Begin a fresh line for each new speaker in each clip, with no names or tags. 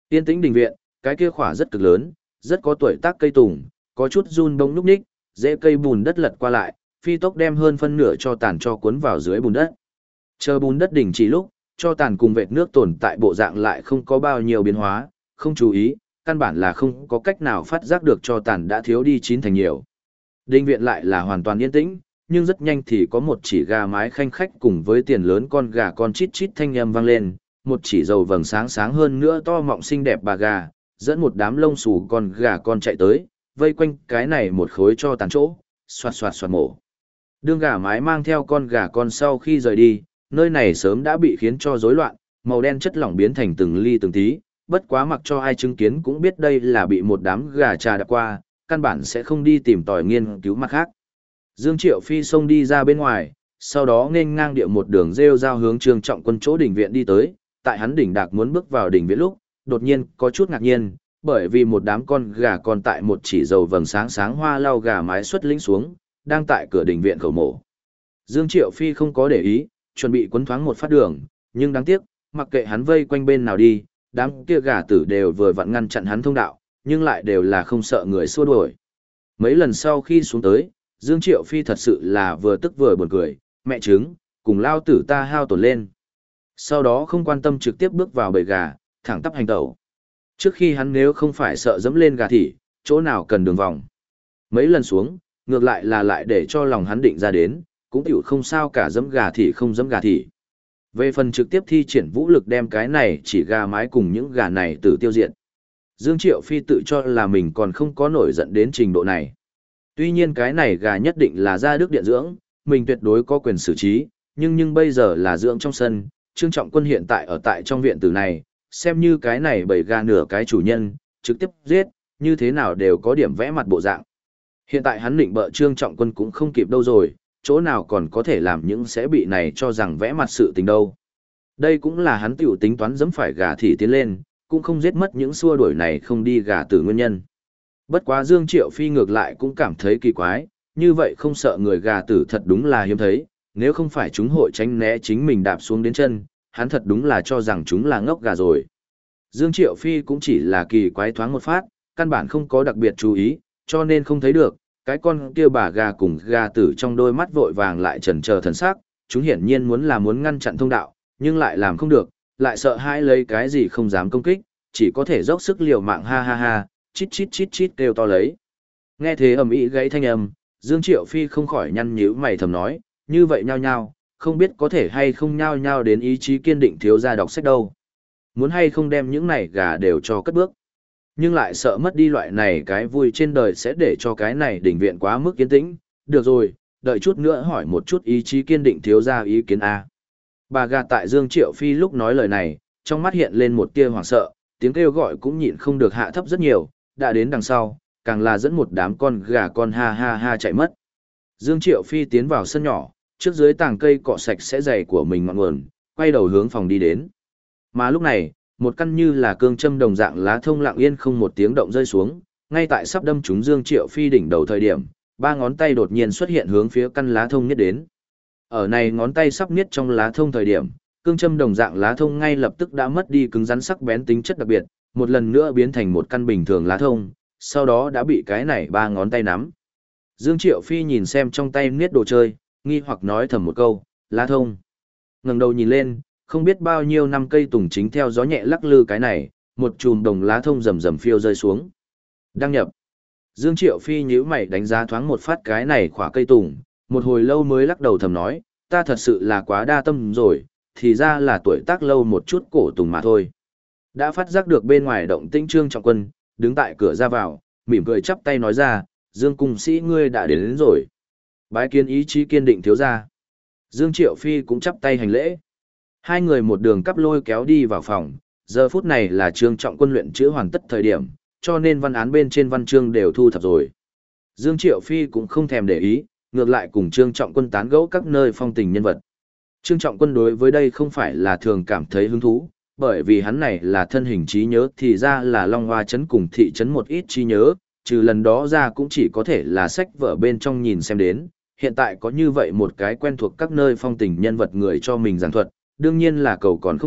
Yên tĩnh đình viện, cái kia khỏa rất cực lớn, rất có tuổi tác cây tùng, có chút run bông núc ních, rễ cây bùn đất lật qua lại, phi tốc đem hơn phân nửa cho tàn cho cuốn vào dưới bùn đất. Chờ bùn đất đỉnh chỉ lúc, cho tàn cùng vệt nước tồn tại bộ dạng lại không có bao nhiêu biến hóa, không chú ý, căn bản là không có cách nào phát giác được cho tàn đã thiếu đi chín thành nhiều. Đình viện lại là hoàn toàn yên tĩnh, nhưng rất nhanh thì có một chỉ gà mái khanh khách cùng với tiền lớn con gà con chít chít thanh âm vang lên, một chỉ dầu vầng sáng sáng hơn nữa to mọng xinh đẹp bà gà, dẫn một đám lông xù con gà con chạy tới, vây quanh cái này một khối cho tàn chỗ, xoạt xoạt xoạt mổ. Đương gà mái mang theo con gà con sau khi rời đi, nơi này sớm đã bị khiến cho rối loạn, màu đen chất lỏng biến thành từng ly từng tí, bất quá mặc cho ai chứng kiến cũng biết đây là bị một đám gà trà đạp qua, căn bản sẽ không đi tìm tòi nghiên cứu mặt khác. Dương Triệu Phi xông đi ra bên ngoài, sau đó nghênh ngang địa một đường rêu rao hướng Trương Trọng Quân chỗ đỉnh viện đi tới, tại hắn đỉnh đạc muốn bước vào đỉnh viện lúc, đột nhiên có chút ngạc nhiên, bởi vì một đám con gà còn tại một chỉ dầu vầng sáng sáng hoa lau gà mái xuất lĩnh xuống, đang tại cửa đỉnh viện khẩu mổ. Dương Triệu Phi không có để ý, chuẩn bị quấn thoáng một phát đường, nhưng đáng tiếc, mặc kệ hắn vây quanh bên nào đi, đám kia gà tử đều vừa vặn ngăn chặn hắn thông đạo, nhưng lại đều là không sợ người xua đuổi. Mấy lần sau khi xuống tới, Dương Triệu Phi thật sự là vừa tức vừa buồn cười, mẹ trứng, cùng lao tử ta hao tổn lên. Sau đó không quan tâm trực tiếp bước vào bầy gà, thẳng tắp hành tẩu. Trước khi hắn nếu không phải sợ dẫm lên gà thỉ, chỗ nào cần đường vòng. Mấy lần xuống, ngược lại là lại để cho lòng hắn định ra đến, cũng tiểu không sao cả dẫm gà thỉ không dẫm gà thỉ. Về phần trực tiếp thi triển vũ lực đem cái này chỉ gà mái cùng những gà này tử tiêu diệt. Dương Triệu Phi tự cho là mình còn không có nổi giận đến trình độ này. Tuy nhiên cái này gà nhất định là ra đức điện dưỡng, mình tuyệt đối có quyền xử trí, nhưng bây giờ là dưỡng trong sân, Trương Trọng Quân hiện tại ở tại trong viện tử này, xem như cái này bầy gà nửa cái chủ nhân, trực tiếp giết, như thế nào đều có điểm vẽ mặt bộ dạng. Hiện tại hắn định bợ Trương Trọng Quân cũng không kịp đâu rồi, chỗ nào còn có thể làm những sẽ bị này cho rằng vẽ mặt sự tình đâu. Đây cũng là hắn tiểu tính toán dẫm phải gà thì tiến lên, cũng không giết mất những xua đuổi này không đi gà tử nguyên nhân. Bất quá Dương Triệu Phi ngược lại cũng cảm thấy kỳ quái, như vậy không sợ người gà tử thật đúng là hiếm thấy, nếu không phải chúng hội tránh né chính mình đạp xuống đến chân, hắn thật đúng là cho rằng chúng là ngốc gà rồi. Dương Triệu Phi cũng chỉ là kỳ quái thoáng một phát, căn bản không có đặc biệt chú ý, cho nên không thấy được, cái con kia bà gà cùng gà tử trong đôi mắt vội vàng lại chần chờ thần sắc, chúng hiển nhiên muốn ngăn chặn thông đạo, nhưng lại làm không được, lại sợ hãi lấy cái gì không dám công kích, chỉ có thể dốc sức liều mạng ha ha ha, chít chít chít chít kêu to lấy. Nghe thế ầm ĩ gãy thanh âm, Dương Triệu Phi không khỏi nhăn nhíu mày thầm nói, như vậy nhao nhao, không biết có thể hay không nhao nhao đến ý chí kiên định thiếu gia đọc sách đâu. Muốn hay không đem những này gà đều cho cất bước. Nhưng lại sợ mất đi loại này cái vui trên đời sẽ để cho cái này đỉnh viện quá mức yên tĩnh. Được rồi, đợi chút nữa hỏi một chút ý chí kiên định thiếu gia ý kiến A. Bà gà tại Dương Triệu Phi lúc nói lời này, trong mắt hiện lên một tia hoảng sợ, tiếng kêu gọi cũng nhịn không được hạ thấp rất nhiều, đã đến đằng sau, càng là dẫn một đám con gà con ha ha ha chạy mất. Dương Triệu Phi tiến vào sân nhỏ, trước dưới tàng cây cọ sạch sẽ giày của mình ngọn nguồn, quay đầu hướng phòng đi đến. Mà lúc này, một căn như là cương châm đồng dạng lá thông lặng yên không một tiếng động rơi xuống, ngay tại sắp đâm trúng Dương Triệu Phi đỉnh đầu thời điểm, ba ngón tay đột nhiên xuất hiện hướng phía căn lá thông niết đến. Ở này ngón tay sắp niết trong lá thông thời điểm, cương châm đồng dạng lá thông ngay lập tức đã mất đi cứng rắn sắc bén tính chất đặc biệt, một lần nữa biến thành một căn bình thường lá thông, sau đó đã bị cái này ba ngón tay nắm. Dương Triệu Phi nhìn xem trong tay niết đồ chơi, nghi hoặc nói thầm một câu, lá thông. Ngẩng đầu nhìn lên, không biết bao nhiêu năm cây tùng chính theo gió nhẹ lắc lư cái này, một chùm đồng lá thông rầm rầm phiêu rơi xuống. Đăng nhập. Dương Triệu Phi nhíu mày đánh giá thoáng một phát cái này khỏa cây tùng, một hồi lâu mới lắc đầu thầm nói, ta thật sự là quá đa tâm rồi, thì ra là tuổi tác lâu một chút cổ tùng mà thôi. Đã phát giác được bên ngoài động tĩnh Trương Trọng Quân, đứng tại cửa ra vào, mỉm cười chắp tay nói ra, Dương cung sĩ ngươi đã đến rồi. Bái kiến ý chí kiên định thiếu gia. Dương Triệu Phi cũng chắp tay hành lễ. Hai người một đường cắp lôi kéo đi vào phòng, giờ phút này là Trương Trọng Quân luyện chữ hoàn tất thời điểm, cho nên văn án bên trên văn chương đều thu thập rồi. Dương Triệu Phi cũng không thèm để ý, ngược lại cùng Trương Trọng Quân tán gẫu các nơi phong tình nhân vật. Trương Trọng Quân đối với đây không phải là thường cảm thấy hứng thú, bởi vì hắn này là thân hình trí nhớ thì ra là Long Hoa Trấn cùng thị trấn một ít trí nhớ, trừ lần đó ra cũng chỉ có thể là sách vở bên trong nhìn xem đến. Hiện tại có như vậy một cái quen thuộc các nơi phong tình nhân vật người cho mình giảng thuật, đương nhiên là cầu còn không được,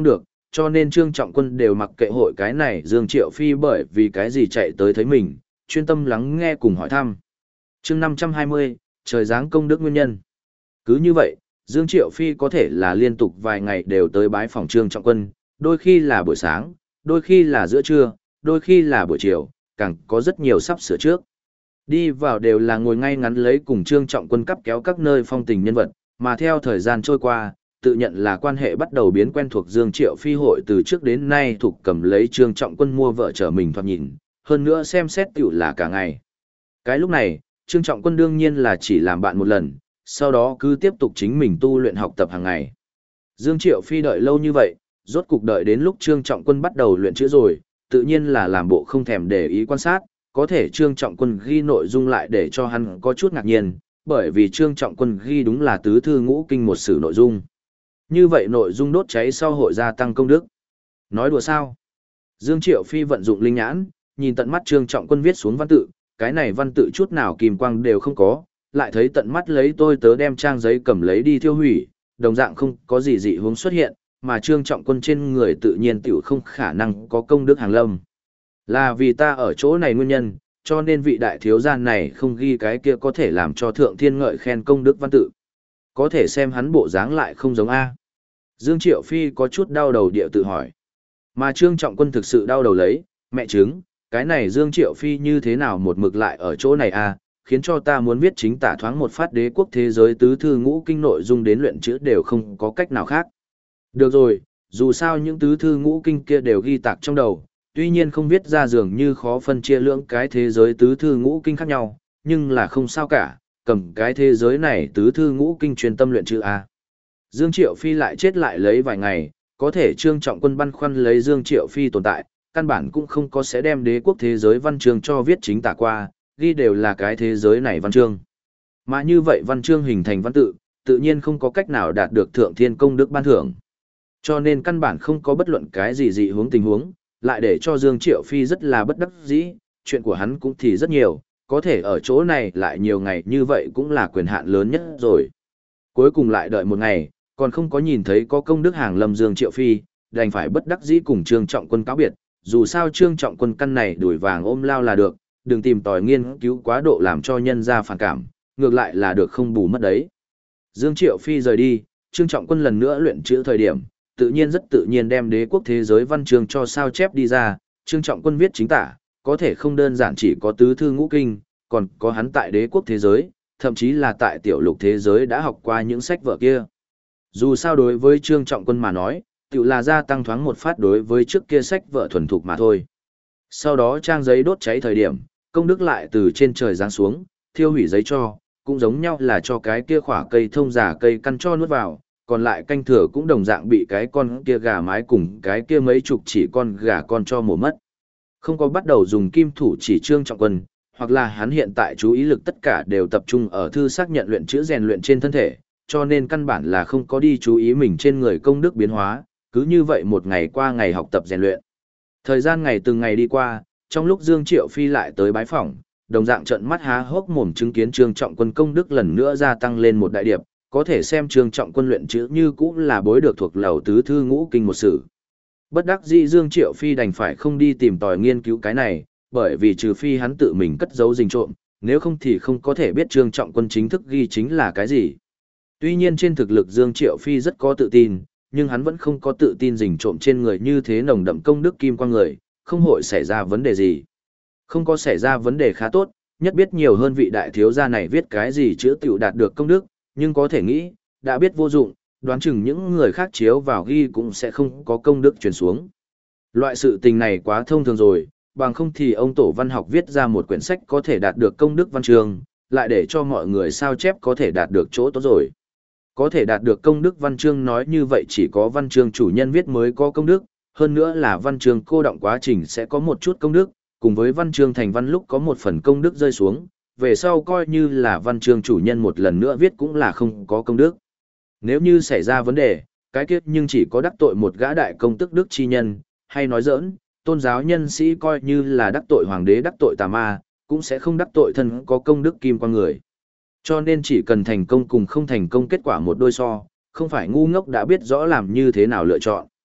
cho nên Trương Trọng Quân đều mặc kệ hội cái này Dương Triệu Phi bởi vì cái gì chạy tới thấy mình, chuyên tâm lắng nghe cùng hỏi thăm. Chương 520, trời giáng công đức nguyên nhân. Cứ như vậy, Dương Triệu Phi có thể là liên tục vài ngày đều tới bái phòng Trương Trọng Quân, đôi khi là buổi sáng, đôi khi là giữa trưa, đôi khi là buổi chiều, càng có rất nhiều sắp sửa trước. Đi vào đều là ngồi ngay ngắn lấy cùng Trương Trọng Quân cắp kéo các nơi phong tình nhân vật, mà theo thời gian trôi qua, tự nhận là quan hệ bắt đầu biến quen thuộc Dương Triệu Phi hội từ trước đến nay thuộc cầm lấy Trương Trọng Quân mua vợ trở mình thoạt nhìn, hơn nữa xem xét tiểu là cả ngày. Cái lúc này, Trương Trọng Quân đương nhiên là chỉ làm bạn một lần, sau đó cứ tiếp tục chính mình tu luyện học tập hàng ngày. Dương Triệu Phi đợi lâu như vậy, rốt cục đợi đến lúc Trương Trọng Quân bắt đầu luyện chữ rồi, tự nhiên là làm bộ không thèm để ý quan sát, có thể Trương Trọng Quân ghi nội dung lại để cho hắn có chút ngạc nhiên, bởi vì Trương Trọng Quân ghi đúng là tứ thư ngũ kinh một sử nội dung. Như vậy nội dung đốt cháy sau hội gia tăng công đức. Nói đùa sao? Dương Triệu Phi vận dụng linh nhãn, nhìn tận mắt Trương Trọng Quân viết xuống văn tự, cái này văn tự chút nào kìm quang đều không có, lại thấy tận mắt lấy tôi tớ đem trang giấy cầm lấy đi thiêu hủy, đồng dạng không có gì dị hướng xuất hiện, mà Trương Trọng Quân trên người tự nhiên tiểu không khả năng có công đức hàng lâm. Là vì ta ở chỗ này nguyên nhân, cho nên vị đại thiếu gia này không ghi cái kia có thể làm cho thượng thiên ngợi khen công đức văn tự. Có thể xem hắn bộ dáng lại không giống A. Dương Triệu Phi có chút đau đầu địa tự hỏi. Mà Trương Trọng Quân thực sự đau đầu lấy, mẹ chứng, cái này Dương Triệu Phi như thế nào một mực lại ở chỗ này A, khiến cho ta muốn viết chính tả thoáng một phát đế quốc thế giới tứ thư ngũ kinh nội dung đến luyện chữ đều không có cách nào khác. Được rồi, dù sao những tứ thư ngũ kinh kia đều ghi tạc trong đầu, tuy nhiên không viết ra dường như khó phân chia lưỡng cái thế giới tứ thư ngũ kinh khác nhau, nhưng là không sao cả, cầm cái thế giới này tứ thư ngũ kinh truyền tâm luyện chữ A. Dương Triệu Phi lại chết lại lấy vài ngày, có thể Trương Trọng Quân băn khoăn lấy Dương Triệu Phi tồn tại, căn bản cũng không có sẽ đem đế quốc thế giới văn chương cho viết chính tả qua, ghi đều là cái thế giới này văn chương. Mà như vậy văn chương hình thành văn tự, tự nhiên không có cách nào đạt được thượng thiên công đức ban thưởng. Cho nên căn bản không có bất luận cái gì dị hướng tình huống, lại để cho Dương Triệu Phi rất là bất đắc dĩ, chuyện của hắn cũng thì rất nhiều, có thể ở chỗ này lại nhiều ngày như vậy cũng là quyền hạn lớn nhất rồi. Cuối cùng lại đợi một ngày, còn không có nhìn thấy có công đức hàng lâm Dương Triệu Phi, đành phải bất đắc dĩ cùng Trương Trọng Quân cáo biệt, dù sao Trương Trọng Quân căn này đuổi vàng ôm lao là được, đừng tìm tòi nghiên cứu quá độ làm cho nhân ra phản cảm, ngược lại là được không bù mất đấy. Dương Triệu Phi rời đi, Trương Trọng Quân lần nữa luyện chữ thời điểm, tự nhiên rất tự nhiên đem đế quốc thế giới văn chương cho sao chép đi ra, Trương Trọng Quân viết chính tả, có thể không đơn giản chỉ có tứ thư ngũ kinh, còn có hắn tại đế quốc thế giới, thậm chí là tại tiểu lục thế giới đã học qua những sách vở kia. Dù sao đối với Trương Trọng Quân mà nói, tiểu là gia tăng thoáng một phát đối với trước kia sách vở thuần thục mà thôi. Sau đó trang giấy đốt cháy thời điểm, công đức lại từ trên trời giáng xuống, thiêu hủy giấy cho, cũng giống nhau là cho cái kia khỏa cây thông giả cây căn cho nuốt vào, còn lại canh thừa cũng đồng dạng bị cái con kia gà mái cùng cái kia mấy chục chỉ con gà con cho mổ mất. Không có bắt đầu dùng kim thủ chỉ Trương Trọng Quân, hoặc là hắn hiện tại chú ý lực tất cả đều tập trung ở thư xác nhận luyện chữ rèn luyện trên thân thể, cho nên căn bản là không có đi chú ý mình trên người công đức biến hóa, cứ như vậy một ngày qua ngày học tập rèn luyện. Thời gian ngày từng ngày đi qua, trong lúc Dương Triệu Phi lại tới bái phỏng, đồng dạng trợn mắt há hốc mồm chứng kiến Trương Trọng Quân công đức lần nữa gia tăng lên một đại điệp, có thể xem Trương Trọng Quân luyện chữ như cũng là bối được thuộc lầu tứ thư ngũ kinh một sử. Bất đắc dĩ Dương Triệu Phi đành phải không đi tìm tòi nghiên cứu cái này, bởi vì trừ phi hắn tự mình cất giấu rình trộm, nếu không thì không có thể biết Trương Trọng Quân chính thức ghi chính là cái gì. Tuy nhiên trên thực lực Dương Triệu Phi rất có tự tin, nhưng hắn vẫn không có tự tin rình trộm trên người như thế nồng đậm công đức kim quang người, không hội xảy ra vấn đề gì. Không có xảy ra vấn đề khá tốt, nhất biết nhiều hơn vị đại thiếu gia này viết cái gì chữ tiểu đạt được công đức, nhưng có thể nghĩ, đã biết vô dụng, đoán chừng những người khác chiếu vào ghi cũng sẽ không có công đức truyền xuống. Loại sự tình này quá thông thường rồi, bằng không thì ông tổ văn học viết ra một quyển sách có thể đạt được công đức văn chương, lại để cho mọi người sao chép có thể đạt được chỗ tốt rồi. Có thể đạt được công đức văn chương nói như vậy chỉ có văn chương chủ nhân viết mới có công đức, hơn nữa là văn chương cô đọng quá trình sẽ có một chút công đức, cùng với văn chương thành văn lúc có một phần công đức rơi xuống, về sau coi như là văn chương chủ nhân một lần nữa viết cũng là không có công đức. Nếu như xảy ra vấn đề, cái kết nhưng chỉ có đắc tội một gã đại công tức đức chi nhân, hay nói giỡn, tôn giáo nhân sĩ coi như là đắc tội hoàng đế đắc tội tà ma, cũng sẽ không đắc tội thân có công đức kim quan người. Cho nên chỉ cần thành công cùng không thành công kết quả một đôi so, không phải ngu ngốc đã biết rõ làm như thế nào lựa chọn.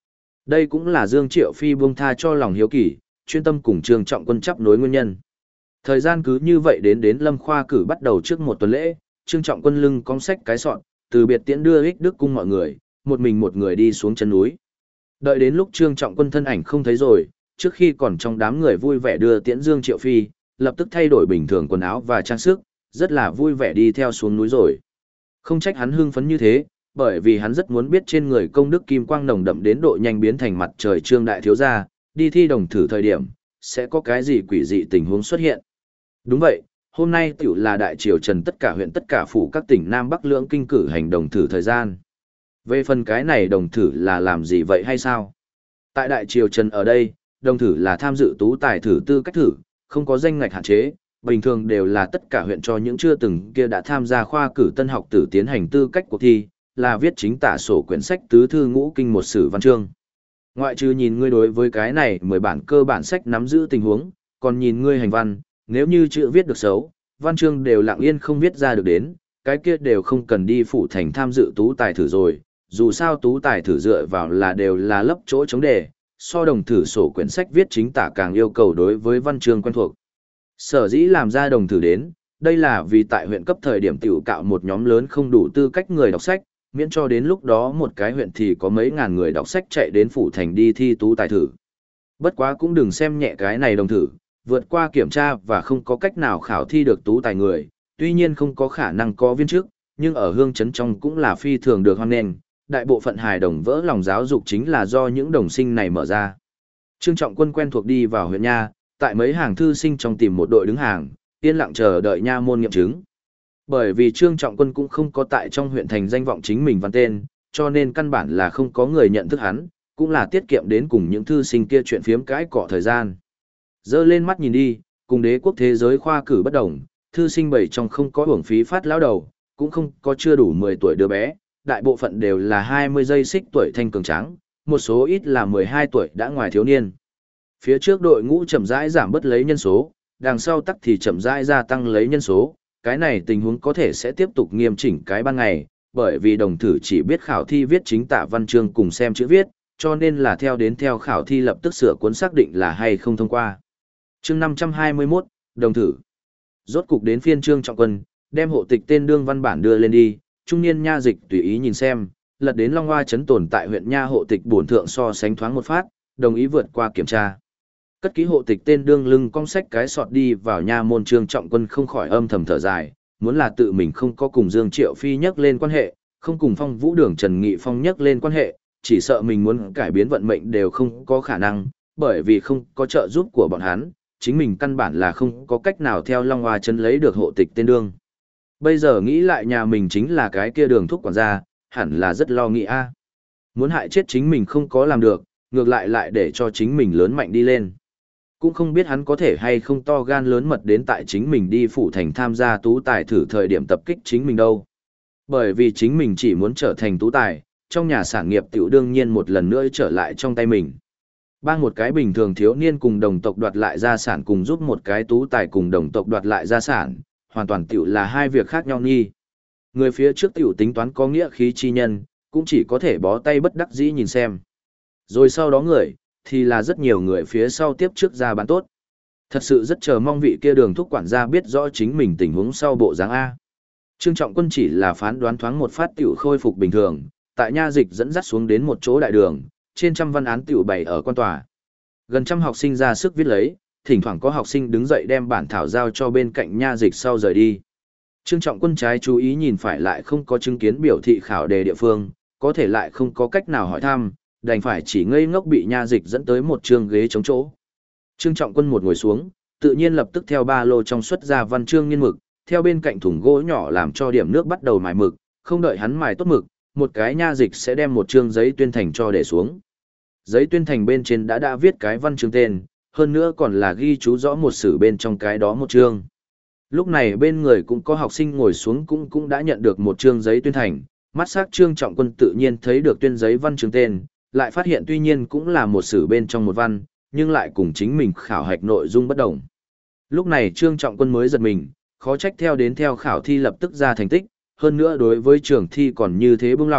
Đây cũng là Dương Triệu Phi buông tha cho lòng hiếu kỳ, chuyên tâm cùng Trương Trọng Quân chấp nối nguyên nhân. Thời gian cứ như vậy đến Lâm Khoa cử bắt đầu trước một tuần lễ, Trương Trọng Quân lưng cong sách cái sọn, từ biệt tiễn đưa ích đức cung mọi người, một người đi xuống chân núi. Đợi đến lúc Trương Trọng Quân thân ảnh không thấy rồi, trước khi còn trong đám người vui vẻ đưa tiễn Dương Triệu Phi, lập tức thay đổi bình thường quần áo và trang sức, rất là vui vẻ đi theo xuống núi rồi. Không trách hắn hưng phấn như thế, bởi vì hắn rất muốn biết trên người công đức kim quang nồng đậm đến độ nhanh biến thành mặt trời Trương đại thiếu gia, đi thi đồng thử thời điểm, sẽ có cái gì quỷ dị tình huống xuất hiện. Đúng vậy, hôm nay tiểu là đại triều trần tất cả huyện tất cả phủ các tỉnh Nam Bắc lưỡng kinh cử hành đồng thử thời gian. Về phần cái này đồng thử là làm gì vậy hay sao? Tại đại triều trần ở đây, đồng thử là tham dự tú tài thử tư cách thử, không có danh ngạch hạn chế, bình thường đều là tất cả huyện cho những chưa từng kia đã tham gia khoa cử tân học tử tiến hành tư cách cuộc thi, là viết chính tả sổ quyển sách tứ thư ngũ kinh một sử văn chương. Ngoại trừ nhìn ngươi đối với cái này 10 bản cơ bản sách nắm giữ tình huống, còn nhìn ngươi hành văn, nếu như chữ viết được xấu, văn chương đều lặng yên không viết ra được đến, cái kia đều không cần đi phụ thành tham dự tú tài thử rồi, dù sao tú tài thử dựa vào là đều là lấp chỗ chống đề, so đồng thử sổ quyển sách viết chính tả càng yêu cầu đối với văn chương quen thuộc. Sở dĩ làm ra đồng thử đến, đây là vì tại huyện cấp thời điểm tiểu cạo một nhóm lớn không đủ tư cách người đọc sách, miễn cho đến lúc đó một cái huyện thì có mấy ngàn người đọc sách chạy đến phủ thành đi thi tú tài thử. Bất quá cũng đừng xem nhẹ cái này đồng thử, vượt qua kiểm tra và không có cách nào khảo thi được tú tài người, tuy nhiên không có khả năng có viên chức, nhưng ở hương trấn trong cũng là phi thường được hoan nghênh, đại bộ phận hài đồng vỡ lòng giáo dục chính là do những đồng sinh này mở ra. Trương Trọng Quân quen thuộc đi vào huyện nha, tại mấy hàng thư sinh trong tìm một đội đứng hàng, yên lặng chờ đợi nha môn nghiệm chứng. Bởi vì Trương Trọng Quân cũng không có tại trong huyện thành danh vọng chính mình văn tên, cho nên căn bản là không có người nhận thức hắn, cũng là tiết kiệm đến cùng những thư sinh kia chuyện phiếm cãi cọ thời gian. Dơ lên mắt nhìn đi, cùng đế quốc thế giới khoa cử bất đồng, thư sinh bảy trong không có uổng phí phát lão đầu, cũng không có chưa đủ 10 tuổi đứa bé, đại bộ phận đều là 20 giây xích tuổi thanh cường tráng, một số ít là 12 tuổi đã ngoài thiếu niên. Phía trước đội ngũ chậm rãi giảm bớt lấy nhân số, đằng sau tắc thì chậm rãi gia tăng lấy nhân số, cái này tình huống có thể sẽ tiếp tục nghiêm chỉnh cái ban ngày, bởi vì đồng thử chỉ biết khảo thi viết chính tả văn chương cùng xem chữ viết, cho nên là theo khảo thi lập tức sửa cuốn xác định là hay không thông qua. Chương 521, đồng thử. Rốt cục đến phiên Trương Trọng Quân, đem hộ tịch tên đương văn bản đưa lên đi, trung niên nha dịch tùy ý nhìn xem, lật đến Long Hoa trấn tồn tại huyện nha hộ tịch bổn thượng so sánh thoáng một phát, đồng ý vượt qua kiểm tra. Cất ký hộ tịch tên đương lưng cong sách cái sọt đi vào nha môn. Trương Trọng Quân không khỏi âm thầm thở dài, muốn là tự mình không có cùng Dương Triệu Phi nhắc lên quan hệ, không cùng Phong Vũ Đường Trần Nghị Phong nhắc lên quan hệ, chỉ sợ mình muốn cải biến vận mệnh đều không có khả năng, bởi vì không có trợ giúp của bọn hắn, chính mình căn bản là không có cách nào theo Long Hoa trấn lấy được hộ tịch tên đương. Bây giờ nghĩ lại nhà mình chính là cái kia Đường thúc quản gia, hẳn là rất lo nghĩ a. Muốn hại chết chính mình không có làm được, ngược lại để cho chính mình lớn mạnh đi lên. Cũng không biết hắn có thể hay không to gan lớn mật đến tại chính mình đi phủ thành tham gia tú tài thử thời điểm tập kích chính mình đâu. Bởi vì chính mình chỉ muốn trở thành tú tài, trong nhà sản nghiệp tiểu đương nhiên một lần nữa trở lại trong tay mình. Bang một cái bình thường thiếu niên cùng đồng tộc đoạt lại gia sản cùng giúp một cái tú tài cùng đồng tộc đoạt lại gia sản, hoàn toàn tiểu là hai việc khác nhau nghi. Người phía trước tiểu tính toán có nghĩa khí chi nhân, cũng chỉ có thể bó tay bất đắc dĩ nhìn xem. Rồi sau đó thì là rất nhiều người phía sau tiếp trước ra bán tốt. Thật sự rất chờ mong vị kia Đường thúc quản gia biết rõ chính mình tình huống sau bộ dáng A. Trương Trọng Quân chỉ là phán đoán thoáng một phát tiểu khôi phục bình thường, tại nha dịch dẫn dắt xuống đến một chỗ đại đường, trên trăm văn án tiểu bày ở quan tòa. Gần trăm học sinh ra sức viết lấy, thỉnh thoảng có học sinh đứng dậy đem bản thảo giao cho bên cạnh nha dịch sau rời đi. Trương Trọng Quân trái chú ý nhìn phải lại không có chứng kiến biểu thị khảo đề địa phương, có thể lại không có cách nào hỏi thăm, đành phải chỉ ngây ngốc bị nha dịch dẫn tới một trường ghế trống chỗ. Trương Trọng Quân một ngồi xuống, tự nhiên lập tức theo ba lô trong xuất ra văn chương nghiên mực, theo bên cạnh thùng gỗ nhỏ làm cho điểm nước bắt đầu mài mực, không đợi hắn mài tốt mực, một cái nha dịch sẽ đem một chương giấy tuyên thành cho để xuống. Giấy tuyên thành bên trên đã viết cái văn chương tên, hơn nữa còn là ghi chú rõ một sử bên trong cái đó một chương. Lúc này bên người cũng có học sinh ngồi xuống cũng đã nhận được một chương giấy tuyên thành, mắt sắc Trương Trọng Quân tự nhiên thấy được tuyên giấy văn chương tên, lại phát hiện tuy nhiên cũng là một sử bên trong một văn, nhưng lại cùng chính mình khảo hạch nội dung bất đồng. Lúc này Trương Trọng Quân mới giật mình, khó trách theo khảo thi lập tức ra thành tích, hơn nữa đối với trường thi còn như thế bưng lỏng,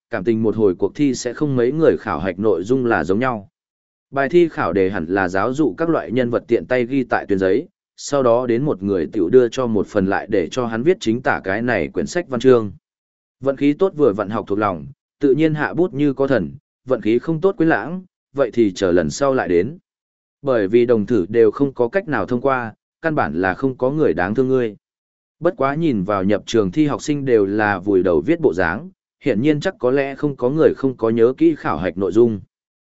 cảm tình một hồi cuộc thi sẽ không mấy người khảo hạch nội dung là giống nhau. Bài thi khảo đề hẳn là giáo dụ các loại nhân vật tiện tay ghi tại tuyến giấy, sau đó đến một người tiểu đưa cho một phần lại để cho hắn viết chính tả cái này quyển sách văn chương. Vận khí tốt vừa vận học thuộc lòng, tự nhiên hạ bút như có thần, vận khí không tốt quên lãng, vậy thì chờ lần sau lại đến. Bởi vì đồng thử đều không có cách nào thông qua, căn bản là không có người đáng thương ngươi. Bất quá nhìn vào nhập trường thi học sinh đều là vùi đầu viết bộ dáng, hiển nhiên chắc có lẽ không có người không có nhớ kỹ khảo hạch nội dung.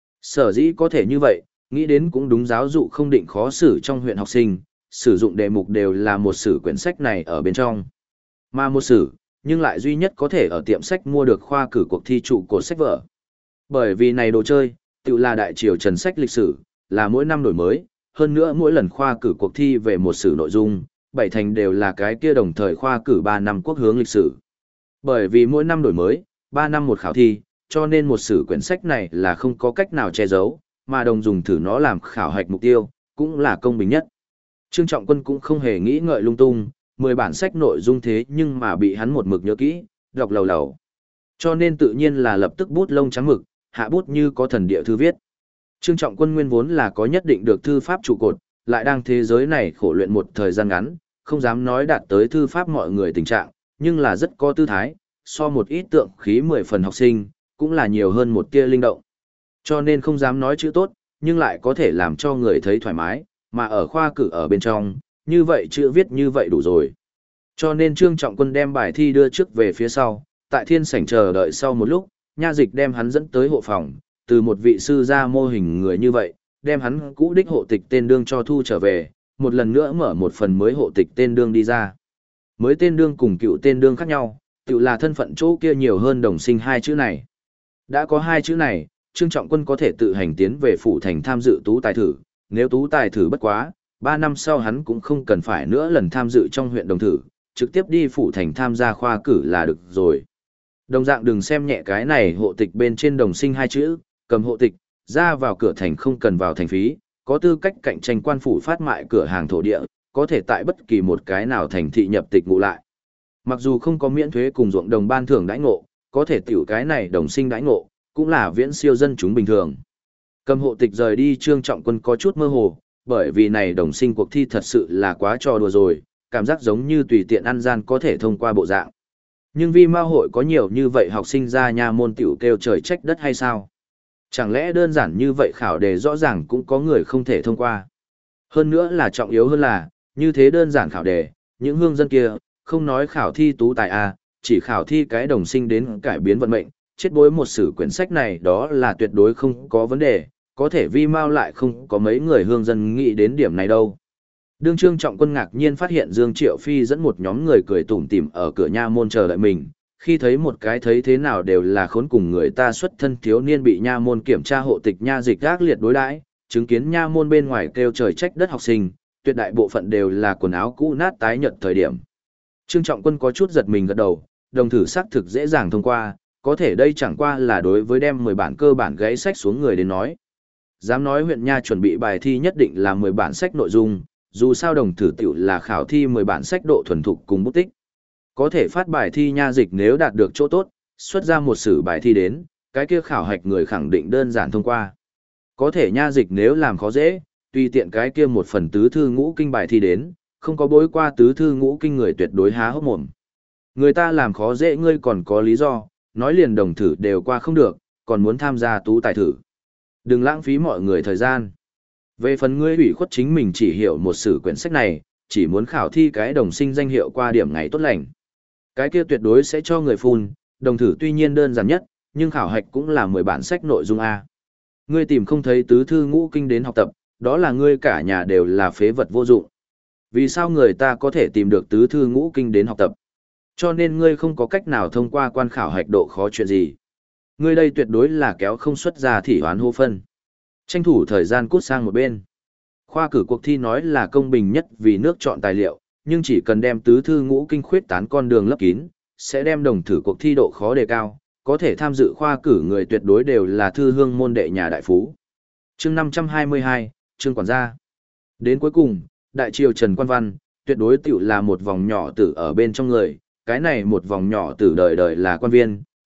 Sở dĩ có thể như vậy, nghĩ đến cũng đúng, giáo dụ không định khó xử trong huyện học sinh, sử dụng đề mục đều là một sử quyển sách này ở bên trong. Mà một sử, nhưng lại duy nhất có thể ở tiệm sách mua được khoa cử cuộc thi trụ cột sách vở. Bởi vì này đồ chơi, tự là đại triều Trần sách lịch sử, là mỗi năm đổi mới, hơn nữa mỗi lần khoa cử cuộc thi về một sử nội dung, bảy thành đều là cái kia đồng thời khoa cử 3 năm quốc hướng lịch sử. Bởi vì mỗi năm đổi mới, 3 năm một khảo thi, cho nên một sử quyển sách này là không có cách nào che giấu, mà đồng dùng thử nó làm khảo hạch mục tiêu, cũng là công bình nhất. Trương Trọng Quân cũng không hề nghĩ ngợi lung tung, 10 bản sách nội dung thế nhưng mà bị hắn một mực nhớ kỹ, đọc lầu lầu. Cho nên tự nhiên là lập tức bút lông trắng mực, hạ bút như có thần địa thư viết. Trương Trọng Quân nguyên vốn là có nhất định được thư pháp trụ cột, lại đang thế giới này khổ luyện một thời gian ngắn, không dám nói đạt tới thư pháp mọi người tình trạng, nhưng là rất có tư thái, so một ít tượng khí 10 phần học sinh, cũng là nhiều hơn một tia linh động. Cho nên không dám nói chữ tốt, nhưng lại có thể làm cho người thấy thoải mái, mà ở khoa cử ở bên trong, như vậy chữ viết như vậy đủ rồi. Cho nên Trương Trọng Quân đem bài thi đưa trước về phía sau, tại thiên sảnh chờ đợi sau một lúc, nha dịch đem hắn dẫn tới hộ phòng, từ một vị sư ra mô hình người như vậy, đem hắn cũ đích hộ tịch tên đương cho thu trở về, một lần nữa mở một phần mới hộ tịch tên đương đi ra. Mới tên đương cùng cựu tên đương khác nhau, tự là thân phận chỗ kia nhiều hơn đồng sinh hai chữ này. Đã có hai chữ này, Trương Trọng Quân có thể tự hành tiến về phủ thành tham dự tú tài thử, nếu tú tài thử bất quá, 3 năm sau hắn cũng không cần phải nữa lần tham dự trong huyện đồng thử, trực tiếp đi phủ thành tham gia khoa cử là được rồi. Đồng dạng đừng xem nhẹ cái này hộ tịch bên trên đồng sinh hai chữ, cầm hộ tịch, ra vào cửa thành không cần vào thành phí, có tư cách cạnh tranh quan phủ phát mại cửa hàng thổ địa, có thể tại bất kỳ một cái nào thành thị nhập tịch ngụ lại. Mặc dù không có miễn thuế cùng ruộng đồng ban thưởng đãi ngộ, có thể tiểu cái này đồng sinh đãi ngộ, cũng là viễn siêu dân chúng bình thường. Cầm hộ tịch rời đi Trương Trọng Quân có chút mơ hồ, bởi vì này đồng sinh cuộc thi thật sự là quá trò đùa rồi, cảm giác giống như tùy tiện ăn gian có thể thông qua bộ dạng. Nhưng vì ma hội có nhiều như vậy học sinh ra nha môn tiểu kêu trời trách đất hay sao? Chẳng lẽ đơn giản như vậy khảo đề rõ ràng cũng có người không thể thông qua? Hơn nữa là trọng yếu hơn là, như thế đơn giản khảo đề, những hương dân kia, không nói khảo thi tú tài A, chỉ khảo thi cái đồng sinh đến cải biến vận mệnh, chết bối một sử quyển sách này đó là tuyệt đối không có vấn đề, có thể vi mau lại không có mấy người hương dân nghĩ đến điểm này đâu. Đương Trương Trọng Quân ngạc nhiên phát hiện Dương Triệu Phi dẫn một nhóm người cười tủm tỉm ở cửa nha môn chờ đợi mình, khi thấy một cái thấy thế nào đều là khốn cùng người ta xuất thân thiếu niên bị nha môn kiểm tra hộ tịch nha dịch gác liệt đối đãi, chứng kiến nha môn bên ngoài kêu trời trách đất học sinh, tuyệt đại bộ phận đều là quần áo cũ nát tái nhợt thời điểm. Trương Trọng Quân có chút giật mình gật đầu, đồng thử xác thực dễ dàng thông qua, có thể đây chẳng qua là đối với đem 10 bản cơ bản gãy sách xuống người đến nói. Dám nói huyện nha chuẩn bị bài thi nhất định là 10 bản sách nội dung, dù sao đồng thử tiểu là khảo thi 10 bản sách độ thuần thục cùng bút tích. Có thể phát bài thi nha dịch nếu đạt được chỗ tốt, xuất ra một sử bài thi đến, cái kia khảo hạch người khẳng định đơn giản thông qua. Có thể nha dịch nếu làm khó dễ, tùy tiện cái kia một phần tứ thư ngũ kinh bài thi đến, không có bối qua tứ thư ngũ kinh người tuyệt đối há hốc mồm. Người ta làm khó dễ ngươi còn có lý do, nói liền đồng thử đều qua không được, còn muốn tham gia tú tài thử. Đừng lãng phí mọi người thời gian. Về phần ngươi ủy khuất chính mình chỉ hiểu một sử quyển sách này, chỉ muốn khảo thi cái đồng sinh danh hiệu qua điểm ngày tốt lành. Cái kia tuyệt đối sẽ cho người phun, đồng thử tuy nhiên đơn giản nhất, nhưng khảo hạch cũng là 10 bản sách nội dung A. Ngươi tìm không thấy tứ thư ngũ kinh đến học tập, đó là ngươi cả nhà đều là phế vật vô dụng. Vì sao người ta có thể tìm được tứ thư ngũ kinh đến học tập? Cho nên ngươi không có cách nào thông qua quan khảo hạch độ khó chuyện gì. Ngươi đây tuyệt đối là kéo không xuất ra thị hoán hô phân. Tranh thủ thời gian cút sang một bên. Khoa cử cuộc thi nói là công bình nhất vì nước chọn tài liệu, nhưng chỉ cần đem tứ thư ngũ kinh khuyết tán con đường lấp kín, sẽ đem đồng thử cuộc thi độ khó đề cao, có thể tham dự khoa cử người tuyệt đối đều là thư hương môn đệ nhà đại phú. Chương 522, chương quản gia. Đến cuối cùng, đại triều Trần Quan Văn, tuyệt đối tiểu là một vòng nhỏ tử ở bên trong người, cái này một vòng nhỏ tử đời đời là quan viên,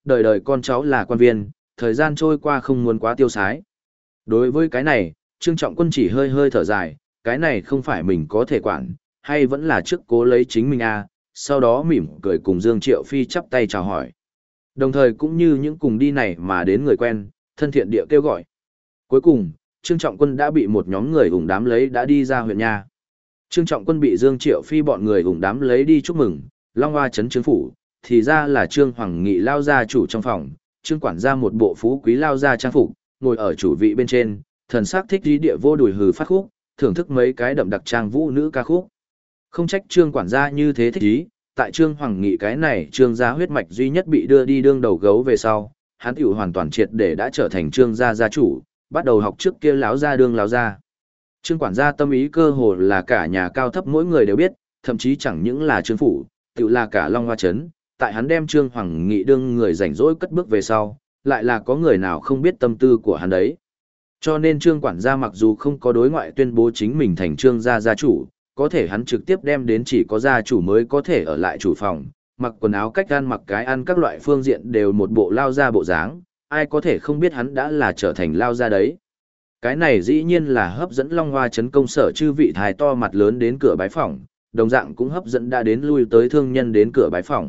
đời đời con cháu là quan viên, thời gian trôi qua không muốn quá tiêu sái. Đối với cái này, Trương Trọng Quân chỉ hơi hơi thở dài, cái này không phải mình có thể quản, hay vẫn là trước cố lấy chính mình à, sau đó mỉm cười cùng Dương Triệu Phi chắp tay chào hỏi. Đồng thời cũng như những cùng đi này mà đến người quen, thân thiện địa kêu gọi. Cuối cùng, Trương Trọng Quân đã bị một nhóm người ủng đám lấy đã đi ra huyện nha. Trương Trọng Quân bị Dương Triệu Phi bọn người ủng đám lấy đi chúc mừng, Long Hoa trấn trướng phủ, thì ra là Trương Hoàng Nghị lao gia chủ trong phòng, Trương quản gia một bộ phú quý lao gia trang phục, ngồi ở chủ vị bên trên, thần sắc thích dí địa vô đùi hừ phát khúc, thưởng thức mấy cái đậm đặc trang vũ nữ ca khúc. Không trách Trương quản gia như thế thích ý, tại Trương Hoàng Nghị cái này Trương gia huyết mạch duy nhất bị đưa đi đương đầu gấu về sau, hắn tiểu hoàn toàn triệt để đã trở thành Trương gia gia chủ, bắt đầu học trước kia láo gia đương láo gia. Trương quản gia tâm ý cơ hồ là cả nhà cao thấp mỗi người đều biết, thậm chí chẳng những là Trương phủ, tiểu là cả Long Hoa trấn, tại hắn đem Trương Hoàng Nghị đương người rảnh rỗi cất bước về sau, lại là có người nào không biết tâm tư của hắn đấy. Cho nên Trương quản gia mặc dù không có đối ngoại tuyên bố chính mình thành Trương gia gia chủ, có thể hắn trực tiếp đem đến chỉ có gia chủ mới có thể ở lại chủ phòng, mặc quần áo cách ăn mặc cái ăn các loại phương diện đều một bộ lao gia bộ dáng, ai có thể không biết hắn đã là trở thành lao gia đấy. Cái này dĩ nhiên là hấp dẫn Long Hoa trấn công sở chư vị thái to mặt lớn đến cửa bái phỏng, đồng dạng cũng hấp dẫn đã đến lui tới thương nhân đến cửa bái phỏng.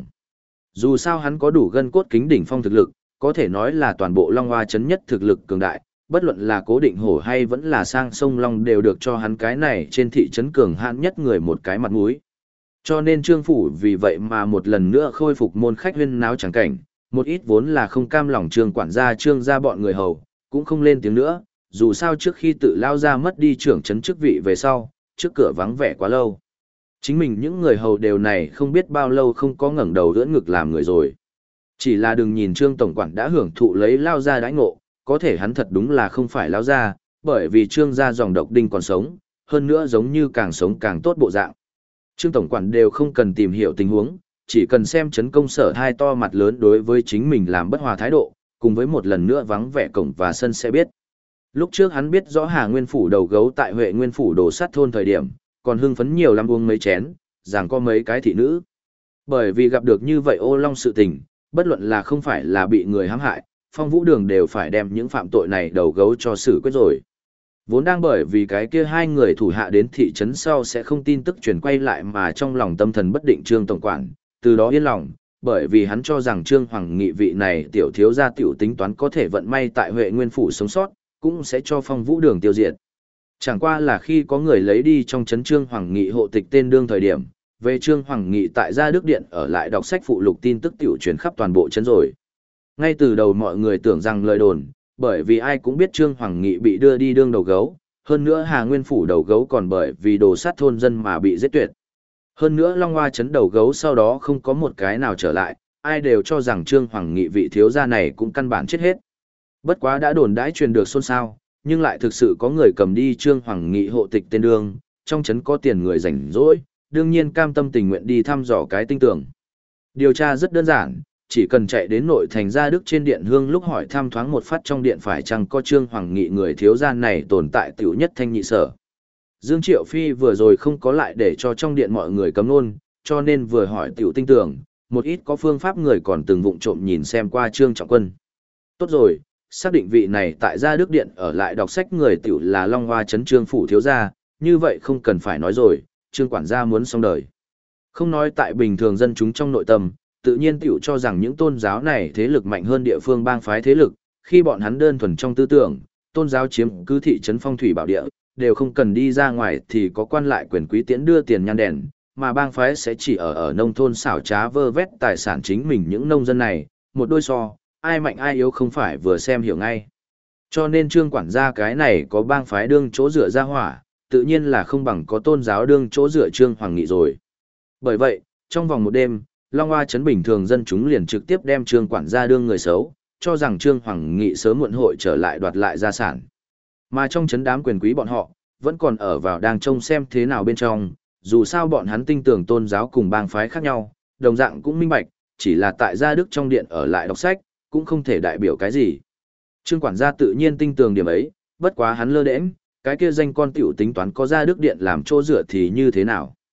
Dù sao hắn có đủ gân cốt kính đỉnh phong thực lực, có thể nói là toàn bộ Long Hoa trấn nhất thực lực cường đại, bất luận là Cố Định Hổ hay vẫn là Sang Sông Long đều được cho hắn cái này trên thị trấn cường hãn nhất người một cái mặt mũi. Cho nên Trương phủ vì vậy mà một lần nữa khôi phục môn khách huyên náo chẳng cảnh, một ít vốn là không cam lòng Trương quản gia Trương gia bọn người hầu, cũng không lên tiếng nữa, dù sao trước khi tự lao ra mất đi trưởng trấn chức vị về sau, trước cửa vắng vẻ quá lâu. Chính mình những người hầu đều này không biết bao lâu không có ngẩng đầu ưỡn ngực làm người rồi. Chỉ là đừng nhìn Trương tổng quản đã hưởng thụ lấy lao ra đãi ngộ, có thể hắn thật đúng là không phải lao ra, bởi vì Trương gia dòng độc đinh còn sống, hơn nữa giống như càng sống càng tốt bộ dạng. Trương tổng quản đều không cần tìm hiểu tình huống, chỉ cần xem chấn công sở hai to mặt lớn đối với chính mình làm bất hòa thái độ, cùng với một lần nữa vắng vẻ cổng và sân sẽ biết. Lúc trước hắn biết rõ Hà Nguyên phủ đầu gấu tại Huệ Nguyên phủ đồ sát thôn thời điểm, còn hưng phấn nhiều lắm uống mấy chén, rằng có mấy cái thị nữ. Bởi vì gặp được như vậy ô long sự tình, bất luận là không phải là bị người hãm hại, Phong Vũ Đường đều phải đem những phạm tội này đầu gấu cho xử quyết rồi. Vốn đang bởi vì cái kia hai người thủ hạ đến thị trấn sau sẽ không tin tức truyền quay lại mà trong lòng tâm thần bất định Trương tổng quản, từ đó yên lòng, bởi vì hắn cho rằng Trương Hoàng Nghị vị này tiểu thiếu gia tiểu tính toán có thể vận may tại Huệ Nguyên phủ sống sót, cũng sẽ cho Phong Vũ Đường tiêu diệt. Chẳng qua là khi có người lấy đi trong trấn Trương Hoàng Nghị hộ tịch tên đương thời điểm, về Trương Hoàng Nghị tại Gia Đức Điện ở lại đọc sách phụ lục tin tức tiểu truyền khắp toàn bộ trấn rồi. Ngay từ đầu mọi người tưởng rằng lời đồn, bởi vì ai cũng biết Trương Hoàng Nghị bị đưa đi đương đầu gấu, hơn nữa Hà Nguyên phủ đầu gấu còn bởi vì đồ sát thôn dân mà bị giết tuyệt. Hơn nữa Long Hoa trấn đầu gấu sau đó không có một cái nào trở lại, ai đều cho rằng Trương Hoàng Nghị vị thiếu gia này cũng căn bản chết hết. Bất quá đã đồn đãi truyền được xôn xao, nhưng lại thực sự có người cầm đi Trương Hoàng Nghị hộ tịch tên đương, trong trấn có tiền người rảnh rỗi, đương nhiên cam tâm tình nguyện đi thăm dò cái tinh tưởng. Điều tra rất đơn giản, chỉ cần chạy đến nội thành Gia Đức trên điện hương lúc hỏi thăm thoáng một phát trong điện phải chăng có Trương Hoàng Nghị người thiếu gia này tồn tại tiểu nhất thanh nhị sở. Dương Triệu Phi vừa rồi không có lại để cho trong điện mọi người cấm luôn, cho nên vừa hỏi tiểu tinh tưởng, một ít có phương pháp người còn từng vụng trộm nhìn xem qua Trương Trọng Quân. Tốt rồi, xác định vị này tại Gia Đức điện ở lại đọc sách người tiểu là Long Hoa trấn Trương phủ thiếu gia, như vậy không cần phải nói rồi, Trương quản gia muốn xong đời. Không nói tại bình thường dân chúng trong nội tâm, tự nhiên tiểu cho rằng những tôn giáo này thế lực mạnh hơn địa phương bang phái thế lực, khi bọn hắn đơn thuần trong tư tưởng, tôn giáo chiếm cứ thị trấn phong thủy bảo địa, đều không cần đi ra ngoài thì có quan lại quyền quý tiễn đưa tiền nhan đèn, mà bang phái sẽ chỉ ở nông thôn xảo trá vơ vét tài sản chính mình những nông dân này, một đôi so, ai mạnh ai yếu không phải vừa xem hiểu ngay. Cho nên Trương quản gia cái này có bang phái đương chỗ dựa ra hỏa, tự nhiên là không bằng có tôn giáo đương chỗ dựa Trương Hoàng Nghị rồi. Bởi vậy, trong vòng một đêm, Long Hoa trấn bình thường dân chúng liền trực tiếp đem Trương quản gia đương người xấu, cho rằng Trương Hoàng Nghị sớm muộn hội trở lại đoạt lại gia sản. Mà trong trấn đám quyền quý bọn họ, vẫn còn ở vào đang trông xem thế nào bên trong, dù sao bọn hắn tin tưởng tôn giáo cùng bang phái khác nhau, đồng dạng cũng minh bạch, chỉ là tại Gia Đức trong điện ở lại đọc sách, cũng không thể đại biểu cái gì. Trương quản gia tự nhiên tin tưởng điểm ấy, bất quá hắn lơ đễnh, cái kia danh con tiểu tính toán có Gia Đức điện làm chỗ dựa thì như thế nào.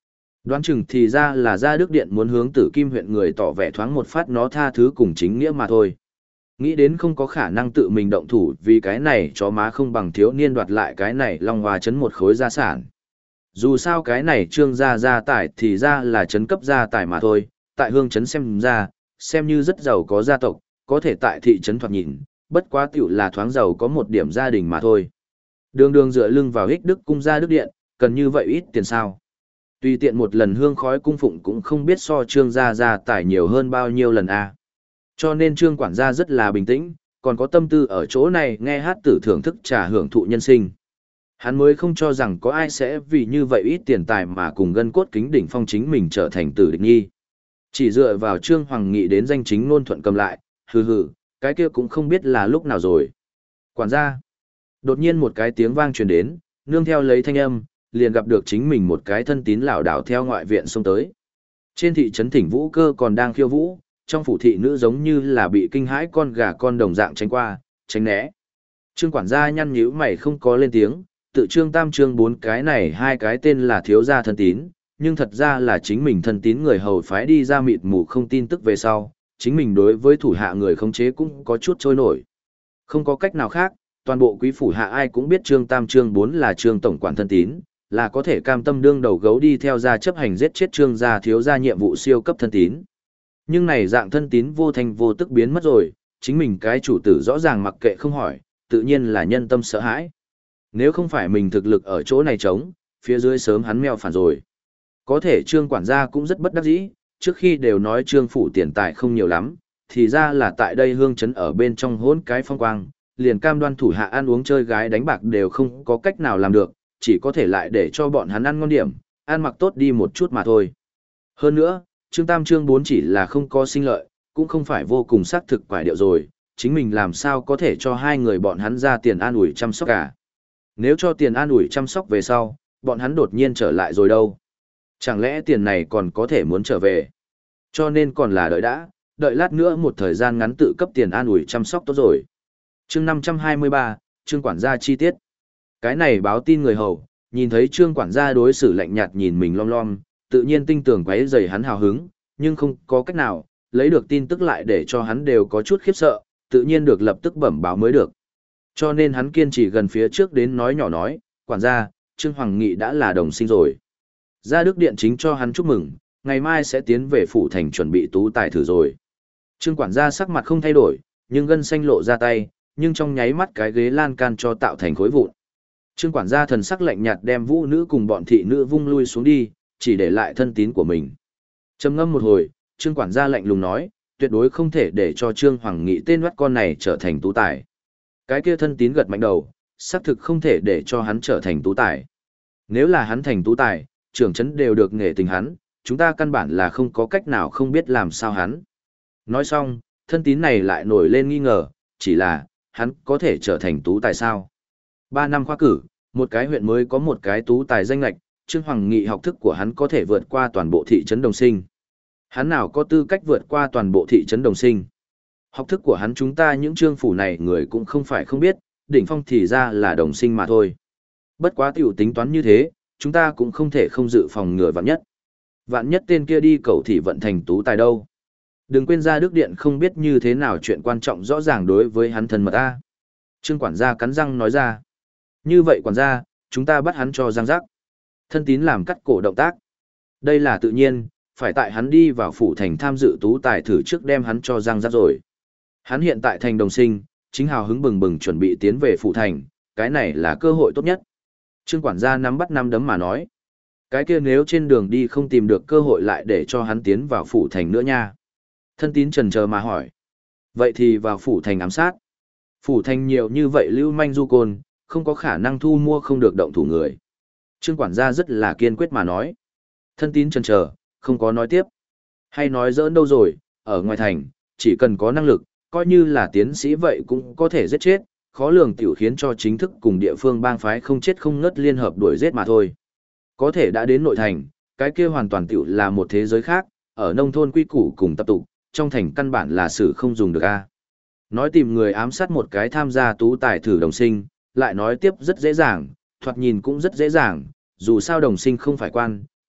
Đoán chừng thì ra là Gia Đức Điện muốn hướng Tử Kim huyện người tỏ vẻ thoáng một phát nó tha thứ cùng chính nghĩa mà thôi. Nghĩ đến không có khả năng tự mình động thủ vì cái này chó má không bằng thiếu niên đoạt lại cái này Long Hoa trấn một khối gia sản. Dù sao cái này Trương gia tài thì ra là trấn cấp gia tài mà thôi, tại hương trấn xem ra, xem như rất giàu có gia tộc, có thể tại thị trấn thoạt nhìn, bất quá tiểu là thoáng giàu có một điểm gia đình mà thôi. Đường đường dựa lưng vào Hích Đức cung Gia Đức Điện, cần như vậy ít tiền sao? Tùy tiện một lần hương khói cung phụng cũng không biết so Trương gia tài nhiều hơn bao nhiêu lần a. Cho nên Trương quản gia rất là bình tĩnh, còn có tâm tư ở chỗ này nghe hát tử thưởng thức trà hưởng thụ nhân sinh. Hắn mới không cho rằng có ai sẽ vì như vậy ít tiền tài mà cùng gân cốt kính đỉnh phong chính mình trở thành tử địch nhi. Chỉ dựa vào Trương Hoàng Nghị đến danh chính ngôn thuận cầm lại, hừ, cái kia cũng không biết là lúc nào rồi. Quản gia. Đột nhiên một cái tiếng vang truyền đến, nương theo lấy thanh âm, liền gặp được chính mình một cái thân tín lảo đảo theo ngoại viện xông tới. Trên thị trấn Thỉnh Vũ Cơ còn đang khiêu vũ, trong phủ thị nữ giống như là bị kinh hãi con gà con đồng dạng tránh qua, tránh né. Trương quản gia nhăn nhíu mày không có lên tiếng, tự Trương Tam Trương bốn cái này hai cái tên là thiếu gia thân tín, nhưng thật ra là chính mình thân tín người hầu phái đi ra mịt mù không tin tức về sau, chính mình đối với thủ hạ người khống chế cũng có chút trôi nổi. Không có cách nào khác, toàn bộ quý phủ hạ ai cũng biết Trương Tam Trương bốn là Trương tổng quản thân tín, là có thể cam tâm đương đầu gấu đi theo gia chấp hành giết chết Trương gia thiếu gia nhiệm vụ siêu cấp thân tín. Nhưng này dạng thân tín vô thành vô tức biến mất rồi, chính mình cái chủ tử rõ ràng mặc kệ không hỏi, tự nhiên là nhân tâm sợ hãi. Nếu không phải mình thực lực ở chỗ này trống, phía dưới sớm hắn mèo phản rồi. Có thể Trương quản gia cũng rất bất đắc dĩ, trước khi đều nói Trương phủ tiền tài không nhiều lắm, thì ra là tại đây hương trấn ở bên trong hỗn cái phong quang, liền cam đoan thủ hạ ăn uống chơi gái đánh bạc đều không có cách nào làm được, chỉ có thể lại để cho bọn hắn ăn ngon điểm, ăn mặc tốt đi một chút mà thôi. Hơn nữa, Trương Tam Trương 4 chỉ là không có sinh lợi, cũng không phải vô cùng xác thực quải điệu rồi, chính mình làm sao có thể cho hai người bọn hắn ra tiền an ủi chăm sóc cả. Nếu cho tiền an ủi chăm sóc về sau, bọn hắn đột nhiên trở lại rồi đâu. Chẳng lẽ tiền này còn có thể muốn trở về? Cho nên còn là đợi đã, đợi lát nữa một thời gian ngắn tự cấp tiền an ủi chăm sóc tốt rồi. Chương 523, Trương quản gia chi tiết. Cái này báo tin người hầu, nhìn thấy Trương quản gia đối xử lạnh nhạt nhìn mình lom lom, tự nhiên tinh tưởng quấy rầy hắn hào hứng, nhưng không có cách nào, lấy được tin tức lại để cho hắn đều có chút khiếp sợ, tự nhiên được lập tức bẩm báo mới được. Cho nên hắn kiên trì gần phía trước đến nói nhỏ nói, quản gia, Trương Hoàng Nghị đã là đồng sinh rồi. Gia Đức Điện chính cho hắn chúc mừng, ngày mai sẽ tiến về phủ thành chuẩn bị tú tài thử rồi. Trương quản gia sắc mặt không thay đổi, nhưng gân xanh lộ ra tay, nhưng trong nháy mắt cái ghế lan can cho tạo thành khối vụn. Trương quản gia thần sắc lạnh nhạt đem vũ nữ cùng bọn thị nữ vung lui xuống đi, chỉ để lại thân tín của mình. Trầm ngâm một hồi, Trương quản gia lạnh lùng nói, tuyệt đối không thể để cho Trương Hoàng Nghị tên oắt con này trở thành tú tài. Cái kia thân tín gật mạnh đầu, xác thực không thể để cho hắn trở thành tú tài. Nếu là hắn thành tú tài, trưởng trấn đều được nghệ tình hắn, chúng ta căn bản là không có cách nào không biết làm sao hắn. Nói xong, thân tín này lại nổi lên nghi ngờ, chỉ là, hắn có thể trở thành tú tài sao? 3 năm khoa cử, một cái huyện mới có một cái tú tài danh lạch, Trương Hoàng Nghị học thức của hắn có thể vượt qua toàn bộ thị trấn Đồng Sinh. Hắn nào có tư cách vượt qua toàn bộ thị trấn Đồng Sinh? Học thức của hắn chúng ta những trương phủ này người cũng không phải không biết, đỉnh phong thì ra là Đồng Sinh mà thôi. Bất quá tiểu tính toán như thế, chúng ta cũng không thể không dự phòng ngừa vạn nhất. Vạn nhất tên kia đi cầu thị vận thành tú tài đâu. Đừng quên Gia Đức Điện không biết như thế nào chuyện quan trọng rõ ràng đối với hắn thân mật ta. Trương quản gia cắn răng nói ra. Như vậy quản gia, chúng ta bắt hắn cho giang giác. Thân tín làm cắt cổ động tác. Đây là tự nhiên, phải tại hắn đi vào phủ thành tham dự tú tài thử trước đem hắn cho giang giác rồi. Hắn hiện tại thành Đồng Sinh, chính hào hứng bừng bừng chuẩn bị tiến về phủ thành, cái này là cơ hội tốt nhất. Trương quản gia nắm bắt nắm đấm mà nói. Cái kia nếu trên đường đi không tìm được cơ hội lại để cho hắn tiến vào phủ thành nữa nha. Thân tín trần chờ mà hỏi. Vậy thì vào phủ thành ám sát. Phủ thành nhiều như vậy lưu manh du côn, không có khả năng thu mua không được động thủ người. Trương quản gia rất là kiên quyết mà nói. Thân tín chần chờ, không có nói tiếp. Hay nói giỡn đâu rồi, ở ngoài thành, chỉ cần có năng lực, coi như là tiến sĩ vậy cũng có thể giết chết, khó lường tiểu khiến cho chính thức cùng địa phương bang phái không chết không ngất liên hợp đuổi giết mà thôi. Có thể đã đến nội thành, cái kia hoàn toàn tiểu là một thế giới khác, ở nông thôn quy củ cùng tập tục, trong thành căn bản là sự không dùng được a. Nói tìm người ám sát một cái tham gia tú tài thử Đồng Sinh, lại nói tiếp rất dễ dàng, thoạt nhìn cũng rất dễ dàng, dù sao Đồng Sinh không phải quan,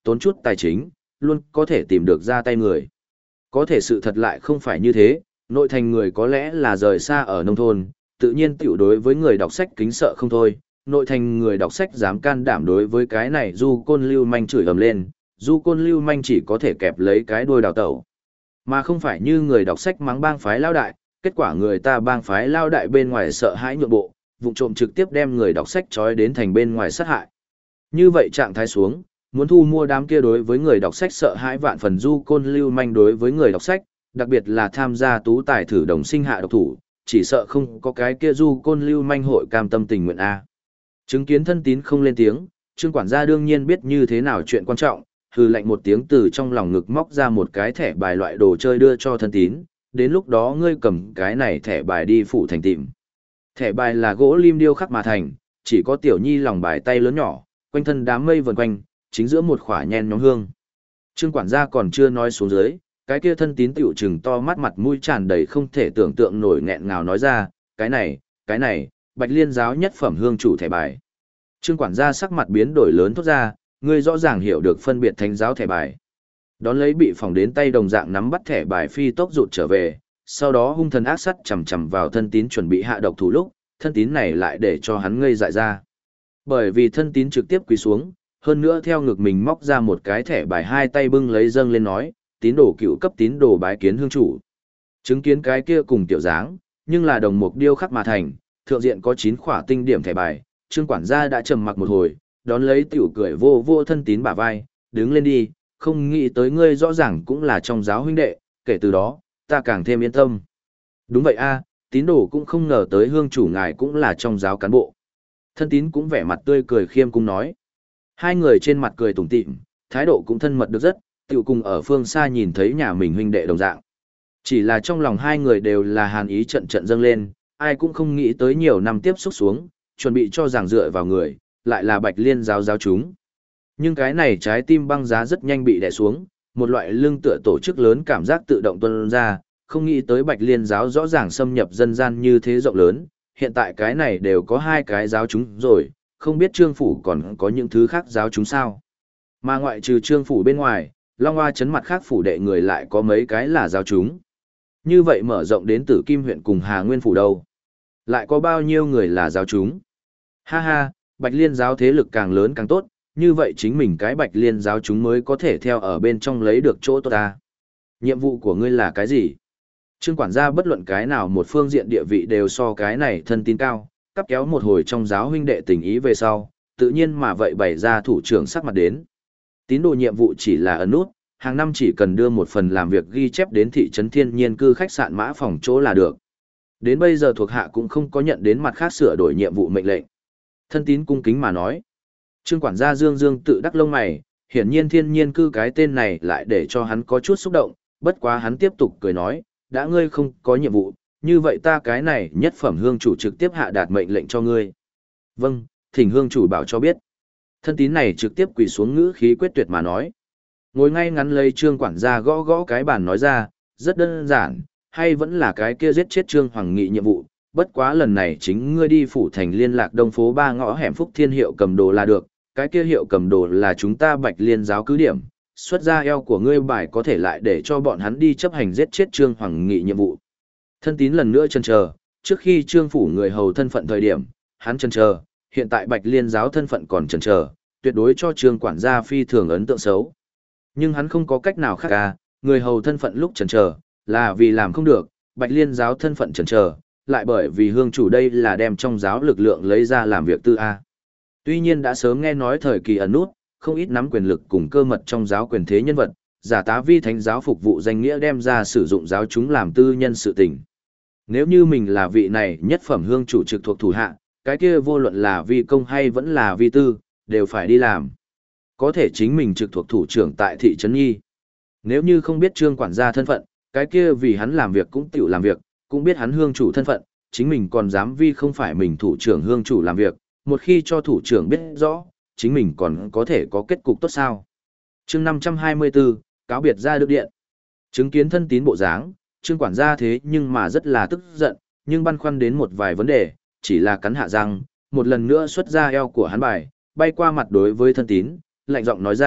tốn chút tài chính, luôn có thể tìm được ra tay người. Có thể sự thật lại không phải như thế, nội thành người có lẽ là rời xa ở nông thôn, tự nhiên tiểu đối với người đọc sách kính sợ không thôi. Nội thành người đọc sách dám can đảm đối với cái này du côn lưu manh chửi ầm lên, du côn lưu manh chỉ có thể kẹp lấy cái đuôi đào tẩu. Mà không phải như người đọc sách mắng bang phái lao đại, kết quả người ta bang phái lao đại bên ngoài sợ hãi nhượng bộ, vụng trộm trực tiếp đem người đọc sách trói đến thành bên ngoài sát hại. Như vậy trạng thái xuống, muốn thu mua đám kia đối với người đọc sách sợ hãi vạn phần du côn lưu manh đối với người đọc sách, đặc biệt là tham gia tú tài thử đồng sinh hạ độc thủ, chỉ sợ không có cái kia du côn lưu manh hội cam tâm tình nguyện a. Chứng kiến Thân Tín không lên tiếng, Trương quản gia đương nhiên biết như thế nào chuyện quan trọng, hừ lạnh một tiếng từ trong lòng ngực móc ra một cái thẻ bài loại đồ chơi đưa cho Thân Tín, đến lúc đó ngươi cầm cái này thẻ bài đi phủ thành tìm. Thẻ bài là gỗ lim điêu khắc mà thành, chỉ có tiểu nhi lòng bài tay lớn nhỏ, quanh thân đám mây vần quanh, chính giữa một khỏa nhen nhóm hương. Trương quản gia còn chưa nói xuống dưới, cái kia Thân Tín tiểu trừng to mắt mặt mũi tràn đầy không thể tưởng tượng nổi nghẹn ngào nói ra, cái này, Bạch Liên giáo nhất phẩm hương chủ thẻ bài. Trương quản gia sắc mặt biến đổi lớn thốt ra, ngươi rõ ràng hiểu được phân biệt thánh giáo thẻ bài. Đón lấy bị phỏng đến tay đồng dạng nắm bắt thẻ bài phi tốc rụt trở về, sau đó hung thần ác sắt chầm chầm vào Thân Tín chuẩn bị hạ độc thủ lúc, Thân Tín này lại để cho hắn ngây dại ra. Bởi vì Thân Tín trực tiếp quỳ xuống, hơn nữa theo ngực mình móc ra một cái thẻ bài hai tay bưng lấy dâng lên nói, tín đồ cựu cấp tín đồ bái kiến hương chủ. Chứng kiến cái kia cùng tiểu dáng, nhưng là đồng mục điêu khắc mà thành, thượng diện có 9 khỏa tinh điểm thẻ bài, Trương quản gia đã trầm mặc một hồi, đón lấy tiểu cười vô vô Thân Tín bả vai, đứng lên đi, không nghĩ tới ngươi rõ ràng cũng là trong giáo huynh đệ, kể từ đó, ta càng thêm yên tâm. Đúng vậy a, tín đồ cũng không ngờ tới hương chủ ngài cũng là trong giáo cán bộ. Thân Tín cũng vẻ mặt tươi cười khiêm cung nói. Hai người trên mặt cười tủm tỉm, thái độ cũng thân mật được rất, tiểu cùng ở phương xa nhìn thấy nhà mình huynh đệ đồng dạng. Chỉ là trong lòng hai người đều là hàn ý trận trận dâng lên, ai cũng không nghĩ tới nhiều năm tiếp xúc xuống, chuẩn bị cho rằng dựa vào người, lại là Bạch Liên giáo giáo chúng. Nhưng cái này trái tim băng giá rất nhanh bị đè xuống, một loại lưng tựa tổ chức lớn cảm giác tự động tuôn ra, không nghĩ tới Bạch Liên giáo rõ ràng xâm nhập dân gian như thế rộng lớn, hiện tại cái này đều có 2 cái giáo chúng rồi, không biết Trương phủ còn có những thứ khác giáo chúng sao. Mà ngoại trừ Trương phủ bên ngoài, Long Hoa chấn mặt khác phủ đệ người lại có mấy cái là giáo chúng. Như vậy mở rộng đến Tử Kim huyện cùng Hà Nguyên phủ đâu? Lại có bao nhiêu người là giáo chúng? Ha ha, Bạch Liên giáo thế lực càng lớn càng tốt, như vậy chính mình cái Bạch Liên giáo chúng mới có thể theo ở bên trong lấy được chỗ tốt ta. Nhiệm vụ của ngươi là cái gì? Trương quản gia bất luận cái nào một phương diện địa vị đều so cái này Thân Tín cao, cắp kéo một hồi trong giáo huynh đệ tình ý về sau, tự nhiên mà vậy bày ra thủ trưởng sắc mặt đến. Tín đồ nhiệm vụ chỉ là ấn nút, hàng năm chỉ cần đưa một phần làm việc ghi chép đến thị trấn Thiên Nhiên cư khách sạn mã phòng chỗ là được. Đến bây giờ thuộc hạ cũng không có nhận đến mặt khác sửa đổi nhiệm vụ mệnh lệnh. Thân Tín cung kính mà nói. Trương quản gia Dương Dương tự đắc lông mày, hiển nhiên Thiên Nhiên cư cái tên này lại để cho hắn có chút xúc động, bất quá hắn tiếp tục cười nói, đã ngươi không có nhiệm vụ, như vậy ta cái này nhất phẩm hương chủ trực tiếp hạ đạt mệnh lệnh cho ngươi. Vâng, thỉnh hương chủ bảo cho biết. Thân Tín này trực tiếp quỳ xuống ngữ khí quyết tuyệt mà nói. Ngồi ngay ngắn lấy Trương quản gia gõ gõ cái bàn nói ra, rất đơn giản, hay vẫn là cái kia giết chết Trương Hoàng Nghị nhiệm vụ, bất quá lần này chính ngươi đi phủ thành liên lạc đông phố 3 ngõ hẻm Phúc Thiên hiệu cầm đồ là được, cái kia hiệu cầm đồ là chúng ta Bạch Liên giáo cứ điểm, xuất ra eo của ngươi bài có thể lại để cho bọn hắn đi chấp hành giết chết Trương Hoàng Nghị nhiệm vụ. Thân Tín lần nữa chần chờ, trước khi Trương phủ người hầu thân phận thời điểm, hắn chần chờ, hiện tại Bạch Liên giáo thân phận còn chần chờ, tuyệt đối cho Trương quản gia phi thường ấn tượng xấu. Nhưng hắn không có cách nào khác cả, người hầu thân phận lúc chần chờ, là vì làm không được, Bạch Liên giáo thân phận chần chờ, lại bởi vì hương chủ đây là đem trong giáo lực lượng lấy ra làm việc tư a. Tuy nhiên đã sớm nghe nói thời kỳ ẩn nút, không ít nắm quyền lực cùng cơ mật trong giáo quyền thế nhân vật, giả tá vi thánh giáo phục vụ danh nghĩa đem ra sử dụng giáo chúng làm tư nhân sự tình. Nếu như mình là vị này nhất phẩm hương chủ trực thuộc thủ hạ, cái kia vô luận là vi công hay vẫn là vi tư, đều phải đi làm. Có thể chính mình trực thuộc thủ trưởng tại thị trấn Nhi. Nếu như không biết Trương quản gia thân phận, cái kia vì hắn làm việc cũng tiểu làm việc, cũng biết hắn hương chủ thân phận, chính mình còn dám vi không phải mình thủ trưởng hương chủ làm việc, một khi cho thủ trưởng biết rõ, chính mình còn có thể có kết cục tốt sao. Chương 524, cáo biệt ra Đức Điện. Chứng kiến Thân Tín bộ dáng, Trương quản gia thế nhưng mà rất là tức giận, nhưng băn khoăn đến một vài vấn đề, chỉ là cắn hạ răng, một lần nữa xuất ra eo của hắn bài, bay qua mặt đối với Thân Tín, lạnh giọng nói ra,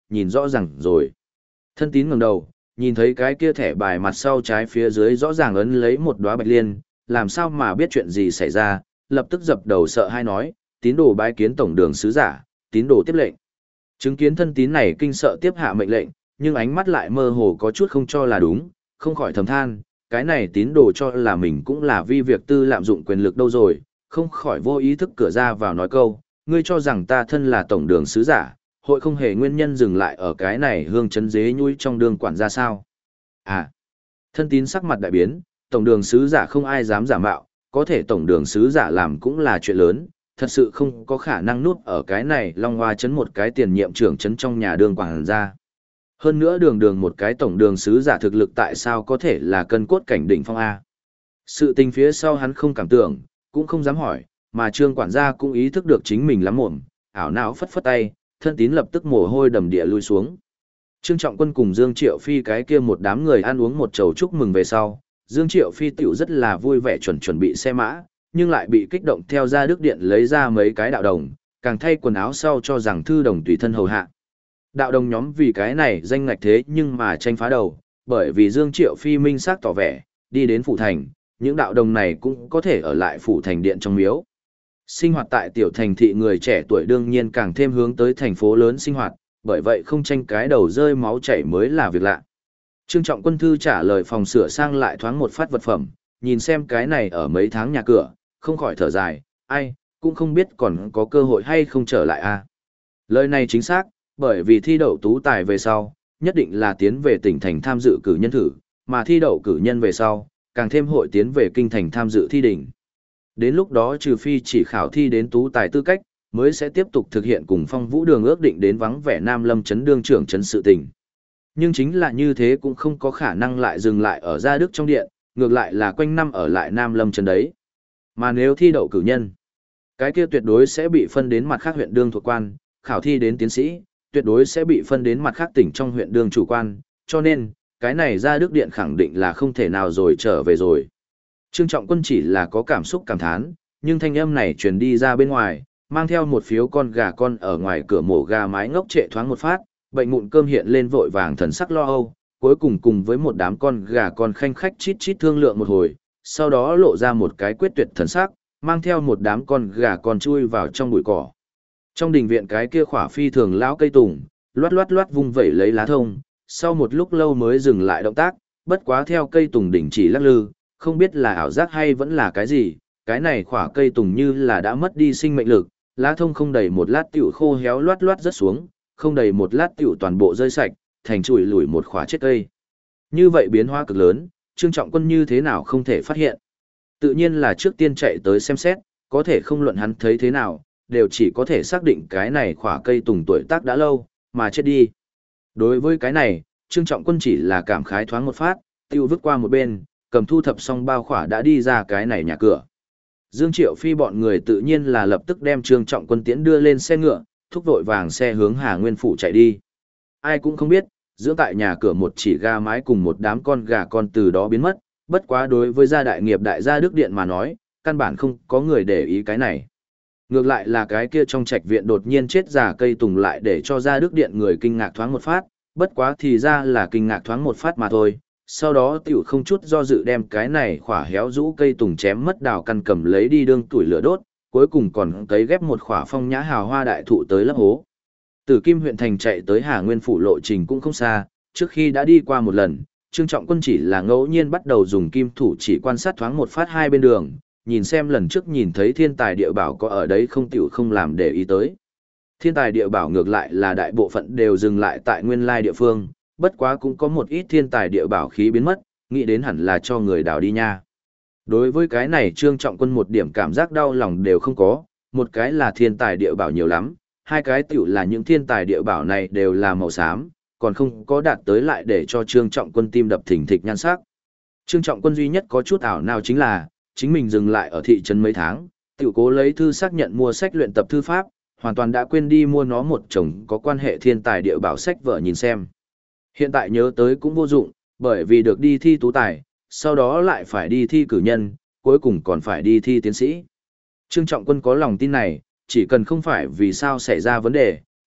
nhìn rõ ràng rồi. Thân tín ngẩng đầu, nhìn thấy cái kia thẻ bài mặt sau trái phía dưới rõ ràng ấn lấy một đóa bạch liên, làm sao mà biết chuyện gì xảy ra, lập tức dập đầu sợ hai nói, tín đồ bái kiến tổng đường sứ giả, tín đồ tiếp lệnh. Chứng kiến thân tín này kinh sợ tiếp hạ mệnh lệnh, nhưng ánh mắt lại mơ hồ có chút không cho là đúng, không khỏi thầm than, cái này tín đồ cho là mình cũng là vi việc tư lạm dụng quyền lực đâu rồi, không khỏi vô ý thức cửa ra vào nói câu, ngươi cho rằng ta thân là tổng đường sứ giả, hội không hề nguyên nhân dừng lại ở cái này hương chấn dế nhui trong đường quản gia sao. À, thân tín sắc mặt đại biến, tổng đường sứ giả không ai dám giả mạo, có thể tổng đường sứ giả làm cũng là chuyện lớn, thật sự không có khả năng nuốt ở cái này Long Hoa chấn một cái tiền nhiệm trưởng chấn trong nhà đường quản gia. Hơn nữa đường một cái tổng đường sứ giả thực lực tại sao có thể là cân cốt cảnh đỉnh phong A. Sự tình phía sau hắn không cảm tưởng, cũng không dám hỏi, mà trương quản gia cũng ý thức được chính mình lắm mồm, ảo não phất phất tay, thân tín lập tức mồ hôi đầm địa lui xuống. Trương Trọng Quân cùng Dương Triệu Phi cái kia một đám người ăn uống một chầu chúc mừng về sau, Dương Triệu Phi tiểu rất là vui vẻ chuẩn bị xe mã, nhưng lại bị kích động theo ra Đức Điện lấy ra mấy cái đạo đồng, càng thay quần áo sau cho rằng thư đồng tùy thân hầu hạ. Đạo đồng nhóm vì cái này danh ngạch thế nhưng mà tranh phá đầu, bởi vì Dương Triệu Phi minh xác tỏ vẻ, đi đến phủ thành, những đạo đồng này cũng có thể ở lại phủ thành điện trong miếu. Sinh hoạt tại tiểu thành thị người trẻ tuổi đương nhiên càng thêm hướng tới thành phố lớn sinh hoạt, bởi vậy không tranh cái đầu rơi máu chảy mới là việc lạ. Trương Trọng Quân thư trả lời phòng sửa sang lại thoáng một phát vật phẩm, nhìn xem cái này ở mấy tháng nhà cửa, không khỏi thở dài, ai, cũng không biết còn có cơ hội hay không trở lại a. Lời này chính xác, bởi vì thi đậu tú tài về sau, nhất định là tiến về tỉnh thành tham dự cử nhân thử, mà thi đậu cử nhân về sau, càng thêm hội tiến về kinh thành tham dự thi đỉnh. Đến lúc đó trừ phi chỉ khảo thi đến tú tài tư cách, mới sẽ tiếp tục thực hiện cùng Phong Vũ Đường ước định đến vắng vẻ Nam Lâm trấn đương trưởng trấn sự tình. Nhưng chính là như thế cũng không có khả năng lại dừng lại ở Gia Đức trong điện, ngược lại là quanh năm ở lại Nam Lâm trấn đấy. Mà nếu thi đậu cử nhân, cái kia tuyệt đối sẽ bị phân đến mặt khác huyện đương thuộc quan, khảo thi đến tiến sĩ, tuyệt đối sẽ bị phân đến mặt khác tỉnh trong huyện đương chủ quan, cho nên, cái này Gia Đức điện khẳng định là không thể nào rồi trở về rồi. Trương Trọng Quân chỉ là có cảm xúc cảm thán, nhưng thanh âm này truyền đi ra bên ngoài, mang theo một phiếu con gà con ở ngoài cửa mổ gà mái ngốc trệ thoáng một phát, bệnh mụn cơm hiện lên vội vàng thần sắc lo âu, cuối cùng với một đám con gà con khanh khách chít chít thương lượng một hồi, sau đó lộ ra một cái quyết tuyệt thần sắc, mang theo một đám con gà con chui vào trong bụi cỏ. Trong đình viện cái kia khỏa phi thường lão cây tùng, loát loát vung vẩy lấy lá thông, sau một lúc lâu mới dừng lại động tác, bất quá theo cây tùng đỉnh chỉ lắc lư, không biết là ảo giác hay vẫn là cái gì, cái này khỏa cây tùng như là đã mất đi sinh mệnh lực, lá thông không đầy một lát tiểu khô héo loát rớt xuống, không đầy một lát tiểu toàn bộ rơi sạch, thành chùi lủi một khỏa chết cây. Như vậy biến hóa cực lớn, Trương Trọng Quân như thế nào không thể phát hiện. Tự nhiên là trước tiên chạy tới xem xét, có thể không luận hắn thấy thế nào, đều chỉ có thể xác định cái này khỏa cây tùng tuổi tác đã lâu, mà chết đi. Đối với cái này, Trương Trọng Quân chỉ là cảm khái thoáng một phát, tiêu vứt qua một bên, cầm thu thập xong bao khỏa đã đi ra cái này nhà cửa. Dương Triệu Phi bọn người tự nhiên là lập tức đem Trương Trọng Quân tiễn đưa lên xe ngựa, thúc vội vàng xe hướng Hà Nguyên phủ chạy đi. Ai cũng không biết, dưỡng tại nhà cửa một chỉ gà mái cùng một đám con gà con từ đó biến mất, bất quá đối với gia đại nghiệp đại gia Đức Điện mà nói, căn bản không có người để ý cái này. Ngược lại là cái kia trong trạch viện đột nhiên chết già cây tùng lại để cho gia Đức Điện người kinh ngạc thoáng một phát, bất quá thì ra là kinh ngạc thoáng một phát mà thôi. Sau đó tiểu không chút do dự đem cái này khỏa héo rũ cây tùng chém mất đào căn cầm lấy đi đương tuổi lửa đốt, cuối cùng còn cấy ghép một khỏa phong nhã hào hoa đại thụ tới lấp hố. Từ Kim huyện thành chạy tới Hà Nguyên phủ lộ trình cũng không xa, trước khi đã đi qua một lần, Trương Trọng Quân chỉ là ngẫu nhiên bắt đầu dùng kim thủ chỉ quan sát thoáng một phát hai bên đường, nhìn xem lần trước nhìn thấy thiên tài địa bảo có ở đấy không tiểu không làm để ý tới. Thiên tài địa bảo ngược lại là đại bộ phận đều dừng lại tại nguyên lai địa phương, bất quá cũng có một ít thiên tài địa bảo khí biến mất, nghĩ đến hẳn là cho người đào đi nha. Đối với cái này Trương Trọng Quân một điểm cảm giác đau lòng đều không có, một cái là thiên tài địa bảo nhiều lắm, hai cái tiểu là những thiên tài địa bảo này đều là màu xám, còn không có đạt tới lại để cho Trương Trọng Quân tim đập thình thịch nhan sắc. Trương Trọng Quân duy nhất có chút ảo nào chính là, chính mình dừng lại ở thị trấn mấy tháng, tiểu cố lấy thư xác nhận mua sách luyện tập thư pháp, hoàn toàn đã quên đi mua nó một chồng có quan hệ thiên tài địa bảo sách vợ nhìn xem. Hiện tại nhớ tới cũng vô dụng, bởi vì được đi thi tú tài, sau đó lại phải đi thi cử nhân, cuối cùng còn phải đi thi tiến sĩ. Trương Trọng Quân có lòng tin này, chỉ cần không phải vì sao xảy ra vấn đề,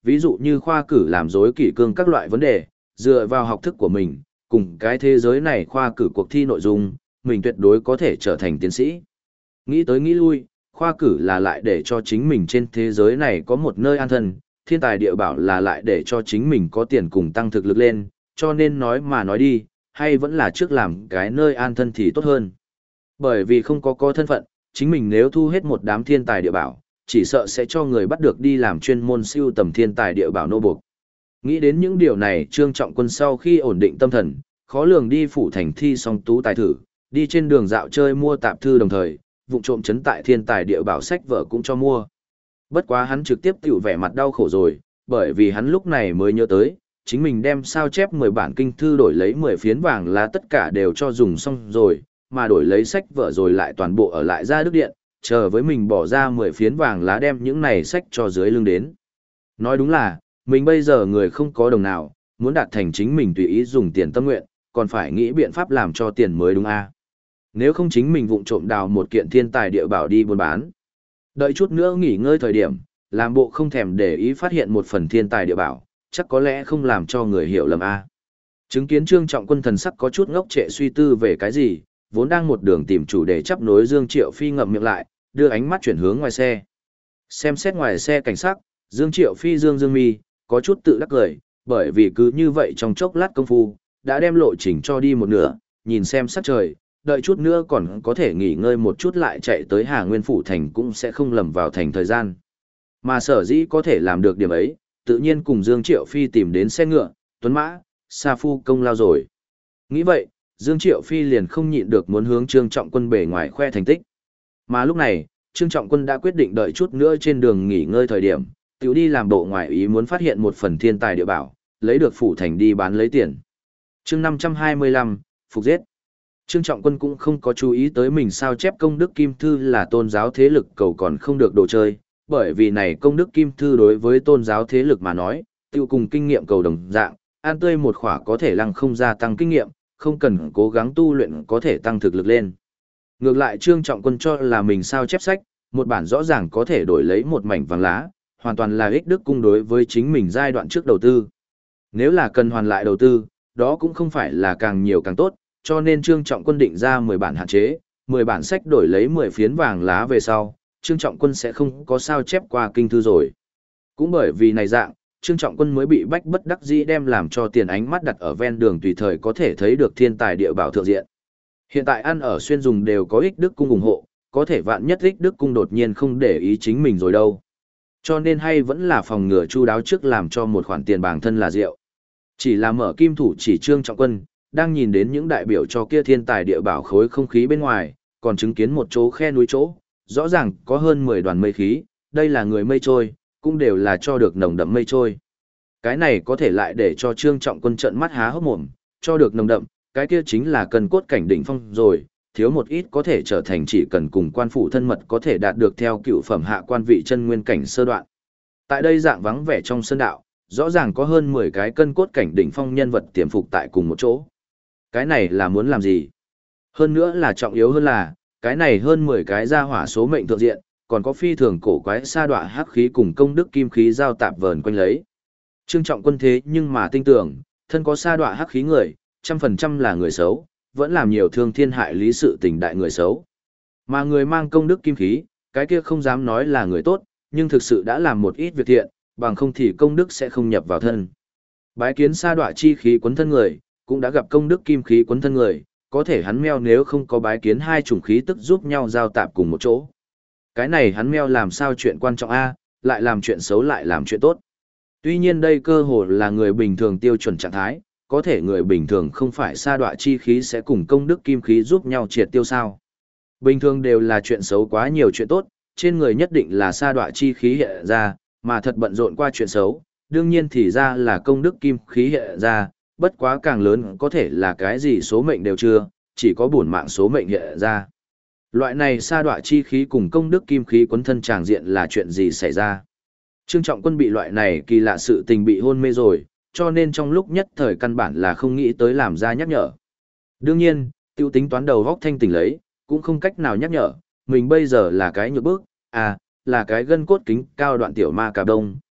ví dụ như khoa cử làm rối kỷ cương các loại vấn đề, dựa vào học thức của mình, cùng cái thế giới này khoa cử cuộc thi nội dung, mình tuyệt đối có thể trở thành tiến sĩ. Nghĩ tới nghĩ lui, khoa cử là lại để cho chính mình trên thế giới này có một nơi an thân, thiên tài địa bảo là lại để cho chính mình có tiền cùng tăng thực lực lên, cho nên nói mà nói đi, hay vẫn là trước làm cái nơi an thân thì tốt hơn. Bởi vì không có thân phận, chính mình nếu thu hết một đám thiên tài địa bảo, chỉ sợ sẽ cho người bắt được đi làm chuyên môn siêu tầm thiên tài địa bảo nô buộc. Nghĩ đến những điều này, Trương Trọng Quân sau khi ổn định tâm thần, khó lường đi phủ thành thi xong tú tài thử, đi trên đường dạo chơi mua tạp thư đồng thời, vụng trộm chấn tại thiên tài địa bảo sách vở cũng cho mua. Bất quá hắn trực tiếp tiểu vẻ mặt đau khổ rồi, bởi vì hắn lúc này mới nhớ tới, chính mình đem sao chép 10 bản kinh thư đổi lấy 10 phiến vàng là tất cả đều cho dùng xong rồi, mà đổi lấy sách vở rồi lại toàn bộ ở lại ra đức điện, chờ với mình bỏ ra 10 phiến vàng lá đem những này sách cho dưới lưng đến. Nói đúng là, mình bây giờ người không có đồng nào, muốn đạt thành chính mình tùy ý dùng tiền tâm nguyện, còn phải nghĩ biện pháp làm cho tiền mới đúng a. Nếu không chính mình vụng trộm đào một kiện thiên tài địa bảo đi buôn bán. Đợi chút nữa nghỉ ngơi thời điểm, làm bộ không thèm để ý phát hiện một phần thiên tài địa bảo, chắc có lẽ không làm cho người hiểu lầm a. Chứng kiến Trương Trọng Quân thần sắc có chút ngốc trệ suy tư về cái gì, vốn đang một đường tìm chủ đề chấp nối Dương Triệu Phi ngậm miệng lại, đưa ánh mắt chuyển hướng ngoài xe. Xem xét ngoài xe cảnh sắc, Dương Triệu Phi dương mi, có chút tự đắc cười, bởi vì cứ như vậy trong chốc lát công phu, đã đem lộ trình cho đi một nửa, nhìn xem sắc trời, đợi chút nữa còn có thể nghỉ ngơi một chút lại chạy tới Hà Nguyên Phủ Thành cũng sẽ không lầm vào thành thời gian. Mà sở dĩ có thể làm được điểm ấy, tự nhiên cùng Dương Triệu Phi tìm đến xe ngựa, tuấn mã, sa phu công lao rồi. Nghĩ vậy, Dương Triệu Phi liền không nhịn được muốn hướng Trương Trọng Quân bề ngoài khoe thành tích. Mà lúc này, Trương Trọng Quân đã quyết định đợi chút nữa trên đường nghỉ ngơi thời điểm, tiểu đi làm bộ ngoài ý muốn phát hiện một phần thiên tài địa bảo, lấy được Phủ Thành đi bán lấy tiền. Chương 525, phục giết. Trương Trọng Quân cũng không có chú ý tới mình sao chép công đức kim thư là tôn giáo thế lực cầu còn không được đồ chơi, bởi vì này công đức kim thư đối với tôn giáo thế lực mà nói, tiêu cùng kinh nghiệm cầu đồng dạng, an tươi một khỏa có thể lăng không gia tăng kinh nghiệm, không cần cố gắng tu luyện có thể tăng thực lực lên. Ngược lại Trương Trọng Quân cho là mình sao chép sách, một bản rõ ràng có thể đổi lấy một mảnh vàng lá, hoàn toàn là ích đức cung đối với chính mình giai đoạn trước đầu tư. Nếu là cần hoàn lại đầu tư, đó cũng không phải là càng nhiều càng tốt, cho nên Trương Trọng Quân định ra 10 bản hạn chế, 10 bản sách đổi lấy 10 phiến vàng lá về sau, Trương Trọng Quân sẽ không có sao chép qua kinh thư rồi. Cũng bởi vì này dạng, Trương Trọng Quân mới bị bách bất đắc dĩ đem làm cho tiền ánh mắt đặt ở ven đường tùy thời có thể thấy được thiên tài địa bảo thượng diện. Hiện tại ăn ở xuyên dùng đều có ích đức cung ủng hộ, có thể vạn nhất ích đức cung đột nhiên không để ý chính mình rồi đâu. Cho nên hay vẫn là phòng ngừa chu đáo trước làm cho một khoản tiền bản thân là rượu. Chỉ là mở kim thủ chỉ Trương Trọng Quân, đang nhìn đến những đại biểu cho kia thiên tài địa bảo khối không khí bên ngoài, còn chứng kiến một chỗ khe núi chỗ, rõ ràng có hơn 10 đoàn mây khí, đây là người mây trôi, cũng đều là cho được nồng đậm mây trôi. Cái này có thể lại để cho Trương Trọng Quân trợn mắt há hốc mồm, cho được nồng đậm, cái kia chính là cần cốt cảnh đỉnh phong rồi, thiếu một ít có thể trở thành chỉ cần cùng quan phủ thân mật có thể đạt được theo cựu phẩm hạ quan vị chân nguyên cảnh sơ đoạn. Tại đây dạng vắng vẻ trong sân đạo, rõ ràng có hơn 10 cái cân cốt cảnh đỉnh phong nhân vật tiềm phục tại cùng một chỗ. Cái này là muốn làm gì? Hơn nữa là trọng yếu hơn là, cái này hơn 10 cái gia hỏa số mệnh thượng diện, còn có phi thường cổ quái sa đọa hắc khí cùng công đức kim khí giao tạp vờn quanh lấy. Trương Trọng Quân thế nhưng mà tin tưởng, thân có sa đọa hắc khí người, 100% là người xấu, vẫn làm nhiều thương thiên hại lý sự tình đại người xấu. Mà người mang công đức kim khí, cái kia không dám nói là người tốt, nhưng thực sự đã làm một ít việc thiện, bằng không thì công đức sẽ không nhập vào thân. Bái kiến sa đọa chi khí quấn thân người, cũng đã gặp công đức kim khí quấn thân người, có thể hắn meo nếu không có bái kiến hai chủng khí tức giúp nhau giao tạp cùng một chỗ. Cái này hắn meo làm sao chuyện quan trọng a, lại làm chuyện xấu lại làm chuyện tốt. Tuy nhiên đây cơ hồ là người bình thường tiêu chuẩn trạng thái, có thể người bình thường không phải sa đọa chi khí sẽ cùng công đức kim khí giúp nhau triệt tiêu sao. Bình thường đều là chuyện xấu quá nhiều chuyện tốt, trên người nhất định là sa đọa chi khí hiện ra, mà thật bận rộn qua chuyện xấu, đương nhiên thì ra là công đức kim khí hiện ra, bất quá càng lớn có thể là cái gì số mệnh đều chưa, chỉ có bổn mạng số mệnh hiện ra. Loại này sa đọa chi khí cùng công đức kim khí quấn thân tràng diện là chuyện gì xảy ra? Trương Trọng Quân bị loại này kỳ lạ sự tình bị hôn mê rồi, cho nên trong lúc nhất thời căn bản là không nghĩ tới làm ra nhắc nhở. Đương nhiên, tiêu tính toán đầu góc thanh tỉnh lấy, cũng không cách nào nhắc nhở, mình bây giờ là cái nhược bước, là cái gân cốt kính cao đoạn tiểu ma cà đông,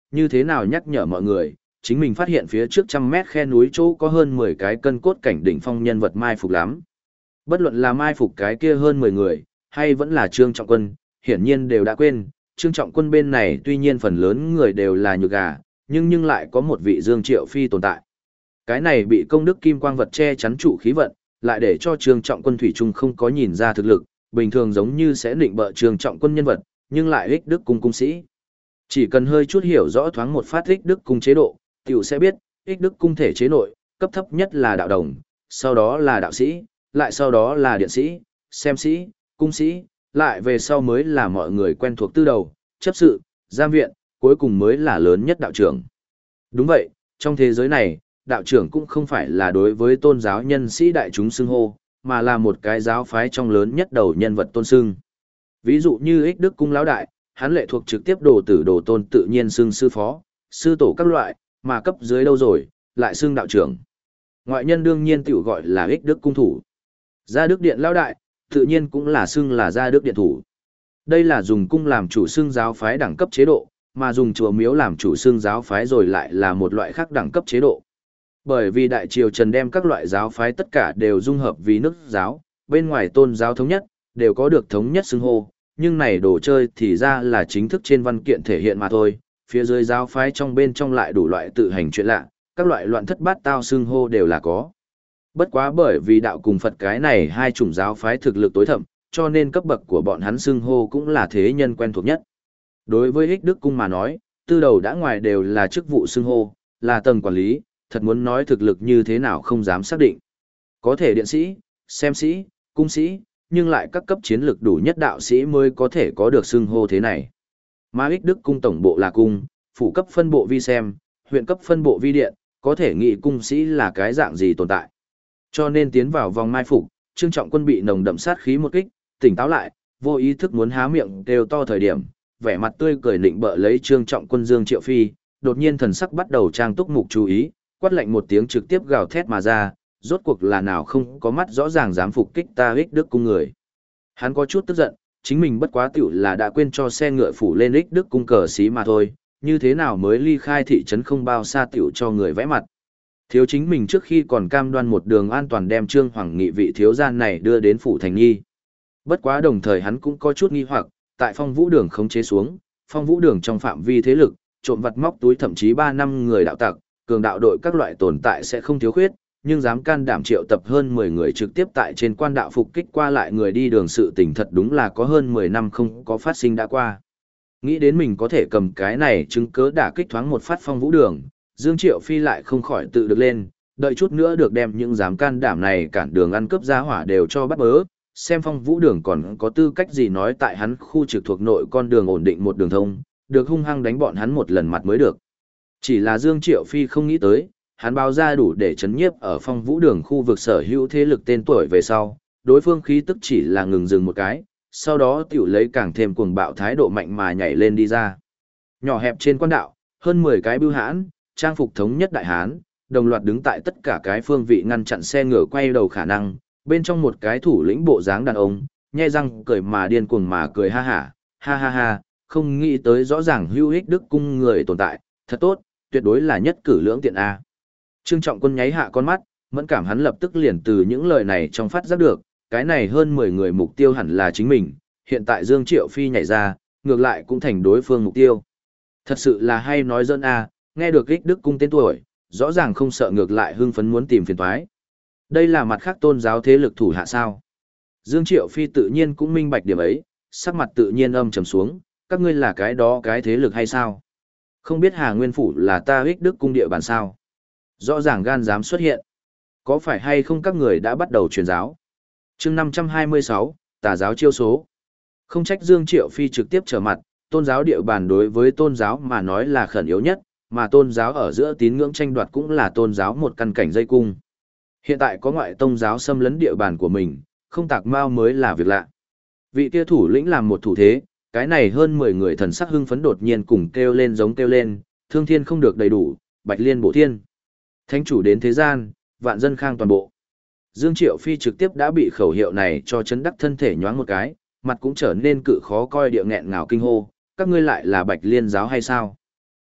như thế nào nhắc nhở mọi người, chính mình phát hiện phía trước 100 mét khe núi chỗ có hơn 10 cái cân cốt cảnh đỉnh phong nhân vật mai phục lắm. Bất luận là mai phục cái kia hơn 10 người, hay vẫn là Trương Trọng Quân, hiển nhiên đều đã quên, Trương Trọng Quân bên này tuy nhiên phần lớn người đều là nhược gà, nhưng lại có một vị Dương Triệu Phi tồn tại. Cái này bị công đức kim quang vật che chắn trụ khí vận, lại để cho Trương Trọng Quân thủy chung không có nhìn ra thực lực, bình thường giống như sẽ định bợ Trương Trọng Quân nhân vật, nhưng lại ích đức cung cung sĩ. Chỉ cần hơi chút hiểu rõ thoáng một phát ích đức cung chế độ, tiểu sẽ biết, ích đức cung thể chế nội, cấp thấp nhất là đạo đồng, sau đó là đạo sĩ, lại sau đó là điện sĩ, xem sĩ, cung sĩ, lại về sau mới là mọi người quen thuộc tư đầu, chấp sự, giam viện, cuối cùng mới là lớn nhất đạo trưởng. Đúng vậy, trong thế giới này, đạo trưởng cũng không phải là đối với tôn giáo nhân sĩ đại chúng xưng hô, mà là một cái giáo phái trong lớn nhất đầu nhân vật tôn xưng. Ví dụ như ích đức cung lão đại, hắn lệ thuộc trực tiếp đồ tử đồ tôn tự nhiên xưng sư phó, sư tổ các loại, mà cấp dưới đâu rồi, lại xưng đạo trưởng. Ngoại nhân đương nhiên tiểu gọi là ích đức cung thủ. Gia đức điện lão đại, tự nhiên cũng là xưng là gia đức điện thủ. Đây là dùng cung làm chủ xưng giáo phái đẳng cấp chế độ, mà dùng chùa miếu làm chủ xưng giáo phái rồi lại là một loại khác đẳng cấp chế độ. Bởi vì Đại Triều Trần đem các loại giáo phái tất cả đều dung hợp vì nước giáo, bên ngoài tôn giáo thống nhất, đều có được thống nhất xưng hô, nhưng này đồ chơi thì ra là chính thức trên văn kiện thể hiện mà thôi, phía dưới giáo phái trong bên trong lại đủ loại tự hành chuyện lạ, các loại loạn thất bát tao xưng hô đều là có. Bất quá bởi vì đạo cùng Phật cái này hai chủng giáo phái thực lực tối thậm, cho nên cấp bậc của bọn hắn xưng hô cũng là thế nhân quen thuộc nhất. Đối với ích đức cung mà nói, từ đầu đã ngoài đều là chức vụ xưng hô, là tầng quản lý, thật muốn nói thực lực như thế nào không dám xác định. Có thể điện sĩ, xem sĩ, cung sĩ, nhưng lại các cấp chiến lực đủ nhất đạo sĩ mới có thể có được xưng hô thế này. Mà ích đức cung tổng bộ là cung, phủ cấp phân bộ vi xem, huyện cấp phân bộ vi điện, có thể nghĩ cung sĩ là cái dạng gì tồn tại. Cho nên tiến vào vòng mai phục, Trương Trọng Quân bị nồng đậm sát khí một kích, tỉnh táo lại, vô ý thức muốn há miệng kêu to thời điểm, vẻ mặt tươi cười định bợ lấy Trương Trọng Quân Dương Triệu Phi, đột nhiên thần sắc bắt đầu trang túc mục chú ý, quát lạnh một tiếng trực tiếp gào thét mà ra, rốt cuộc là nào không có mắt rõ ràng dám phục kích ta ích đức cung người. Hắn có chút tức giận, chính mình bất quá tiểu là đã quên cho xe ngựa phủ lên ích đức cung cờ xí mà thôi, như thế nào mới ly khai thị trấn không bao xa tiểu cho người vẽ mặt. Thiếu chính mình trước khi còn cam đoan một đường an toàn đem Trương Hoàng Nghị vị thiếu gian này đưa đến phủ thành nghi. Bất quá đồng thời hắn cũng có chút nghi hoặc, tại Phong Vũ Đường khống chế xuống, Phong Vũ Đường trong phạm vi thế lực, trộm vặt móc túi thậm chí 3 năm người đạo tặc, cường đạo đội các loại tồn tại sẽ không thiếu khuyết, nhưng dám can đảm triệu tập hơn 10 người trực tiếp tại trên quan đạo phục kích qua lại người đi đường sự tình thật đúng là có hơn 10 năm không có phát sinh đã qua. Nghĩ đến mình có thể cầm cái này chứng cớ đả kích thoáng một phát Phong Vũ Đường, Dương Triệu Phi lại không khỏi tự được lên, đợi chút nữa được đem những dám can đảm này cản đường ăn cướp giá hỏa đều cho bắt bớ, xem Phong Vũ Đường còn có tư cách gì nói tại hắn khu trực thuộc nội con đường ổn định một đường thông, được hung hăng đánh bọn hắn một lần mặt mới được. Chỉ là Dương Triệu Phi không nghĩ tới, hắn báo ra đủ để chấn nhiếp ở Phong Vũ Đường khu vực sở hữu thế lực tên tuổi về sau, đối phương khí tức chỉ là ngừng dừng một cái, sau đó tiểu lấy càng thêm cuồng bạo thái độ mạnh mà nhảy lên đi ra. Nhỏ hẹp trên quan đạo, hơn 10 cái bưu hãn, trang phục thống nhất đại hán, đồng loạt đứng tại tất cả cái phương vị ngăn chặn xe ngựa quay đầu khả năng, bên trong một cái thủ lĩnh bộ dáng đàn ông, nhe răng cười mà điên cuồng mà cười ha hả, ha ha ha, không nghĩ tới rõ ràng hữu ích đức cung người tồn tại, thật tốt, tuyệt đối là nhất cử lưỡng tiện A. Trương Trọng Quân nháy hạ con mắt, mẫn cảm hắn lập tức liền từ những lời này trong phát giác được, cái này hơn 10 người mục tiêu hẳn là chính mình, hiện tại Dương Triệu Phi nhảy ra, ngược lại cũng thành đối phương mục tiêu. Thật sự là hay nói dân A, nghe được ích đức cung tên tuổi, rõ ràng không sợ ngược lại hưng phấn muốn tìm phiền toái. Đây là mặt khác tôn giáo thế lực thủ hạ sao. Dương Triệu Phi tự nhiên cũng minh bạch điểm ấy, sắc mặt tự nhiên âm trầm xuống, các ngươi là cái đó cái thế lực hay sao? Không biết Hà Nguyên Phủ là ta ích đức cung địa bàn sao? Rõ ràng gan dám xuất hiện. Có phải hay không các người đã bắt đầu truyền giáo? chương 526, tà giáo chiêu số. Không trách Dương Triệu Phi trực tiếp trở mặt, tôn giáo địa bàn đối với tôn giáo mà nói là khẩn yếu nhất, mà tôn giáo ở giữa tín ngưỡng tranh đoạt cũng là tôn giáo một căn cảnh dây cung. Hiện tại có ngoại tôn giáo xâm lấn địa bàn của mình, không tạc mao mới là việc lạ. Vị kia thủ lĩnh làm một thủ thế, cái này hơn 10 người thần sắc hưng phấn đột nhiên cùng kêu lên giống kêu lên, thương thiên không được đầy đủ, bạch liên bổ thiên. Thánh chủ đến thế gian, vạn dân khang toàn bộ. Dương Triệu Phi trực tiếp đã bị khẩu hiệu này cho chấn đắc thân thể nhoáng một cái, mặt cũng trở nên cự khó coi địa nghẹn ngào kinh hô, các ngươi lại là bạch liên giáo hay sao?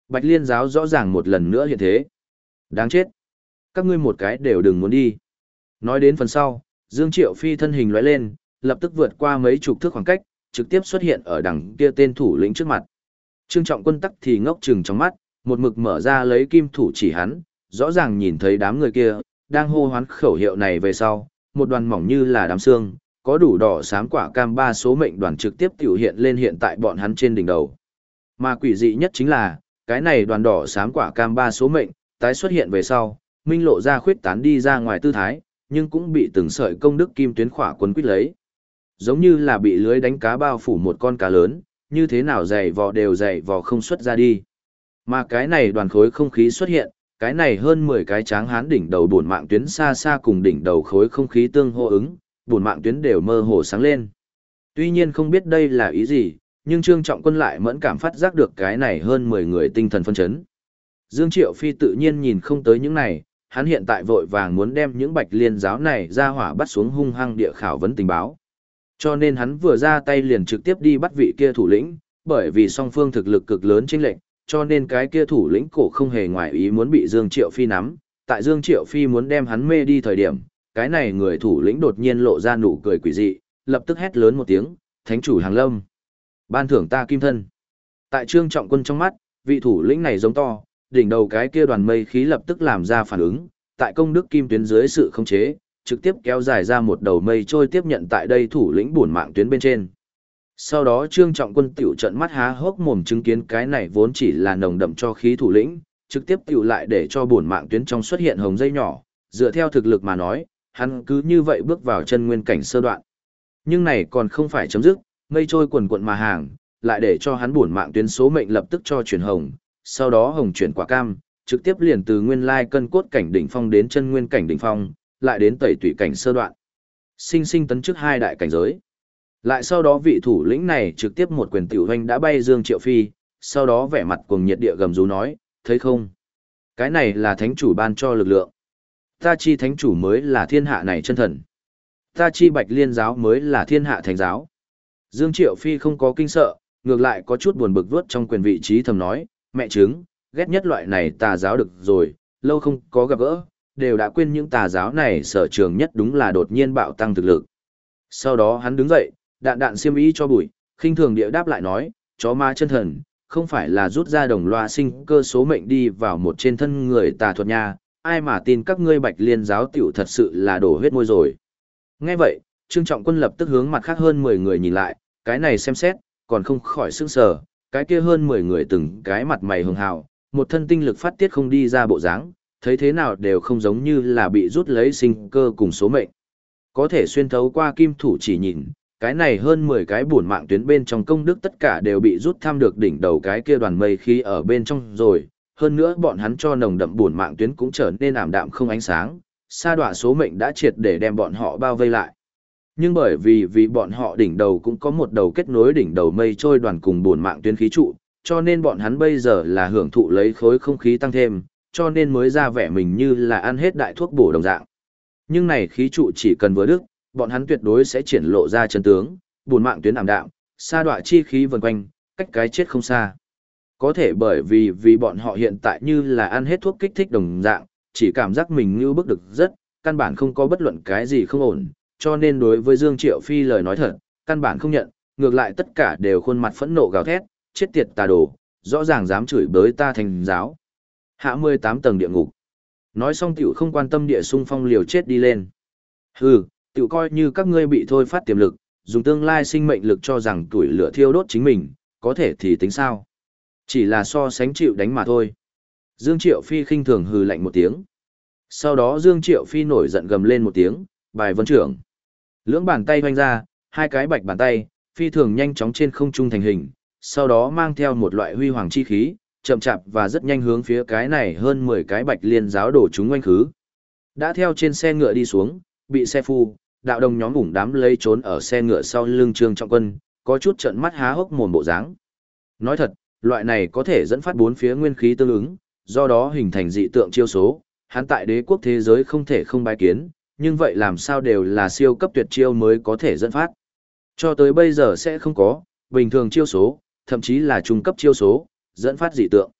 Bạch Liên giáo rõ ràng một lần nữa hiện thế. Đáng chết. Các ngươi một cái đều đừng muốn đi. Nói đến phần sau, Dương Triệu Phi thân hình lóe lên, lập tức vượt qua mấy chục thước khoảng cách, trực tiếp xuất hiện ở đằng kia tên thủ lĩnh trước mặt. Trương Trọng Quân tắc thì ngốc trừng trong mắt, một mực mở ra lấy kim thủ chỉ hắn, rõ ràng nhìn thấy đám người kia, đang hô hoán khẩu hiệu này về sau, một đoàn mỏng như là đám xương, có đủ đỏ xám quả cam ba số mệnh đoàn trực tiếp tiểu hiện lên hiện tại bọn hắn trên đỉnh đầu. Mà quỷ dị nhất chính là, cái này đoàn đỏ xám quả cam ba số mệnh, tái xuất hiện về sau, minh lộ ra khuyết tán đi ra ngoài tư thái, nhưng cũng bị từng sợi công đức kim tuyến khỏa quấn quýt lấy. Giống như là bị lưới đánh cá bao phủ một con cá lớn, như thế nào dày vò đều dày vò không xuất ra đi. Mà cái này đoàn khối không khí xuất hiện, cái này hơn 10 cái tráng hán đỉnh đầu bổn mạng tuyến xa xa cùng đỉnh đầu khối không khí tương hô ứng, bổn mạng tuyến đều mơ hồ sáng lên. Tuy nhiên không biết đây là ý gì, nhưng Trương Trọng Quân lại mẫn cảm phát giác được cái này hơn 10 người tinh thần phân chấn. Dương Triệu Phi tự nhiên nhìn không tới những này, hắn hiện tại vội vàng muốn đem những Bạch Liên giáo này ra hỏa bắt xuống hung hăng địa khảo vấn tình báo. Cho nên hắn vừa ra tay liền trực tiếp đi bắt vị kia thủ lĩnh, bởi vì song phương thực lực cực lớn chênh lệch, cho nên cái kia thủ lĩnh cổ không hề ngoài ý muốn bị Dương Triệu Phi nắm. Tại Dương Triệu Phi muốn đem hắn mê đi thời điểm, cái này người thủ lĩnh đột nhiên lộ ra nụ cười quỷ dị, lập tức hét lớn một tiếng, "Thánh chủ Hàng Lâm, ban thưởng ta kim thân." Tại Trương Trọng Quân trong mắt, vị thủ lĩnh này giống to, đỉnh đầu cái kia đoàn mây khí lập tức làm ra phản ứng, tại công đức kim tuyến dưới sự khống chế, trực tiếp kéo dài ra một đầu mây trôi tiếp nhận tại đây thủ lĩnh bổn mạng tuyến bên trên. Sau đó Trương Trọng Quân tiểu trận mắt há hốc mồm chứng kiến cái này vốn chỉ là nồng đậm cho khí thủ lĩnh, trực tiếp tiểu lại để cho bổn mạng tuyến trong xuất hiện hồng dây nhỏ, dựa theo thực lực mà nói, hắn cứ như vậy bước vào chân nguyên cảnh sơ đoạn. Nhưng này còn không phải chấm dứt, mây trôi quần quận mà hàng, lại để cho hắn bổn mạng tuyến số mệnh lập tức cho chuyển hồng, sau đó hồng chuyển quả cam, trực tiếp liền từ nguyên lai cân cốt cảnh đỉnh phong đến chân nguyên cảnh đỉnh phong, lại đến tẩy tủy cảnh sơ đoạn. Sinh sinh tấn trước hai đại cảnh giới. Lại sau đó vị thủ lĩnh này trực tiếp một quyền tiểu hoành đã bay Dương Triệu Phi, sau đó vẻ mặt cuồng nhiệt địa gầm rú nói, thấy không? Cái này là thánh chủ ban cho lực lượng. Ta chi thánh chủ mới là thiên hạ này chân thần. Ta chi Bạch Liên giáo mới là thiên hạ thánh giáo. Dương Triệu Phi không có kinh sợ, ngược lại có chút buồn bực vuốt trong quyền vị trí thầm nói, mẹ chứng, ghét nhất loại này tà giáo được rồi, lâu không có gặp gỡ, đều đã quên những tà giáo này sở trường nhất đúng là đột nhiên bạo tăng thực lực. Sau đó hắn đứng dậy, đạn đạn xiêm y cho bụi, khinh thường địa đáp lại nói, chó ma chân thần, không phải là rút ra đồng loa sinh cơ số mệnh đi vào một trên thân người tà thuật nha, ai mà tin các ngươi Bạch Liên giáo tiểu thật sự là đổ huyết môi rồi. Nghe vậy, Trương Trọng Quân lập tức hướng mặt khác hơn 10 người nhìn lại, cái này xem xét, còn không khỏi sững sờ, cái kia hơn 10 người từng cái mặt mày hường hào, một thân tinh lực phát tiết không đi ra bộ dáng, thấy thế nào đều không giống như là bị rút lấy sinh cơ cùng số mệnh. Có thể xuyên thấu qua kim thủ chỉ nhìn, cái này hơn 10 cái bổn mạng tuyến bên trong công đức tất cả đều bị rút thăm được đỉnh đầu cái kia đoàn mây khí ở bên trong rồi, hơn nữa bọn hắn cho nồng đậm bổn mạng tuyến cũng trở nên ảm đạm không ánh sáng, sa đọa số mệnh đã triệt để đem bọn họ bao vây lại. Nhưng bởi vì bọn họ đỉnh đầu cũng có một đầu kết nối đỉnh đầu mây trôi đoàn cùng bổn mạng tuyến khí trụ, cho nên bọn hắn bây giờ là hưởng thụ lấy khối không khí tăng thêm, cho nên mới ra vẻ mình như là ăn hết đại thuốc bổ đồng dạng. Nhưng này khí trụ chỉ cần vừa đứt, bọn hắn tuyệt đối sẽ triển lộ ra chân tướng, bổn mạng tuyến ảm đạm, sa đọa chi khí vần quanh, cách cái chết không xa. Có thể bởi vì bọn họ hiện tại như là ăn hết thuốc kích thích đồng dạng, chỉ cảm giác mình như bức được rất, căn bản không có bất luận cái gì không ổn, cho nên đối với Dương Triệu Phi lời nói thật, căn bản không nhận, ngược lại tất cả đều khuôn mặt phẫn nộ gào thét, chết tiệt tà đồ, rõ ràng dám chửi bới ta thành giáo. Hạ 18 tầng địa ngục. Nói xong tiểu không quan tâm địa xung phong liều chết đi lên. Hừ, tiểu coi như các ngươi bị thôi phát tiềm lực, dùng tương lai sinh mệnh lực cho rằng tuổi lửa thiêu đốt chính mình, có thể thì tính sao? Chỉ là so sánh chịu đánh mà thôi. Dương Triệu Phi khinh thường hừ lạnh một tiếng. Sau đó Dương Triệu Phi nổi giận gầm lên một tiếng, bài vân trưởng. Lưỡng bàn tay hoành ra, hai cái bạch bàn tay, phi thường nhanh chóng trên không trung thành hình, sau đó mang theo một loại huy hoàng chi khí, chậm chạp và rất nhanh hướng phía cái này hơn 10 cái Bạch Liên giáo đổ chúng oanh khứ. Đã theo trên xe ngựa đi xuống, bị xe phu, đạo đồng nhóm ủng đám lấy trốn ở xe ngựa sau lưng Trương Trọng Quân, có chút trợn mắt há hốc mồm bộ dáng. Nói thật, loại này có thể dẫn phát bốn phía nguyên khí tương ứng, do đó hình thành dị tượng chiêu số, hắn tại đế quốc thế giới không thể không bái kiến, nhưng vậy làm sao đều là siêu cấp tuyệt chiêu mới có thể dẫn phát. Cho tới bây giờ sẽ không có, bình thường chiêu số, thậm chí là trung cấp chiêu số, dẫn phát dị tượng.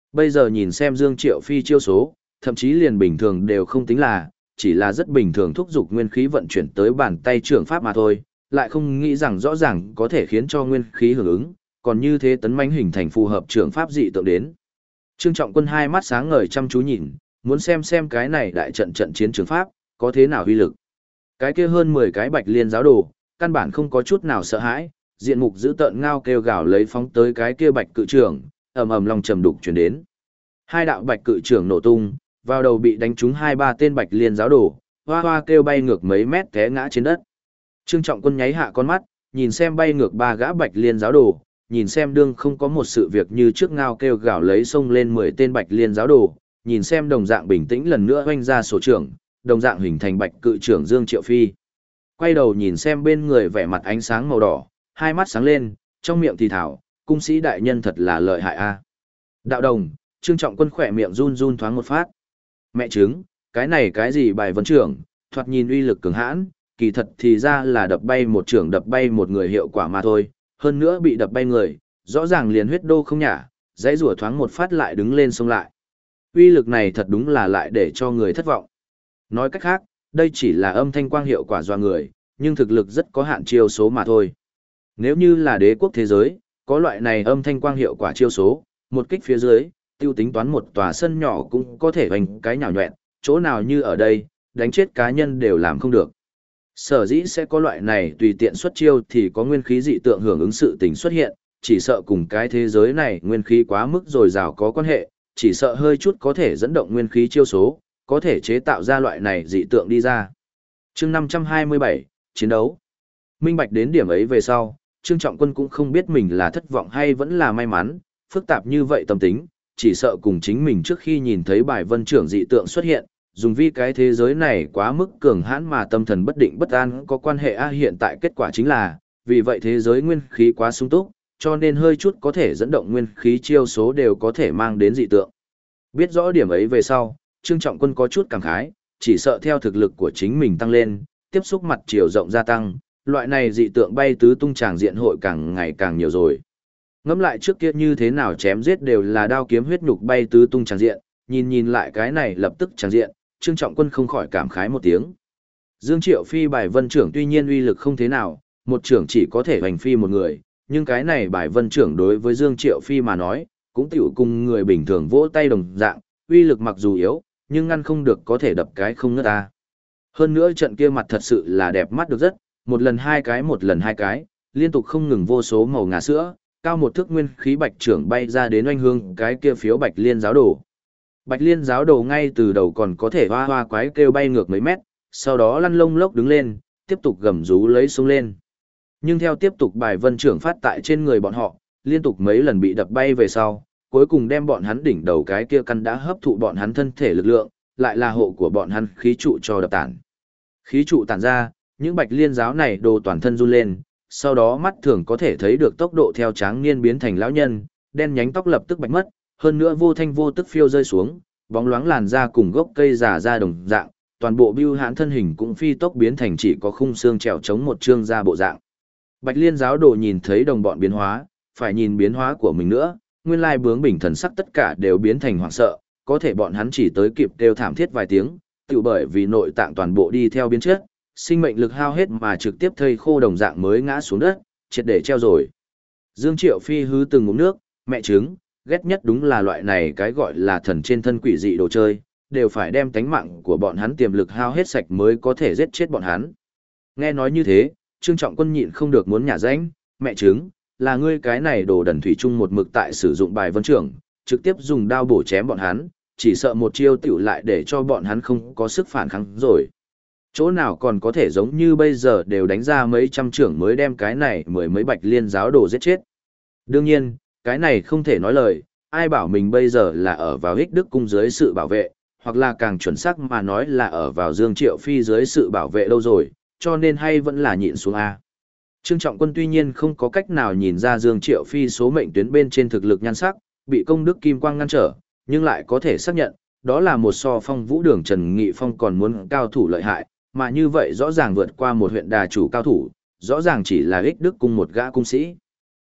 Bây giờ nhìn xem Dương Triệu Phi chiêu số, thậm chí liền bình thường đều không tính là, chỉ là rất bình thường thúc giục nguyên khí vận chuyển tới bàn tay trưởng pháp mà thôi, lại không nghĩ rằng rõ ràng có thể khiến cho nguyên khí hưởng ứng, còn như thế tấn mãnh hình thành phù hợp trưởng pháp dị tượng đến. Trương Trọng Quân hai mắt sáng ngời chăm chú nhìn, muốn xem cái này đại trận trận chiến trường pháp, có thế nào uy lực. Cái kia hơn 10 cái bạch liên giáo đồ, căn bản không có chút nào sợ hãi, diện mục giữ tợn ngao kêu gào lấy phóng tới cái kia bạch cự trưởng, ầm ầm long trầm đục chuyển đến. Hai đạo bạch cự trưởng nổ tung, vào đầu bị đánh trúng 2-3 tên bạch liên giáo đồ, hoa hoa kêu bay ngược mấy mét té ngã trên đất. Trương Trọng Quân nháy hạ con mắt, nhìn xem bay ngược ba gã bạch liên giáo đồ, nhìn xem đương không có một sự việc như trước ngao kêu gào lấy xông lên 10 tên bạch liên giáo đồ, nhìn xem đồng dạng bình tĩnh lần nữa hoanh ra sổ trưởng, đồng dạng hình thành bạch cự trưởng Dương Triệu Phi. Quay đầu nhìn xem bên người vẻ mặt ánh sáng màu đỏ, hai mắt sáng lên, trong miệng thì thảo, cung sĩ đại nhân thật là lợi hại a. Đạo đồng, Trương Trọng Quân khỏe miệng run run thoáng một phát. Mẹ chứng, cái này cái gì bài vấn trưởng, thoạt nhìn uy lực cường hãn, kỳ thật thì ra là đập bay một trưởng đập bay một người hiệu quả mà thôi, hơn nữa bị đập bay người, rõ ràng liền huyết đô không nhả, dãy rủa thoáng một phát lại đứng lên xông lại. Uy lực này thật đúng là lại để cho người thất vọng. Nói cách khác, đây chỉ là âm thanh quang hiệu quả doa người, nhưng thực lực rất có hạn chiêu số mà thôi. Nếu như là đế quốc thế giới, có loại này âm thanh quang hiệu quả chiêu số, một kích phía dưới, tiêu tính toán một tòa sân nhỏ cũng có thể hoành cái nhào nhọẹn, chỗ nào như ở đây, đánh chết cá nhân đều làm không được. Sở dĩ sẽ có loại này tùy tiện xuất chiêu thì có nguyên khí dị tượng hưởng ứng sự tình xuất hiện, chỉ sợ cùng cái thế giới này nguyên khí quá mức dồi dào có quan hệ, chỉ sợ hơi chút có thể dẫn động nguyên khí chiêu số, có thể chế tạo ra loại này dị tượng đi ra. Chương 527, chiến đấu. Minh bạch đến điểm ấy về sau, Trương Trọng Quân cũng không biết mình là thất vọng hay vẫn là may mắn, phức tạp như vậy tâm tính, chỉ sợ cùng chính mình trước khi nhìn thấy bài vân trưởng dị tượng xuất hiện, dùng vi cái thế giới này quá mức cường hãn mà tâm thần bất định bất an có quan hệ hiện tại kết quả chính là, vì vậy thế giới nguyên khí quá sung túc, cho nên hơi chút có thể dẫn động nguyên khí chiêu số đều có thể mang đến dị tượng. Biết rõ điểm ấy về sau, Trương Trọng Quân có chút cảm khái, chỉ sợ theo thực lực của chính mình tăng lên, tiếp xúc mặt chiều rộng gia tăng, loại này dị tượng bay tứ tung tràng diện hội càng ngày càng nhiều rồi. Ngẫm lại trước kia như thế nào chém giết đều là đao kiếm huyết nhục bay tứ tung tràng diện, nhìn lại cái này lập tức tràng diện, Trương Trọng Quân không khỏi cảm khái một tiếng. Dương Triệu Phi bài vân trưởng tuy nhiên uy lực không thế nào, một trưởng chỉ có thể hoành phi một người, nhưng cái này bài vân trưởng đối với Dương Triệu Phi mà nói, cũng tiểu cùng người bình thường vỗ tay đồng dạng, uy lực mặc dù yếu, nhưng ngăn không được có thể đập cái không ngớt ta. Hơn nữa trận kia mặt thật sự là đẹp mắt được rất, một lần hai cái, liên tục không ngừng vô số màu ngà sữa, cao một thước nguyên khí bạch trưởng bay ra đến oanh hương cái kia phiếu bạch liên giáo đồ. Bạch liên giáo đồ ngay từ đầu còn có thể hoa hoa quái kêu bay ngược mấy mét, sau đó lăn lông lốc đứng lên, tiếp tục gầm rú lấy xuống lên. Nhưng theo tiếp tục bài vân trưởng phát tại trên người bọn họ, liên tục mấy lần bị đập bay về sau, cuối cùng đem bọn hắn đỉnh đầu cái kia căn đã hấp thụ bọn hắn thân thể lực lượng, lại là hộ của bọn hắn khí trụ cho đập tản. Khí trụ tản ra, những bạch liên giáo này đồ toàn thân run lên, sau đó mắt thường có thể thấy được tốc độ theo tráng niên biến thành lão nhân, đen nhánh tóc lập tức bạch mất, hơn nữa vô thanh vô tức phiêu rơi xuống, bóng loáng làn da cùng gốc cây già ra đồng dạng, toàn bộ bưu hãn thân hình cũng phi tốc biến thành chỉ có khung xương trèo chống một trương da bộ dạng. Bạch liên giáo đồ nhìn thấy đồng bọn biến hóa, phải nhìn biến hóa của mình nữa, nguyên lai bướng bỉnh thần sắc tất cả đều biến thành hoảng sợ, có thể bọn hắn chỉ tới kịp kêu thảm thiết vài tiếng, tự bởi vì nội tạng toàn bộ đi theo biến chất, sinh mệnh lực hao hết mà trực tiếp thây khô đồng dạng mới ngã xuống đất, triệt để treo rồi. Dương Triệu Phi hứ từng ngụm nước, mẹ trứng, ghét nhất đúng là loại này cái gọi là thần trên thân quỷ dị đồ chơi, đều phải đem tánh mạng của bọn hắn tiềm lực hao hết sạch mới có thể giết chết bọn hắn. Nghe nói như thế, Trương Trọng Quân nhịn không được muốn nhả rãnh, mẹ trứng, là ngươi cái này đồ đần thủy chung một mực tại sử dụng bài vân trưởng, trực tiếp dùng đao bổ chém bọn hắn, chỉ sợ một chiêu tiểu lại để cho bọn hắn không có sức phản kháng rồi. Chỗ nào còn có thể giống như bây giờ đều đánh ra mấy trăm trưởng mới đem cái này mười mấy bạch liên giáo đồ giết chết. Đương nhiên, cái này không thể nói lời, ai bảo mình bây giờ là ở vào ích đức cung dưới sự bảo vệ, hoặc là càng chuẩn xác mà nói là ở vào Dương Triệu Phi dưới sự bảo vệ đâu rồi, cho nên hay vẫn là nhịn xuống A. Trương Trọng Quân tuy nhiên không có cách nào nhìn ra Dương Triệu Phi số mệnh tuyến bên trên thực lực nhan sắc, bị công đức kim quang ngăn trở, nhưng lại có thể xác nhận, đó là một so phong vũ đường Trần Nghị Phong còn muốn cao thủ lợi hại, mà như vậy rõ ràng vượt qua một huyện đà chủ cao thủ, rõ ràng chỉ là ích đức cung một gã cung sĩ.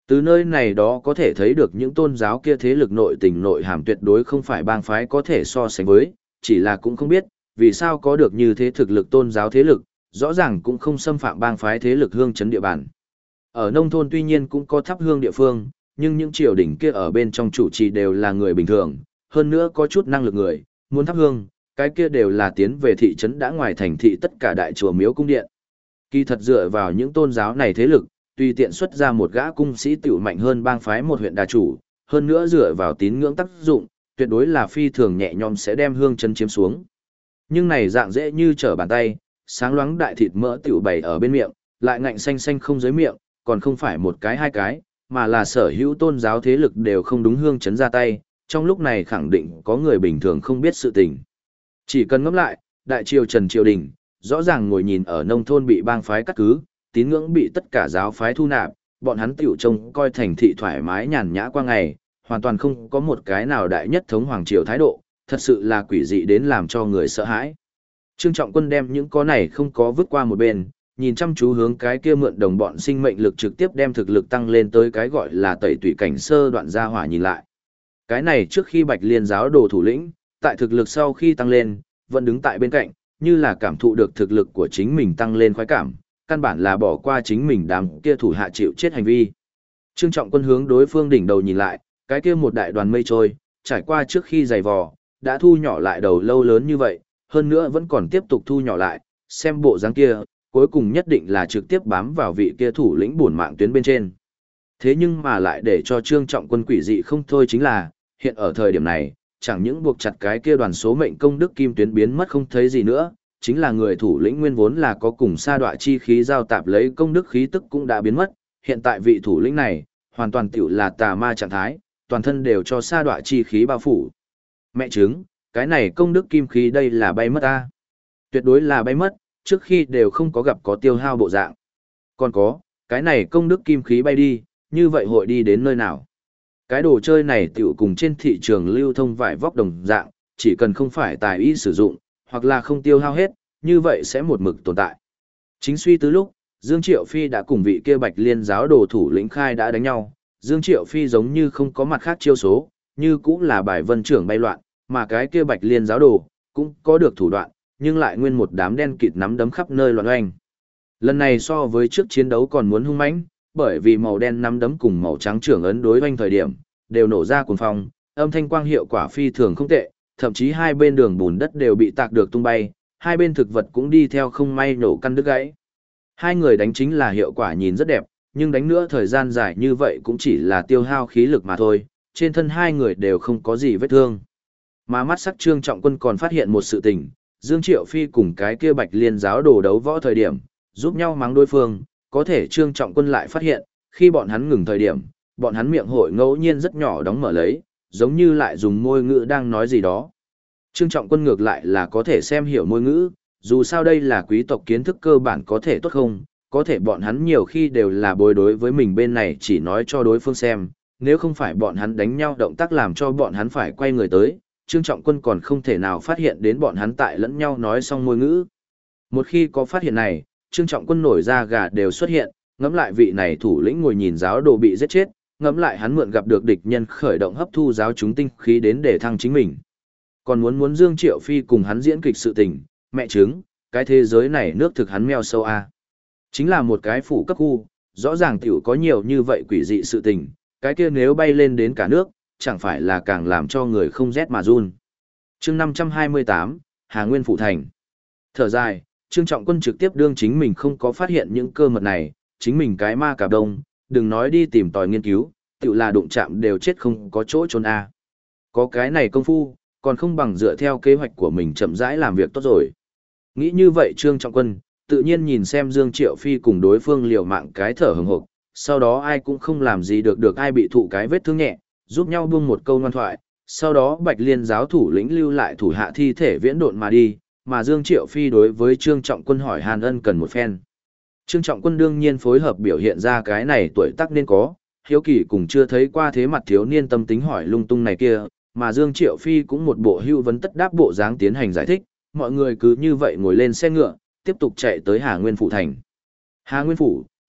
Từ nơi này đó có thể thấy được những tôn giáo kia thế lực nội tình nội hàm tuyệt đối không phải bang phái có thể so sánh với, chỉ là cũng không biết, vì sao có được như thế thực lực tôn giáo thế lực, rõ ràng cũng không xâm phạm bang phái thế lực hương chấn địa bàn. Ở nông thôn tuy nhiên cũng có thắp hương địa phương, nhưng những triều đình kia ở bên trong chủ trì đều là người bình thường, hơn nữa có chút năng lực người, muốn thắp hương, cái kia đều là tiến về thị trấn đã ngoài thành thị tất cả đại chùa miếu cung điện. Kỳ thật dựa vào những tôn giáo này thế lực, tùy tiện xuất ra một gã cung sĩ tiểu mạnh hơn bang phái một huyện đà chủ, hơn nữa dựa vào tín ngưỡng tác dụng, tuyệt đối là phi thường nhẹ nhõm sẽ đem hương chân chiếm xuống. Nhưng này dạng dễ như trở bàn tay, sáng loáng đại thịt mỡ tiểu bày ở bên miệng, lại ngạnh xanh xanh không dưới miệng, còn không phải một cái hai cái, mà là sở hữu tôn giáo thế lực đều không đúng hương chấn ra tay, trong lúc này khẳng định có người bình thường không biết sự tình. Chỉ cần ngẫm lại, đại triều Trần Triều Đình, rõ ràng ngồi nhìn ở nông thôn bị bang phái cắt cứ, tín ngưỡng bị tất cả giáo phái thu nạp, bọn hắn tiểu trông coi thành thị thoải mái nhàn nhã qua ngày, hoàn toàn không có một cái nào đại nhất thống hoàng triều thái độ, thật sự là quỷ dị đến làm cho người sợ hãi. Trương Trọng Quân đem những có này không có vứt qua một bên, nhìn chăm chú hướng cái kia mượn đồng bọn sinh mệnh lực trực tiếp đem thực lực tăng lên tới cái gọi là tẩy tủy cảnh sơ đoạn gia hỏa nhìn lại. Cái này trước khi Bạch Liên giáo đồ thủ lĩnh, tại thực lực sau khi tăng lên, vẫn đứng tại bên cạnh, như là cảm thụ được thực lực của chính mình tăng lên khoái cảm, căn bản là bỏ qua chính mình đám kia thủ hạ chịu chết hành vi. Trương Trọng Quân hướng đối phương đỉnh đầu nhìn lại, cái kia một đại đoàn mây trôi, trải qua trước khi dày vò, đã thu nhỏ lại đầu lâu lớn như vậy, hơn nữa vẫn còn tiếp tục thu nhỏ lại, xem bộ dáng kia, cuối cùng nhất định là trực tiếp bám vào vị kia thủ lĩnh bổn mạng tuyến bên trên. Thế nhưng mà lại để cho Trương Trọng Quân quỷ dị không thôi chính là, hiện ở thời điểm này, chẳng những buộc chặt cái kia đoàn số mệnh công đức kim tuyến biến mất không thấy gì nữa, chính là người thủ lĩnh nguyên vốn là có cùng sa đọa chi khí giao tạp lấy công đức khí tức cũng đã biến mất, hiện tại vị thủ lĩnh này, hoàn toàn tiểu là tà ma trạng thái, toàn thân đều cho sa đọa chi khí bao phủ. Mẹ chứng, cái này công đức kim khí đây là bay mất ta. Tuyệt đối là bay mất, trước khi đều không có gặp có tiêu hao bộ dạng. Còn có, cái này công đức kim khí bay đi, như vậy hội đi đến nơi nào? Cái đồ chơi này tiểu cùng trên thị trường lưu thông vải vóc đồng dạng, chỉ cần không phải tài y sử dụng, hoặc là không tiêu hao hết, như vậy sẽ một mực tồn tại. Chính suy từ lúc, Dương Triệu Phi đã cùng vị kia Bạch Liên giáo đồ thủ lĩnh khai đã đánh nhau, Dương Triệu Phi giống như không có mặt khác chiêu số, như cũng là bài vân trưởng bay loạn, mà cái kia Bạch Liên giáo đồ, cũng có được thủ đoạn, nhưng lại nguyên một đám đen kịt nắm đấm khắp nơi loạn oanh. Lần này so với trước chiến đấu còn muốn hung mãnh, bởi vì màu đen nắm đấm cùng màu trắng trưởng ấn đối oanh thời điểm, đều nổ ra cuồng phong, âm thanh quang hiệu quả phi thường không tệ, thậm chí hai bên đường bùn đất đều bị tạc được tung bay, hai bên thực vật cũng đi theo không may nổ căn đứt gãy. Hai người đánh chính là hiệu quả nhìn rất đẹp, nhưng đánh nữa thời gian dài như vậy cũng chỉ là tiêu hao khí lực mà thôi, trên thân hai người đều không có gì vết thương. Mà mắt sắc Trương Trọng Quân còn phát hiện một sự tình, Dương Triệu Phi cùng cái kia Bạch Liên giáo đồ đấu võ thời điểm, giúp nhau mắng đối phương, có thể Trương Trọng Quân lại phát hiện, khi bọn hắn ngừng thời điểm, bọn hắn miệng hội ngẫu nhiên rất nhỏ đóng mở lấy, giống như lại dùng môi ngữ đang nói gì đó. Trương Trọng Quân ngược lại là có thể xem hiểu môi ngữ, dù sao đây là quý tộc kiến thức cơ bản có thể tốt không, có thể bọn hắn nhiều khi đều là bối đối với mình bên này chỉ nói cho đối phương xem, nếu không phải bọn hắn đánh nhau động tác làm cho bọn hắn phải quay người tới, Trương Trọng Quân còn không thể nào phát hiện đến bọn hắn tại lẫn nhau nói xong môi ngữ. Một khi có phát hiện này, Trương Trọng Quân nổi ra gà đều xuất hiện, ngẫm lại vị này thủ lĩnh ngồi nhìn giáo đồ bị giết chết, ngẫm lại hắn mượn gặp được địch nhân khởi động hấp thu giáo chúng tinh khí đến để thăng chính mình. Còn muốn Dương Triệu Phi cùng hắn diễn kịch sự tình, mẹ chứng, cái thế giới này nước thực hắn meo sâu a. Chính là một cái phủ cấp khu, rõ ràng tiểu có nhiều như vậy quỷ dị sự tình, cái kia nếu bay lên đến cả nước, chẳng phải là càng làm cho người không rét mà run. Chương 528, Hà Nguyên Phủ Thành. Thở dài, Trương Trọng Quân trực tiếp đương chính mình không có phát hiện những cơ mật này, chính mình cái ma cà đông, đừng nói đi tìm tòi nghiên cứu, tự là đụng chạm đều chết không có chỗ trốn a. Có cái này công phu, còn không bằng dựa theo kế hoạch của mình chậm rãi làm việc tốt rồi. Nghĩ như vậy Trương Trọng Quân, tự nhiên nhìn xem Dương Triệu Phi cùng đối phương liều mạng cái thở hừng hực, sau đó ai cũng không làm gì được ai bị thụ cái vết thương nhẹ, giúp nhau buông một câu ngoan thoại, sau đó Bạch Liên giáo thủ lĩnh lưu lại thủ hạ thi thể viễn độn mà đi, mà Dương Triệu Phi đối với Trương Trọng Quân hỏi hàn ân cần một phen. Trương Trọng Quân đương nhiên phối hợp biểu hiện ra cái này tuổi tác nên có, hiếu kỳ cùng chưa thấy qua thế mặt thiếu niên tâm tính hỏi lung tung này kia, mà Dương Triệu Phi cũng một bộ hưu vấn tất đáp bộ dáng tiến hành giải thích, mọi người cứ như vậy ngồi lên xe ngựa, tiếp tục chạy tới Hà Nguyên Phủ thành. Hà Nguyên Phủ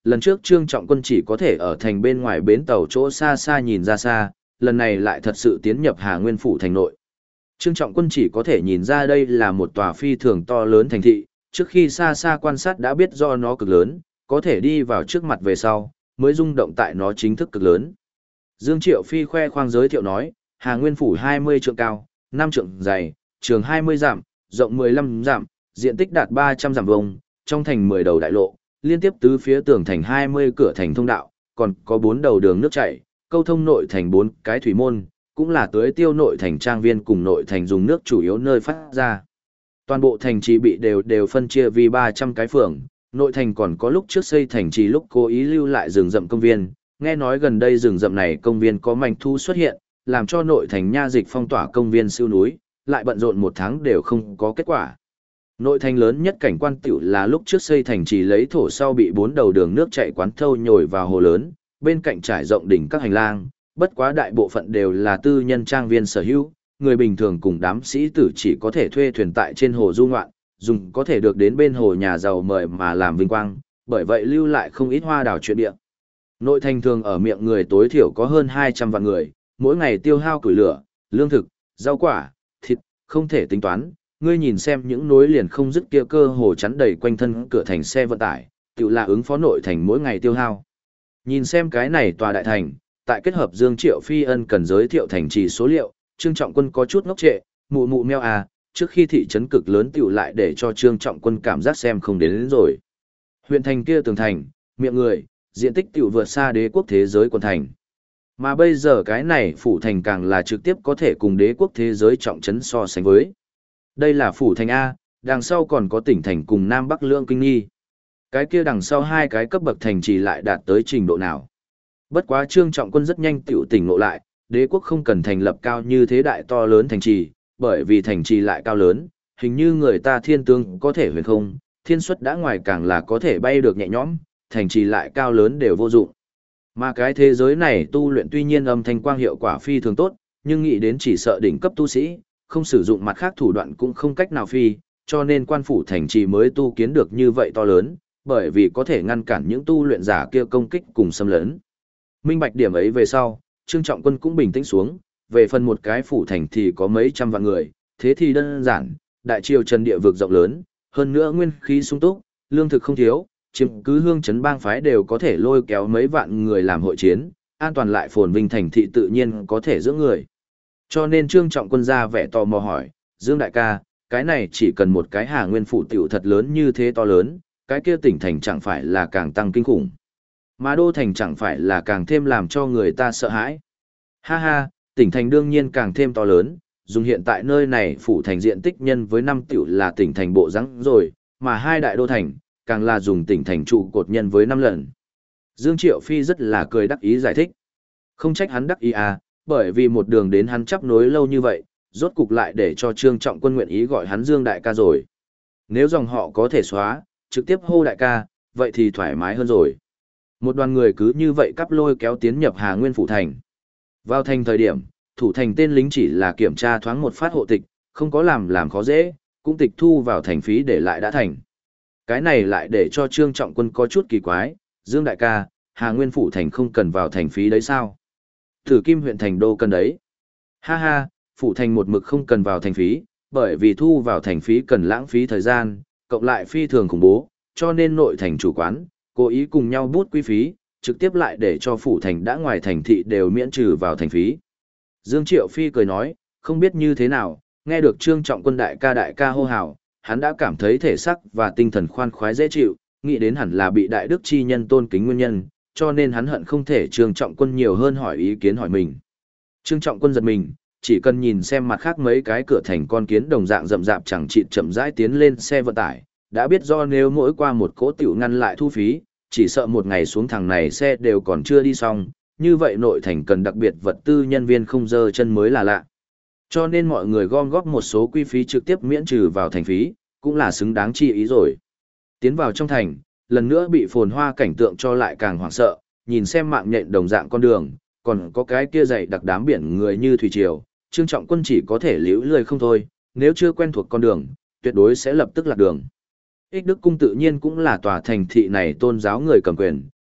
Lần trước Trương Trọng Quân chỉ có thể ở thành bên ngoài bến tàu chỗ xa xa nhìn ra xa, lần này lại thật sự tiến nhập Hà Nguyên phủ thành nội. Trương Trọng Quân chỉ có thể nhìn ra đây là một tòa phi thường to lớn thành thị, trước khi xa xa quan sát đã biết do nó cực lớn, có thể đi vào trước mặt về sau, mới rung động tại nó chính thức cực lớn. Dương Triệu Phi khoe khoang giới thiệu nói, Hà Nguyên phủ 20 trượng cao, 5 trượng dày, trường 20 dặm, rộng 15 dặm, diện tích đạt 300 dặm vuông, trong thành 10 đầu đại lộ, liên tiếp tứ phía tường thành 20 cửa thành thông đạo, còn có 4 đầu đường nước chảy, câu thông nội thành 4 cái thủy môn, cũng là tưới tiêu nội thành trang viên cùng nội thành dùng nước chủ yếu nơi phát ra. Toàn bộ thành trì bị đều phân chia vì 300 cái phường, nội thành còn có lúc trước xây thành trì lúc cố ý lưu lại rừng rậm công viên, nghe nói gần đây rừng rậm này công viên có manh thu xuất hiện, làm cho nội thành nha dịch phong tỏa công viên siêu núi, lại bận rộn 1 tháng đều không có kết quả. Nội thành lớn nhất cảnh quan tiểu là lúc trước xây thành trì lấy thổ sau bị 4 đầu đường nước chảy quán thâu nhồi vào hồ lớn, bên cạnh trải rộng đỉnh các hành lang, bất quá đại bộ phận đều là tư nhân trang viên sở hữu, người bình thường cùng đám sĩ tử chỉ có thể thuê thuyền tại trên hồ du ngoạn, dùng có thể được đến bên hồ nhà giàu mời mà làm vinh quang, bởi vậy lưu lại không ít hoa đào chuyện địa. Nội thành thường ở miệng người tối thiểu có hơn 200 vạn người, mỗi ngày tiêu hao củi lửa, lương thực, rau quả, thịt, không thể tính toán. Ngươi nhìn xem những nối liền không dứt kia cơ hồ chắn đầy quanh thân cửa thành xe vận tải, tự là ứng phó nội thành mỗi ngày tiêu hao. Nhìn xem cái này tòa đại thành, tại kết hợp Dương Triệu Phi Ân cần giới thiệu thành trì số liệu, Trương Trọng Quân có chút ngốc trệ, mụ mụ meo à, trước khi thị trấn cực lớn tiểu lại để cho Trương Trọng Quân cảm giác xem không đến rồi. Huyện thành kia tường thành, miệng người, diện tích tiểu vượt xa đế quốc thế giới quần thành. Mà bây giờ cái này phủ thành càng là trực tiếp có thể cùng đế quốc thế giới trọng trấn so sánh với. Đây là phủ thành A, đằng sau còn có tỉnh thành cùng Nam Bắc Lưỡng Kinh Nghi. Cái kia đằng sau 2 cái cấp bậc thành trì lại đạt tới trình độ nào. Bất quá Trương Trọng Quân rất nhanh tiểu tỉnh ngộ lại, đế quốc không cần thành lập cao như thế đại to lớn thành trì, bởi vì thành trì lại cao lớn, hình như người ta thiên tướng có thể huyền không, thiên suất đã ngoài càng là có thể bay được nhẹ nhõm, thành trì lại cao lớn đều vô dụng. Mà cái thế giới này tu luyện tuy nhiên âm thanh quang hiệu quả phi thường tốt, nhưng nghĩ đến chỉ sợ đỉnh cấp tu sĩ, không sử dụng mặt khác thủ đoạn cũng không cách nào phi, cho nên quan phủ thành trì mới tu kiến được như vậy to lớn, bởi vì có thể ngăn cản những tu luyện giả kia công kích cùng xâm lấn. Minh bạch điểm ấy về sau, Trương Trọng Quân cũng bình tĩnh xuống, về phần một cái phủ thành thì có mấy trăm vạn người, thế thì đơn giản, đại triều Trần địa vực rộng lớn, hơn nữa nguyên khí sung túc, lương thực không thiếu, chiếm cứ hương trấn bang phái đều có thể lôi kéo mấy vạn người làm hội chiến, an toàn lại phồn vinh thành thị tự nhiên có thể giữ người. Cho nên Trương Trọng Quân ra vẻ tò mò hỏi, Dương đại ca, cái này chỉ cần một cái Hà Nguyên phủ tiểu thật lớn như thế to lớn, cái kia tỉnh thành chẳng phải là càng tăng kinh khủng. Mà đô thành chẳng phải là càng thêm làm cho người ta sợ hãi. Ha ha, tỉnh thành đương nhiên càng thêm to lớn, dùng hiện tại nơi này phủ thành diện tích nhân với 5 tiểu là tỉnh thành bộ rắn rồi, mà 2 đại đô thành, càng là dùng tỉnh thành trụ cột nhân với 5 lần. Dương Triệu Phi rất là cười đắc ý giải thích. Không trách hắn đắc ý à, bởi vì một đường đến hắn chấp nối lâu như vậy, rốt cục lại để cho Trương Trọng Quân nguyện ý gọi hắn Dương đại ca rồi. Nếu dòng họ có thể xóa, trực tiếp hô đại ca, vậy thì thoải mái hơn rồi. Một đoàn người cứ như vậy cắp lôi kéo tiến nhập Hà Nguyên phủ thành. Vào thành thời điểm, thủ thành tên lính chỉ là kiểm tra thoáng một phát hộ tịch, không có làm khó dễ, cũng tịch thu vào thành phí để lại đã thành. Cái này lại để cho Trương Trọng Quân có chút kỳ quái, Dương đại ca, Hà Nguyên phủ thành không cần vào thành phí đấy sao? Thử Kim huyện thành đô cần đấy. Ha ha, phủ thành một mực không cần vào thành phí, bởi vì thu vào thành phí cần lãng phí thời gian, cộng lại phi thường khủng bố, cho nên nội thành chủ quán, cố ý cùng nhau bút quy phí, trực tiếp lại để cho phủ thành đã ngoài thành thị đều miễn trừ vào thành phí. Dương Triệu Phi cười nói, không biết như thế nào, nghe được Trương Trọng Quân đại ca hô hào, hắn đã cảm thấy thể xác và tinh thần khoan khoái dễ chịu, nghĩ đến hẳn là bị đại đức chi nhân tôn kính nguyên nhân, cho nên hắn hận không thể Trương Trọng Quân nhiều hơn hỏi ý kiến hỏi mình. Trương Trọng Quân giật mình, chỉ cần nhìn xem mặt khác mấy cái cửa thành con kiến đồng dạng rậm rạp chẳng chịt chậm rãi tiến lên xe vận tải, đã biết do nếu mỗi qua một cỗ tiểu ngăn lại thu phí, chỉ sợ một ngày xuống thằng này xe đều còn chưa đi xong, như vậy nội thành cần đặc biệt vật tư nhân viên không dơ chân mới là lạ. Cho nên mọi người gom góp một số quy phí trực tiếp miễn trừ vào thành phí, cũng là xứng đáng chi ý rồi. Tiến vào trong thành, lần nữa bị phồn hoa cảnh tượng cho lại càng hoảng sợ, nhìn xem mạng nhện đồng dạng con đường, còn có cái kia dày đặc đám biển người như thủy triều, Trương Trọng Quân chỉ có thể liễu lười không thôi, nếu chưa quen thuộc con đường, tuyệt đối sẽ lập tức lạc đường. Ích Đức Cung tự nhiên cũng là tòa thành thị này tôn giáo người cầm quyền,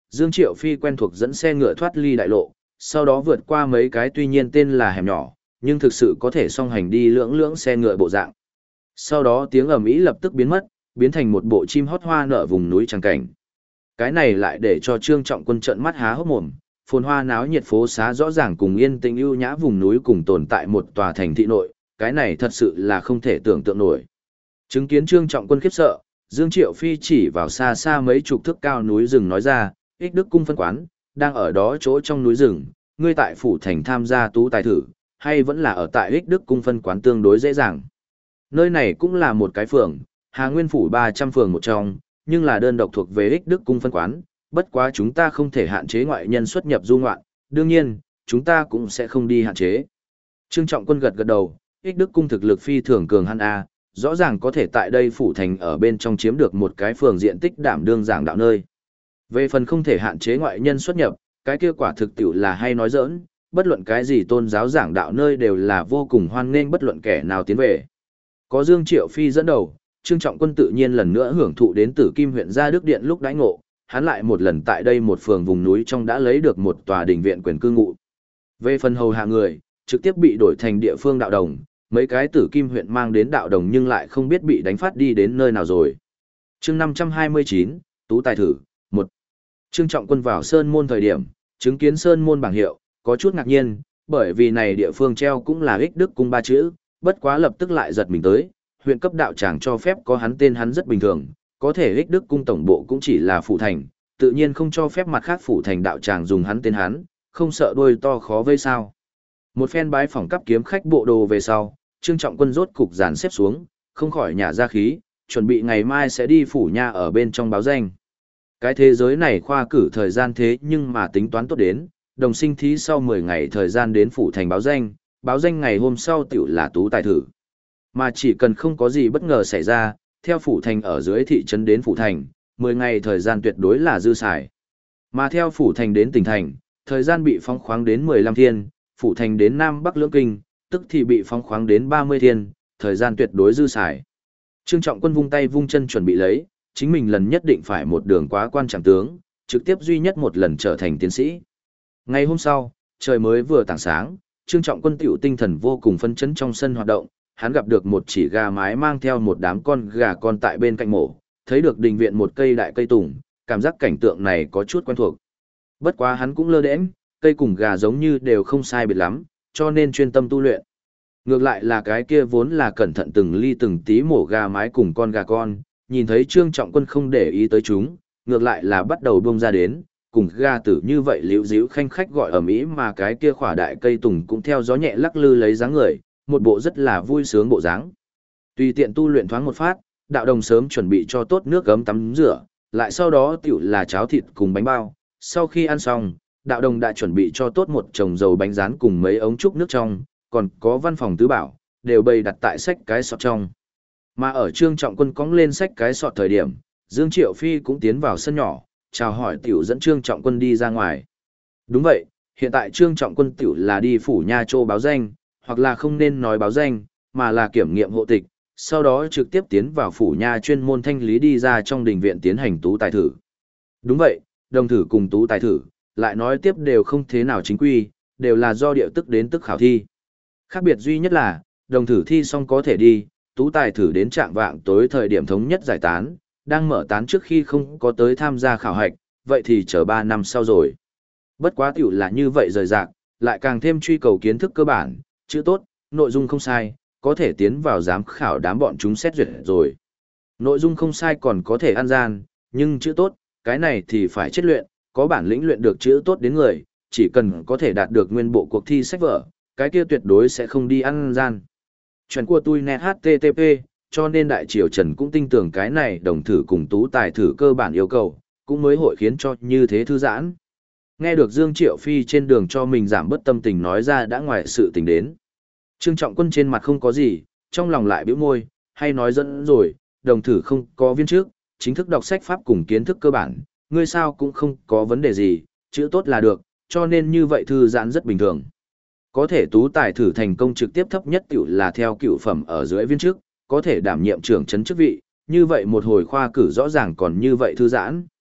Dương Triệu Phi quen thuộc dẫn xe ngựa thoát ly đại lộ, sau đó vượt qua mấy cái tuy nhiên tên là hẻm nhỏ, nhưng thực sự có thể song hành đi lưỡng lưỡng xe ngựa bộ dạng. Sau đó tiếng ầm ĩ lập tức biến mất, biến thành một bộ chim hót hoa nở vùng núi trắng cảnh. Cái này lại để cho Trương Trọng Quân trợn mắt há hốc mồm, phồn hoa náo nhiệt phố xá rõ ràng cùng yên tĩnh ưu nhã vùng núi cùng tồn tại một tòa thành thị nội, cái này thật sự là không thể tưởng tượng nổi. Chứng kiến Trương Trọng Quân khiếp sợ, Dương Triệu Phi chỉ vào xa xa mấy chục thước cao núi rừng nói ra, Ích Đức cung phân quán, đang ở đó chỗ trong núi rừng, ngươi tại phủ thành tham gia tú tài thử, hay vẫn là ở tại Ích Đức cung phân quán tương đối dễ dàng. Nơi này cũng là một cái phường, Hà Nguyên phủ 300 phường một trong, nhưng là đơn độc thuộc về Ích Đức cung phân quán, bất quá chúng ta không thể hạn chế ngoại nhân xuất nhập du ngoạn, đương nhiên, chúng ta cũng sẽ không đi hạn chế. Trương Trọng Quân gật gật đầu, Ích Đức cung thực lực phi thường cường hắn a, rõ ràng có thể tại đây phủ thành ở bên trong chiếm được một cái phường diện tích đảm đương giảng đạo nơi. Về phần không thể hạn chế ngoại nhân xuất nhập, cái kia quả thực tiểu là hay nói giỡn, bất luận cái gì tôn giáo giảng đạo nơi đều là vô cùng hoan nghênh bất luận kẻ nào tiến về. Có Dương Triệu Phi dẫn đầu, Trương Trọng Quân tự nhiên lần nữa hưởng thụ đến Tử Kim huyện Gia Đức Điện lúc đãi ngộ, hắn lại một lần tại đây một phường vùng núi trong đã lấy được một tòa đình viện quyền cư ngụ. Về phần hầu hạ người, trực tiếp bị đổi thành địa phương đạo đồng, mấy cái Tử Kim huyện mang đến đạo đồng nhưng lại không biết bị đánh phát đi đến nơi nào rồi. Chương 529, Tú tài thử, 1. Trương Trọng Quân vào Sơn Môn thời điểm, chứng kiến Sơn Môn bảng hiệu, có chút ngạc nhiên, bởi vì này địa phương treo cũng là Ích Đức cung 3 chữ, bất quá lập tức lại giật mình tới, huyện cấp đạo tràng cho phép có hắn tên hắn rất bình thường, có thể Ích Đức cung tổng bộ cũng chỉ là phủ thành, tự nhiên không cho phép mặt khác phủ thành đạo tràng dùng hắn tên hắn, không sợ đuôi to khó vây sao. Một phen bái phỏng cấp kiếm khách bộ đồ về sau, Trương Trọng Quân rốt cục dàn xếp xuống, không khỏi nhả ra khí, chuẩn bị ngày mai sẽ đi phủ nha ở bên trong báo danh. Cái thế giới này khoa cử thời gian thế nhưng mà tính toán tốt đến, đồng sinh thí sau 10 ngày thời gian đến phủ thành báo danh ngày hôm sau tiểu là tú tài thử. Mà chỉ cần không có gì bất ngờ xảy ra, theo phủ thành ở dưới thị trấn đến phủ thành, 10 ngày thời gian tuyệt đối là dư xài. Mà theo phủ thành đến tỉnh thành, thời gian bị phóng khoáng đến 15 thiên, phủ thành đến Nam Bắc lưỡng kinh, tức thì bị phóng khoáng đến 30 thiên, thời gian tuyệt đối dư xài. Trương Trọng Quân vung tay vung chân chuẩn bị lấy, chính mình lần nhất định phải một đường quá quan trọng tướng, trực tiếp duy nhất một lần trở thành tiến sĩ. Ngày hôm sau, trời mới vừa tảng sáng, Trương Trọng Quân tiểu tinh thần vô cùng phấn chấn trong sân hoạt động, hắn gặp được một chỉ gà mái mang theo một đám con gà con tại bên cạnh mổ, thấy được đình viện một cây đại cây tùng, cảm giác cảnh tượng này có chút quen thuộc. Bất quá hắn cũng lơ đễnh, cây cùng gà giống như đều không sai biệt lắm, cho nên chuyên tâm tu luyện. Ngược lại là cái kia vốn là cẩn thận từng ly từng tí mổ gà mái cùng con gà con, nhìn thấy Trương Trọng Quân không để ý tới chúng, ngược lại là bắt đầu bông ra đến, cùng gà tử như vậy liễu díu khanh khách gọi ở mỹ mà cái kia khỏa đại cây tùng cũng theo gió nhẹ lắc lư lấy dáng người, một bộ rất là vui sướng bộ dáng. Tùy tiện tu luyện thoáng một phát, đạo đồng sớm chuẩn bị cho tốt nước gấm tắm rửa, lại sau đó tiểu là cháo thịt cùng bánh bao. Sau khi ăn xong, đạo đồng đã chuẩn bị cho tốt một chồng dầu bánh rán cùng mấy ống trúc nước trong, còn có văn phòng tứ bảo, đều bày đặt tại sách cái sọt trong. Mà ở Trương Trọng Quân cõng lên sách cái sọt thời điểm, Dương Triệu Phi cũng tiến vào sân nhỏ, chào hỏi tiểu dẫn Trương Trọng Quân đi ra ngoài. Đúng vậy, hiện tại Trương Trọng Quân tiểu là đi phủ nha châu báo danh, hoặc là không nên nói báo danh, mà là kiểm nghiệm hộ tịch, sau đó trực tiếp tiến vào phủ nha chuyên môn thanh lý đi ra trong đình viện tiến hành tú tài thử. Đúng vậy, đồng thử cùng tú tài thử, lại nói tiếp đều không thế nào chính quy, đều là do điệu tức đến tức khảo thi. Khác biệt duy nhất là, đồng thử thi xong có thể đi, tú tài thử đến trạng vạng tối thời điểm thống nhất giải tán, đang mở tán trước khi không có tới tham gia khảo hạch, vậy thì chờ 3 năm sau rồi. Bất quá tiểu là như vậy rời rạc, lại càng thêm truy cầu kiến thức cơ bản, chữ tốt, nội dung không sai, có thể tiến vào giám khảo đám bọn chúng xét duyệt rồi. Nội dung không sai còn có thể ăn gian, nhưng chữ tốt, cái này thì phải chết luyện, có bản lĩnh luyện được chữ tốt đến người, chỉ cần có thể đạt được nguyên bộ cuộc thi sách vở, cái kia tuyệt đối sẽ không đi ăn gian. Chuyện của tôi net HTTP, cho nên Đại Triều Trần cũng tin tưởng cái này đồng thử cùng tú tài thử cơ bản yêu cầu, cũng mới hội khiến cho như thế thư giãn. Nghe được Dương Triệu Phi trên đường cho mình giảm bớt tâm tình nói ra đã ngoài sự tình đến. Trương Trọng Quân trên mặt không có gì, trong lòng lại bĩu môi, hay nói dẫn rồi, đồng thử không có viên trước, chính thức đọc sách pháp cùng kiến thức cơ bản, ngươi sao cũng không có vấn đề gì, chữ tốt là được, cho nên như vậy thư giãn rất bình thường. Có thể tú tài thử thành công trực tiếp thấp nhất tiểu là theo cựu phẩm ở dưới viên trước, có thể đảm nhiệm trưởng trấn chức vị, như vậy một hồi khoa cử rõ ràng còn như vậy thư giãn.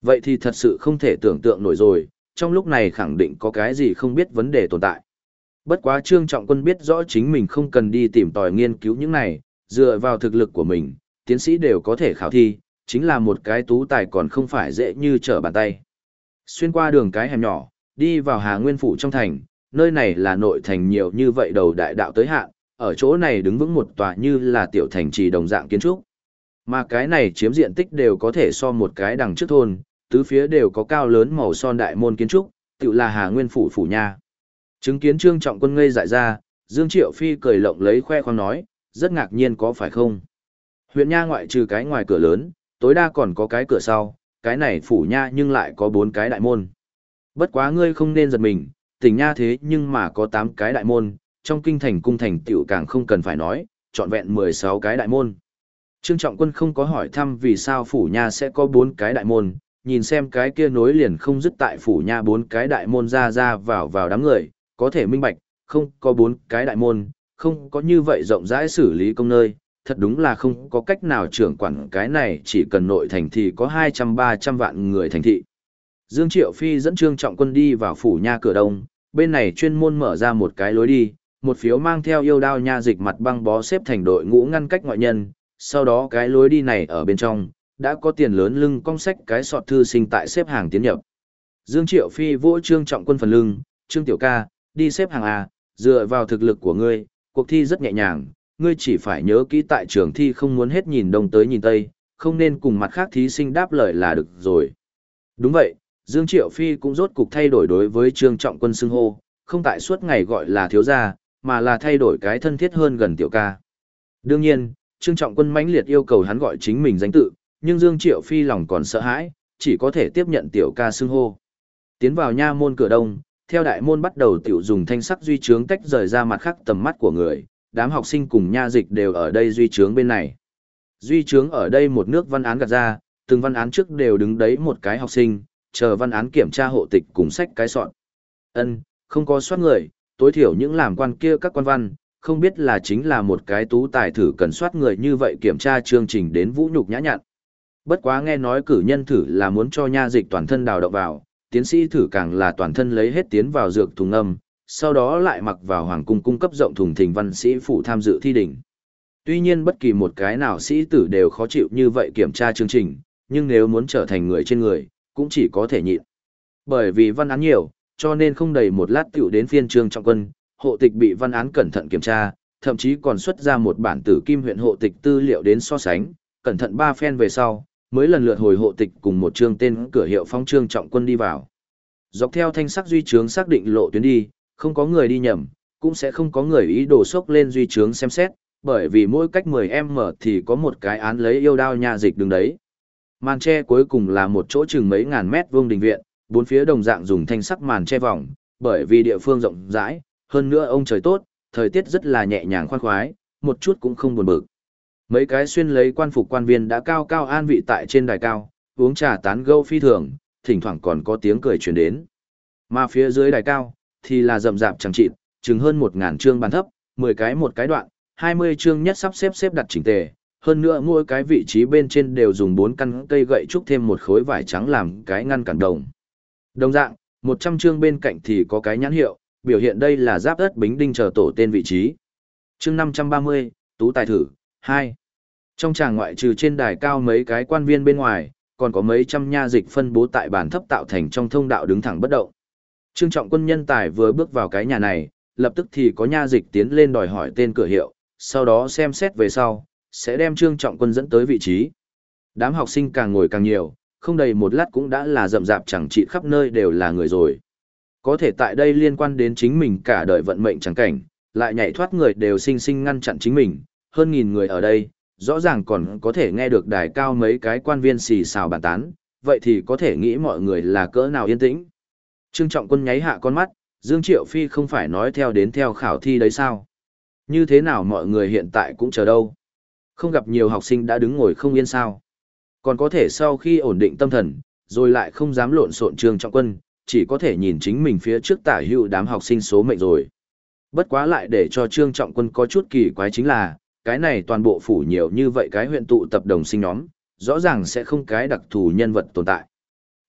Vậy thì thật sự không thể tưởng tượng nổi rồi, trong lúc này khẳng định có cái gì không biết vấn đề tồn tại. Bất quá Trương Trọng Quân biết rõ chính mình không cần đi tìm tòi nghiên cứu những này, dựa vào thực lực của mình, tiến sĩ đều có thể khảo thi, chính là một cái tú tài còn không phải dễ như trở bàn tay. Xuyên qua đường cái hẻm nhỏ, đi vào Hà Nguyên Phủ trong thành, nơi này là nội thành nhiều như vậy đầu đại đạo tới hạn, ở chỗ này đứng vững một tòa như là tiểu thành trì đồng dạng kiến trúc. Mà cái này chiếm diện tích đều có thể so một cái đằng trước thôn, tứ phía đều có cao lớn màu son đại môn kiến trúc, tự là Hà Nguyên Phủ phủ nha. Chứng kiến Trương Trọng Quân ngây dại ra, Dương Triệu Phi cười lộng lấy khoe khoang nói, rất ngạc nhiên có phải không? Huyện nha ngoại trừ cái ngoài cửa lớn, tối đa còn có cái cửa sau, cái này phủ nha nhưng lại có 4 cái đại môn. Bất quá ngươi không nên giật mình, tỉnh nha thế nhưng mà có 8 cái đại môn, trong kinh thành cung thành tiểu càng không cần phải nói, trọn vẹn 16 cái đại môn. Trương Trọng Quân không có hỏi thăm vì sao phủ nha sẽ có 4 cái đại môn, nhìn xem cái kia nối liền không dứt tại phủ nha 4 cái đại môn ra ra vào đám người, có thể minh bạch, không có 4 cái đại môn, không có như vậy rộng rãi xử lý công nơi, thật đúng là không có cách nào trưởng quản cái này, chỉ cần nội thành thì có 200-300 vạn người thành thị. Dương Triệu Phi dẫn Trương Trọng Quân đi vào phủ nha cửa đông, bên này chuyên môn mở ra một cái lối đi, một phiếu mang theo yêu đao nha dịch mặt băng bó xếp thành đội ngũ ngăn cách ngoại nhân, sau đó cái lối đi này ở bên trong, đã có tiền lớn lưng cong sách cái sọt thư sinh tại xếp hàng tiến nhập. Dương Triệu Phi vỗ Trương Trọng Quân phần lưng, Trương Tiểu ca, đi xếp hàng à, dựa vào thực lực của ngươi, cuộc thi rất nhẹ nhàng, ngươi chỉ phải nhớ kỹ tại trường thi không muốn hết nhìn đông tới nhìn tây, không nên cùng mặt khác thí sinh đáp lời là được rồi. Đúng vậy, Dương Triệu Phi cũng rốt cục thay đổi đối với Trương Trọng Quân xưng hô, không tại suốt ngày gọi là thiếu gia, mà là thay đổi cái thân thiết hơn gần tiểu ca. Đương nhiên, Trương Trọng Quân mãnh liệt yêu cầu hắn gọi chính mình danh tự, nhưng Dương Triệu Phi lòng còn sợ hãi, chỉ có thể tiếp nhận tiểu ca xưng hô. Tiến vào nha môn cửa đông, theo đại môn bắt đầu tiểu dùng thanh sắc duy trướng tách rời ra mặt khác tầm mắt của người, đám học sinh cùng nha dịch đều ở đây duy trướng bên này. Duy trướng ở đây một nước văn án gạt ra, từng văn án trước đều đứng đấy một cái học sinh, chờ văn án kiểm tra hộ tịch cùng sách cái soạn. Không có soát người, tối thiểu những làm quan kia các quan văn, không biết là chính là một cái tú tài thử cần soát người như vậy kiểm tra chương trình đến vũ nhục nhã nhặn. Bất quá nghe nói cử nhân thử là muốn cho nha dịch toàn thân đào động vào, tiến sĩ thử càng là toàn thân lấy hết tiến vào dược thùng âm, sau đó lại mặc vào hoàng cung cung cấp rộng thùng thình văn sĩ phụ tham dự thi đỉnh. Tuy nhiên bất kỳ một cái nào sĩ tử đều khó chịu như vậy kiểm tra chương trình, nhưng nếu muốn trở thành người trên người, cũng chỉ có thể nhịn. Bởi vì văn án nhiều, cho nên không đầy một lát tiểu đến phiên Trương Trọng Quân, hộ tịch bị văn án cẩn thận kiểm tra, thậm chí còn xuất ra một bản tử kim huyện hộ tịch tư liệu đến so sánh, cẩn thận 3 phen về sau, mới lần lượt hồi hộ tịch cùng một chương tên cửa hiệu phong Trương Trọng Quân đi vào. Dọc theo thanh sắc duy trướng xác định lộ tuyến đi, không có người đi nhầm, cũng sẽ không có người ý đồ sốc lên duy trướng xem xét, bởi vì mỗi cách 10m thì có một cái án lấy yêu đao nha dịch đứng đấy. Màn tre cuối cùng là một chỗ chừng mấy ngàn mét vuông đình viện, bốn phía đồng dạng dùng thanh sắc màn che vòng, bởi vì địa phương rộng rãi, hơn nữa ông trời tốt, thời tiết rất là nhẹ nhàng khoan khoái, một chút cũng không buồn bực. Mấy cái xuyên lấy quan phục quan viên đã cao cao an vị tại trên đài cao, uống trà tán gẫu phi thường, thỉnh thoảng còn có tiếng cười truyền đến. Mà phía dưới đài cao thì là rậm rạp chẳng chịt, chừng hơn 1000 chương bàn thấp, 10 cái một cái đoạn, 20 chương nhất sắp xếp đặt chỉnh tề, hơn nữa mỗi cái vị trí bên trên đều dùng 4 căn cây gậy trúc thêm một khối vải trắng làm cái ngăn cản đồng. Đồng dạng, 100 chương bên cạnh thì có cái nhãn hiệu, biểu hiện đây là giáp đất Bính Đinh chờ tổ tên vị trí. Chương 530, Tú tài thử 2. Trong tràng ngoại trừ trên đài cao mấy cái quan viên bên ngoài, còn có mấy trăm nha dịch phân bố tại bàn thấp tạo thành trong thông đạo đứng thẳng bất động. Trương Trọng Quân nhân tài vừa bước vào cái nhà này, lập tức thì có nha dịch tiến lên đòi hỏi tên cửa hiệu, sau đó xem xét về sau, sẽ đem Trương Trọng Quân dẫn tới vị trí. Đám học sinh càng ngồi càng nhiều, không đầy một lát cũng đã là rậm rạp chẳng trị khắp nơi đều là người rồi. Có thể tại đây liên quan đến chính mình cả đời vận mệnh chẳng cảnh, lại nhảy thoát người đều sinh sinh ngăn chặn chính mình, hơn 1000 người ở đây, rõ ràng còn có thể nghe được đài cao mấy cái quan viên xì xào bàn tán, vậy thì có thể nghĩ mọi người là cỡ nào yên tĩnh. Trương Trọng Quân nháy hạ con mắt, Dương Triệu Phi không phải nói theo đến theo khảo thi đấy sao? Như thế nào mọi người hiện tại cũng chờ đâu? Không gặp nhiều học sinh đã đứng ngồi không yên sao? Còn có thể sau khi ổn định tâm thần, rồi lại không dám lộn xộn Trương Trọng Quân, chỉ có thể nhìn chính mình phía trước tả hữu đám học sinh số mệnh rồi. Bất quá lại để cho Trương Trọng Quân có chút kỳ quái chính là, cái này toàn bộ phủ nhiều như vậy cái huyện tụ tập đồng sinh nhóm, rõ ràng sẽ không cái đặc thù nhân vật tồn tại.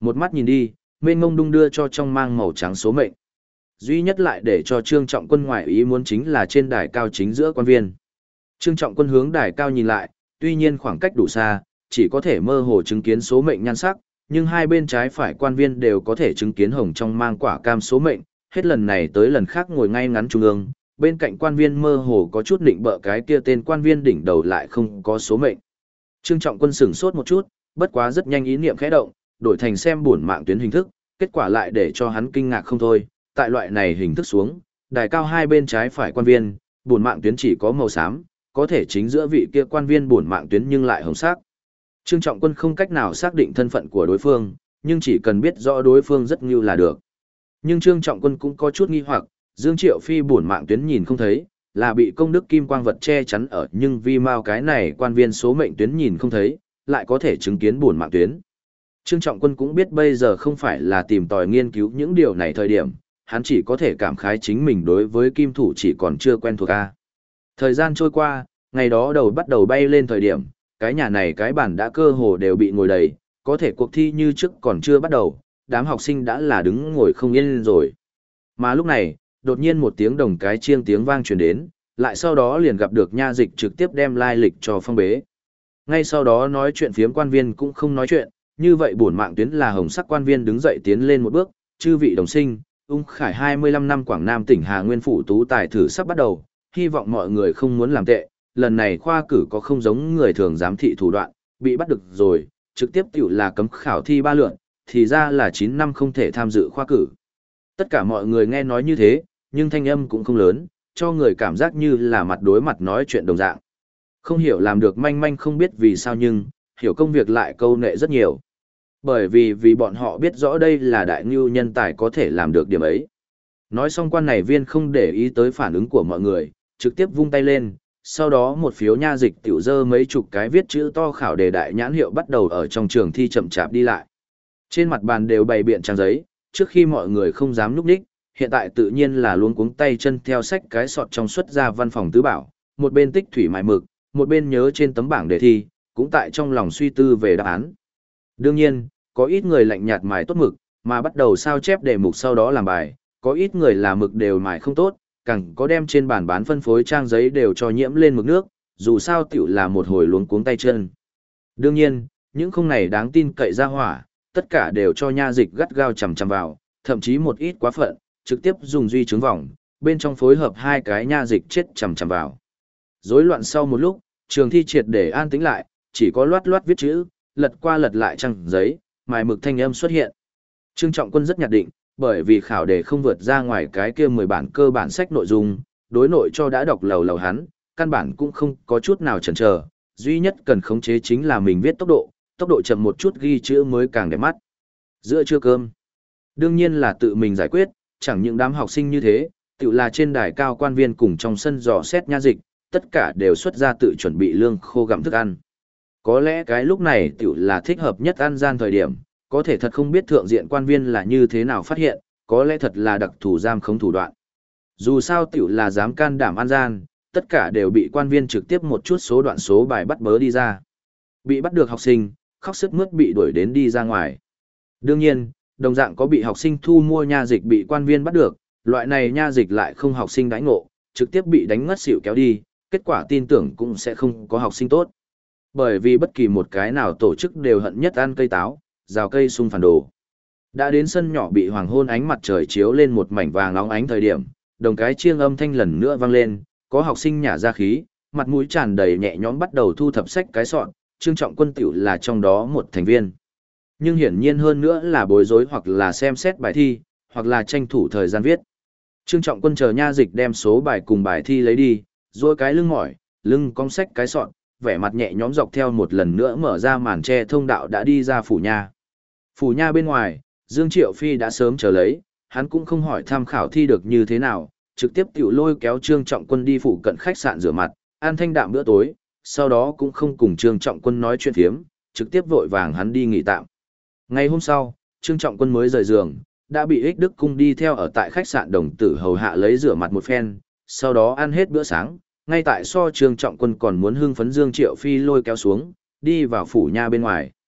Một mắt nhìn đi, mênh mông đung đưa cho trong mang màu trắng số mệnh. Duy nhất lại để cho Trương Trọng Quân ngoại ý muốn chính là trên đài cao chính giữa quan viên. Trương Trọng Quân hướng đài cao nhìn lại, tuy nhiên khoảng cách đủ xa, chỉ có thể mơ hồ chứng kiến số mệnh nhan sắc, nhưng hai bên trái phải quan viên đều có thể chứng kiến hồng trong mang quả cam số mệnh, hết lần này tới lần khác ngồi ngay ngắn trung ương, bên cạnh quan viên mơ hồ có chút định bợ cái kia tên quan viên đỉnh đầu lại không có số mệnh. Trương Trọng Quân sửng sốt một chút, bất quá rất nhanh ý niệm khẽ động, đổi thành xem buồn mạng tuyến hình thức, kết quả lại để cho hắn kinh ngạc không thôi, tại loại này hình thức xuống, đài cao hai bên trái phải quan viên, buồn mạng tuyến chỉ có màu xám, có thể chính giữa vị kia quan viên buồn mạng tuyến nhưng lại hồng sắc. Trương Trọng Quân không cách nào xác định thân phận của đối phương, nhưng chỉ cần biết rõ đối phương rất như là được. Nhưng Trương Trọng Quân cũng có chút nghi hoặc, Dương Triệu Phi buồn mạng tuyến nhìn không thấy, là bị công đức kim quang vật che chắn ở, nhưng vì mau cái này quan viên số mệnh tuyến nhìn không thấy, lại có thể chứng kiến buồn mạng tuyến. Trương Trọng Quân cũng biết bây giờ không phải là tìm tòi nghiên cứu những điều này thời điểm, hắn chỉ có thể cảm khái chính mình đối với kim thủ chỉ còn chưa quen thuộc a. Thời gian trôi qua, ngày đó đầu bắt đầu bay lên thời điểm, cái nhà này cái bản đã cơ hồ đều bị ngồi đầy, có thể cuộc thi như trước còn chưa bắt đầu, đám học sinh đã là đứng ngồi không yên rồi. Mà lúc này, đột nhiên một tiếng đồng cái chiêng tiếng vang truyền đến, lại sau đó liền gặp được nha dịch trực tiếp đem lai lịch cho phong bế. Ngay sau đó nói chuyện phiếm quan viên cũng không nói chuyện, như vậy bổn mạng tuyến là hồng sắc quan viên đứng dậy tiến lên một bước, chư vị đồng sinh, ung khải 25 năm Quảng Nam tỉnh Hà Nguyên phủ tú tài thử sắp bắt đầu, hy vọng mọi người không muốn làm tệ, lần này khoa cử có không giống người thường giám thị thủ đoạn, bị bắt được rồi, trực tiếp tiểu là cấm khảo thi 3 lượt, thì ra là 9 năm không thể tham dự khoa cử. Tất cả mọi người nghe nói như thế, nhưng thanh âm cũng không lớn, cho người cảm giác như là mặt đối mặt nói chuyện đồng dạng. Không hiểu làm được manh manh không biết vì sao nhưng, hiểu công việc lại câu nệ rất nhiều. Bởi vì bọn họ biết rõ đây là đại ngưu nhân tài có thể làm được điểm ấy. Nói xong quan này viên không để ý tới phản ứng của mọi người, trực tiếp vung tay lên, sau đó một phiếu nha dịch tiểu dơ mấy chục cái viết chữ to khảo đề đại nhãn hiệu bắt đầu ở trong trường thi chậm chạp đi lại. Trên mặt bàn đều bày biện trang giấy, trước khi mọi người không dám núp đích, hiện tại tự nhiên là luống cuống tay chân theo sách cái sọt trong xuất ra văn phòng tứ bảo, một bên tích thủy mài mực, một bên nhớ trên tấm bảng đề thi, cũng tại trong lòng suy tư về đáp án. Đương nhiên, có ít người lạnh nhạt mài tốt mực, mà bắt đầu sao chép đề mục sau đó làm bài, có ít người là mực đều mài không tốt, càng có đem trên bàn bán phân phối trang giấy đều cho nhiễm lên mực nước, dù sao tiểu là một hồi luống cuống tay chân. Đương nhiên, những không này đáng tin cậy ra hỏa, tất cả đều cho nha dịch gắt gao chằm chằm vào, thậm chí một ít quá phận, trực tiếp dùng duy trứng vòng, bên trong phối hợp hai cái nha dịch chết chằm chằm vào. Rối loạn sau một lúc, trường thi triệt để an tĩnh lại, chỉ có loát loát viết chữ, lật qua lật lại trang giấy, mài mực thanh âm xuất hiện. Trương Trọng Quân rất nhạt định, bởi vì khảo đề không vượt ra ngoài cái kia 10 bản cơ bản sách nội dung, đối nội cho đã đọc lầu lầu hắn, căn bản cũng không có chút nào chần chờ, duy nhất cần khống chế chính là mình viết tốc độ chậm một chút ghi chữ mới càng đẹp mắt. Giữa trưa cơm, đương nhiên là tự mình giải quyết, chẳng những đám học sinh như thế, tự là trên đài cao quan viên cùng trong sân dò xét nha dịch, tất cả đều xuất ra tự chuẩn bị lương khô gặm thức ăn. Có lẽ cái lúc này tự là thích hợp nhất ăn gian thời điểm, có thể thật không biết thượng diện quan viên là như thế nào phát hiện, có lẽ thật là đặc thù giam không thủ đoạn. Dù sao tiểu là dám can đảm ăn gian, tất cả đều bị quan viên trực tiếp một chút số đoạn số bài bắt bớ đi ra. Bị bắt được học sinh, khóc sướt mướt bị đuổi đến đi ra ngoài. Đương nhiên, đồng dạng có bị học sinh thu mua nha dịch bị quan viên bắt được, loại này nha dịch lại không học sinh đãi ngộ, trực tiếp bị đánh ngất xỉu kéo đi, kết quả tin tưởng cũng sẽ không có học sinh tốt. Bởi vì bất kỳ một cái nào tổ chức đều hận nhất ăn cây táo, rào cây sung phản đồ. Đã đến sân nhỏ bị hoàng hôn ánh mặt trời chiếu lên một mảnh vàng óng ánh thời điểm, đồng cái chiêng âm thanh lần nữa vang lên, có học sinh nhả ra khí, mặt mũi tràn đầy nhẹ nhõm bắt đầu thu thập sách cái sọn, Trương Trọng Quân tiểu là trong đó một thành viên. Nhưng hiển nhiên hơn nữa là bối rối hoặc là xem xét bài thi, hoặc là tranh thủ thời gian viết. Trương Trọng Quân chờ nha dịch đem số bài cùng bài thi lấy đi, duỗi cái lưng mỏi, lưng cong sách cái sọn, vẻ mặt nhẹ nhõm dọc theo một lần nữa mở ra màn che thông đạo đã đi ra phủ nha. Phủ nha bên ngoài, Dương Triệu Phi đã sớm chờ lấy, hắn cũng không hỏi tham khảo thi được như thế nào, trực tiếp tiểu lôi kéo Trương Trọng Quân đi phụ cận khách sạn rửa mặt, ăn thanh đạm bữa tối, sau đó cũng không cùng Trương Trọng Quân nói chuyện phiếm, trực tiếp vội vàng hắn đi nghỉ tạm. Ngày hôm sau, Trương Trọng Quân mới rời giường, đã bị Ích Đức Cung đi theo ở tại khách sạn Đồng Tử hầu hạ lấy rửa mặt một phen, sau đó ăn hết bữa sáng, ngay tại so Trương Trọng Quân còn muốn hưng phấn Dương Triệu Phi lôi kéo xuống, đi vào phủ nha bên ngoài.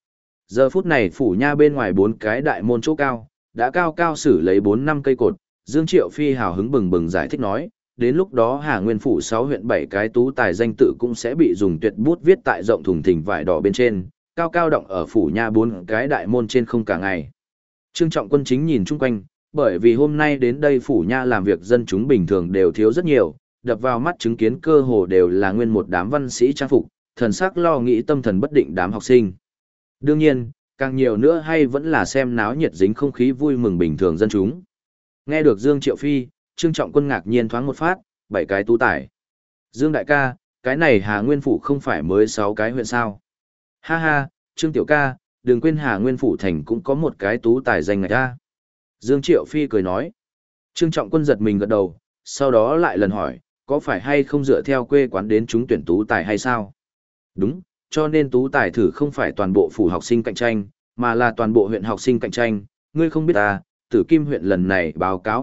Giờ phút này phủ nha bên ngoài 4 cái đại môn chỗ cao, đã cao cao xử lấy 4-5 cây cột, Dương Triệu Phi hào hứng bừng bừng giải thích nói, đến lúc đó Hà Nguyên phủ 6 huyện 7 cái tú tài danh tự cũng sẽ bị dùng tuyệt bút viết tại rộng thùng thình vải đỏ bên trên, cao cao động ở phủ nha 4 cái đại môn trên không cả ngày. Trương Trọng Quân chính nhìn chung quanh, bởi vì hôm nay đến đây phủ nha làm việc dân chúng bình thường đều thiếu rất nhiều, đập vào mắt chứng kiến cơ hồ đều là nguyên một đám văn sĩ trang phục, thần sắc lo nghĩ tâm thần bất định đám học sinh. Đương nhiên, càng nhiều nữa hay vẫn là xem náo nhiệt dính không khí vui mừng bình thường dân chúng. Nghe được Dương Triệu Phi, Trương Trọng Quân ngạc nhiên thoáng một phát, 7 cái tú tài. Dương đại ca, cái này Hà Nguyên phủ không phải mới 6 cái huyện sao? Ha ha, Trương tiểu ca, đừng quên Hà Nguyên phủ thành cũng có một cái tú tài danh ngạch ra. Dương Triệu Phi cười nói. Trương Trọng Quân giật mình gật đầu, sau đó lại lần hỏi, có phải hay không dựa theo quê quán đến chúng tuyển tú tài hay sao? Đúng, cho nên tú tài thử không phải toàn bộ phủ học sinh cạnh tranh, mà là toàn bộ huyện học sinh cạnh tranh. Ngươi không biết à, Tử Kim huyện lần này báo cáo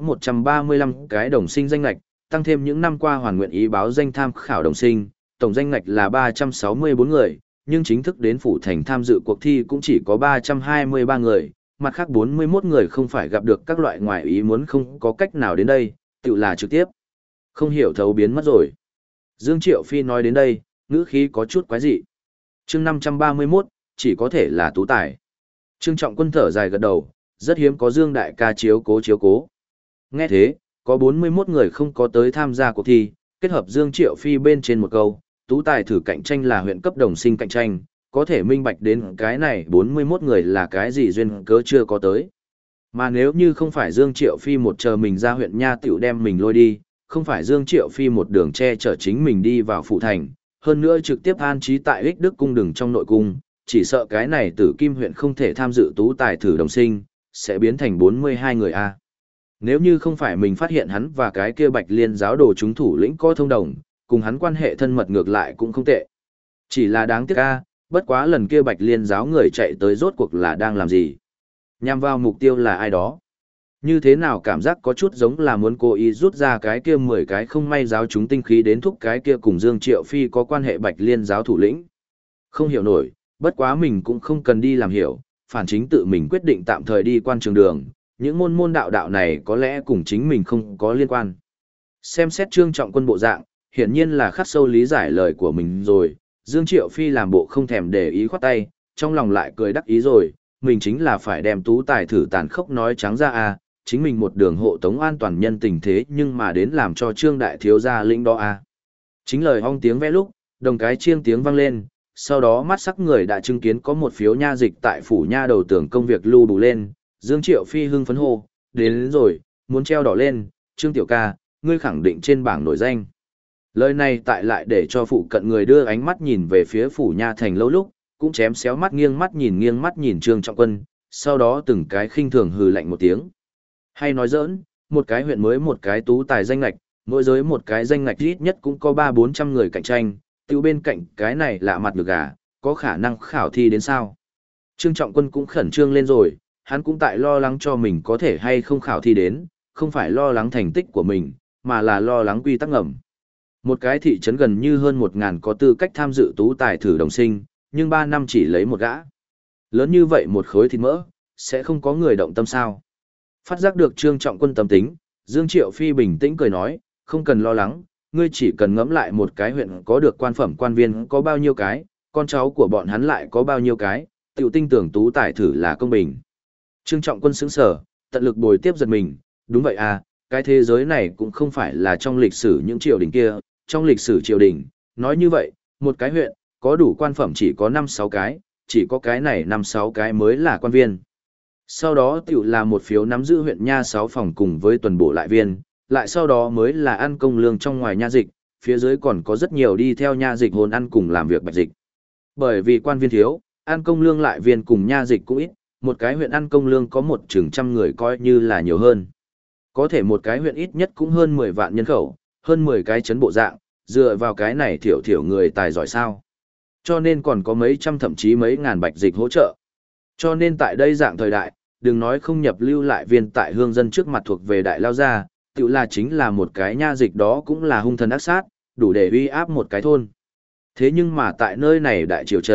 135 cái đồng sinh danh lệch, tăng thêm những năm qua hoàn nguyện ý báo danh tham khảo đồng sinh, tổng danh lệch là 364 người, nhưng chính thức đến phủ thành tham dự cuộc thi cũng chỉ có 323 người, mặt khác 41 người không phải gặp được các loại ngoại ý muốn không có cách nào đến đây, tự là trực tiếp. Không hiểu thấu biến mất rồi. Dương Triệu Phi nói đến đây, ngữ khí có chút quái dị. Chương 531, chỉ có thể là tú tài. Trương Trọng Quân thở dài gật đầu, rất hiếm có Dương đại ca chiếu cố. Nghe thế, có 41 người không có tới tham gia cuộc thi, kết hợp Dương Triệu Phi bên trên một câu, tú tài thử cạnh tranh là huyện cấp đồng sinh cạnh tranh, có thể minh bạch đến cái này 41 người là cái gì duyên cớ chưa có tới. Mà nếu như không phải Dương Triệu Phi một chờ mình ra huyện nha tiểu đem mình lôi đi, không phải Dương Triệu Phi một đường che chở chính mình đi vào phụ thành, hơn nữa trực tiếp an trí tại Ích Đức cung đường trong nội cung, chỉ sợ cái này Tử Kim huyện không thể tham dự tú tài thử đồng sinh, sẽ biến thành 42 người a. Nếu như không phải mình phát hiện hắn và cái kia Bạch Liên giáo đồ chúng thủ lĩnh có thông đồng, cùng hắn quan hệ thân mật ngược lại cũng không tệ. Chỉ là đáng tiếc a, bất quá lần kia Bạch Liên giáo người chạy tới rốt cuộc là đang làm gì? Nhằm vào mục tiêu là ai đó? Như thế nào cảm giác có chút giống là muốn cố ý rút ra cái kia 10 cái không may giáo chúng tinh khí đến thúc cái kia cùng Dương Triệu Phi có quan hệ Bạch Liên giáo thủ lĩnh. Không hiểu nổi, bất quá mình cũng không cần đi làm hiểu, phản chính tự mình quyết định tạm thời đi quan trường đường, những môn đạo này có lẽ cùng chính mình không có liên quan. Xem xét Trương Trọng Quân bộ dạng, hiển nhiên là khắc sâu lý giải lời của mình rồi, Dương Triệu Phi làm bộ không thèm để ý khoát tay, trong lòng lại cười đắc ý rồi, mình chính là phải đem tú tài thử tàn khốc nói trắng ra à, chính mình một đường hộ tống an toàn nhân tình thế nhưng mà đến làm cho Trương đại thiếu gia lĩnh đó à. Chính lời ong tiếng vẽ lúc, đồng cái chiêng tiếng vang lên, sau đó mắt sắc người đã chứng kiến có một phiếu nha dịch tại phủ nha đầu tưởng công việc lưu đủ lên, Dương Triệu Phi hưng phấn hô, đến rồi, muốn treo đỏ lên, Trương tiểu ca, ngươi khẳng định trên bảng nổi danh. Lời này tại lại để cho phụ cận người đưa ánh mắt nhìn về phía phủ nha thành lâu lúc, cũng chém xéo mắt nghiêng mắt nhìn Trương Trọng Quân, sau đó từng cái khinh thường hừ lạnh một tiếng. Hay nói giỡn, một cái huyện mới một cái tú tài danh lạch, mỗi giới một cái danh lạch ít nhất cũng có 300-400 người cạnh tranh, tiêu bên cạnh cái này lạ mặt được gà, có khả năng khảo thi đến sao. Trương Trọng Quân cũng khẩn trương lên rồi, hắn cũng tại lo lắng cho mình có thể hay không khảo thi đến, không phải lo lắng thành tích của mình, mà là lo lắng quy tắc ngầm. Một cái thị trấn gần như hơn 1.000 có tư cách tham dự tú tài thử đồng sinh, nhưng 3 năm chỉ lấy một gã. Lớn như vậy một khối thịt mỡ, sẽ không có người động tâm sao. Phát giác được Trương Trọng Quân tâm tính, Dương Triệu Phi bình tĩnh cười nói, không cần lo lắng, ngươi chỉ cần ngẫm lại một cái huyện có được quan phẩm quan viên có bao nhiêu cái, con cháu của bọn hắn lại có bao nhiêu cái, tiểu tinh tưởng tú tài thử là công bình. Trương Trọng Quân sững sờ, tận lực bồi tiếp giật mình, đúng vậy à, cái thế giới này cũng không phải là trong lịch sử những triều đình kia, trong lịch sử triều đình, nói như vậy, một cái huyện, có đủ quan phẩm chỉ có 5-6 cái, chỉ có cái này 5-6 cái mới là quan viên. Sau đó tiểu là một phiếu nắm giữ huyện nha 6 phòng cùng với tuần bổ lại viên, lại sau đó mới là ăn công lương trong ngoài nha dịch, phía dưới còn có rất nhiều đi theo nha dịch hồn ăn cùng làm việc bạch dịch. Bởi vì quan viên thiếu, ăn công lương lại viên cùng nha dịch cũng ít, một cái huyện ăn công lương có một chừng trăm người coi như là nhiều hơn. Có thể một cái huyện ít nhất cũng hơn 10 vạn nhân khẩu, hơn 10 cái chấn bộ dạng, dựa vào cái này thiểu người tài giỏi sao. Cho nên còn có mấy trăm thậm chí mấy ngàn bạch dịch hỗ trợ. Cho nên tại đây dạng thời đại, đừng nói không nhập lưu lại viên tại hương dân trước mặt thuộc về đại lao gia, tự là chính là một cái nha dịch đó cũng là hung thần ác sát, đủ để uy áp một cái thôn. Thế nhưng mà tại nơi này đại triều trần,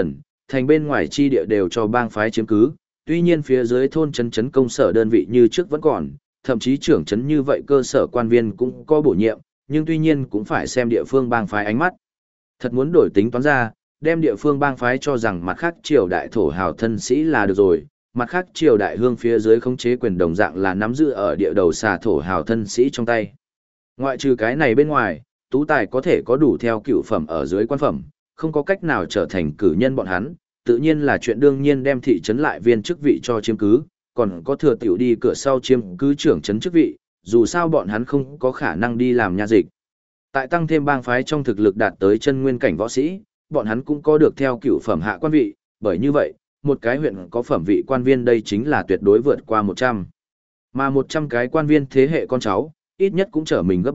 thành bên ngoài chi địa đều cho bang phái chiếm cứ, tuy nhiên phía dưới thôn trấn công sở đơn vị như trước vẫn còn, thậm chí trưởng trấn như vậy cơ sở quan viên cũng có bổ nhiệm, nhưng tuy nhiên cũng phải xem địa phương bang phái ánh mắt. Thật muốn đổi tính toán ra, đem địa phương bang phái cho rằng mặt khác triều đại thổ hào thân sĩ là được rồi, mặt khác triều đại hương phía dưới khống chế quyền đồng dạng là nắm giữ ở địa đầu xà thổ hào thân sĩ trong tay. Ngoại trừ cái này bên ngoài, tú tài có thể có đủ theo cựu phẩm ở dưới quan phẩm, không có cách nào trở thành cử nhân bọn hắn, tự nhiên là chuyện đương nhiên đem thị trấn lại viên chức vị cho chiếm cứ, còn có thừa tiểu đi cửa sau chiếm cứ trưởng trấn chức vị, dù sao bọn hắn không có khả năng đi làm nha dịch. Tại tăng thêm bang phái trong thực lực đạt tới chân nguyên cảnh võ sĩ, bọn hắn cũng có được theo cựu phẩm hạ quan vị, bởi như vậy, một cái huyện có phẩm vị quan viên đây chính là tuyệt đối vượt qua 100. Mà 100 cái quan viên thế hệ con cháu, ít nhất cũng trở mình gấp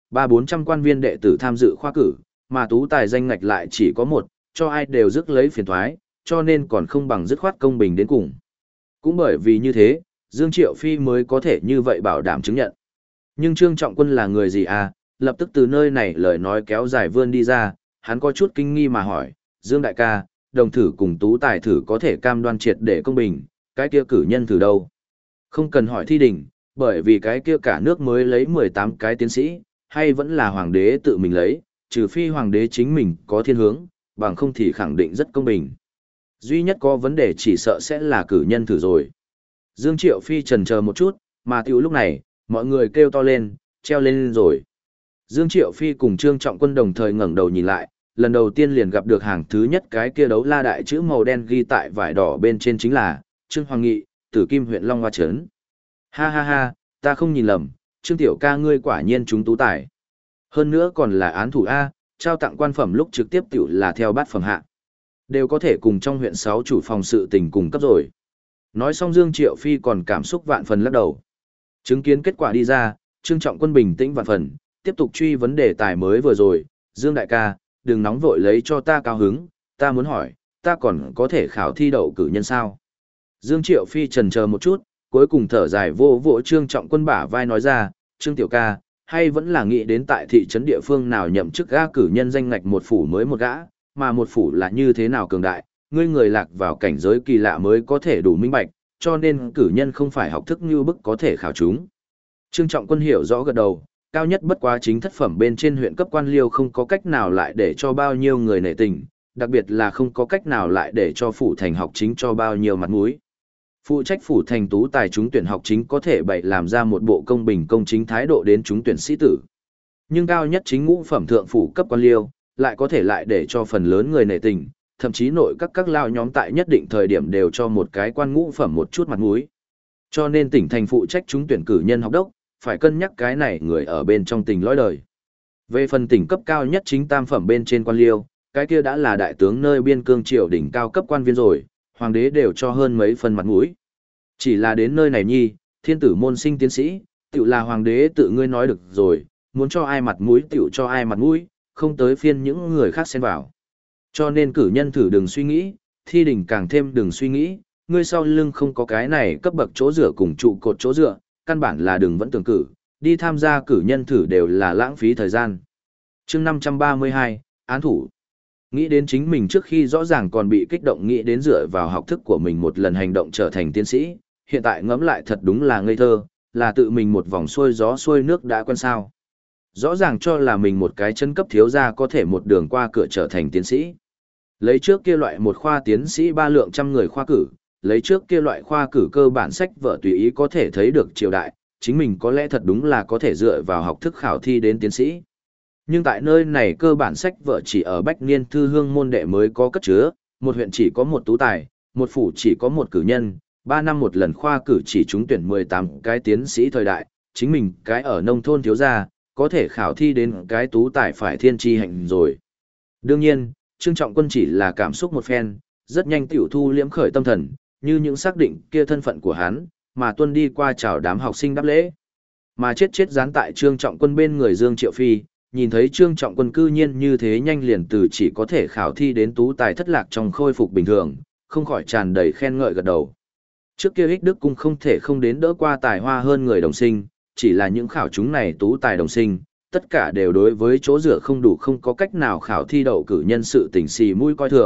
400 quan viên đệ tử tham dự khoa cử, mà tú tài danh ngạch lại chỉ có một, cho ai đều rước lấy phiền thoái, cho nên còn không bằng dứt khoát công bình đến cùng. Cũng bởi vì như thế, Dương Triệu Phi mới có thể như vậy bảo đảm chứng nhận. Nhưng Trương Trọng Quân là người gì à, lập tức từ nơi này lời nói kéo dài vươn đi ra, hắn có chút kinh nghi mà hỏi, Dương đại ca, đồng thử cùng tú tài thử có thể cam đoan triệt để công bình, cái kia cử nhân thử đâu? Không cần hỏi thi đình, bởi vì cái kia cả nước mới lấy 18 cái tiến sĩ, hay vẫn là hoàng đế tự mình lấy, trừ phi hoàng đế chính mình có thiên hướng, bằng không thì khẳng định rất công bình. Duy nhất có vấn đề chỉ sợ sẽ là cử nhân thử rồi. Dương Triệu Phi chần chờ một chút, mà tiểu lúc này, mọi người kêu to lên, treo lên rồi. Dương Triệu Phi cùng Trương Trọng Quân đồng thời ngẩng đầu nhìn lại, lần đầu tiên liền gặp được hàng thứ nhất cái kia đấu la đại chữ màu đen ghi tại vải đỏ bên trên chính là Trương Hoàng Nghị, Tử Kim huyện Long Hoa Trấn. Ha ha ha, ta không nhìn lầm, Trương tiểu ca ngươi quả nhiên chúng tú tài. Hơn nữa còn là án thủ A, trao tặng quan phẩm lúc trực tiếp tiểu là theo bát phẩm hạ. Đều có thể cùng trong huyện 6 chủ phòng sự tình cùng cấp rồi. Nói xong Dương Triệu Phi còn cảm xúc vạn phần lắc đầu. Chứng kiến kết quả đi ra, Trương Trọng Quân bình tĩnh vạn phần, tiếp tục truy vấn đề tài mới vừa rồi. Dương đại ca, đừng nóng vội lấy cho ta cao hứng, ta muốn hỏi, ta còn có thể khảo thi đậu cử nhân sao? Dương Triệu Phi chần chờ một chút, cuối cùng thở dài vô vỗ Trương Trọng Quân bả vai nói ra, Trương tiểu ca, hay vẫn là nghĩ đến tại thị trấn địa phương nào nhậm chức gã cử nhân danh ngạch một phủ mới một gã, mà một phủ là như thế nào cường đại, ngươi người lạc vào cảnh giới kỳ lạ mới có thể đủ minh bạch, cho nên cử nhân không phải học thức như bức có thể khảo chúng. Trương Trọng Quân hiểu rõ gật đầu, cao nhất bất quá chính thất phẩm bên trên huyện cấp quan liêu không có cách nào lại để cho bao nhiêu người nể tình, đặc biệt là không có cách nào lại để cho phủ thành học chính cho bao nhiêu mặt mũi. Phụ trách phủ thành tú tài trúng tuyển học chính có thể bày làm ra một bộ công bình công chính thái độ đến trúng tuyển sĩ tử. Nhưng cao nhất chính ngũ phẩm thượng phủ cấp quan liêu, lại có thể lại để cho phần lớn người nể tình, thậm chí nội các lao nhóm tại nhất định thời điểm đều cho một cái quan ngũ phẩm một chút mặt mũi. Cho nên tỉnh thành phụ trách trúng tuyển cử nhân học đốc, phải cân nhắc cái này người ở bên trong tình lõi đời. Về phần tỉnh cấp cao nhất chính tam phẩm bên trên quan liêu, cái kia đã là đại tướng nơi biên cương triều đỉnh cao cấp quan viên rồi, hoàng đế đều cho hơn mấy phần mặt mũi. Chỉ là đến nơi này nhi, thiên tử môn sinh tiến sĩ, tự là hoàng đế tự ngươi nói được rồi, muốn cho ai mặt mũi tự cho ai mặt mũi, không tới phiên những người khác xen vào. Cho nên cử nhân thử đừng suy nghĩ, thi đỉnh càng thêm đừng suy nghĩ, ngươi sau lưng không có cái này cấp bậc chỗ dựa cùng trụ cột chỗ dựa, căn bản là đừng vẫn tưởng cử, đi tham gia cử nhân thử đều là lãng phí thời gian. Chương 532, án thủ. Nghĩ đến chính mình trước khi rõ ràng còn bị kích động nghĩ đến dựa vào học thức của mình một lần hành động trở thành tiến sĩ, hiện tại ngẫm lại thật đúng là ngây thơ, là tự mình một vòng xuôi gió xuôi nước đã quen sao. Rõ ràng cho là mình một cái chân cấp thiếu gia có thể một đường qua cửa trở thành tiến sĩ. Lấy trước kia loại một khoa tiến sĩ 3 lượng trăm người khoa cử, lấy trước kia loại khoa cử cơ bản sách vở tùy ý có thể thấy được triều đại, chính mình có lẽ thật đúng là có thể dựa vào học thức khảo thi đến tiến sĩ. Nhưng tại nơi này cơ bản sách vở chỉ ở bách niên thư hương môn đệ mới có cất chứa, một huyện chỉ có một tú tài, một phủ chỉ có một cử nhân, 3 năm một lần khoa cử chỉ trúng tuyển 18 cái tiến sĩ thời đại, chính mình cái ở nông thôn thiếu gia, có thể khảo thi đến cái tú tài phải thiên tri hạnh rồi. Đương nhiên, Trương Trọng Quân chỉ là cảm xúc một phen, rất nhanh tiểu thu liễm khởi tâm thần, như những xác định kia thân phận của hắn, mà tuân đi qua chào đám học sinh đáp lễ. Mà chết dán tại Trương Trọng Quân bên người Dương Triệu Phi, nhìn thấy Trương Trọng Quân cư nhiên như thế nhanh liền từ chỉ có thể khảo thi đến tú tài thất lạc trong khôi phục bình thường, không khỏi tràn đầy khen ngợi gật đầu. Trước kia Ích Đức Cung không thể không đến đỡ qua tài hoa hơn người đồng sinh, chỉ là những khảo chúng này tú tài đồng sinh, tất cả đều đối với chỗ dựa không đủ không có cách nào khảo thi đậu cử nhân sự tỉnh xì mũi coi thường,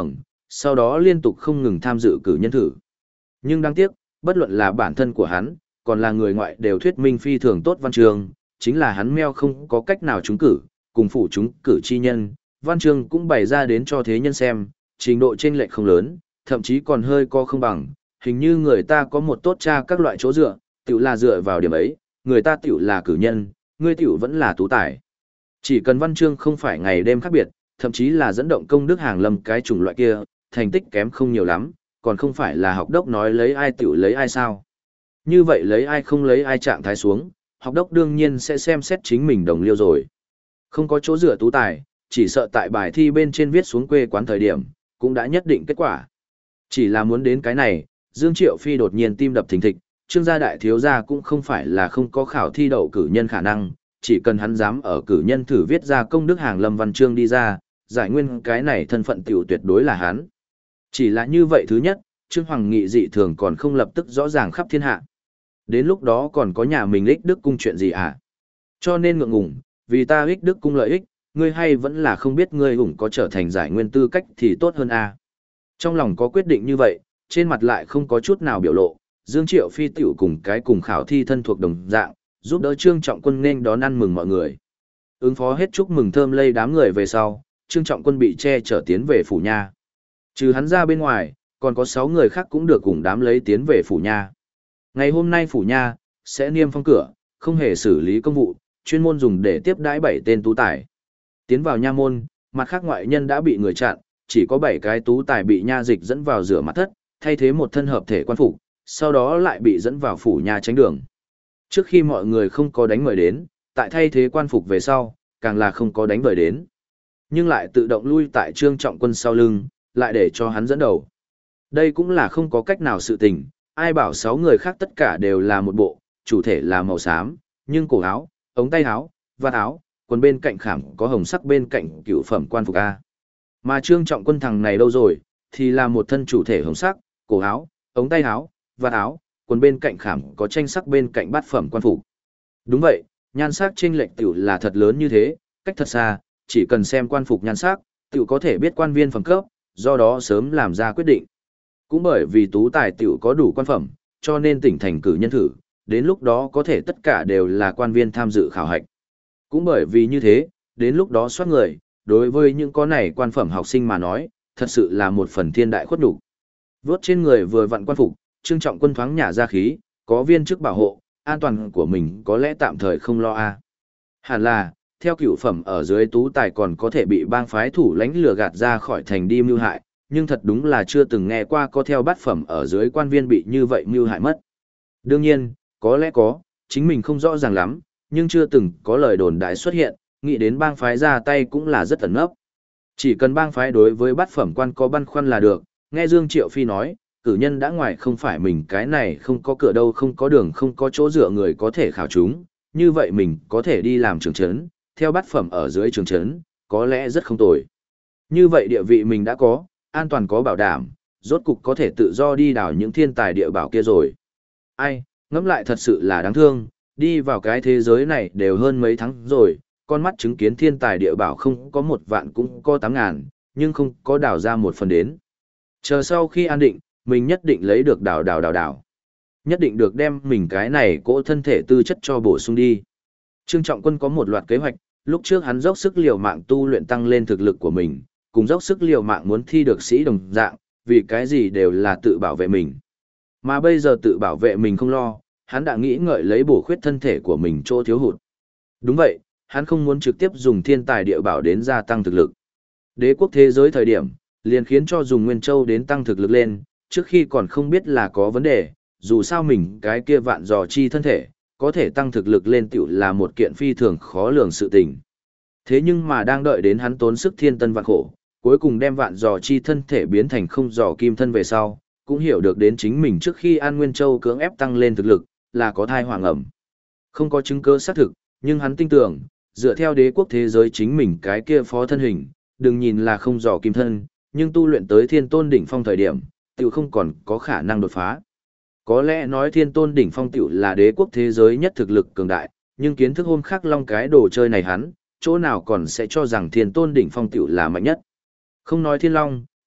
sau đó liên tục không ngừng tham dự cử nhân thử. Nhưng đáng tiếc, bất luận là bản thân của hắn, còn là người ngoại đều thuyết minh phi thường tốt văn chương, chính là hắn meo không có cách nào trúng cử, cùng phủ trúng cử chi nhân, văn chương cũng bày ra đến cho thế nhân xem, trình độ chênh lệch không lớn, thậm chí còn hơi co không bằng, hình như người ta có một tốt tra các loại chỗ dựa, tiểu là dựa vào điểm ấy, người ta tiểu là cử nhân, ngươi tiểu vẫn là tú tài. Chỉ cần văn chương không phải ngày đêm khác biệt, thậm chí là dẫn động công đức hàng lâm cái chủng loại kia, thành tích kém không nhiều lắm, còn không phải là học đốc nói lấy ai tiểu lấy ai sao. Như vậy lấy ai không lấy ai trạng thái xuống, học đốc đương nhiên sẽ xem xét chính mình đồng liêu rồi. Không có chỗ dựa tú tài, chỉ sợ tại bài thi bên trên viết xuống quê quán thời điểm, cũng đã nhất định kết quả. Chỉ là muốn đến cái này, Dương Triệu Phi đột nhiên tim đập thình thịch, Trương gia đại thiếu gia cũng không phải là không có khảo thi đậu cử nhân khả năng, chỉ cần hắn dám ở cử nhân thử viết ra công đức hàng lâm văn chương đi ra, giải nguyên cái này thân phận tiểu tuyệt đối là hắn. Chỉ là như vậy thứ nhất, Trương Hoàng Nghị dị thường còn không lập tức rõ ràng khắp thiên hạ. Đến lúc đó còn có nhà mình ích đức cung chuyện gì à? Cho nên ngượng ngùng, vì ta ích đức cung lợi ích, ngươi hay vẫn là không biết ngươi ủng có trở thành giải nguyên tư cách thì tốt hơn à? Trong lòng có quyết định như vậy, trên mặt lại không có chút nào biểu lộ, Dương Triệu Phi tiểu cùng cái cùng khảo thi thân thuộc đồng dạng, giúp đỡ Trương Trọng Quân nên đón ăn mừng mọi người. Ứng phó hết chúc mừng thơm lây đám người về sau, Trương Trọng Quân bị che chở tiến về phủ nha. Trừ hắn ra bên ngoài, còn có 6 người khác cũng được cùng đám lấy tiến về phủ nha. Ngày hôm nay phủ nha sẽ niêm phong cửa, không hề xử lý công vụ, chuyên môn dùng để tiếp đãi 7 tên tú tài. Tiến vào nha môn, mặt khác ngoại nhân đã bị người chặn, chỉ có 7 cái tú tài bị nha dịch dẫn vào rửa mặt thất, thay thế một thân hợp thể quan phục, sau đó lại bị dẫn vào phủ nha tránh đường. Trước khi mọi người không có đánh mời đến, tại thay thế quan phục về sau, càng là không có đánh mời đến. Nhưng lại tự động lui tại Trương Trọng Quân sau lưng, lại để cho hắn dẫn đầu. Đây cũng là không có cách nào sự tình, ai bảo 6 người khác tất cả đều là một bộ, chủ thể là màu xám, nhưng cổ áo, ống tay áo, vạt áo, quần bên cạnh khảm có hồng sắc bên cạnh cựu phẩm quan phục A. Mà Trương Trọng Quân thằng này đâu rồi, thì là một thân chủ thể hồng sắc, cổ áo, ống tay áo, vạt áo, quần bên cạnh khảm có tranh sắc bên cạnh bát phẩm quan phục. Đúng vậy, nhan sắc chênh lệch tiểu là thật lớn như thế, cách thật xa, chỉ cần xem quan phục nhan sắc, tiểu có thể biết quan viên phẩm cấp, do đó sớm làm ra quyết định. Cũng bởi vì tú tài tiểu có đủ quan phẩm, cho nên tỉnh thành cử nhân thử, đến lúc đó có thể tất cả đều là quan viên tham dự khảo hạch. Cũng bởi vì như thế, đến lúc đó soát người, đối với những có này quan phẩm học sinh mà nói, thật sự là một phần thiên đại khuất đủ. Vốt trên người vừa vặn quan phục, Trương Trọng Quân thoáng nhả ra khí, có viên chức bảo hộ, an toàn của mình có lẽ tạm thời không lo a. Hẳn là, theo cửu phẩm ở dưới tú tài còn có thể bị bang phái thủ lãnh lừa gạt ra khỏi thành đi mưu hại, nhưng thật đúng là chưa từng nghe qua có theo bát phẩm ở dưới quan viên bị như vậy mưu hại mất. Đương nhiên, có lẽ có, chính mình không rõ ràng lắm, nhưng chưa từng có lời đồn đại xuất hiện, nghĩ đến bang phái ra tay cũng là rất ẩn nấp. Chỉ cần bang phái đối với bát phẩm quan có băn khoăn là được, nghe Dương Triệu Phi nói, cử nhân đã ngoài không phải mình cái này không có cửa đâu không có đường không có chỗ dựa người có thể khảo chúng, như vậy mình có thể đi làm trường trấn, theo bát phẩm ở dưới trường trấn, có lẽ rất không tồi. Như vậy địa vị mình đã có, an toàn có bảo đảm, rốt cục có thể tự do đi đào những thiên tài địa bảo kia rồi. Ai, ngẫm lại thật sự là đáng thương, đi vào cái thế giới này đều hơn mấy tháng rồi, con mắt chứng kiến thiên tài địa bảo không có 1 vạn cũng có 8.000, nhưng không có đào ra 1 phần đến. Chờ sau khi an định, mình nhất định lấy được đào. Nhất định được đem mình cái này cỗ thân thể tư chất cho bổ sung đi. Trương Trọng Quân có một loạt kế hoạch, lúc trước hắn dốc sức liều mạng tu luyện tăng lên thực lực của mình, cùng dốc sức liều mạng muốn thi được sĩ đồng dạng, vì cái gì đều là tự bảo vệ mình. Mà bây giờ tự bảo vệ mình không lo, hắn đã nghĩ ngợi lấy bổ khuyết thân thể của mình chỗ thiếu hụt. Đúng vậy, hắn không muốn trực tiếp dùng thiên tài địa bảo đến gia tăng thực lực. Đế quốc thế giới thời điểm, liền khiến cho dùng Nguyên Châu đến tăng thực lực lên, trước khi còn không biết là có vấn đề, dù sao mình cái kia vạn dò chi thân thể, có thể tăng thực lực lên tiểu là một kiện phi thường khó lường sự tình. Thế nhưng mà đang đợi đến hắn tốn sức thiên tân vạn khổ, cuối cùng đem vạn dò chi thân thể biến thành không dò kim thân về sau, cũng hiểu được đến chính mình trước khi An Nguyên Châu cưỡng ép tăng lên thực lực, là có thai hoàng ẩm. Không có chứng cứ xác thực, nhưng hắn tin tưởng, dựa theo đế quốc thế giới chính mình cái kia phó thân hình, đừng nhìn là không dò kim thân, nhưng tu luyện tới thiên tôn đỉnh phong thời điểm, tiểu không còn có khả năng đột phá. Có lẽ nói thiên tôn đỉnh phong tiểu là đế quốc thế giới nhất thực lực cường đại, nhưng kiến thức hôm khác long cái đồ chơi này hắn, chỗ nào còn sẽ cho rằng thiên tôn đỉnh phong tiểu là mạnh nhất. Không nói thiên long,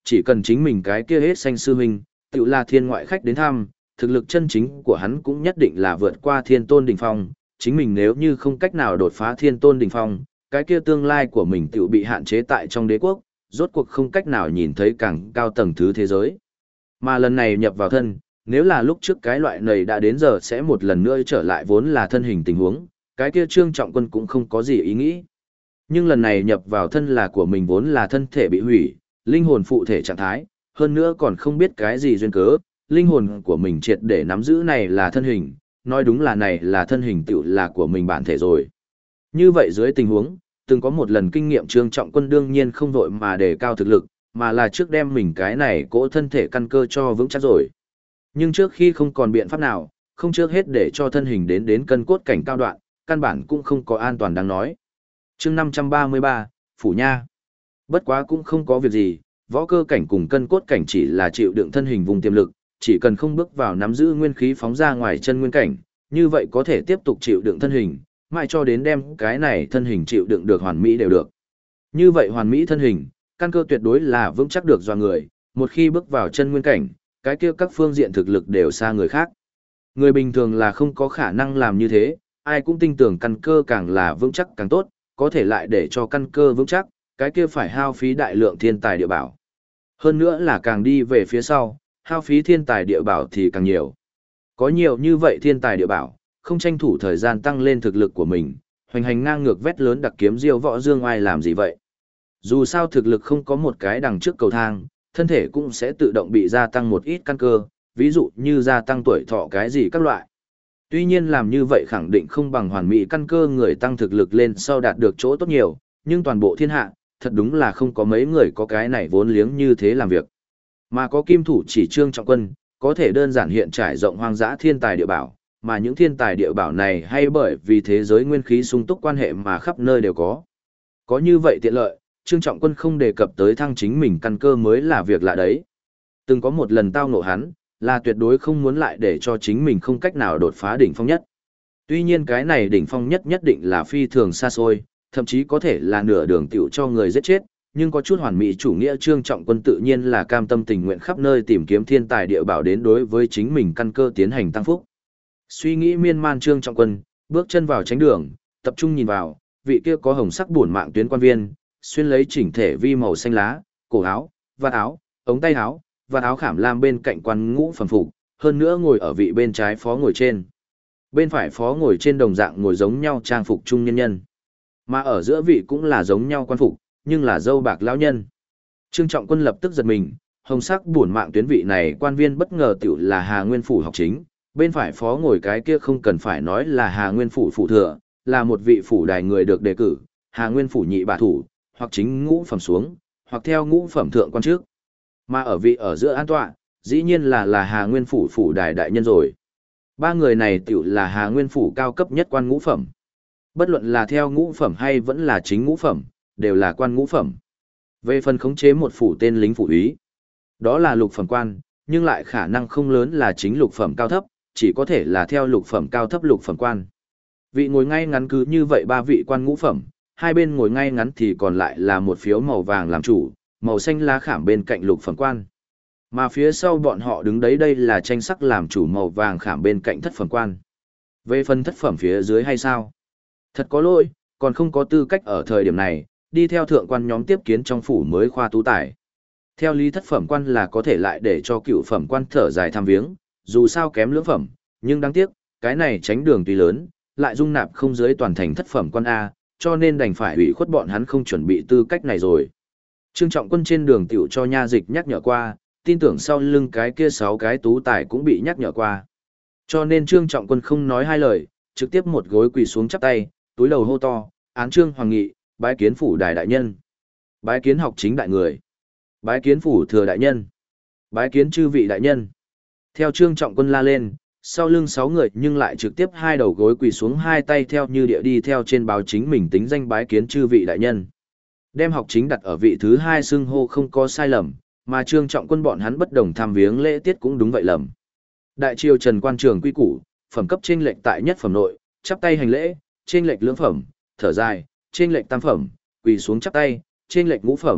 chỉ cần chính mình cái kia hết xanh sư huynh, tự là thiên ngoại khách đến thăm, thực lực chân chính của hắn cũng nhất định là vượt qua thiên tôn đỉnh phong, chính mình nếu như không cách nào đột phá thiên tôn đỉnh phong, cái kia tương lai của mình tự bị hạn chế tại trong đế quốc, rốt cuộc không cách nào nhìn thấy càng cao tầng thứ thế giới. Mà lần này nhập vào thân, nếu là lúc trước cái loại này đã đến giờ sẽ một lần nữa trở lại vốn là thân hình tình huống, cái kia Trương Trọng Quân cũng không có gì ý nghĩ. Nhưng lần này nhập vào thân là của mình vốn là thân thể bị hủy, linh hồn phụ thể trạng thái, hơn nữa còn không biết cái gì duyên cớ, linh hồn của mình triệt để nắm giữ này là thân hình, nói đúng là này là thân hình tựu là của mình bản thể rồi. Như vậy dưới tình huống, từng có một lần kinh nghiệm Trương Trọng Quân đương nhiên không vội mà đề cao thực lực, mà là trước đem mình cái này cỗ thân thể căn cơ cho vững chắc rồi. Nhưng trước khi không còn biện pháp nào, không trước hết để cho thân hình đến cân cốt cảnh cao đoạn, căn bản cũng không có an toàn đáng nói. Chương 533, Phủ Nha. Bất quá cũng không có việc gì, võ cơ cảnh cùng cân cốt cảnh chỉ là chịu đựng thân hình vùng tiềm lực, chỉ cần không bước vào nắm giữ nguyên khí phóng ra ngoài chân nguyên cảnh, như vậy có thể tiếp tục chịu đựng thân hình, mãi cho đến đem cái này thân hình chịu đựng được hoàn mỹ đều được. Như vậy hoàn mỹ thân hình, căn cơ tuyệt đối là vững chắc được do người, một khi bước vào chân nguyên cảnh, cái kia các phương diện thực lực đều xa người khác. Người bình thường là không có khả năng làm như thế, ai cũng tin tưởng căn cơ càng là vững chắc càng tốt, có thể lại để cho căn cơ vững chắc, cái kia phải hao phí đại lượng thiên tài địa bảo. Hơn nữa là càng đi về phía sau, hao phí thiên tài địa bảo thì càng nhiều. Có nhiều như vậy thiên tài địa bảo, không tranh thủ thời gian tăng lên thực lực của mình, hoành hành ngang ngược vét lớn đặc kiếm diêu võ dương ai làm gì vậy. Dù sao thực lực không có một cái đằng trước cầu thang, thân thể cũng sẽ tự động bị gia tăng một ít căn cơ, ví dụ như gia tăng tuổi thọ cái gì các loại. Tuy nhiên làm như vậy khẳng định không bằng hoàn mỹ căn cơ người tăng thực lực lên sau đạt được chỗ tốt nhiều, nhưng toàn bộ thiên hạ, thật đúng là không có mấy người có cái này vốn liếng như thế làm việc. Mà có kim thủ chỉ Trương Trọng Quân, có thể đơn giản hiện trải rộng hoang dã thiên tài địa bảo, mà những thiên tài địa bảo này hay bởi vì thế giới nguyên khí sung túc quan hệ mà khắp nơi đều có. Có như vậy tiện lợi, Trương Trọng Quân không đề cập tới thăng chính mình căn cơ mới là việc lạ đấy. Từng có một lần tao ngộ hắn, là tuyệt đối không muốn lại để cho chính mình không cách nào đột phá đỉnh phong nhất. Tuy nhiên cái này đỉnh phong nhất nhất định là phi thường xa xôi, thậm chí có thể là nửa đường tiểu cho người giết chết, nhưng có chút hoàn mỹ chủ nghĩa Trương Trọng Quân tự nhiên là cam tâm tình nguyện khắp nơi tìm kiếm thiên tài địa bảo đến đối với chính mình căn cơ tiến hành tăng phúc. Suy nghĩ miên man Trương Trọng Quân, bước chân vào tránh đường, tập trung nhìn vào, vị kia có hồng sắc bổn mạng tuyến quan viên, xuyên lấy chỉnh thể vi màu xanh lá, cổ áo, vạt áo, ống tay áo, vạt áo khảm lam bên cạnh quan ngũ phẩm phục, hơn nữa ngồi ở vị bên trái phó ngồi trên. Bên phải phó ngồi trên đồng dạng ngồi giống nhau trang phục trung nhân nhân. Mà ở giữa vị cũng là giống nhau quan phục, nhưng là dâu bạc lão nhân. Trương Trọng Quân lập tức giật mình, hồng sắc bổn mạng tuyến vị này quan viên bất ngờ tiểu là Hà Nguyên phủ học chính, bên phải phó ngồi cái kia không cần phải nói là Hà Nguyên phủ phủ thừa, là một vị phủ đài người được đề cử, Hà Nguyên phủ nhị bà thủ, hoặc chính ngũ phẩm xuống, hoặc theo ngũ phẩm thượng quan trước. Mà ở vị ở giữa an tọa, dĩ nhiên là Hà Nguyên phủ phủ đài đại nhân rồi. Ba người này tiểu là Hà Nguyên phủ cao cấp nhất quan ngũ phẩm. Bất luận là theo ngũ phẩm hay vẫn là chính ngũ phẩm, đều là quan ngũ phẩm. Về phần khống chế một phủ tên lính phủ úy, đó là lục phẩm quan, nhưng lại khả năng không lớn là chính lục phẩm cao thấp, chỉ có thể là theo lục phẩm cao thấp lục phẩm quan. Vị ngồi ngay ngắn cứ như vậy ba vị quan ngũ phẩm, hai bên ngồi ngay ngắn thì còn lại là một phiếu màu vàng làm chủ, màu xanh lá khảm bên cạnh lục phẩm quan. Mà phía sau bọn họ đứng đấy đây là tranh sắc làm chủ màu vàng khảm bên cạnh thất phẩm quan. Về phần thất phẩm phía dưới hay sao? Thật có lỗi, còn không có tư cách ở thời điểm này, đi theo thượng quan nhóm tiếp kiến trong phủ mới khoa tú tài. Theo lý thất phẩm quan là có thể lại để cho cựu phẩm quan thở dài thăm viếng, dù sao kém lưỡng phẩm, nhưng đáng tiếc, cái này tránh đường tuy lớn, lại dung nạp không dưới toàn thành thất phẩm quan A, cho nên đành phải ủy khuất bọn hắn không chuẩn bị tư cách này rồi. Trương Trọng Quân trên đường tiểu cho nha dịch nhắc nhở qua, tin tưởng sau lưng cái kia 6 cái tú tài cũng bị nhắc nhở qua. Cho nên Trương Trọng Quân không nói hai lời, trực tiếp một gối quỳ xuống chắp tay, túi đầu hô to, án Trương Hoàng Nghị, bái kiến phủ đài đại nhân, bái kiến học chính đại người, bái kiến phủ thừa đại nhân, bái kiến chư vị đại nhân. Theo Trương Trọng Quân la lên, sau lưng 6 người nhưng lại trực tiếp hai đầu gối quỳ xuống hai tay theo như địa đi theo trên báo chính mình tính danh bái kiến chư vị đại nhân. Đem học chính đặt ở vị thứ 2 xưng hô không có sai lầm, mà Trương Trọng Quân bọn hắn bất đồng tham viếng lễ tiết cũng đúng vậy lầm. Đại triều Trần quan trường quy củ, phẩm cấp chênh lệch tại nhất phẩm nội, chắp tay hành lễ, chênh lệch lưỡng phẩm, thở dài, chênh lệch tam phẩm, quỳ xuống chắp tay, chênh lệch ngũ phẩm,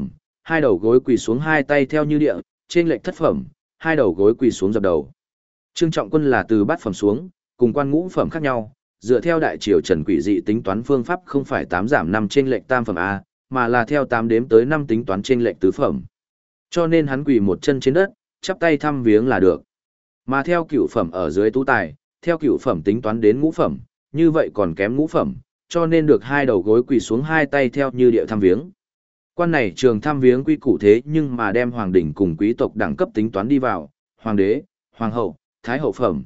hai đầu gối quỳ xuống hai tay theo như địa, trên lệch thất phẩm, hai đầu gối quỳ xuống dập đầu. Trương Trọng Quân là từ bát phẩm xuống, cùng quan ngũ phẩm khác nhau, dựa theo đại triều Trần Quỷ Dị tính toán phương pháp không phải 8 giảm 5 trên lệch tam phẩm A, mà là theo 8 đếm tới 5 tính toán trên lệch tứ phẩm. Cho nên hắn quỳ một chân trên đất, chắp tay thăm viếng là được. Mà theo cửu phẩm ở dưới tú tài, theo cửu phẩm tính toán đến ngũ phẩm, như vậy còn kém ngũ phẩm, cho nên được hai đầu gối quỳ xuống hai tay theo như địa thăm viếng. Quan này trường thăm viếng quy củ thế nhưng mà đem hoàng đỉnh cùng quý tộc đẳng cấp tính toán đi vào, hoàng đế, hoàng hậu, thái hậu phẩm,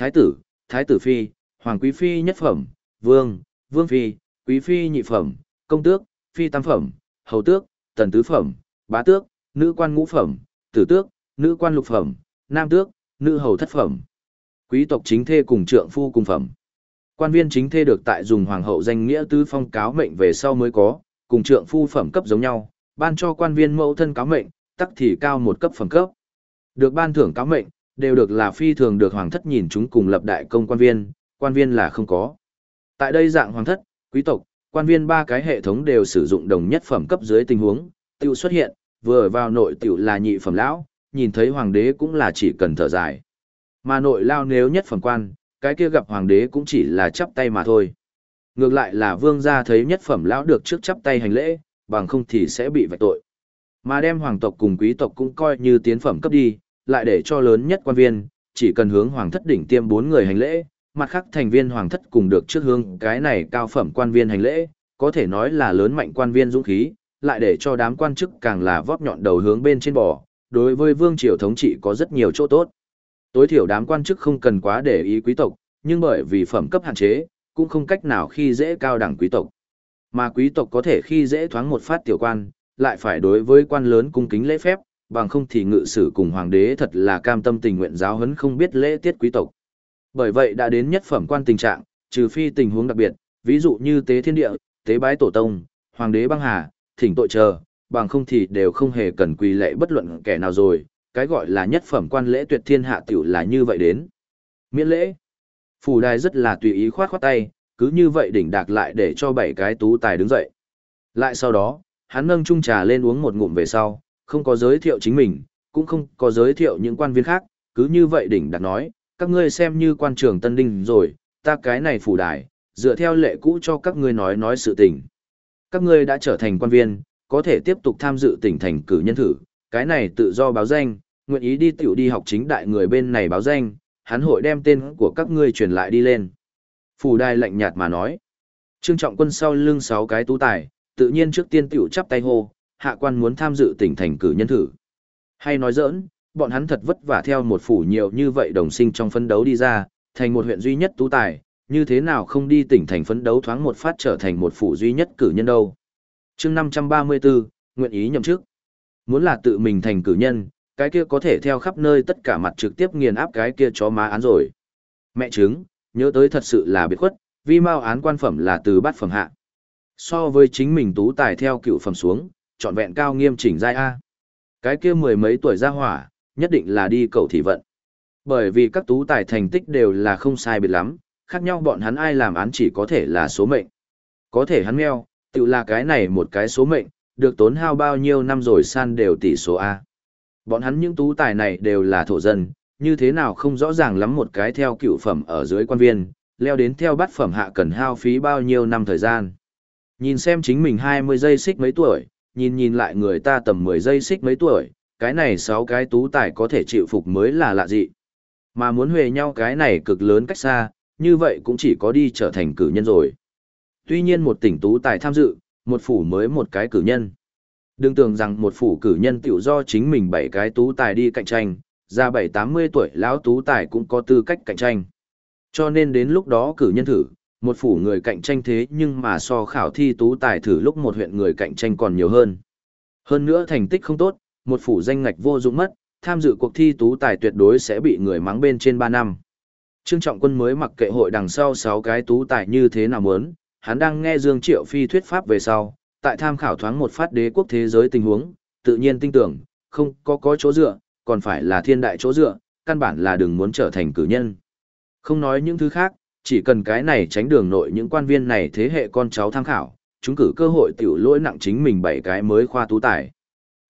thái tử phi, hoàng quý phi nhất phẩm, vương, vương phi, quý phi nhị phẩm, công tước, phi tam phẩm, hầu tước, tần tứ phẩm, bá tước, nữ quan ngũ phẩm, tử tước, nữ quan lục phẩm, nam tước, nữ hầu thất phẩm. Quý tộc chính thê cùng trượng phu cùng phẩm. Quan viên chính thê được tại dùng hoàng hậu danh nghĩa tứ phong cáo mệnh về sau mới có, cùng trượng phu phẩm cấp giống nhau, ban cho quan viên mẫu thân cáo mệnh, tắc thì cao một cấp phẩm cấp. Được ban thưởng cáo mệnh, đều được là phi thường được hoàng thất nhìn chúng cùng lập đại công quan viên là không có. Tại đây dạng hoàng thất, quý tộc, quan viên ba cái hệ thống đều sử dụng đồng nhất phẩm cấp dưới tình huống, tiêu xuất hiện, vừa vào nội tiểu là nhị phẩm lão, nhìn thấy hoàng đế cũng là chỉ cần thở dài. Mà nội lao nếu nhất phẩm quan, cái kia gặp hoàng đế cũng chỉ là chắp tay mà thôi. Ngược lại là vương gia thấy nhất phẩm lão được trước chắp tay hành lễ, bằng không thì sẽ bị vạch tội. Mà đem hoàng tộc cùng quý tộc cũng coi như tiến phẩm cấp đi, lại để cho lớn nhất quan viên, chỉ cần hướng hoàng thất đỉnh tiêm 4 người hành lễ, mặt khác thành viên hoàng thất cùng được trước hướng cái này cao phẩm quan viên hành lễ, có thể nói là lớn mạnh quan viên dũng khí, lại để cho đám quan chức càng là vóp nhọn đầu hướng bên trên bò, đối với vương triều thống trị có rất nhiều chỗ tốt. Tối thiểu đám quan chức không cần quá để ý quý tộc, nhưng bởi vì phẩm cấp hạn chế, cũng không cách nào khi dễ cao đẳng quý tộc. Mà quý tộc có thể khi dễ thoáng một phát tiểu quan, lại phải đối với quan lớn cung kính lễ phép, bằng không thì ngự sử cùng hoàng đế thật là cam tâm tình nguyện giáo huấn không biết lễ tiết quý tộc. Bởi vậy đã đến nhất phẩm quan tình trạng, trừ phi tình huống đặc biệt, ví dụ như tế thiên địa, tế bái tổ tông, hoàng đế băng hà, thỉnh tội chờ, bằng không thì đều không hề cần quỳ lệ bất luận kẻ nào rồi, cái gọi là nhất phẩm quan lễ tuyệt thiên hạ tiểu là như vậy đến. Miễn lễ. Phủ đài rất là tùy ý khoát khoát tay, cứ như vậy đỉnh đạc lại để cho 7 cái tú tài đứng dậy. Lại sau đó, hắn nâng chung trà lên uống một ngụm về sau, không có giới thiệu chính mình, cũng không có giới thiệu những quan viên khác, cứ như vậy đỉnh đạc nói, các ngươi xem như quan trường tân đinh rồi, ta cái này phủ đài, dựa theo lệ cũ cho các ngươi nói sự tình. Các ngươi đã trở thành quan viên, có thể tiếp tục tham dự tỉnh thành cử nhân thử, cái này tự do báo danh, nguyện ý đi tiểu đi học chính đại người bên này báo danh, hắn hội đem tên của các ngươi truyền lại đi lên. Phủ đài lạnh nhạt mà nói. Trương Trọng Quân sau lưng 6 cái tú tài, tự nhiên trước tiên tiểu chắp tay hô, hạ quan muốn tham dự tỉnh thành cử nhân thử. Hay nói giỡn, bọn hắn thật vất vả theo một phủ nhiều như vậy đồng sinh trong phấn đấu đi ra, thành một huyện duy nhất tú tài, như thế nào không đi tỉnh thành phấn đấu thoáng một phát trở thành một phủ duy nhất cử nhân đâu. Chương 534, nguyện ý nhậm chức. Muốn là tự mình thành cử nhân, cái kia có thể theo khắp nơi tất cả mặt trực tiếp nghiền áp cái kia chó má án rồi. Mẹ chứng, nhớ tới thật sự là biệt khuất, vi mao án quan phẩm là từ bát phẩm hạ. So với chính mình tú tài theo cựu phẩm xuống, trọn vẹn cao nghiêm chỉnh giai A. Cái kia mười mấy tuổi ra hỏa, nhất định là đi cầu thị vận. Bởi vì các tú tài thành tích đều là không sai biệt lắm, khác nhau bọn hắn ai làm án chỉ có thể là số mệnh. Có thể hắn meo, tự là cái này một cái số mệnh, được tốn hao bao nhiêu năm rồi san đều tỷ số A. Bọn hắn những tú tài này đều là thổ dân, như thế nào không rõ ràng lắm một cái theo cựu phẩm ở dưới quan viên, leo đến theo bát phẩm hạ cần hao phí bao nhiêu năm thời gian. Nhìn xem chính mình 20 giây xích mấy tuổi, nhìn lại người ta tầm 10 giây xích mấy tuổi, cái này 6 cái tú tài có thể chịu phục mới là lạ dị. Mà muốn huề nhau cái này cực lớn cách xa, như vậy cũng chỉ có đi trở thành cử nhân rồi. Tuy nhiên một tỉnh tú tài tham dự, một phủ mới một cái cử nhân. Đừng tưởng rằng một phủ cử nhân tiểu do chính mình 7 cái tú tài đi cạnh tranh, ra 7-80 tuổi lão tú tài cũng có tư cách cạnh tranh. Cho nên đến lúc đó cử nhân thử, một phủ người cạnh tranh thế nhưng mà so khảo thi tú tài thử lúc một huyện người cạnh tranh còn nhiều hơn. Hơn nữa thành tích không tốt, một phủ danh ngạch vô dụng mất, tham dự cuộc thi tú tài tuyệt đối sẽ bị người mắng bên trên 3 năm. Trương Trọng Quân mới mặc kệ hội đằng sau 6 cái tú tài như thế nào muốn, hắn đang nghe Dương Triệu Phi thuyết pháp về sau, tại tham khảo thoáng một phát đế quốc thế giới tình huống, tự nhiên tin tưởng, không có chỗ dựa, còn phải là thiên đại chỗ dựa, căn bản là đừng muốn trở thành cử nhân. Không nói những thứ khác, chỉ cần cái này tránh đường nội những quan viên này thế hệ con cháu tham khảo, chúng cử cơ hội tiểu lỗi nặng chính mình 7 cái mới khoa tú tài.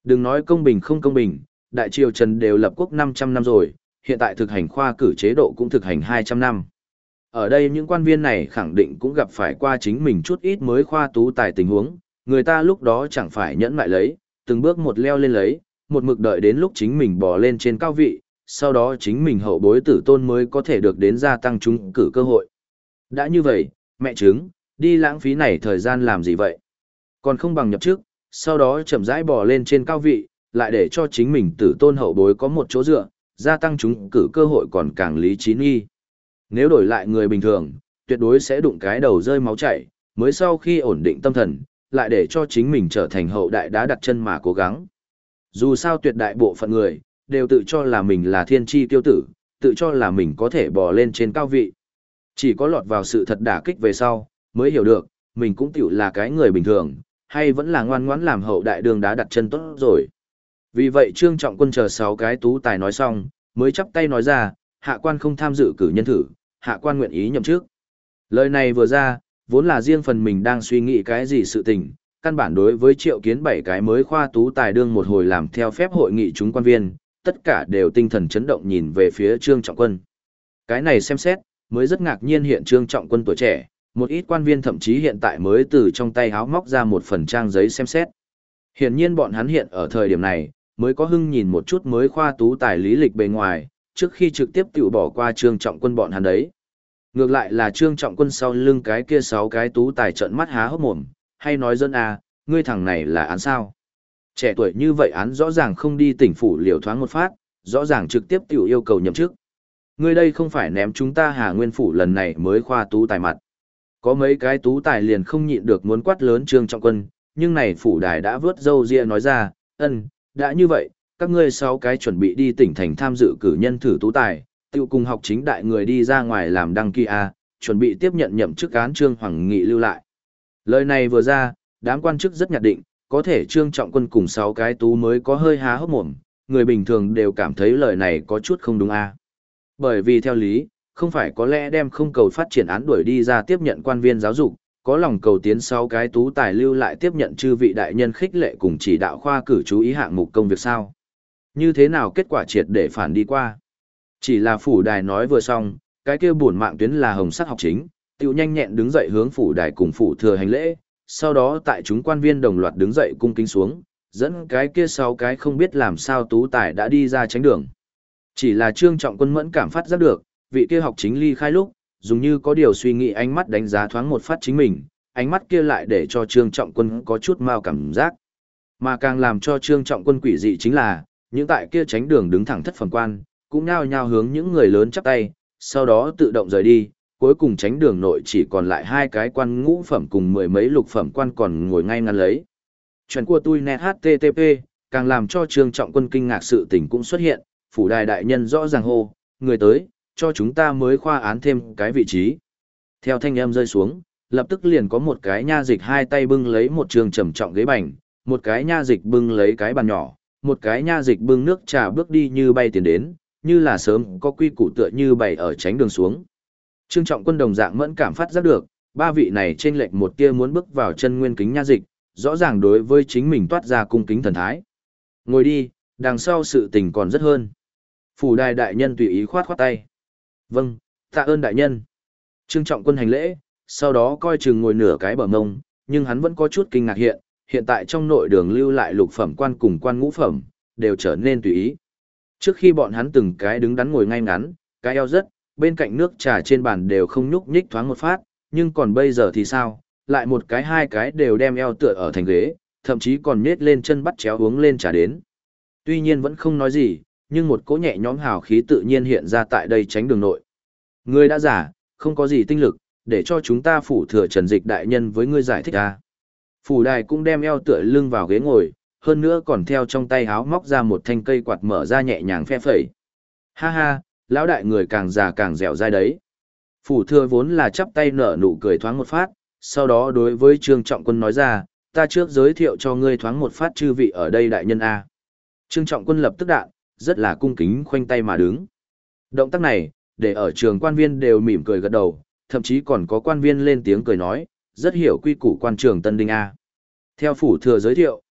Đừng nói công bình không công bình, Đại Triều Trần đều lập quốc 500 năm rồi, hiện tại thực hành khoa cử chế độ cũng thực hành 200 năm. Ở đây những quan viên này khẳng định cũng gặp phải qua chính mình chút ít mới khoa tú tài tình huống, người ta lúc đó chẳng phải nhẫn lại lấy, từng bước một leo lên lấy, một mực đợi đến lúc chính mình bò lên trên cao vị, sau đó chính mình hậu bối tử tôn mới có thể được đến gia tăng trúng cử cơ hội. Đã như vậy, mẹ chứng, đi lãng phí này thời gian làm gì vậy? Còn không bằng nhập chức, sau đó chậm rãi bò lên trên cao vị, lại để cho chính mình tử tôn hậu bối có một chỗ dựa, gia tăng trúng cử cơ hội còn càng lý trí nghi. Nếu đổi lại người bình thường, tuyệt đối sẽ đụng cái đầu rơi máu chảy, mới sau khi ổn định tâm thần, lại để cho chính mình trở thành hậu đại đá đặt chân mà cố gắng. Dù sao tuyệt đại bộ phận người, đều tự cho là mình là thiên tri tiêu tử, tự cho là mình có thể bò lên trên cao vị. Chỉ có lọt vào sự thật đả kích về sau, mới hiểu được, mình cũng tiểu là cái người bình thường, hay vẫn là ngoan ngoãn làm hậu đại đường đá đặt chân tốt rồi. Vì vậy Trương Trọng Quân chờ 6 cái tú tài nói xong, mới chắp tay nói ra, hạ quan không tham dự cử nhân thử, hạ quan nguyện ý nhậm chức. Lời này vừa ra, vốn là riêng phần mình đang suy nghĩ cái gì sự tình, căn bản đối với Triệu Kiến 7 cái mới khoa tú tài đương một hồi làm theo phép hội nghị chúng quan viên, tất cả đều tinh thần chấn động nhìn về phía Trương Trọng Quân. Cái này xem xét, mới rất ngạc nhiên hiện Trương Trọng Quân tuổi trẻ, một ít quan viên thậm chí hiện tại mới từ trong tay háo móc ra một phần trang giấy xem xét. Hiển nhiên bọn hắn hiện ở thời điểm này, mới có hưng nhìn một chút mới khoa tú tài lý lịch bề ngoài, trước khi trực tiếp tự bỏ qua Trương Trọng Quân bọn hắn đấy. Ngược lại là Trương Trọng Quân sau lưng cái kia 6 cái tú tài trợn mắt há hốc mồm, hay nói dân à, ngươi thằng này là án sao? Trẻ tuổi như vậy án rõ ràng không đi tỉnh phủ liều thoáng một phát, rõ ràng trực tiếp tự yêu cầu nhậm chức. Ngươi đây không phải ném chúng ta Hà Nguyên phủ lần này mới khoa tú tài mặt. Có mấy cái tú tài liền không nhịn được muốn quát lớn Trương Trọng Quân, nhưng này phủ đài đã vớt râu ria nói ra, đã như vậy, các ngươi 6 cái chuẩn bị đi tỉnh thành tham dự cử nhân thử tú tài, tiêu cùng học chính đại người đi ra ngoài làm đăng ký A, chuẩn bị tiếp nhận nhậm chức án Trương Hoàng Nghị lưu lại. Lời này vừa ra, đám quan chức rất nhạt định, có thể Trương Trọng Quân cùng 6 cái tú mới có hơi há hốc mồm, người bình thường đều cảm thấy lời này có chút không đúng A. Bởi vì theo lý, không phải có lẽ đem không cầu phát triển án đuổi đi ra tiếp nhận quan viên giáo dục, có lòng cầu tiến 6 cái tú tài lưu lại tiếp nhận chư vị đại nhân khích lệ cùng chỉ đạo khoa cử chú ý hạng mục công việc sao. Như thế nào kết quả triệt để phản đi qua. Chỉ là phủ đài nói vừa xong, cái kia buồn mạng tuyến là hồng sắc học chính, tiểu nhanh nhẹn đứng dậy hướng phủ đài cùng phủ thừa hành lễ, sau đó tại chúng quan viên đồng loạt đứng dậy cung kính xuống, dẫn cái kia 6 cái không biết làm sao tú tài đã đi ra tránh đường. Chỉ là Trương Trọng Quân mẫn cảm phát giác được, vị kia học chính ly khai lúc, dùng như có điều suy nghĩ ánh mắt đánh giá thoáng một phát chính mình, ánh mắt kia lại để cho Trương Trọng Quân có chút mau cảm giác. Mà càng làm cho Trương Trọng Quân quỷ dị chính là, những tại kia tránh đường đứng thẳng thất phẩm quan, cũng nhao nhao hướng những người lớn chắp tay, sau đó tự động rời đi, cuối cùng tránh đường nội chỉ còn lại 2 cái quan ngũ phẩm cùng 10 mấy lục phẩm quan còn ngồi ngay ngắn lấy. Chuyện của tôi net HTTP, càng làm cho Trương Trọng Quân kinh ngạc sự tình cũng xuất hiện, phủ đài đại nhân rõ ràng hô, người tới, cho chúng ta mới khoa án thêm cái vị trí. Theo thanh âm rơi xuống, lập tức liền có một cái nha dịch 2 tay bưng lấy một trường trầm trọng ghế bành, một cái nha dịch bưng lấy cái bàn nhỏ, một cái nha dịch bưng nước trà bước đi như bay tiến đến, như là sớm có quy củ tựa như bày ở tránh đường xuống. Trương Trọng Quân đồng dạng mẫn cảm phát giác được, 3 vị này trên lệch một tia muốn bước vào chân nguyên kính nha dịch, rõ ràng đối với chính mình toát ra cung kính thần thái. Ngồi đi, đằng sau sự tình còn rất hơn. Phủ đài đại nhân tùy ý khoát khoát tay. Vâng, tạ ơn đại nhân. Trương Trọng Quân hành lễ, sau đó coi chừng ngồi nửa cái bờ mông, nhưng hắn vẫn có chút kinh ngạc hiện tại trong nội đường lưu lại lục phẩm quan cùng quan ngũ phẩm, đều trở nên tùy ý. Trước khi bọn hắn từng cái đứng đắn ngồi ngay ngắn, cái eo rất, bên cạnh nước trà trên bàn đều không nhúc nhích thoáng một phát, nhưng còn bây giờ thì sao, lại một cái 2 cái đều đem eo tựa ở thành ghế, thậm chí còn nhét lên chân bắt chéo uống lên trà đến. Tuy nhiên vẫn không nói gì, nhưng một cỗ nhẹ nhõm hào khí tự nhiên hiện ra tại đây tránh đường nội. Ngươi đã giả, không có gì tinh lực, để cho chúng ta phủ thừa Trần Dịch đại nhân với ngươi giải thích à. Phủ đài cũng đem eo tựa lưng vào ghế ngồi, hơn nữa còn theo trong tay háo móc ra một thanh cây quạt mở ra nhẹ nhàng phe phẩy. Ha ha, lão đại người càng già càng dẻo dai đấy. Phủ thừa vốn là chắp tay nở nụ cười thoáng một phát, sau đó đối với Trương Trọng Quân nói ra, ta trước giới thiệu cho ngươi thoáng một phát chư vị ở đây đại nhân A. Trương Trọng Quân lập tức đạn, rất là cung kính khoanh tay mà đứng. Động tác này, để ở trường quan viên đều mỉm cười gật đầu, thậm chí còn có quan viên lên tiếng cười nói, rất hiểu quy củ quan trường Tân Đinh A. Theo phủ thừa giới thiệu,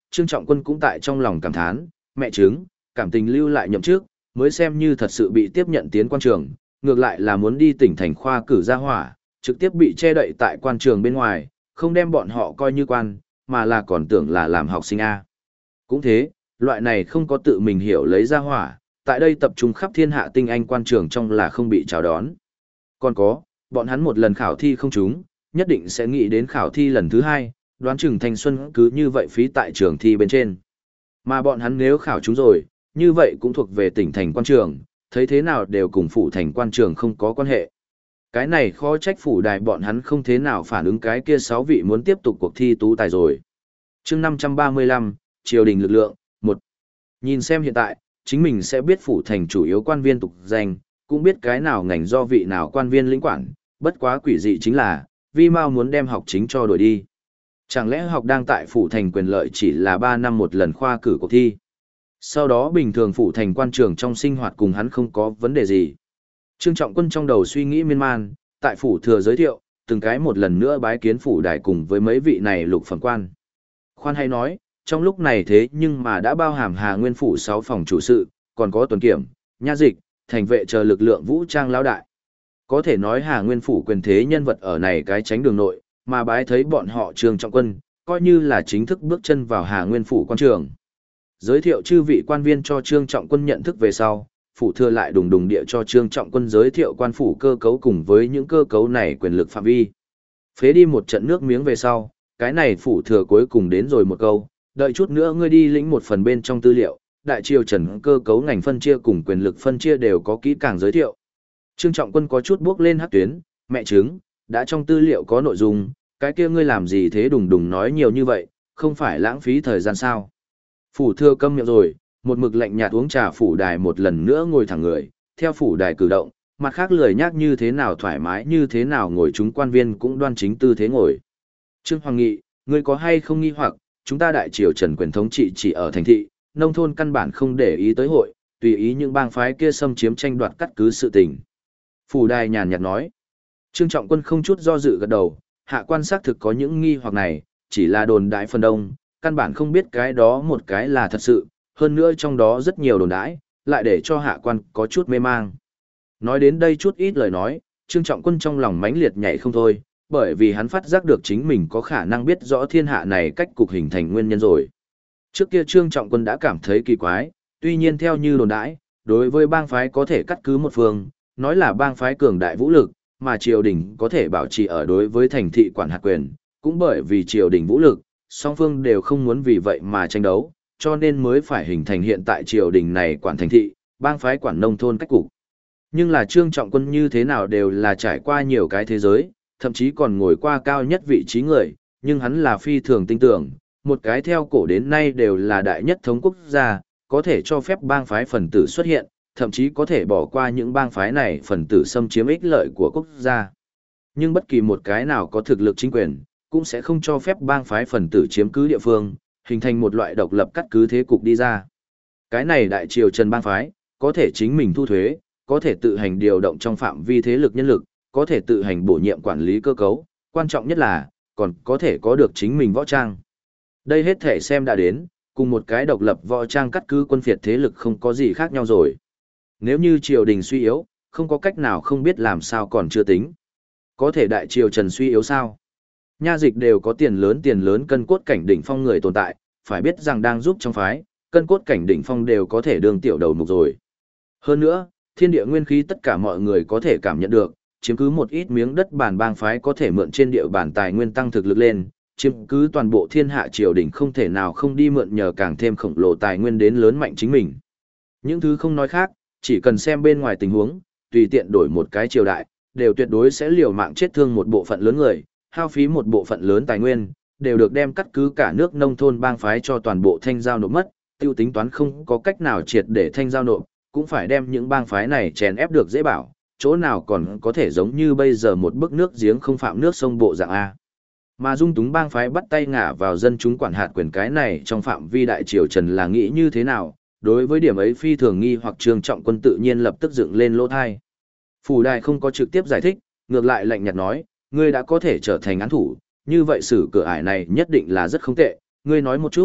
Trương Trọng Quân cũng tại trong lòng cảm thán, mẹ chứng, cảm tình lưu lại nhậm trước, mới xem như thật sự bị tiếp nhận tiến quan trường, ngược lại là muốn đi tỉnh thành khoa cử ra hỏa, trực tiếp bị che đậy tại quan trường bên ngoài, không đem bọn họ coi như quan, mà là còn tưởng là làm học sinh A. Cũng thế, loại này không có tự mình hiểu lấy ra hỏa, tại đây tập trung khắp thiên hạ tinh anh quan trường trong là không bị chào đón. Còn có, bọn hắn một lần khảo thi không trúng, nhất định sẽ nghĩ đến khảo thi lần thứ hai, đoán chừng thanh xuân cứ như vậy phí tại trường thi bên trên. Mà bọn hắn nếu khảo trúng rồi, như vậy cũng thuộc về tỉnh thành quan trường, thấy thế nào đều cùng phủ thành quan trường không có quan hệ. Cái này khó trách phủ đài bọn hắn không thế nào phản ứng cái kia 6 vị muốn tiếp tục cuộc thi tú tài rồi. Chương 535, triều đình lực lượng, 1. Nhìn xem hiện tại, chính mình sẽ biết phủ thành chủ yếu quan viên tục danh, cũng biết cái nào ngành do vị nào quan viên lĩnh quản, bất quá quỷ dị chính là, Vi Mao muốn đem học chính cho đổi đi. Chẳng lẽ học đang tại phủ thành quyền lợi chỉ là 3 năm một lần khoa cử cuộc thi. Sau đó bình thường phủ thành quan trường trong sinh hoạt cùng hắn không có vấn đề gì. Trương Trọng Quân trong đầu suy nghĩ miên man, tại phủ thừa giới thiệu, từng cái một lần nữa bái kiến phủ đài cùng với mấy vị này lục phẩm quan. Khoan hay nói, trong lúc này thế nhưng mà đã bao hàm Hà Nguyên phủ 6 phòng chủ sự, còn có tuần kiểm, nha dịch, thành vệ chờ lực lượng vũ trang lão đại. Có thể nói Hà Nguyên phủ quyền thế nhân vật ở này cái tránh đường nội, mà bái thấy bọn họ Trương Trọng Quân, coi như là chính thức bước chân vào Hà Nguyên phủ quan trường. Giới thiệu chư vị quan viên cho Trương Trọng Quân nhận thức về sau, phủ thừa lại đùng đùng địa cho Trương Trọng Quân giới thiệu quan phủ cơ cấu cùng với những cơ cấu này quyền lực phạm vi. Phế đi một trận nước miếng về sau, cái này phủ thừa cuối cùng đến rồi một câu, đợi chút nữa ngươi đi lĩnh một phần bên trong tư liệu, đại triều trần cơ cấu ngành phân chia cùng quyền lực phân chia đều có kỹ càng giới thiệu. Trương Trọng Quân có chút bước lên hắc tuyến, mẹ chứng, đã trong tư liệu có nội dung, cái kia ngươi làm gì thế đùng đùng nói nhiều như vậy, không phải lãng phí thời gian sao. Phủ thừa câm miệng rồi, một mực lạnh nhạt uống trà phủ đài một lần nữa ngồi thẳng người, theo phủ đài cử động, mặt khác lười nhác như thế nào thoải mái như thế nào ngồi chúng quan viên cũng đoan chính tư thế ngồi. Trương Hoàng Nghị, ngươi có hay không nghi hoặc, chúng ta đại triều trần quyền thống trị chỉ ở thành thị, nông thôn căn bản không để ý tới hội, tùy ý những bang phái kia xâm chiếm tranh đoạt cắt cứ sự tình. Phủ đài nhàn nhạt nói. Trương Trọng Quân không chút do dự gật đầu, hạ quan xác thực có những nghi hoặc này, chỉ là đồn đại phần đông, căn bản không biết cái đó một cái là thật sự, hơn nữa trong đó rất nhiều đồn đãi, lại để cho hạ quan có chút mê mang. Nói đến đây chút ít lời nói, Trương Trọng Quân trong lòng mãnh liệt nhảy không thôi, bởi vì hắn phát giác được chính mình có khả năng biết rõ thiên hạ này cách cục hình thành nguyên nhân rồi. Trước kia Trương Trọng Quân đã cảm thấy kỳ quái, tuy nhiên theo như đồn đãi, đối với bang phái có thể cắt cứ một phương, nói là bang phái cường đại vũ lực, mà triều đình có thể bảo trì ở đối với thành thị quản hạt quyền, cũng bởi vì triều đình vũ lực, song phương đều không muốn vì vậy mà tranh đấu, cho nên mới phải hình thành hiện tại triều đình này quản thành thị, bang phái quản nông thôn cách cục. Nhưng là Trương Trọng Quân như thế nào đều là trải qua nhiều cái thế giới, thậm chí còn ngồi qua cao nhất vị trí người, nhưng hắn là phi thường tinh tưởng, một cái theo cổ đến nay đều là đại nhất thống quốc gia, có thể cho phép bang phái phần tử xuất hiện, thậm chí có thể bỏ qua những bang phái này phần tử xâm chiếm ích lợi của quốc gia. Nhưng bất kỳ một cái nào có thực lực chính quyền, cũng sẽ không cho phép bang phái phần tử chiếm cứ địa phương, hình thành một loại độc lập cắt cứ thế cục đi ra. Cái này đại triều trần bang phái, có thể chính mình thu thuế, có thể tự hành điều động trong phạm vi thế lực nhân lực, có thể tự hành bổ nhiệm quản lý cơ cấu, quan trọng nhất là, còn có thể có được chính mình võ trang. Đây hết thể xem đã đến, cùng một cái độc lập võ trang cắt cứ quân phiệt thế lực không có gì khác nhau rồi. Nếu như triều đình suy yếu, không có cách nào không biết làm sao còn chưa tính. Có thể đại triều trần suy yếu sao? Nha dịch đều có tiền lớn cân cốt cảnh đỉnh phong người tồn tại, phải biết rằng đang giúp trong phái, cân cốt cảnh đỉnh phong đều có thể đường tiểu đầu mục rồi. Hơn nữa, thiên địa nguyên khí tất cả mọi người có thể cảm nhận được, chiếm cứ một ít miếng đất bản bang phái có thể mượn trên địa bàn tài nguyên tăng thực lực lên, chiếm cứ toàn bộ thiên hạ triều đình không thể nào không đi mượn nhờ càng thêm khổng lồ tài nguyên đến lớn mạnh chính mình. Những thứ không nói khác, chỉ cần xem bên ngoài tình huống, tùy tiện đổi một cái triều đại, đều tuyệt đối sẽ liều mạng chết thương một bộ phận lớn người, hao phí một bộ phận lớn tài nguyên, đều được đem cắt cứ cả nước nông thôn bang phái cho toàn bộ thanh giao nộp mất, tiêu tính toán không có cách nào triệt để thanh giao nộp, cũng phải đem những bang phái này chèn ép được dễ bảo, chỗ nào còn có thể giống như bây giờ một bức nước giếng không phạm nước sông bộ dạng A. Mà dung túng bang phái bắt tay ngả vào dân chúng quản hạt quyền cái này trong phạm vi đại triều trần là nghĩ như thế nào, đối với điểm ấy phi thường nghi hoặc Trương Trọng Quân tự nhiên lập tức dựng lên lỗ thai. Phủ đài không có trực tiếp giải thích, ngược lại lạnh nhạt nói, ngươi đã có thể trở thành án thủ, như vậy xử cửa ải này nhất định là rất không tệ, ngươi nói một chút,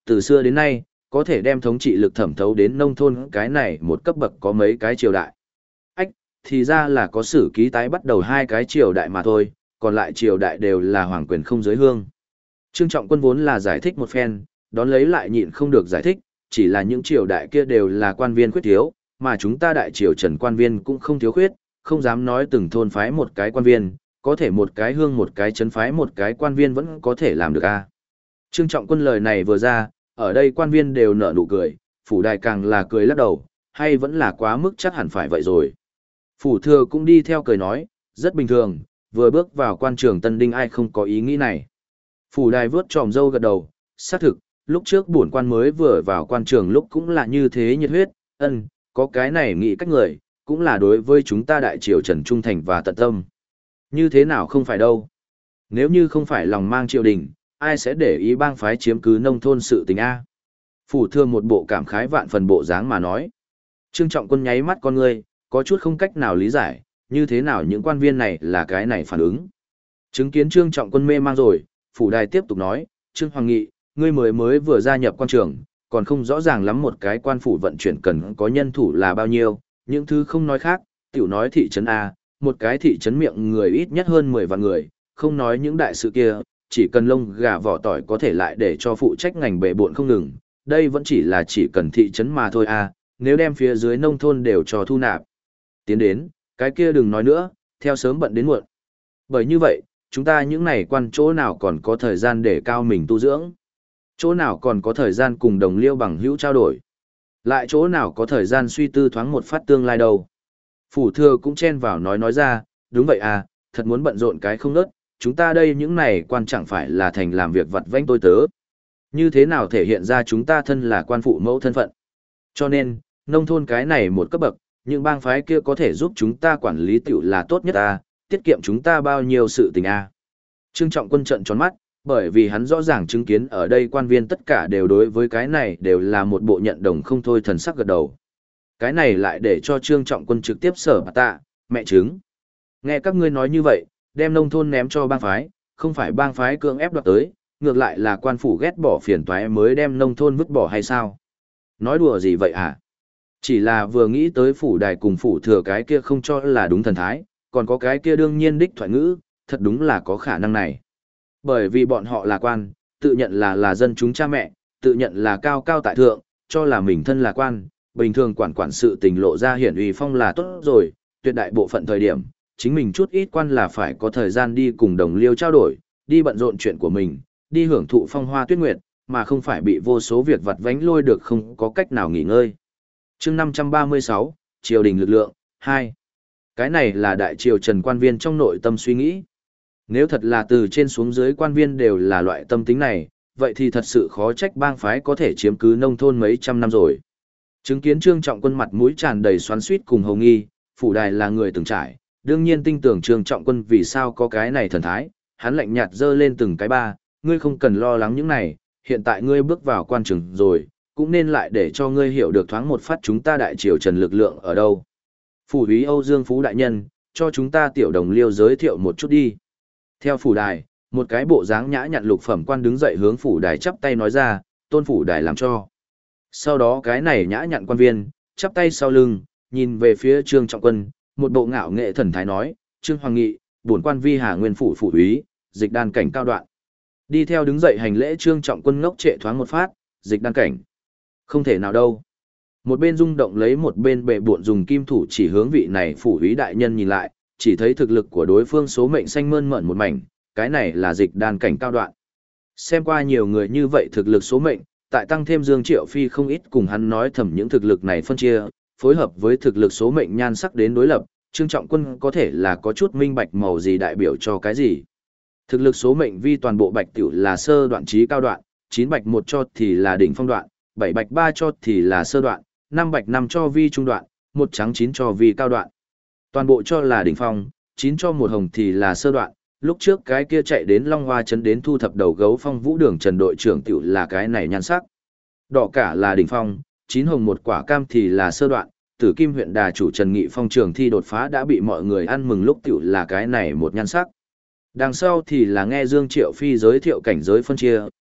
từ xưa đến nay, có thể đem thống trị lực thẩm thấu đến nông thôn cái này một cấp bậc có mấy cái triều đại. Ách, thì ra là có sử ký tái bắt đầu 2 cái triều đại mà thôi, còn lại triều đại đều là hoàng quyền không giới hương. Trương Trọng Quân vốn là giải thích một phen, đón lấy lại nhịn không được giải thích, chỉ là những triều đại kia đều là quan viên khuyết thiếu, mà chúng ta đại triều Trần quan viên cũng không thiếu khuyết, không dám nói từng thôn phái một cái quan viên, có thể một cái hương một cái trấn phái một cái quan viên vẫn có thể làm được a. Trương Trọng Quân lời này vừa ra, ở đây quan viên đều nở nụ cười, phủ đài càng là cười lắc đầu, hay vẫn là quá mức chắc hẳn phải vậy rồi. Phủ thừa cũng đi theo cười nói, rất bình thường, vừa bước vào quan trường tân đinh ai không có ý nghĩ này. Phủ đài vướt tròm râu gật đầu, xác thực, lúc trước bổn quan mới vừa vào quan trường lúc cũng là như thế nhiệt huyết, có cái này nghĩ cách người, cũng là đối với chúng ta đại triều Trần trung thành và tận tâm. Như thế nào không phải đâu. Nếu như không phải lòng mang triều đình, ai sẽ để ý bang phái chiếm cứ nông thôn sự tình A. Phủ thừa một bộ cảm khái vạn phần bộ dáng mà nói. Trương Trọng Quân nháy mắt con ngươi, có chút không cách nào lý giải, như thế nào những quan viên này là cái này phản ứng. Chứng kiến Trương Trọng Quân mê mang rồi, phủ đài tiếp tục nói, Trương Hoàng Nghị, ngươi mới vừa gia nhập quan trường, còn không rõ ràng lắm một cái quan phủ vận chuyển cần có nhân thủ là bao nhiêu, những thứ không nói khác, tiểu nói thị trấn A, một cái thị trấn miệng người ít nhất hơn 10 vạn người, không nói những đại sự kia, chỉ cần lông gà vỏ tỏi có thể lại để cho phụ trách ngành bề bộn không ngừng, đây vẫn chỉ cần thị trấn mà thôi A, nếu đem phía dưới nông thôn đều cho thu nạp. Tiến đến, cái kia đừng nói nữa, theo sớm bận đến muộn. Bởi như vậy, chúng ta những này quan chỗ nào còn có thời gian để cao mình tu dưỡng, chỗ nào còn có thời gian cùng đồng liêu bằng hữu trao đổi, lại chỗ nào có thời gian suy tư thoáng một phát tương lai đâu. Phủ thừa cũng chen vào nói ra, đúng vậy à, thật muốn bận rộn cái không nớt, chúng ta đây những này quan chẳng phải là thành làm việc vặt vãnh tôi tớ. Như thế nào thể hiện ra chúng ta thân là quan phụ mẫu thân phận. Cho nên, nông thôn cái này một cấp bậc, những bang phái kia có thể giúp chúng ta quản lý tiểu là tốt nhất à, tiết kiệm chúng ta bao nhiêu sự tình à. Trương Trọng Quân trợn tròn mắt, bởi vì hắn rõ ràng chứng kiến ở đây quan viên tất cả đều đối với cái này đều là một bộ nhận đồng không thôi thần sắc gật đầu. Cái này lại để cho Trương Trọng Quân trực tiếp sở tạ, mẹ chứng. Nghe các ngươi nói như vậy, đem nông thôn ném cho bang phái, không phải bang phái cưỡng ép đoạt tới, ngược lại là quan phủ ghét bỏ phiền toái mới đem nông thôn vứt bỏ hay sao? Nói đùa gì vậy hả? Chỉ là vừa nghĩ tới phủ đài cùng phủ thừa cái kia không cho là đúng thần thái, còn có cái kia đương nhiên đích thoại ngữ, thật đúng là có khả năng này. Bởi vì bọn họ là quan, tự nhận là dân chúng cha mẹ, tự nhận là cao cao tại thượng, cho là mình thân là quan, bình thường quản sự tình lộ ra hiển uy phong là tốt rồi, tuyệt đại bộ phận thời điểm, chính mình chút ít quan là phải có thời gian đi cùng đồng liêu trao đổi, đi bận rộn chuyện của mình, đi hưởng thụ phong hoa tuyết nguyệt, mà không phải bị vô số việc vặt vánh lôi được không có cách nào nghỉ ngơi. Chương 536, Triều đình lực lượng, 2. Cái này là đại triều Trần quan viên trong nội tâm suy nghĩ. Nếu thật là từ trên xuống dưới quan viên đều là loại tâm tính này, vậy thì thật sự khó trách bang phái có thể chiếm cứ nông thôn mấy trăm năm rồi. Chứng kiến Trương Trọng Quân mặt mũi tràn đầy xoắn xuýt cùng hồng nghi, phủ đài là người từng trải, đương nhiên tin tưởng Trương Trọng Quân vì sao có cái này thần thái, hắn lạnh nhạt giơ lên từng cái ba, ngươi không cần lo lắng những này, hiện tại ngươi bước vào quan trường rồi, cũng nên lại để cho ngươi hiểu được thoáng một phát chúng ta đại triều Trần lực lượng ở đâu. Phủ úy Âu Dương Phú đại nhân, cho chúng ta tiểu đồng liêu giới thiệu một chút đi. Theo phủ đài, một cái bộ dáng nhã nhặn lục phẩm quan đứng dậy hướng phủ đài chắp tay nói ra, tôn phủ đài làm cho. Sau đó cái này nhã nhặn quan viên, chắp tay sau lưng, nhìn về phía Trương Trọng Quân, một bộ ngạo nghệ thần thái nói, Trương Hoàng Nghị, bổn quan vi Hà Nguyên phủ phủ úy, dịch đan cảnh cao đoạn. Đi theo đứng dậy hành lễ Trương Trọng Quân ngốc trệ thoáng một phát, dịch đan cảnh. Không thể nào đâu. Một bên rung động lấy một bên bệ buộn dùng kim thủ chỉ hướng vị này phủ úy đại nhân nhìn lại, chỉ thấy thực lực của đối phương số mệnh xanh mơn mởn một mảnh, cái này là dịch đan cảnh cao đoạn. Xem qua nhiều người như vậy thực lực số mệnh, tại tăng thêm Dương Triệu Phi không ít cùng hắn nói thầm những thực lực này phân chia, phối hợp với thực lực số mệnh nhan sắc đến đối lập, Trương Trọng Quân có thể là có chút minh bạch màu gì đại biểu cho cái gì. Thực lực số mệnh vi toàn bộ bạch tiểu là sơ đoạn trí cao đoạn, 9 bạch 1 cho thì là đỉnh phong đoạn, 7 bạch 3 cho thì là sơ đoạn, 5 bạch 5 cho vi trung đoạn, 1 trắng 9 cho vi cao đoạn. Toàn bộ cho là đỉnh phong, 9 cho 1 hồng thì là sơ đoạn, lúc trước cái kia chạy đến Long Hoa trấn đến thu thập đầu gấu Phong Vũ Đường Trần đội trưởng tiểu là cái này nhan sắc. Đỏ cả là đỉnh phong, 9 hồng 1 quả cam thì là sơ đoạn, Tử Kim huyện đà chủ Trần Nghị Phong trường thi đột phá đã bị mọi người ăn mừng lúc tiểu là cái này một nhan sắc. Đằng sau thì là nghe Dương Triệu Phi giới thiệu cảnh giới phân chia,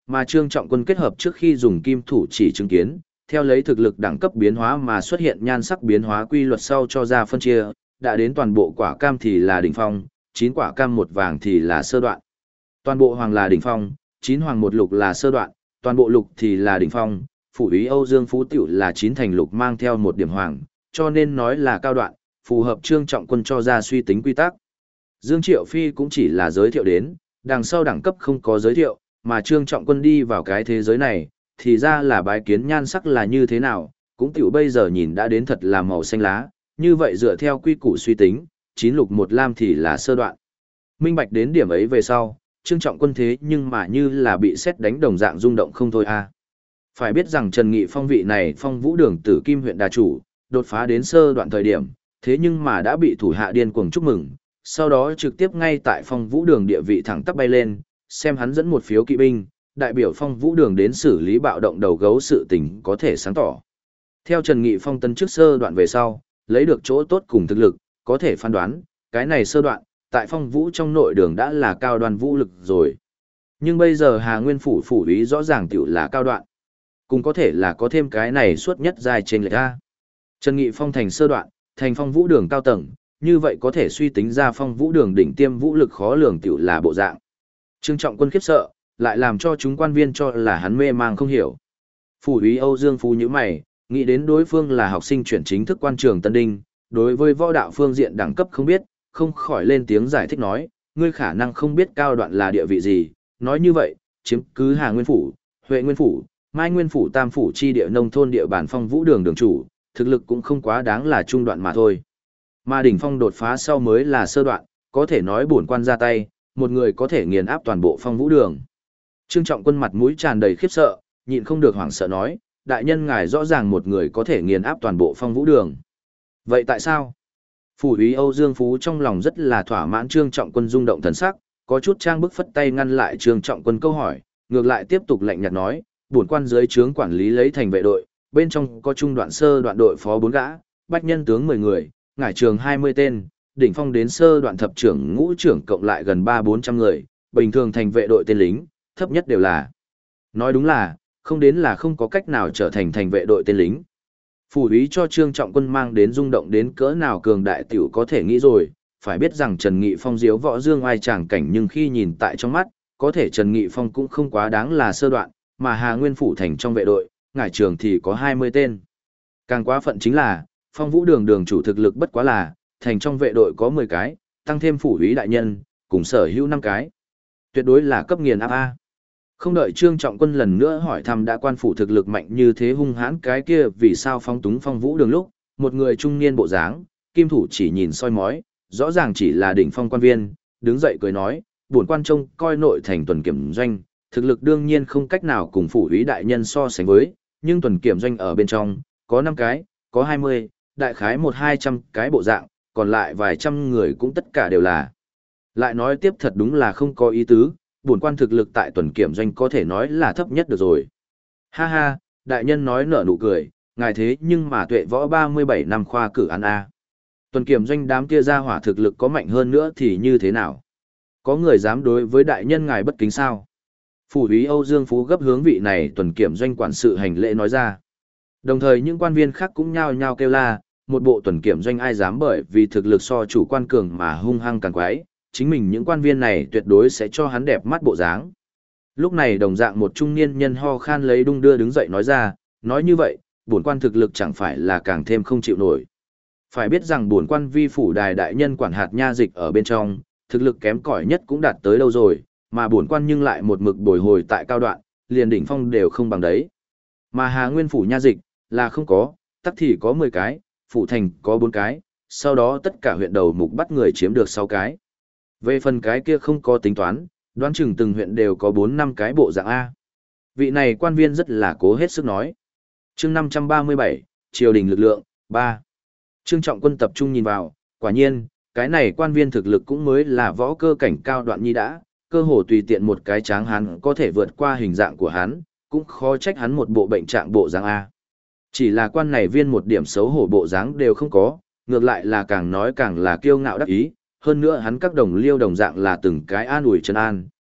mà Trương Trọng Quân kết hợp trước khi dùng kim thủ chỉ chứng kiến, theo lấy thực lực đẳng cấp biến hóa mà xuất hiện nhan sắc biến hóa quy luật sau cho ra phân chia, đã đến toàn bộ quả cam thì là đỉnh phong, 9 quả cam một vàng thì là sơ đoạn. Toàn bộ hoàng là đỉnh phong, 9 hoàng một lục là sơ đoạn, toàn bộ lục thì là đỉnh phong, phủ úy Âu Dương Phú Tiểu là 9 thành lục mang theo một điểm hoàng, cho nên nói là cao đoạn, phù hợp Trương Trọng Quân cho ra suy tính quy tắc. Dương Triệu Phi cũng chỉ là giới thiệu đến, đằng sau đẳng cấp không có giới thiệu, mà Trương Trọng Quân đi vào cái thế giới này, thì ra là bái kiến nhan sắc là như thế nào, cũng tiểu bây giờ nhìn đã đến thật là màu xanh lá, như vậy dựa theo quy củ suy tính, 9 lục 1 lam thì là sơ đoạn. Minh bạch đến điểm ấy về sau, Trương Trọng Quân thế nhưng mà như là bị sét đánh đồng dạng rung động không thôi a. Phải biết rằng Trần Nghị Phong vị này Phong Vũ Đường Tử Kim huyện đà chủ, đột phá đến sơ đoạn thời điểm, thế nhưng mà đã bị thủ hạ điên cuồng chúc mừng, sau đó trực tiếp ngay tại Phong Vũ Đường địa vị thẳng tắp bay lên, xem hắn dẫn một phiếu kỵ binh, đại biểu Phong Vũ Đường đến xử lý bạo động đầu gấu sự tình có thể sáng tỏ. Theo Trần Nghị Phong tân trước sơ đoạn về sau, lấy được chỗ tốt cùng thực lực, có thể phán đoán, cái này sơ đoạn, tại Phong Vũ trong nội đường đã là cao đoan vũ lực rồi. Nhưng bây giờ Hà Nguyên phủ phủ úy rõ ràng tiểu là cao đoạn. Cũng có thể là có thêm cái này suốt nhất dài trên lệch ra. Trần Nghị Phong thành sơ đoạn, thành Phong Vũ đường cao tầng, như vậy có thể suy tính ra Phong Vũ đường đỉnh tiêm vũ lực khó lường tiểu là bộ dạng. Trương Trọng Quân khiếp sợ, lại làm cho chúng quan viên cho là hắn mê mang không hiểu. Phủ úy Âu Dương Phú nhíu mày, nghĩ đến đối phương là học sinh chuyển chính thức quan trường Tân Đinh, đối với võ đạo phương diện đẳng cấp không biết, không khỏi lên tiếng giải thích nói, ngươi khả năng không biết cao đoạn là địa vị gì, nói như vậy, chiếm cứ Hà Nguyên phủ, Huệ Nguyên phủ, Mai Nguyên phủ Tam phủ chi địa nông thôn địa bàn Phong Vũ đường đường chủ, thực lực cũng không quá đáng là trung đoạn mà thôi. Mà đỉnh phong đột phá sau mới là sơ đoạn, có thể nói bổn quan ra tay, một người có thể nghiền áp toàn bộ Phong Vũ đường. Trương Trọng Quân mặt mũi tràn đầy khiếp sợ, nhịn không được hoảng sợ nói, đại nhân ngài rõ ràng một người có thể nghiền áp toàn bộ Phong Vũ đường. Vậy tại sao? Phủ úy Âu Dương Phú trong lòng rất là thỏa mãn Trương Trọng Quân rung động thần sắc, có chút trang bức phất tay ngăn lại Trương Trọng Quân câu hỏi, ngược lại tiếp tục lạnh nhạt nói, bổn quan dưới trướng quản lý lấy thành vệ đội, bên trong có trung đoạn sơ đoạn đội phó 4 gã, bách nhân tướng 10 người, ngải trường 20 tên, đỉnh phong đến sơ đoạn thập trưởng ngũ trưởng cộng lại gần 300-400 người, bình thường thành vệ đội tên lính, thấp nhất đều là. Nói đúng là, không đến là không có cách nào trở thành thành vệ đội tên lính. Phủ úy cho Trương Trọng Quân mang đến rung động đến cỡ nào cường đại tiểu có thể nghĩ rồi, phải biết rằng Trần Nghị Phong diếu võ dương ai tràng cảnh nhưng khi nhìn tại trong mắt, có thể Trần Nghị Phong cũng không quá đáng là sơ đoạn, mà Hà Nguyên phủ thành trong vệ đội, ngải trường thì có 20 tên. Càng quá phận chính là, Phong Vũ đường đường chủ thực lực bất quá là, thành trong vệ đội có 10 cái, tăng thêm phủ úy đại nhân, cùng sở hữu 5 cái. Tuyệt đối là cấp nghiền áp A. Không đợi Trương Trọng Quân lần nữa hỏi thăm đã quan phủ thực lực mạnh như thế hung hãn cái kia vì sao phóng túng Phong Vũ đường lúc, một người trung niên bộ dáng, kim thủ chỉ nhìn soi mói, rõ ràng chỉ là đỉnh phong quan viên, đứng dậy cười nói, bổn quan trông coi nội thành tuần kiểm doanh, thực lực đương nhiên không cách nào cùng phủ úy đại nhân so sánh với, nhưng tuần kiểm doanh ở bên trong, có 5 cái, có 20, đại khái 100-200 cái bộ dạng, còn lại vài trăm người cũng tất cả đều là. Lại nói tiếp thật đúng là không có ý tứ, bổn quan thực lực tại tuần kiểm doanh có thể nói là thấp nhất được rồi. Ha ha, đại nhân nói nở nụ cười, ngài thế nhưng mà tuệ võ 37 năm khoa cử ăn a. Tuần kiểm doanh đám kia ra hỏa thực lực có mạnh hơn nữa thì như thế nào? Có người dám đối với đại nhân ngài bất kính sao? Phủ úy Âu Dương Phú gấp hướng vị này tuần kiểm doanh quản sự hành lễ nói ra. Đồng thời những quan viên khác cũng nhao nhao kêu la, một bộ tuần kiểm doanh ai dám bởi vì thực lực so chủ quan cường mà hung hăng càng quái, chính mình những quan viên này tuyệt đối sẽ cho hắn đẹp mắt bộ dáng. Lúc này đồng dạng một trung niên nhân ho khan lấy đung đưa đứng dậy nói ra, nói như vậy, bổn quan thực lực chẳng phải là càng thêm không chịu nổi. Phải biết rằng bổn quan vi phủ đài đại nhân quản hạt nha dịch ở bên trong, thực lực kém cỏi nhất cũng đạt tới đâu rồi, mà bổn quan nhưng lại một mực bồi hồi tại cao đoạn, liền đỉnh phong đều không bằng đấy. Mà Hà Nguyên phủ nha dịch là không có, tắc thì có 10 cái, phủ thành có 4 cái, sau đó tất cả huyện đầu mục bắt người chiếm được 6 cái. Về phần cái kia không có tính toán, đoán chừng từng huyện đều có 4-5 cái bộ dạng A. Vị này quan viên rất là cố hết sức nói. Chương 537, triều đình lực lượng, 3. Trương Trọng Quân tập trung nhìn vào, quả nhiên, cái này quan viên thực lực cũng mới là võ cơ cảnh cao đoạn nhi đã, cơ hồ tùy tiện một cái tráng hắn có thể vượt qua hình dạng của hắn, cũng khó trách hắn một bộ bệnh trạng bộ dáng A. Chỉ là quan này viên một điểm xấu hổ bộ dáng đều không có, ngược lại là càng nói càng là kiêu ngạo đắc ý, hơn nữa hắn các đồng liêu đồng dạng là từng cái an ủi trấn an,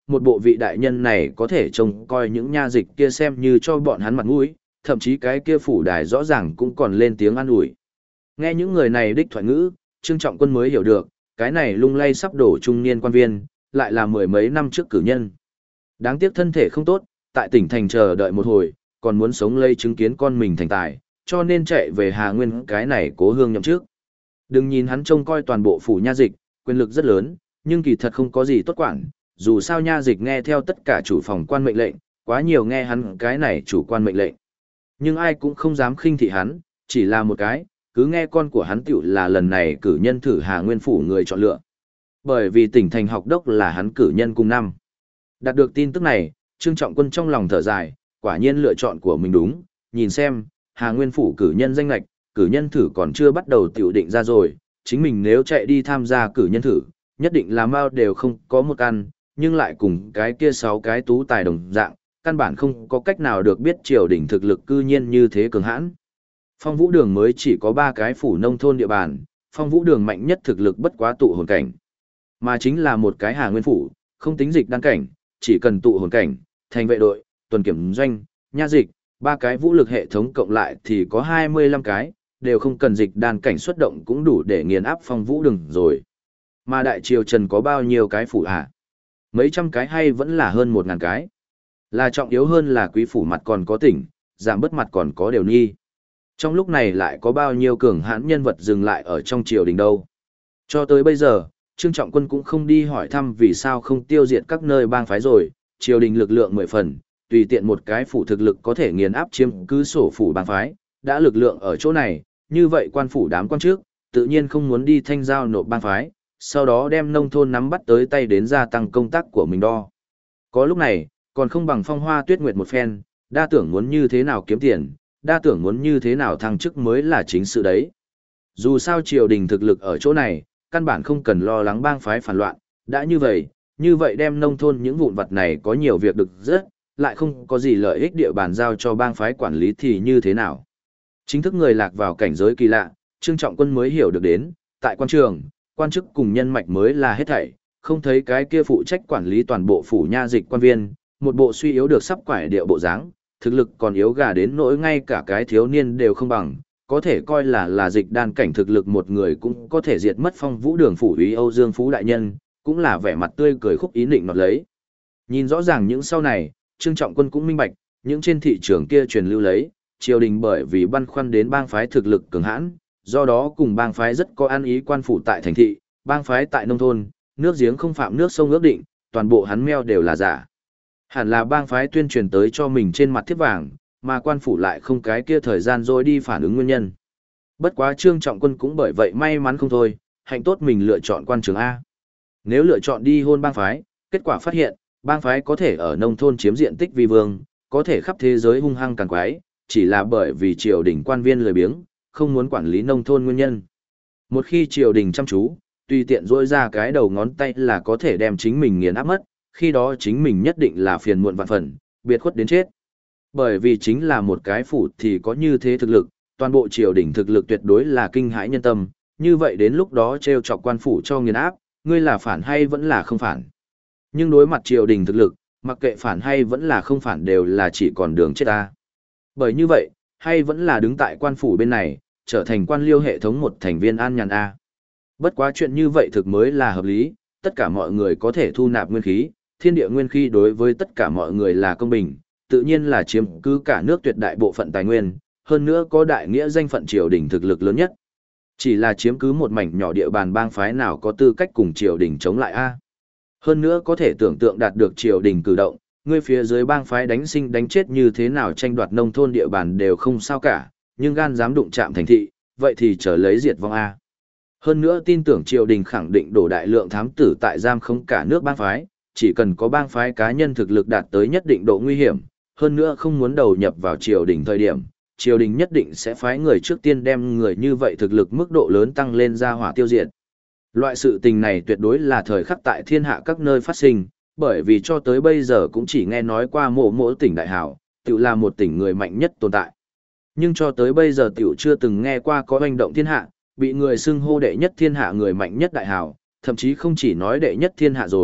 một bộ vị đại nhân này có thể trông coi những nha dịch kia xem như cho bọn hắn mặt mũi, thậm chí cái kia phủ đài rõ ràng cũng còn lên tiếng an ủi. Nghe những người này đích thoại ngữ, Trương Trọng Quân mới hiểu được, cái này lung lay sắp đổ trung niên quan viên, lại là mười mấy năm trước cử nhân. Đáng tiếc thân thể không tốt, tại tỉnh thành chờ đợi một hồi, còn muốn sống lây chứng kiến con mình thành tài, cho nên chạy về Hà Nguyên cái này cố hương nhậm trước. Đừng nhìn hắn trông coi toàn bộ phủ nha dịch, quyền lực rất lớn, nhưng kỳ thật không có gì tốt quản, dù sao nha dịch nghe theo tất cả chủ phòng quan mệnh lệnh, quá nhiều nghe hắn cái này chủ quan mệnh lệnh. Nhưng ai cũng không dám khinh thị hắn, chỉ là một cái, cứ nghe con của hắn tiểu là lần này cử nhân thử Hà Nguyên phủ người chọn lựa. Bởi vì tỉnh thành học đốc là hắn cử nhân cùng năm. Đạt được tin tức này, Trương Trọng Quân trong lòng thở dài, quả nhiên lựa chọn của mình đúng, nhìn xem, Hà Nguyên phủ cử nhân danh lạch, cử nhân thử còn chưa bắt đầu tiểu định ra rồi, chính mình nếu chạy đi tham gia cử nhân thử, nhất định là mao đều không có một căn, nhưng lại cùng cái kia 6 cái tú tài đồng dạng, căn bản không có cách nào được biết triều đình thực lực cư nhiên như thế cường hãn. Phong Vũ Đường mới chỉ có 3 cái phủ nông thôn địa bàn, Phong Vũ Đường mạnh nhất thực lực bất quá tụ hồn cảnh, mà chính là một cái Hà Nguyên phủ, không tính dịch đan cảnh, chỉ cần tụ hồn cảnh, thành vệ đội, tuần kiểm doanh, nha dịch, 3 cái vũ lực hệ thống cộng lại thì có 25 cái, đều không cần dịch đan cảnh xuất động cũng đủ để nghiền áp Phong Vũ Đường rồi. Mà đại triều Trần có bao nhiêu cái phủ à? Mấy trăm cái hay vẫn là hơn 1.000 cái? Là trọng yếu hơn là quý phủ mặt còn có tỉnh, giảm bớt mặt còn có đều nhi. Trong lúc này lại có bao nhiêu cường hãn nhân vật dừng lại ở trong triều đình đâu. Cho tới bây giờ, Trương Trọng Quân cũng không đi hỏi thăm vì sao không tiêu diệt các nơi bang phái rồi, triều đình lực lượng 10 phần, tùy tiện một cái phủ thực lực có thể nghiền áp chiếm cứ sổ phủ bang phái, đã lực lượng ở chỗ này, như vậy quan phủ đám quan trước, tự nhiên không muốn đi thanh giao nộp bang phái, sau đó đem nông thôn nắm bắt tới tay đến gia tăng công tác của mình đo. Có lúc này, còn không bằng Phong Hoa Tuyết Nguyệt một phen, đa tưởng muốn như thế nào kiếm tiền, đa tưởng muốn như thế nào thăng chức mới là chính sự đấy. Dù sao triều đình thực lực ở chỗ này, căn bản không cần lo lắng bang phái phản loạn, đã như vậy đem nông thôn những vụn vặt này có nhiều việc được rất, lại không có gì lợi ích địa bàn giao cho bang phái quản lý thì như thế nào. Chính thức người lạc vào cảnh giới kỳ lạ, Trương Trọng Quân mới hiểu được đến, tại quan trường, quan chức cùng nhân mạch mới là hết thảy, không thấy cái kia phụ trách quản lý toàn bộ phủ nha dịch quan viên, một bộ suy yếu được sắp quải điệu bộ dáng, thực lực còn yếu gà đến nỗi ngay cả cái thiếu niên đều không bằng, có thể coi là dịch đan cảnh thực lực một người cũng có thể diệt mất Phong Vũ Đường phủ úy Âu Dương Phú đại nhân, cũng là vẻ mặt tươi cười khúc ý định nọt lấy. Nhìn rõ ràng những sau này, Trương Trọng Quân cũng minh bạch, những trên thị trường kia truyền lưu lấy, triều đình bởi vì băn khoăn đến bang phái thực lực cường hãn, do đó cùng bang phái rất có ăn ý quan phủ tại thành thị, bang phái tại nông thôn, nước giếng không phạm nước sông ước định, toàn bộ hắn meo đều là giả. Hẳn là bang phái tuyên truyền tới cho mình trên mặt thiếp vàng, mà quan phủ lại không cái kia thời gian rồi đi phản ứng nguyên nhân. Bất quá Trương Trọng Quân cũng bởi vậy may mắn không thôi, hạnh tốt mình lựa chọn quan trường A. Nếu lựa chọn đi hôn bang phái, kết quả phát hiện, bang phái có thể ở nông thôn chiếm diện tích vi vương, có thể khắp thế giới hung hăng càng quái, chỉ là bởi vì triều đình quan viên lười biếng, không muốn quản lý nông thôn nguyên nhân. Một khi triều đình chăm chú, tùy tiện rỗi ra cái đầu ngón tay là có thể đem chính mình nghiền áp mất, khi đó chính mình nhất định là phiền muộn vạn phần, biệt khuất đến chết. Bởi vì chính là một cái phủ thì có như thế thực lực, toàn bộ triều đình thực lực tuyệt đối là kinh hãi nhân tâm, như vậy đến lúc đó treo chọc quan phủ cho nghiền áp, ngươi là phản hay vẫn là không phản. Nhưng đối mặt triều đình thực lực, mặc kệ phản hay vẫn là không phản đều là chỉ còn đường chết ta. Bởi như vậy, hay vẫn là đứng tại quan phủ bên này, trở thành quan liêu hệ thống một thành viên an nhàn A. Bất quá chuyện như vậy thực mới là hợp lý, tất cả mọi người có thể thu nạp nguyên khí, thiên địa nguyên khí đối với tất cả mọi người là công bình, tự nhiên là chiếm cứ cả nước tuyệt đại bộ phận tài nguyên, hơn nữa có đại nghĩa danh phận triều đình thực lực lớn nhất. Chỉ là chiếm cứ một mảnh nhỏ địa bàn bang phái nào có tư cách cùng triều đình chống lại A. Hơn nữa có thể tưởng tượng đạt được triều đình cử động, người phía dưới bang phái đánh sinh đánh chết như thế nào tranh đoạt nông thôn địa bàn đều không sao cả, nhưng gan dám đụng chạm thành thị, vậy thì trở lấy diệt vong A. Hơn nữa tin tưởng triều đình khẳng định đổ đại lượng thám tử tại giam không cả nước bang phái, chỉ cần có bang phái cá nhân thực lực đạt tới nhất định độ nguy hiểm, hơn nữa không muốn đầu nhập vào triều đình thời điểm, triều đình nhất định sẽ phái người trước tiên đem người như vậy thực lực mức độ lớn tăng lên ra hỏa tiêu diệt. Loại sự tình này tuyệt đối là thời khắc tại thiên hạ các nơi phát sinh, bởi vì cho tới bây giờ cũng chỉ nghe nói qua mỗi tỉnh đại hảo, tự là một tỉnh người mạnh nhất tồn tại. Nhưng cho tới bây giờ tiểu chưa từng nghe qua có hoành động thiên hạ, bị người xưng hô đệ nhất thiên hạ người mạnh nhất đại hảo, thậm chí không chỉ nói đệ nhất thiên hạ rồi,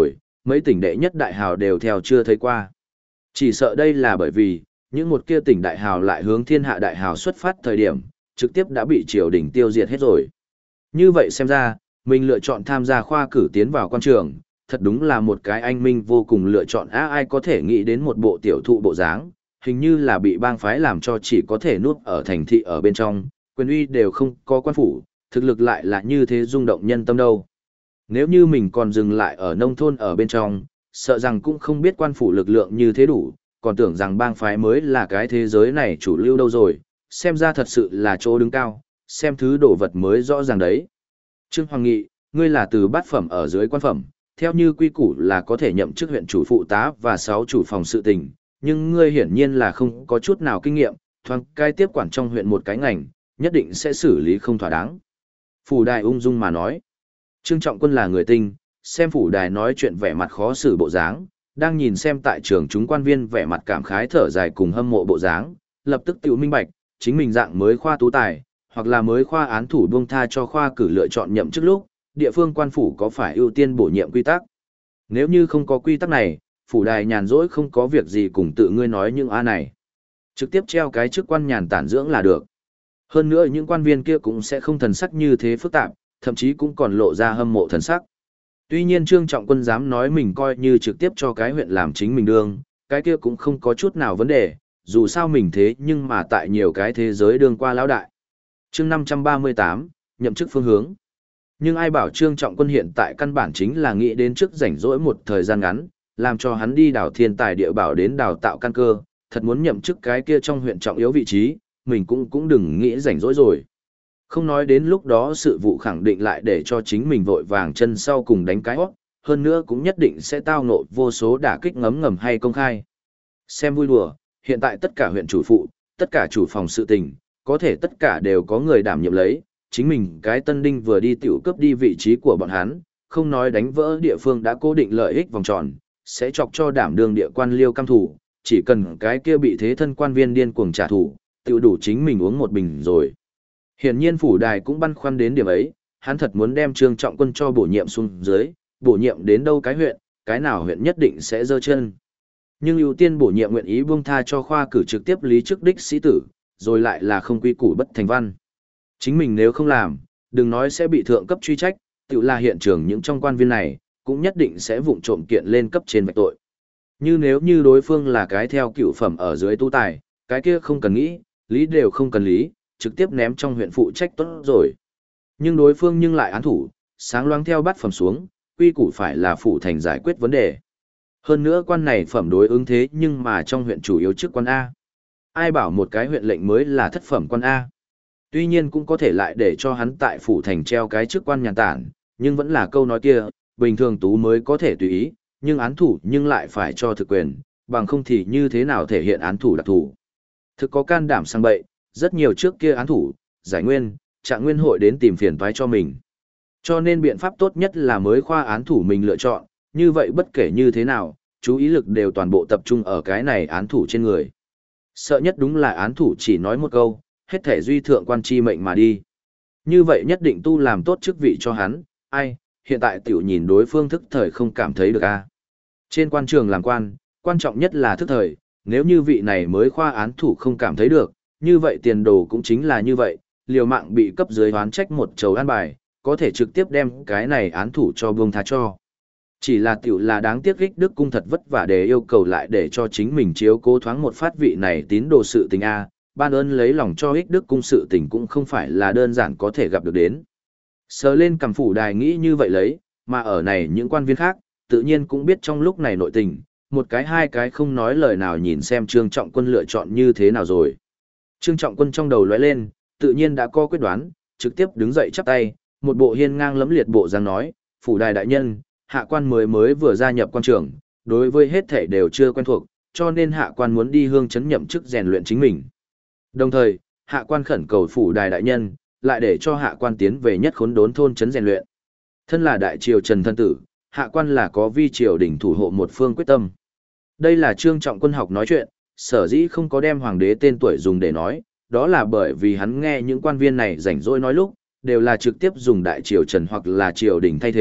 mấy tỉnh đệ nhất đại hào đều theo chưa thấy qua. Chỉ sợ đây là bởi vì, những một kia tỉnh đại hào lại hướng thiên hạ đại hào xuất phát thời điểm, trực tiếp đã bị triều đình tiêu diệt hết rồi. Như vậy xem ra, mình lựa chọn tham gia khoa cử tiến vào quan trường, thật đúng là một cái anh minh vô cùng lựa chọn. Ai có thể nghĩ đến một bộ tiểu thụ bộ dáng, hình như là bị bang phái làm cho chỉ có thể nuốt ở thành thị ở bên trong, quyền uy đều không có quan phủ, thực lực lại là như thế rung động nhân tâm đâu. Nếu như mình còn dừng lại ở nông thôn ở bên trong, sợ rằng cũng không biết quan phủ lực lượng như thế đủ, còn tưởng rằng bang phái mới là cái thế giới này chủ lưu đâu rồi, xem ra thật sự là chỗ đứng cao, xem thứ đồ vật mới rõ ràng đấy. Trương Hoàng Nghị, ngươi là từ bát phẩm ở dưới quan phẩm, theo như quy củ là có thể nhậm chức huyện chủ phụ tá và 6 chủ phòng sự tình, nhưng ngươi hiển nhiên là không có chút nào kinh nghiệm, thoáng cai tiếp quản trong huyện một cái ngành, nhất định sẽ xử lý không thỏa đáng. Phủ đài ung dung mà nói. Trương Trọng Quân là người tinh, xem phủ đài nói chuyện vẻ mặt khó xử bộ dáng, đang nhìn xem tại trường chúng quan viên vẻ mặt cảm khái thở dài cùng hâm mộ bộ dáng, lập tức tự minh bạch, chính mình dạng mới khoa tú tài, hoặc là mới khoa án thủ buông tha cho khoa cử lựa chọn nhậm chức lúc, địa phương quan phủ có phải ưu tiên bổ nhiệm quy tắc. Nếu như không có quy tắc này, phủ đài nhàn rỗi không có việc gì cùng tự ngươi nói những a này. Trực tiếp treo cái chức quan nhàn tản dưỡng là được. Hơn nữa những quan viên kia cũng sẽ không thần sắc như thế phức tạp, thậm chí cũng còn lộ ra hâm mộ thần sắc. Tuy nhiên Trương Trọng Quân dám nói mình coi như trực tiếp cho cái huyện làm chính mình đương, cái kia cũng không có chút nào vấn đề, dù sao mình thế nhưng mà tại nhiều cái thế giới đương qua lão đại. Chương 538, nhậm chức phương hướng. Nhưng ai bảo Trương Trọng Quân hiện tại căn bản chính là nghĩ đến trước rảnh rỗi một thời gian ngắn, làm cho hắn đi đào thiên tài địa bảo đến đào tạo căn cơ, thật muốn nhậm chức cái kia trong huyện trọng yếu vị trí, mình cũng đừng nghĩ rảnh rỗi rồi. Không nói đến lúc đó sự vụ khẳng định lại để cho chính mình vội vàng chân sau cùng đánh cái hót, hơn nữa cũng nhất định sẽ tao ngộ vô số đả kích ngấm ngầm hay công khai. Xem vui đùa, hiện tại tất cả huyện chủ phụ, tất cả chủ phòng sự tình, có thể tất cả đều có người đảm nhiệm lấy, chính mình cái tân đinh vừa đi tiểu cướp đi vị trí của bọn hắn, không nói đánh vỡ địa phương đã cố định lợi ích vòng tròn, sẽ chọc cho đảm đương địa quan liêu cam thủ, chỉ cần cái kia bị thế thân quan viên điên cuồng trả thù, tiểu đủ chính mình uống một bình rồi. Hiển nhiên phủ đài cũng băn khoăn đến điểm ấy, hắn thật muốn đem Trương Trọng Quân cho bổ nhiệm xuống dưới, bổ nhiệm đến đâu cái huyện, cái nào huyện nhất định sẽ giơ chân. Nhưng ưu tiên bổ nhiệm nguyện ý buông tha cho khoa cử trực tiếp lý chức đích sĩ tử, rồi lại là không quy củ bất thành văn. Chính mình nếu không làm, đừng nói sẽ bị thượng cấp truy trách, tự là hiện trường những trong quan viên này, cũng nhất định sẽ vụng trộm kiện lên cấp trên vạch tội. Như nếu như đối phương là cái theo cựu phẩm ở dưới tu tài, cái kia không cần nghĩ, lý đều không cần lý, trực tiếp ném trong huyện phụ trách tốt rồi. Nhưng đối phương nhưng lại án thủ, sáng loáng theo bát phẩm xuống, quy củ phải là phụ thành giải quyết vấn đề. Hơn nữa quan này phẩm đối ứng thế nhưng mà trong huyện chủ yếu chức quan A. Ai bảo một cái huyện lệnh mới là thất phẩm quan A. Tuy nhiên cũng có thể lại để cho hắn tại phủ thành treo cái chức quan nhàn tản, nhưng vẫn là câu nói kia, bình thường tú mới có thể tùy ý, nhưng án thủ nhưng lại phải cho thực quyền, bằng không thì như thế nào thể hiện án thủ đặc thủ. Thực có can đảm sang bậy, rất nhiều trước kia án thủ, giải nguyên, trạng nguyên hội đến tìm phiền toái cho mình. Cho nên biện pháp tốt nhất là mới khoa án thủ mình lựa chọn, như vậy bất kể như thế nào, chú ý lực đều toàn bộ tập trung ở cái này án thủ trên người. Sợ nhất đúng là án thủ chỉ nói một câu, hết thể duy thượng quan chi mệnh mà đi. Như vậy nhất định tu làm tốt chức vị cho hắn, ai, hiện tại tiểu nhìn đối phương thức thời không cảm thấy được a. Trên quan trường làm quan trọng nhất là thức thời, nếu như vị này mới khoa án thủ không cảm thấy được, như vậy tiền đồ cũng chính là như vậy, liều mạng bị cấp dưới hoán trách một chầu an bài, có thể trực tiếp đem cái này án thủ cho buông tha cho. Chỉ là tiểu là đáng tiếc ích đức cung thật vất vả để yêu cầu lại để cho chính mình chiếu cố thoáng một phát vị này tín đồ sự tình a, ban ơn lấy lòng cho ích đức cung sự tình cũng không phải là đơn giản có thể gặp được đến. Sờ lên cầm phủ đài nghĩ như vậy lấy, mà ở này những quan viên khác, tự nhiên cũng biết trong lúc này nội tình, một cái hai cái không nói lời nào nhìn xem Trương Trọng Quân lựa chọn như thế nào rồi. Trương Trọng Quân trong đầu lóe lên, tự nhiên đã có quyết đoán, trực tiếp đứng dậy chắp tay, một bộ hiên ngang lẫm liệt bộ dáng nói, phủ đài đại nhân, hạ quan mới vừa gia nhập quan trường, đối với hết thể đều chưa quen thuộc, cho nên hạ quan muốn đi hương chấn nhậm chức rèn luyện chính mình. Đồng thời, hạ quan khẩn cầu phủ đài đại nhân, lại để cho hạ quan tiến về nhất khốn đốn thôn chấn rèn luyện. Thân là đại triều Trần thân tử, hạ quan là có vi triều đỉnh thủ hộ một phương quyết tâm. Đây là Trương Trọng Quân học nói chuyện, sở dĩ không có đem hoàng đế tên tuổi dùng để nói, đó là bởi vì hắn nghe những quan viên này rảnh rỗi nói lúc, đều là trực tiếp dùng đại triều Trần hoặc là triều đình thay thế,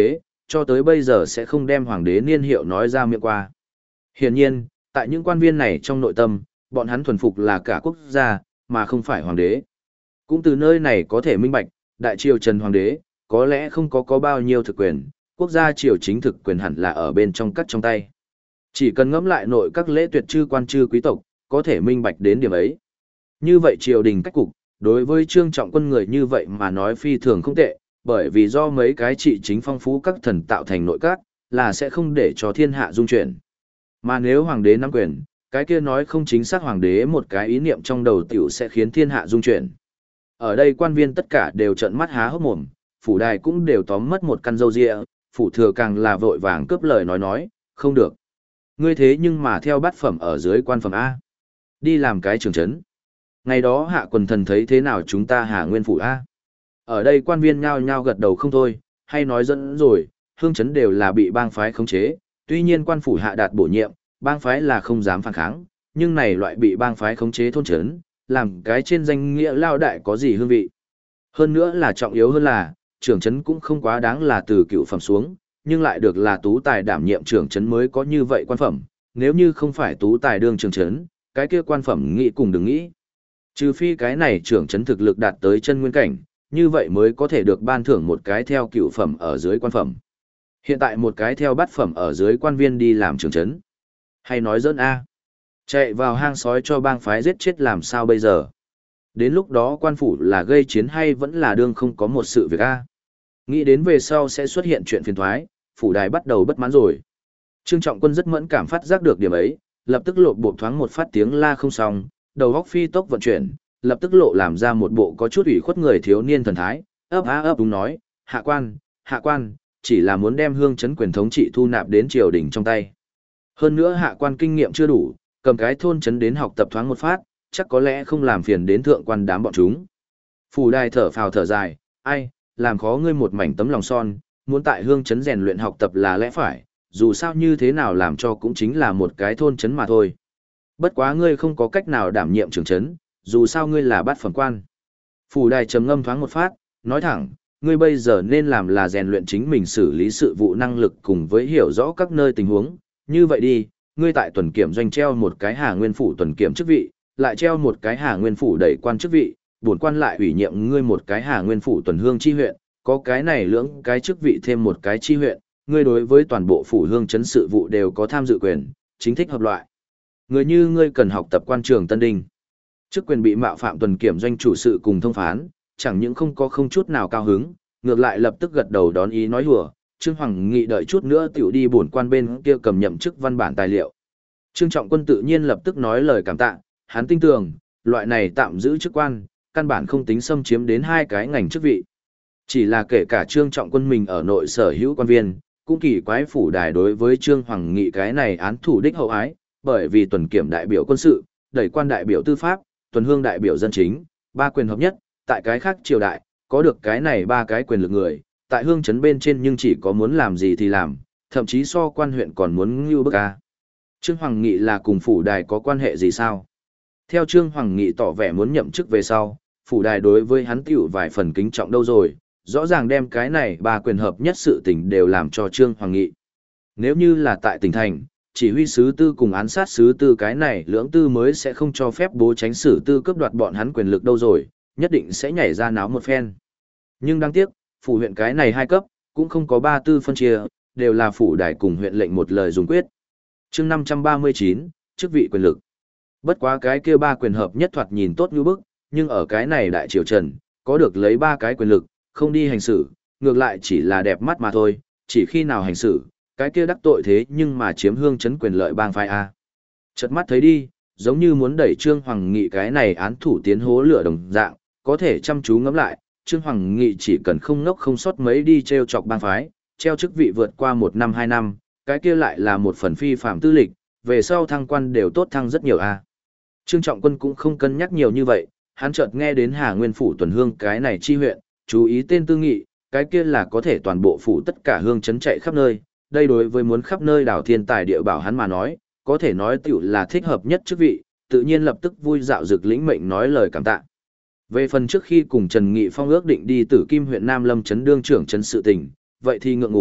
cho tới bây giờ sẽ không đem hoàng đế niên hiệu nói ra miệng qua. Hiển nhiên, tại những quan viên này trong nội tâm, bọn hắn thuần phục là cả quốc gia, mà không phải hoàng đế. Cũng từ nơi này có thể minh bạch, đại triều Trần hoàng đế, có lẽ không có bao nhiêu thực quyền, quốc gia triều chính thực quyền hẳn là ở bên trong các trong tay. Chỉ cần ngẫm lại nội các lễ tuyệt chư quan chư quý tộc, có thể minh bạch đến điểm ấy. Như vậy triều đình cách cục, đối với Trương Trọng Quân người như vậy mà nói phi thường không tệ, bởi vì do mấy cái trị chính phong phú các thần tạo thành nội các, là sẽ không để cho thiên hạ dung chuyển. Mà nếu hoàng đế nắm quyền, cái kia nói không chính xác hoàng đế một cái ý niệm trong đầu tiểu sẽ khiến thiên hạ dung chuyển. Ở đây quan viên tất cả đều trợn mắt há hốc mồm, phủ đài cũng đều tóm mất một căn râu ria, phủ thừa càng là vội vàng cướp lời nói, không được. Ngươi thế nhưng mà theo bát phẩm ở dưới quan phẩm A. Đi làm cái trường trấn. Ngày đó hạ quần thần thấy thế nào chúng ta Hà Nguyên phủ A. Ở đây quan viên nhao nhao gật đầu không thôi, hay nói dẫn rồi, hương trấn đều là bị bang phái khống chế, tuy nhiên quan phủ hạ đạt bổ nhiệm, bang phái là không dám phản kháng, nhưng này loại bị bang phái khống chế thôn trấn, làm cái trên danh nghĩa lao đại có gì hương vị. Hơn nữa là trọng yếu hơn là, trưởng trấn cũng không quá đáng là từ cựu phẩm xuống, nhưng lại được là tú tài đảm nhiệm trưởng trấn mới có như vậy quan phẩm, nếu như không phải tú tài đương trưởng trấn, cái kia quan phẩm nghĩ cùng đừng nghĩ. Trừ phi cái này trưởng trấn thực lực đạt tới chân nguyên cảnh, như vậy mới có thể được ban thưởng một cái theo cựu phẩm ở dưới quan phẩm. Hiện tại một cái theo bát phẩm ở dưới quan viên đi làm trưởng trấn. Hay nói dẫn A. Chạy vào hang sói cho bang phái giết chết làm sao bây giờ? Đến lúc đó quan phủ là gây chiến hay vẫn là đương không có một sự việc A. Nghĩ đến về sau sẽ xuất hiện chuyện phiền thoái, phủ đài bắt đầu bất mãn rồi. Trương Trọng Quân rất mẫn cảm phát giác được điểm ấy, lập tức lộ bộ thoáng một phát tiếng la không xong, đầu góc phi tốc vận chuyển, lập tức lộ làm ra một bộ có chút ủy khuất người thiếu niên thần thái, ấp á ấp đúng nói, hạ quan, chỉ là muốn đem hương trấn quyền thống trị thu nạp đến triều đình trong tay. Hơn nữa hạ quan kinh nghiệm chưa đủ, cầm cái thôn trấn đến học tập thoáng một phát, chắc có lẽ không làm phiền đến thượng quan đám bọn chúng. Phủ đài thở phào thở dài, ai, làm khó ngươi một mảnh tấm lòng son, muốn tại hương trấn rèn luyện học tập là lẽ phải, dù sao như thế nào làm cho cũng chính là một cái thôn trấn mà thôi. Bất quá ngươi không có cách nào đảm nhiệm trưởng trấn, dù sao ngươi là bát phẩm quan. Phủ đài trầm ngâm thoáng một phát, nói thẳng, ngươi bây giờ nên làm là rèn luyện chính mình xử lý sự vụ năng lực cùng với hiểu rõ các nơi tình huống. Như vậy đi, ngươi tại tuần kiểm doanh treo một cái Hà Nguyên phủ tuần kiểm chức vị, lại treo một cái Hà Nguyên phủ đẩy quan chức vị, bổn quan lại ủy nhiệm ngươi một cái Hà Nguyên phủ tuần hương chi huyện, có cái này lưỡng cái chức vị thêm một cái chi huyện, ngươi đối với toàn bộ phủ hương trấn sự vụ đều có tham dự quyền, chính thích hợp loại. Người như ngươi cần học tập quan trường Tân Đinh. Chức quyền bị mạo phạm tuần kiểm doanh chủ sự cùng thông phán, chẳng những không chút nào cao hứng, ngược lại lập tức gật đầu đón ý nói hùa, Trương Hoàng Nghị đợi chút nữa tiểu đi bổn quan bên kia cầm nhậm chức văn bản tài liệu. Trương Trọng Quân tự nhiên lập tức nói lời cảm tạ, hắn tin tưởng, loại này tạm giữ chức quan, căn bản không tính xâm chiếm đến hai cái ngành chức vị. Chỉ là kể cả Trương Trọng Quân mình ở nội sở hữu quan viên, cũng kỳ quái phủ đài đối với Trương Hoàng Nghị cái này án thủ đích hậu ái, bởi vì tuần kiểm đại biểu quân sự, đẩy quan đại biểu tư pháp, tuần hương đại biểu dân chính, ba quyền hợp nhất, tại cái khác triều đại, có được cái này ba cái quyền lực người, tại hương trấn bên trên nhưng chỉ có muốn làm gì thì làm, thậm chí so quan huyện còn muốn ngưu bức ca. Trương Hoàng Nghị là cùng phủ đài có quan hệ gì sao? Theo Trương Hoàng Nghị tỏ vẻ muốn nhậm chức về sau, phủ đài đối với hắn tiểu vài phần kính trọng đâu rồi, rõ ràng đem cái này ba quyền hợp nhất sự tình đều làm cho Trương Hoàng Nghị. Nếu như là tại tỉnh thành, chỉ huy sứ tư cùng án sát sứ tư cái này lưỡng tư mới sẽ không cho phép bố tránh sử tư cướp đoạt bọn hắn quyền lực đâu rồi, nhất định sẽ nhảy ra náo một phen. Nhưng đáng tiếc, phủ huyện cái này hai cấp, cũng không có ba tư phân chia, đều là phủ đài cùng huyện lệnh một lời dùng quyết. Chương 539, chức vị quyền lực. Bất quá cái kia ba quyền hợp nhất thoạt nhìn tốt như bức, nhưng ở cái này đại triều Trần, có được lấy ba cái quyền lực, không đi hành xử, ngược lại chỉ là đẹp mắt mà thôi, chỉ khi nào hành xử, cái kia đắc tội thế nhưng mà chiếm hương trấn quyền lợi bang phái A. Chợt mắt thấy đi, giống như muốn đẩy Trương Hoàng Nghị cái này án thủ tiến hố lửa đồng dạng, có thể chăm chú ngẫm lại, Trương Hoàng Nghị chỉ cần không ngốc không sót mấy đi treo chọc bang phái, treo chức vị vượt qua 1 năm 2 năm, cái kia lại là một phần phi phạm tư lịch, về sau thăng quan đều tốt thăng rất nhiều A. Trương Trọng Quân cũng không cân nhắc nhiều như vậy, hắn chợt nghe đến Hà Nguyên phủ tuần hương cái này chi huyện, chú ý tên Tư Nghị, cái kia là có thể toàn bộ phủ tất cả hương trấn chạy khắp nơi, đây đối với muốn khắp nơi đảo thiên tài địa bảo hắn mà nói, có thể nói tiểu là thích hợp nhất chức vị, tự nhiên lập tức vui dạo dực lĩnh mệnh nói lời cảm tạ. Về phần trước khi cùng Trần Nghị Phong ước định đi Tử Kim huyện Nam Lâm trấn đương trưởng trấn sự tình, vậy thì ngượng ngùng,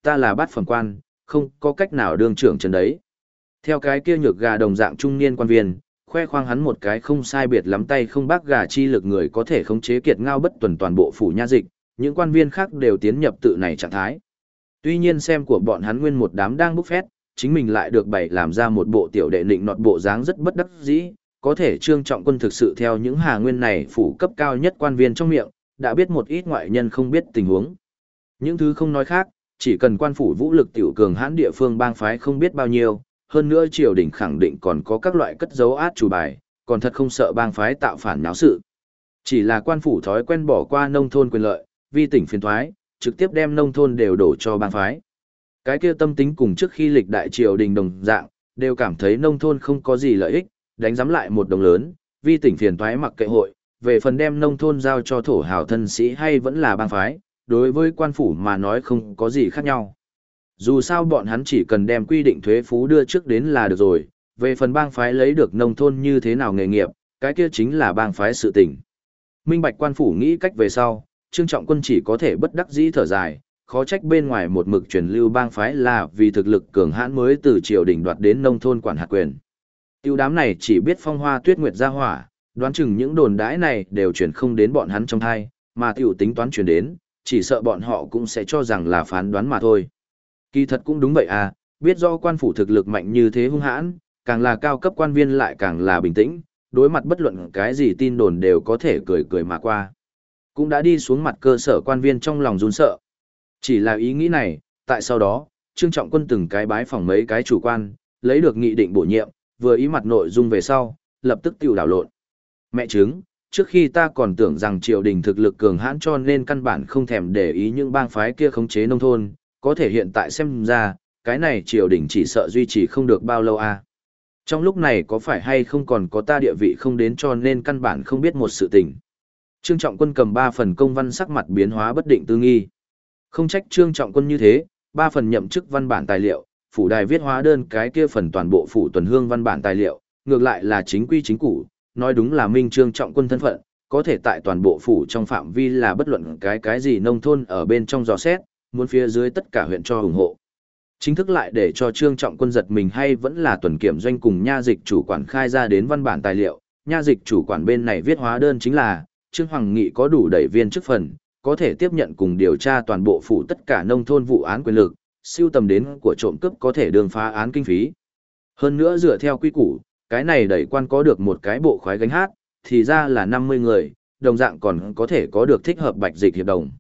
ta là bát phẩm quan, không có cách nào đương trưởng trấn đấy. Theo cái kia nhược gà đồng dạng trung niên quan viên, khoe khoang hắn một cái không sai biệt lắm tay không bác gà chi lực người có thể khống chế kiệt ngao bất tuần toàn bộ phủ nha dịch, những quan viên khác đều tiến nhập tự này trạng thái. Tuy nhiên xem của bọn hắn nguyên một đám đang bốc phét, chính mình lại được bày làm ra một bộ tiểu đệ nịnh nọt bộ dáng rất bất đắc dĩ, có thể Trương Trọng Quân thực sự theo những hà nguyên này phủ cấp cao nhất quan viên trong miệng, đã biết một ít ngoại nhân không biết tình huống. Những thứ không nói khác, chỉ cần quan phủ vũ lực tiểu cường hãn địa phương bang phái không biết bao nhiêu, hơn nữa triều đình khẳng định còn có các loại cất dấu át chủ bài, còn thật không sợ bang phái tạo phản náo sự. Chỉ là quan phủ thói quen bỏ qua nông thôn quyền lợi, vi tỉnh phiền thoái, trực tiếp đem nông thôn đều đổ cho bang phái. Cái kia tâm tính cùng trước khi lịch đại triều đình đồng dạng, đều cảm thấy nông thôn không có gì lợi ích, đánh giám lại một đồng lớn, vi tỉnh phiền toái mặc kệ hội, về phần đem nông thôn giao cho thổ hào thân sĩ hay vẫn là bang phái, đối với quan phủ mà nói không có gì khác nhau. Dù sao bọn hắn chỉ cần đem quy định thuế phú đưa trước đến là được rồi, về phần bang phái lấy được nông thôn như thế nào nghề nghiệp, cái kia chính là bang phái sự tình. Minh bạch quan phủ nghĩ cách về sau, Trương Trọng Quân chỉ có thể bất đắc dĩ thở dài, khó trách bên ngoài một mực truyền lưu bang phái là vì thực lực cường hãn mới từ triều đình đoạt đến nông thôn quản hạt quyền. Tiêu đám này chỉ biết phong hoa tuyết nguyệt ra hỏa, đoán chừng những đồn đãi này đều truyền không đến bọn hắn trong thai, mà tiểu tính toán truyền đến, chỉ sợ bọn họ cũng sẽ cho rằng là phán đoán mà thôi. Kỳ thật cũng đúng vậy à, biết do quan phủ thực lực mạnh như thế hung hãn, càng là cao cấp quan viên lại càng là bình tĩnh, đối mặt bất luận cái gì tin đồn đều có thể cười cười mà qua. Cũng đã đi xuống mặt cơ sở quan viên trong lòng run sợ. Chỉ là ý nghĩ này, tại sau đó, Trương Trọng Quân từng cái bái phỏng mấy cái chủ quan, lấy được nghị định bổ nhiệm, vừa ý mặt nội dung về sau, lập tức tiêu đảo lộn. Mẹ chứng, trước khi ta còn tưởng rằng triều đình thực lực cường hãn cho nên căn bản không thèm để ý những bang phái kia khống chế nông thôn, có thể hiện tại xem ra, cái này triều đình chỉ sợ duy trì không được bao lâu à. Trong lúc này có phải hay không còn có ta địa vị không đến cho nên căn bản không biết một sự tình. Trương Trọng Quân cầm 3 phần công văn sắc mặt biến hóa bất định tư nghi. Không trách Trương Trọng Quân như thế, 3 phần nhậm chức văn bản tài liệu, phủ đài viết hóa đơn cái kia phần toàn bộ phủ tuần hương văn bản tài liệu, ngược lại là chính quy chính củ, nói đúng là minh Trương Trọng Quân thân phận, có thể tại toàn bộ phủ trong phạm vi là bất luận cái gì nông thôn ở bên trong dò xét, muốn phía dưới tất cả huyện cho ủng hộ. Chính thức lại để cho Trương Trọng Quân giật mình hay vẫn là tuần kiểm doanh cùng nha dịch chủ quản khai ra đến văn bản tài liệu, nha dịch chủ quản bên này viết hóa đơn chính là Trương Hoàng Nghị có đủ đẩy viên chức phần, có thể tiếp nhận cùng điều tra toàn bộ phủ tất cả nông thôn vụ án quyền lực, siêu tầm đến của trộm cướp có thể đường phá án kinh phí. Hơn nữa dựa theo quy củ, cái này đẩy quan có được một cái bộ khoái gánh hát, thì ra là 50 người, đồng dạng còn có thể có được thích hợp bạch dịch hiệp đồng.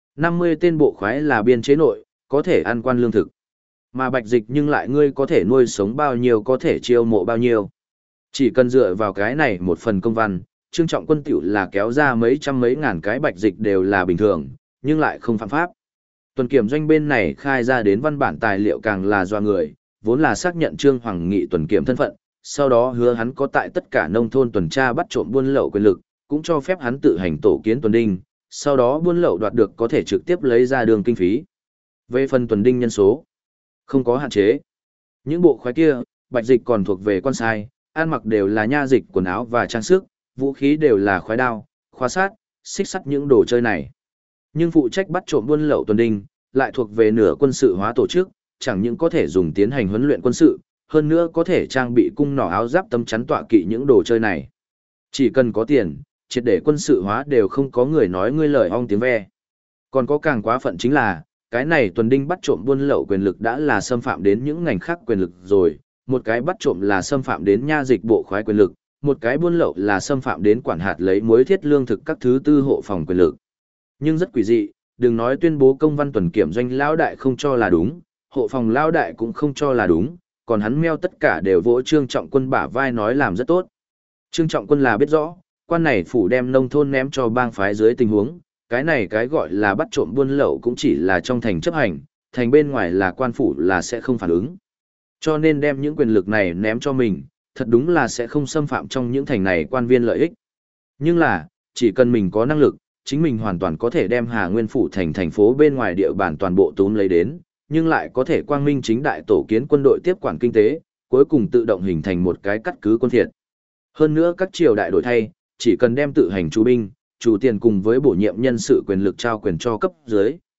50 tên bộ khoái là biên chế nội, có thể ăn quan lương thực. Mà bạch dịch nhưng lại ngươi có thể nuôi sống bao nhiêu có thể chiêu mộ bao nhiêu. Chỉ cần dựa vào cái này một phần công văn, Trương Trọng Quân tiểu là kéo ra mấy trăm mấy ngàn cái bạch dịch đều là bình thường, nhưng lại không phạm pháp. Tuần kiểm doanh bên này khai ra đến văn bản tài liệu càng là do người, vốn là xác nhận Trương Hoàng Nghị tuần kiểm thân phận, sau đó hứa hắn có tại tất cả nông thôn tuần tra bắt trộm buôn lậu quyền lực, cũng cho phép hắn tự hành tổ kiến tuần đinh, sau đó buôn lậu đoạt được có thể trực tiếp lấy ra đường kinh phí. Về phần tuần đinh nhân số, không có hạn chế. Những bộ khoái kia, bạch dịch còn thuộc về quan sai, ăn mặc đều là nha dịch quần áo và trang sức, vũ khí đều là khoái đao, khóa sát, xích sắt những đồ chơi này. Nhưng phụ trách bắt trộm buôn lậu tuần đinh, lại thuộc về nửa quân sự hóa tổ chức, chẳng những có thể dùng tiến hành huấn luyện quân sự, hơn nữa có thể trang bị cung nỏ áo giáp tấm chắn tọa kỵ những đồ chơi này. Chỉ cần có tiền, triệt để quân sự hóa đều không có người nói ngươi lời ong tiếng ve. Còn có càng quá phận chính là, cái này tuần đinh bắt trộm buôn lậu quyền lực đã là xâm phạm đến những ngành khác quyền lực rồi, một cái bắt trộm là xâm phạm đến nha dịch bộ khoái quyền lực, một cái buôn lậu là xâm phạm đến quản hạt lấy muối thiết lương thực các thứ tư hộ phòng quyền lực. Nhưng rất quỷ dị, đừng nói tuyên bố công văn tuần kiểm doanh lão đại không cho là đúng, hộ phòng lão đại cũng không cho là đúng, còn hắn meo tất cả đều vỗ Trương Trọng Quân bả vai nói làm rất tốt. Trương Trọng Quân là biết rõ, quan này phủ đem nông thôn ném cho bang phái dưới tình huống, cái này cái gọi là bắt trộm buôn lậu cũng chỉ là trong thành chấp hành, thành bên ngoài là quan phủ là sẽ không phản ứng. Cho nên đem những quyền lực này ném cho mình, thật đúng là sẽ không xâm phạm trong những thành này quan viên lợi ích. Nhưng là, chỉ cần mình có năng lực, chính mình hoàn toàn có thể đem Hà Nguyên phủ thành thành phố bên ngoài địa bàn toàn bộ túm lấy đến, nhưng lại có thể quang minh chính đại tổ kiến quân đội tiếp quản kinh tế, cuối cùng tự động hình thành một cái cắt cứ quân thiệt. Hơn nữa các triều đại đổi thay, chỉ cần đem tự hành chú binh, chủ tiền cùng với bổ nhiệm nhân sự quyền lực trao quyền cho cấp dưới,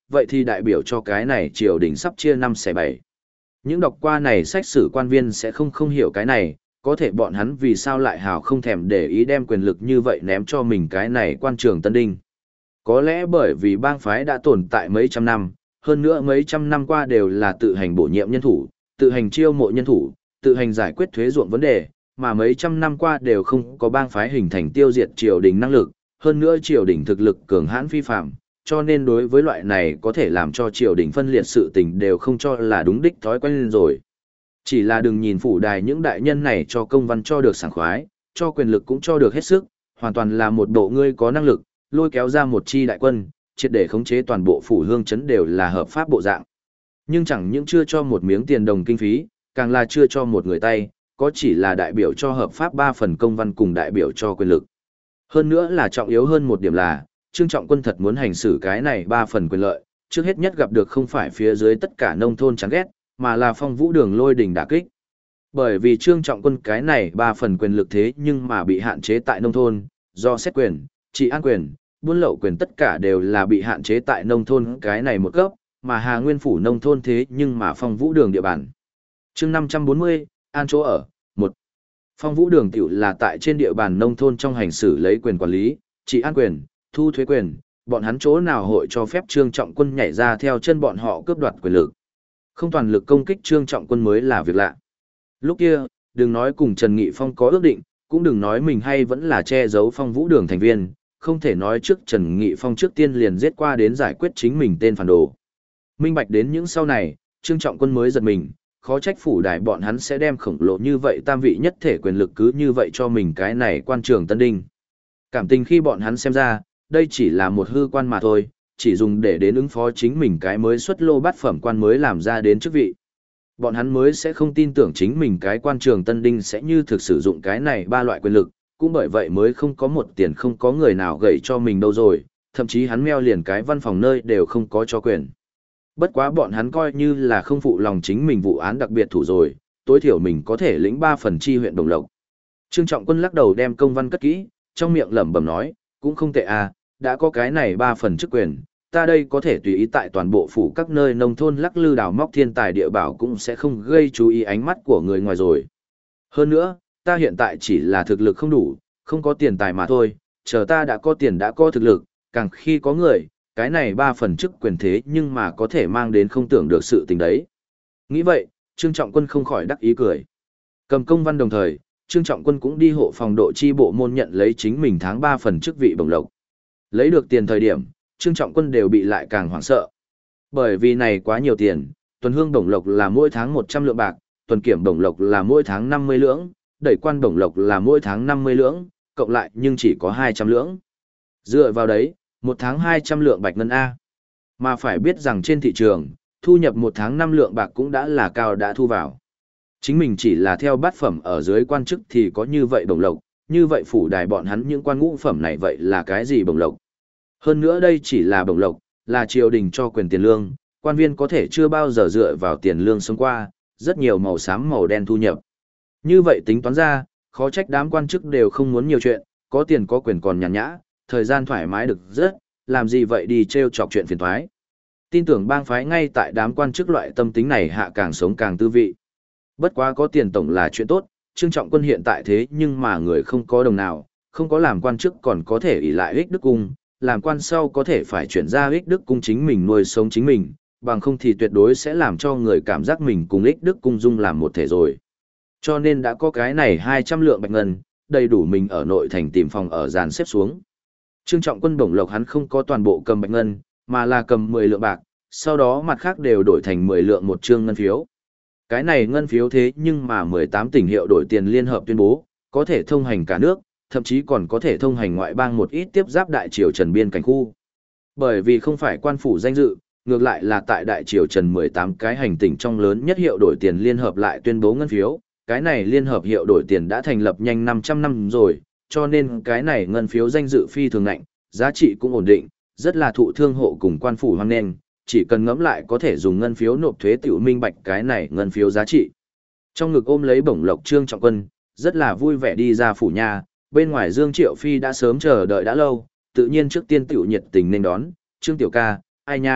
vậy thì đại biểu cho cái này triều đình sắp chia 5/7. Những đọc qua này sách sử quan viên sẽ không hiểu cái này, có thể bọn hắn vì sao lại hào không thèm để ý đem quyền lực như vậy ném cho mình cái này quan trường Tân Đinh. Có lẽ bởi vì bang phái đã tồn tại mấy trăm năm, hơn nữa mấy trăm năm qua đều là tự hành bổ nhiệm nhân thủ, tự hành chiêu mộ nhân thủ, tự hành giải quyết thuế ruộng vấn đề, mà mấy trăm năm qua đều không có bang phái hình thành tiêu diệt triều đình năng lực, hơn nữa triều đình thực lực cường hãn phi phạm, cho nên đối với loại này có thể làm cho triều đình phân liệt sự tình đều không cho là đúng đích thói quen lên rồi. Chỉ là đừng nhìn phủ đài những đại nhân này cho công văn cho được sảng khoái, cho quyền lực cũng cho được hết sức, hoàn toàn là một bộ ngươi có năng lực, lôi kéo ra một chi đại quân, triệt để khống chế toàn bộ phủ hương trấn đều là hợp pháp bộ dạng. Nhưng chẳng những chưa cho một miếng tiền đồng kinh phí, càng là chưa cho một người tay, có chỉ là đại biểu cho hợp pháp 3 phần công văn cùng đại biểu cho quyền lực. Hơn nữa là trọng yếu hơn một điểm là, Trương Trọng Quân thật muốn hành xử cái này 3 phần quyền lợi, trước hết nhất gặp được không phải phía dưới tất cả nông thôn chán ghét, mà là Phong Vũ Đường lôi đỉnh đả kích. Bởi vì Trương Trọng Quân cái này 3 phần quyền lực thế nhưng mà bị hạn chế tại nông thôn, do xét quyền, trị an quyền, buôn lậu quyền tất cả đều là bị hạn chế tại nông thôn cái này một cấp, mà Hà Nguyên phủ nông thôn thế nhưng mà Phong Vũ Đường địa bàn. Chương 540, an chỗ ở, 1. Phong Vũ Đường tiểu là tại trên địa bàn nông thôn trong hành xử lấy quyền quản lý, trị an quyền, thu thuế quyền, bọn hắn chỗ nào hội cho phép Trương Trọng Quân nhảy ra theo chân bọn họ cướp đoạt quyền lực. Không toàn lực công kích Trương Trọng Quân mới là việc lạ. Lúc kia, đừng nói cùng Trần Nghị Phong có ước định, cũng đừng nói mình hay vẫn là che giấu Phong Vũ Đường thành viên, không thể nói trước Trần Nghị Phong trước tiên liền giết qua đến giải quyết chính mình tên phản đồ. Minh bạch đến những sau này, Trương Trọng Quân mới giật mình, khó trách phủ đài bọn hắn sẽ đem khổng lồ như vậy tam vị nhất thể quyền lực cứ như vậy cho mình cái này quan trường Tân Đinh. Cảm tình khi bọn hắn xem ra, đây chỉ là một hư quan mà thôi, chỉ dùng để đến ứng phó chính mình cái mới xuất lô bát phẩm quan mới làm ra đến chức vị. Bọn hắn mới sẽ không tin tưởng chính mình cái quan trường Tân Đinh sẽ như thực sử dụng cái này 3 loại quyền lực, cũng bởi vậy mới không có một tiền không có người nào gậy cho mình đâu rồi, thậm chí hắn meo liền cái văn phòng nơi đều không có cho quyền. Bất quá bọn hắn coi như là không phụ lòng chính mình vụ án đặc biệt thủ rồi, tối thiểu mình có thể lĩnh 3 phần chi huyện Đồng Lộc. Trương Trọng Quân lắc đầu đem công văn cất kỹ, trong miệng lẩm bẩm nói, cũng không tệ à, đã có cái này 3 phần chức quyền, ta đây có thể tùy ý tại toàn bộ phủ các nơi nông thôn lắc lư đào móc thiên tài địa bảo cũng sẽ không gây chú ý ánh mắt của người ngoài rồi. Hơn nữa, ta hiện tại chỉ là thực lực không đủ, không có tiền tài mà thôi, chờ ta đã có tiền đã có thực lực, càng khi có người, cái này 3 phần chức quyền thế nhưng mà có thể mang đến không tưởng được sự tình đấy. Nghĩ vậy, Trương Trọng Quân không khỏi đắc ý cười. Cầm công văn đồng thời, Trương Trọng Quân cũng đi hộ phòng độ chi bộ môn nhận lấy chính mình tháng 3 phần chức vị bổng lộc. Lấy được tiền thời điểm, Trương Trọng Quân đều bị lại càng hoảng sợ. Bởi vì này quá nhiều tiền, tuần hương bổng lộc là mỗi tháng 100 lượng bạc, tuần kiểm bổng lộc là mỗi tháng 50 lưỡng, đẩy quan bổng lộc là mỗi tháng 50 lưỡng, cộng lại nhưng chỉ có 200 lưỡng. Dựa vào đấy, một tháng 200 lượng bạch ngân A. Mà phải biết rằng trên thị trường, thu nhập một tháng 5 lượng bạc cũng đã là cao đã thu vào. Chính mình chỉ là theo bát phẩm ở dưới quan chức thì có như vậy bổng lộc, như vậy phủ đài bọn hắn những quan ngũ phẩm này vậy là cái gì bổng lộc. Hơn nữa đây chỉ là bổng lộc, là triều đình cho quyền tiền lương, quan viên có thể chưa bao giờ dựa vào tiền lương sống qua, rất nhiều màu xám màu đen thu nhập. Như vậy tính toán ra, khó trách đám quan chức đều không muốn nhiều chuyện, có tiền có quyền còn nhàn nhã, thời gian thoải mái được rất, làm gì vậy đi trêu chọc chuyện phiền toái. Tin tưởng bang phái ngay tại đám quan chức loại tâm tính này hạ càng sống càng tư vị. Bất quá có tiền tổng là chuyện tốt, Trương Trọng Quân hiện tại thế nhưng mà người không có đồng nào, không có làm quan chức còn có thể ỷ lại ích đức cung, làm quan sau có thể phải chuyển ra ích đức cung chính mình nuôi sống chính mình, bằng không thì tuyệt đối sẽ làm cho người cảm giác mình cùng ích đức cung dung làm một thể rồi. Cho nên đã có cái này 200 lượng bạch ngân, đầy đủ mình ở nội thành tìm phòng ở dàn xếp xuống. Trương Trọng Quân bổng lộc hắn không có toàn bộ cầm bạch ngân, mà là cầm 10 lượng bạc, sau đó mặt khác đều đổi thành 10 lượng một trương ngân phiếu. Cái này ngân phiếu thế nhưng mà 18 tỉnh hiệu đổi tiền liên hợp tuyên bố, có thể thông hành cả nước, thậm chí còn có thể thông hành ngoại bang một ít tiếp giáp đại triều Trần biên cảnh khu. Bởi vì không phải quan phủ danh dự, ngược lại là tại đại triều Trần 18 cái hành tỉnh trong lớn nhất hiệu đổi tiền liên hợp lại tuyên bố ngân phiếu, cái này liên hợp hiệu đổi tiền đã thành lập nhanh 500 năm rồi, cho nên cái này ngân phiếu danh dự phi thường ngạnh, giá trị cũng ổn định, rất là thụ thương hộ cùng quan phủ hoan nghênh, chỉ cần ngẫm lại có thể dùng ngân phiếu nộp thuế tiểu minh bạch cái này ngân phiếu giá trị. Trong ngực ôm lấy bổng lộc Trương Trọng Quân, rất là vui vẻ đi ra phủ nhà, bên ngoài Dương Triệu Phi đã sớm chờ đợi đã lâu, tự nhiên trước tiên tiểu nhiệt tình nên đón, Trương tiểu ca, ai nha,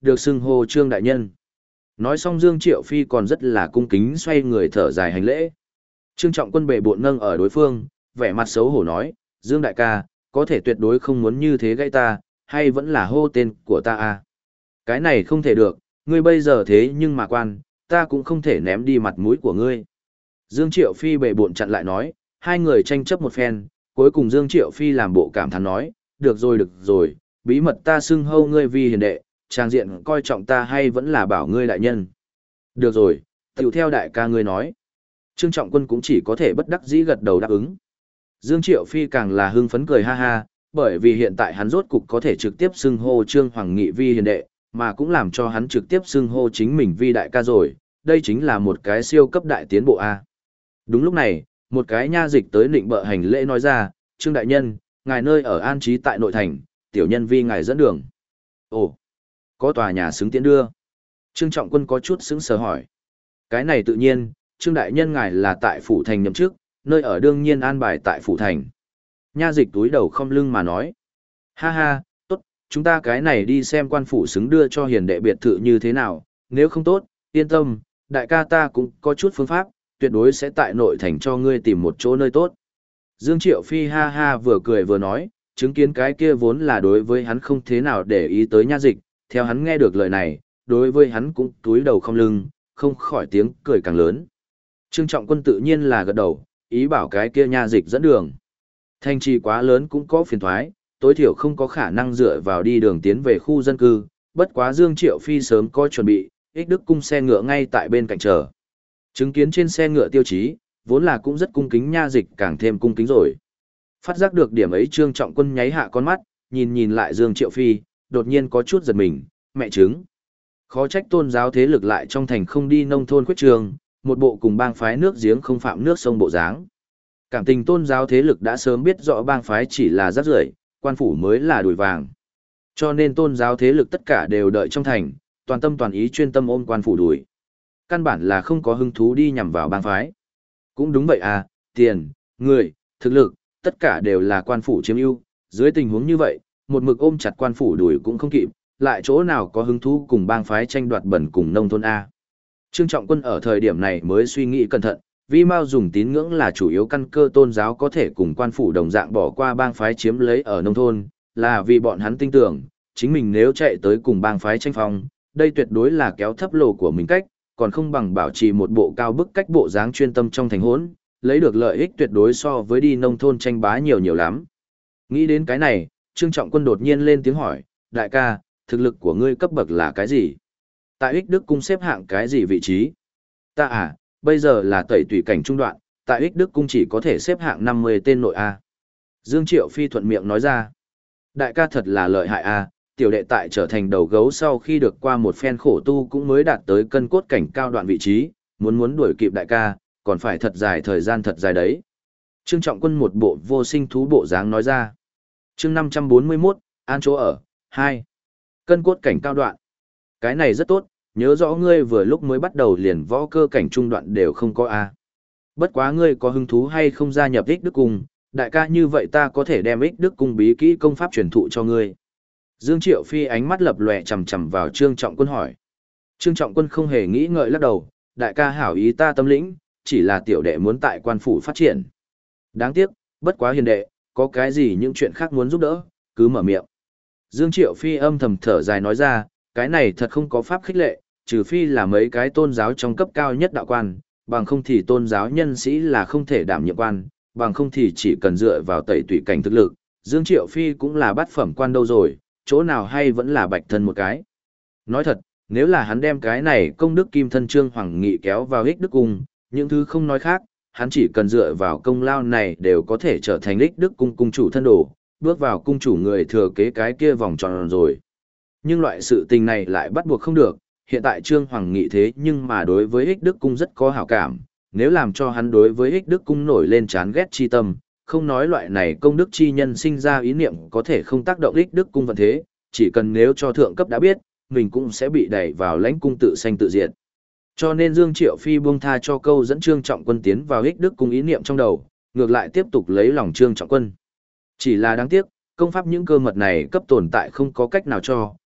được xưng hô Trương đại nhân. Nói xong Dương Triệu Phi còn rất là cung kính xoay người thở dài hành lễ. Trương Trọng Quân bệ bộn nâng ở đối phương, vẻ mặt xấu hổ nói, Dương đại ca, có thể tuyệt đối không muốn như thế gây ta, hay vẫn là hô tên của ta à? Cái này không thể được, ngươi bây giờ thế nhưng mà quan, ta cũng không thể ném đi mặt mũi của ngươi. Dương Triệu Phi bệ bộn chặn lại nói, hai người tranh chấp một phen, cuối cùng Dương Triệu Phi làm bộ cảm thán nói, được rồi, bí mật ta xưng hô ngươi vì hiền đệ, trang diện coi trọng ta hay vẫn là bảo ngươi đại nhân. Được rồi, tiểu theo đại ca ngươi nói. Trương Trọng Quân cũng chỉ có thể bất đắc dĩ gật đầu đáp ứng. Dương Triệu Phi càng là hưng phấn cười ha ha, bởi vì hiện tại hắn rốt cục có thể trực tiếp xưng hô Trương Hoàng Nghị vi hiền đệ, mà cũng làm cho hắn trực tiếp xưng hô chính mình vi đại ca rồi, đây chính là một cái siêu cấp đại tiến bộ A. Đúng lúc này, một cái nha dịch tới định bợ hành lễ nói ra, Trương đại nhân, ngài nơi ở an trí tại nội thành, tiểu nhân vi ngài dẫn đường. Ồ, có tòa nhà xứng tiễn đưa. Trương Trọng Quân có chút xứng sờ hỏi. Cái này tự nhiên, Trương đại nhân ngài là tại phủ thành nhậm chức, nơi ở đương nhiên an bài tại phủ thành. Nha dịch túi đầu không lưng mà nói. Ha ha, tốt, chúng ta cái này đi xem quan phủ xứng đưa cho hiền đệ biệt thự như thế nào, nếu không tốt, yên tâm, đại ca ta cũng có chút phương pháp, tuyệt đối sẽ tại nội thành cho ngươi tìm một chỗ nơi tốt. Dương Triệu Phi ha ha vừa cười vừa nói, chứng kiến cái kia vốn là đối với hắn không thế nào để ý tới nha dịch, theo hắn nghe được lời này, đối với hắn cũng túi đầu không lưng, không khỏi tiếng cười càng lớn. Trương Trọng Quân tự nhiên là gật đầu, ý bảo cái kia nha dịch dẫn đường. Thành trì quá lớn cũng có phiền thoái, tối thiểu không có khả năng dựa vào đi đường tiến về khu dân cư, bất quá Dương Triệu Phi sớm có chuẩn bị, ích đức cung xe ngựa ngay tại bên cạnh chờ. Chứng kiến trên xe ngựa tiêu chí, vốn là cũng rất cung kính nha dịch càng thêm cung kính rồi. Phát giác được điểm ấy Trương Trọng Quân nháy hạ con mắt, nhìn lại Dương Triệu Phi, đột nhiên có chút giật mình, mẹ chứng. Khó trách tôn giáo thế lực lại trong thành không đi nông thôn khuyết trường, một bộ cùng bang phái nước giếng không phạm nước sông bộ dáng. Cảm tình tôn giáo thế lực đã sớm biết rõ bang phái chỉ là rác rưởi, quan phủ mới là đùi vàng. Cho nên tôn giáo thế lực tất cả đều đợi trong thành, toàn tâm toàn ý chuyên tâm ôm quan phủ đùi. Căn bản là không có hứng thú đi nhằm vào bang phái. Cũng đúng vậy à, tiền, người, thực lực, tất cả đều là quan phủ chiếm ưu. Dưới tình huống như vậy, một mực ôm chặt quan phủ đùi cũng không kịp, lại chỗ nào có hứng thú cùng bang phái tranh đoạt bẩn cùng nông thôn A. Trương Trọng Quân ở thời điểm này mới suy nghĩ cẩn thận, vì Mao dùng tín ngưỡng là chủ yếu căn cơ tôn giáo có thể cùng quan phủ đồng dạng bỏ qua bang phái chiếm lấy ở nông thôn, là vì bọn hắn tin tưởng, chính mình nếu chạy tới cùng bang phái tranh phong, đây tuyệt đối là kéo thấp lồ của mình cách, còn không bằng bảo trì một bộ cao bức cách bộ dáng chuyên tâm trong thành hỗn, lấy được lợi ích tuyệt đối so với đi nông thôn tranh bá nhiều lắm. Nghĩ đến cái này, Trương Trọng Quân đột nhiên lên tiếng hỏi, đại ca, thực lực của ngươi cấp bậc là cái gì? Tại ích đức cung xếp hạng cái gì vị trí? Ta à, bây giờ là tẩy tùy cảnh trung đoạn, tại ích đức cung chỉ có thể xếp hạng 50 tên nội A. Dương Triệu Phi thuận miệng nói ra. Đại ca thật là lợi hại A, tiểu đệ tại trở thành đầu gấu sau khi được qua một phen khổ tu cũng mới đạt tới cân cốt cảnh cao đoạn vị trí, muốn đuổi kịp đại ca, còn phải thật dài thời gian thật dài đấy. Trương Trọng Quân một bộ vô sinh thú bộ dáng nói ra. Chương 541, an chỗ ở, 2. Cân cốt cảnh cao đoạn. Cái này rất tốt, nhớ rõ ngươi vừa lúc mới bắt đầu liền võ cơ cảnh trung đoạn đều không có A. Bất quá ngươi có hứng thú hay không gia nhập ích đức cung, đại ca như vậy ta có thể đem ích đức cung bí kỹ công pháp truyền thụ cho ngươi. Dương Triệu Phi ánh mắt lập lòe chằm chằm vào Trương Trọng Quân hỏi. Trương Trọng Quân không hề nghĩ ngợi lắc đầu, đại ca hảo ý ta tâm lĩnh, chỉ là tiểu đệ muốn tại quan phủ phát triển. Đáng tiếc, bất quá hiền đệ, có cái gì những chuyện khác muốn giúp đỡ, cứ mở miệng. Dương Triệu Phi âm thầm thở dài nói ra, cái này thật không có pháp khích lệ, trừ phi là mấy cái tôn giáo trong cấp cao nhất đạo quan, bằng không thì tôn giáo nhân sĩ là không thể đảm nhiệm quan, bằng không thì chỉ cần dựa vào tẩy tùy cảnh thực lực. Dương Triệu Phi cũng là bát phẩm quan đâu rồi, chỗ nào hay vẫn là bạch thân một cái. Nói thật, nếu là hắn đem cái này công đức kim thân Trương Hoàng Nghị kéo vào ích đức cung, những thứ không nói khác, hắn chỉ cần dựa vào công lao này đều có thể trở thành ích đức cung cung chủ thân đồ, bước vào cung chủ người thừa kế cái kia vòng tròn rồi. Nhưng loại sự tình này lại bắt buộc không được, hiện tại Trương Hoàng Nghị thế nhưng mà đối với ích đức cung rất có hảo cảm, nếu làm cho hắn đối với ích đức cung nổi lên chán ghét chi tâm, không nói loại này công đức chi nhân sinh ra ý niệm có thể không tác động ích đức cung vận thế, chỉ cần nếu cho thượng cấp đã biết, mình cũng sẽ bị đẩy vào lãnh cung tự sanh tự diệt. Cho nên Dương Triệu Phi buông tha cho câu dẫn Trương Trọng Quân tiến vào ích đức cung ý niệm trong đầu, ngược lại tiếp tục lấy lòng Trương Trọng Quân. Chỉ là đáng tiếc, công pháp những cơ mật này cấp tồn tại không có cách nào cho,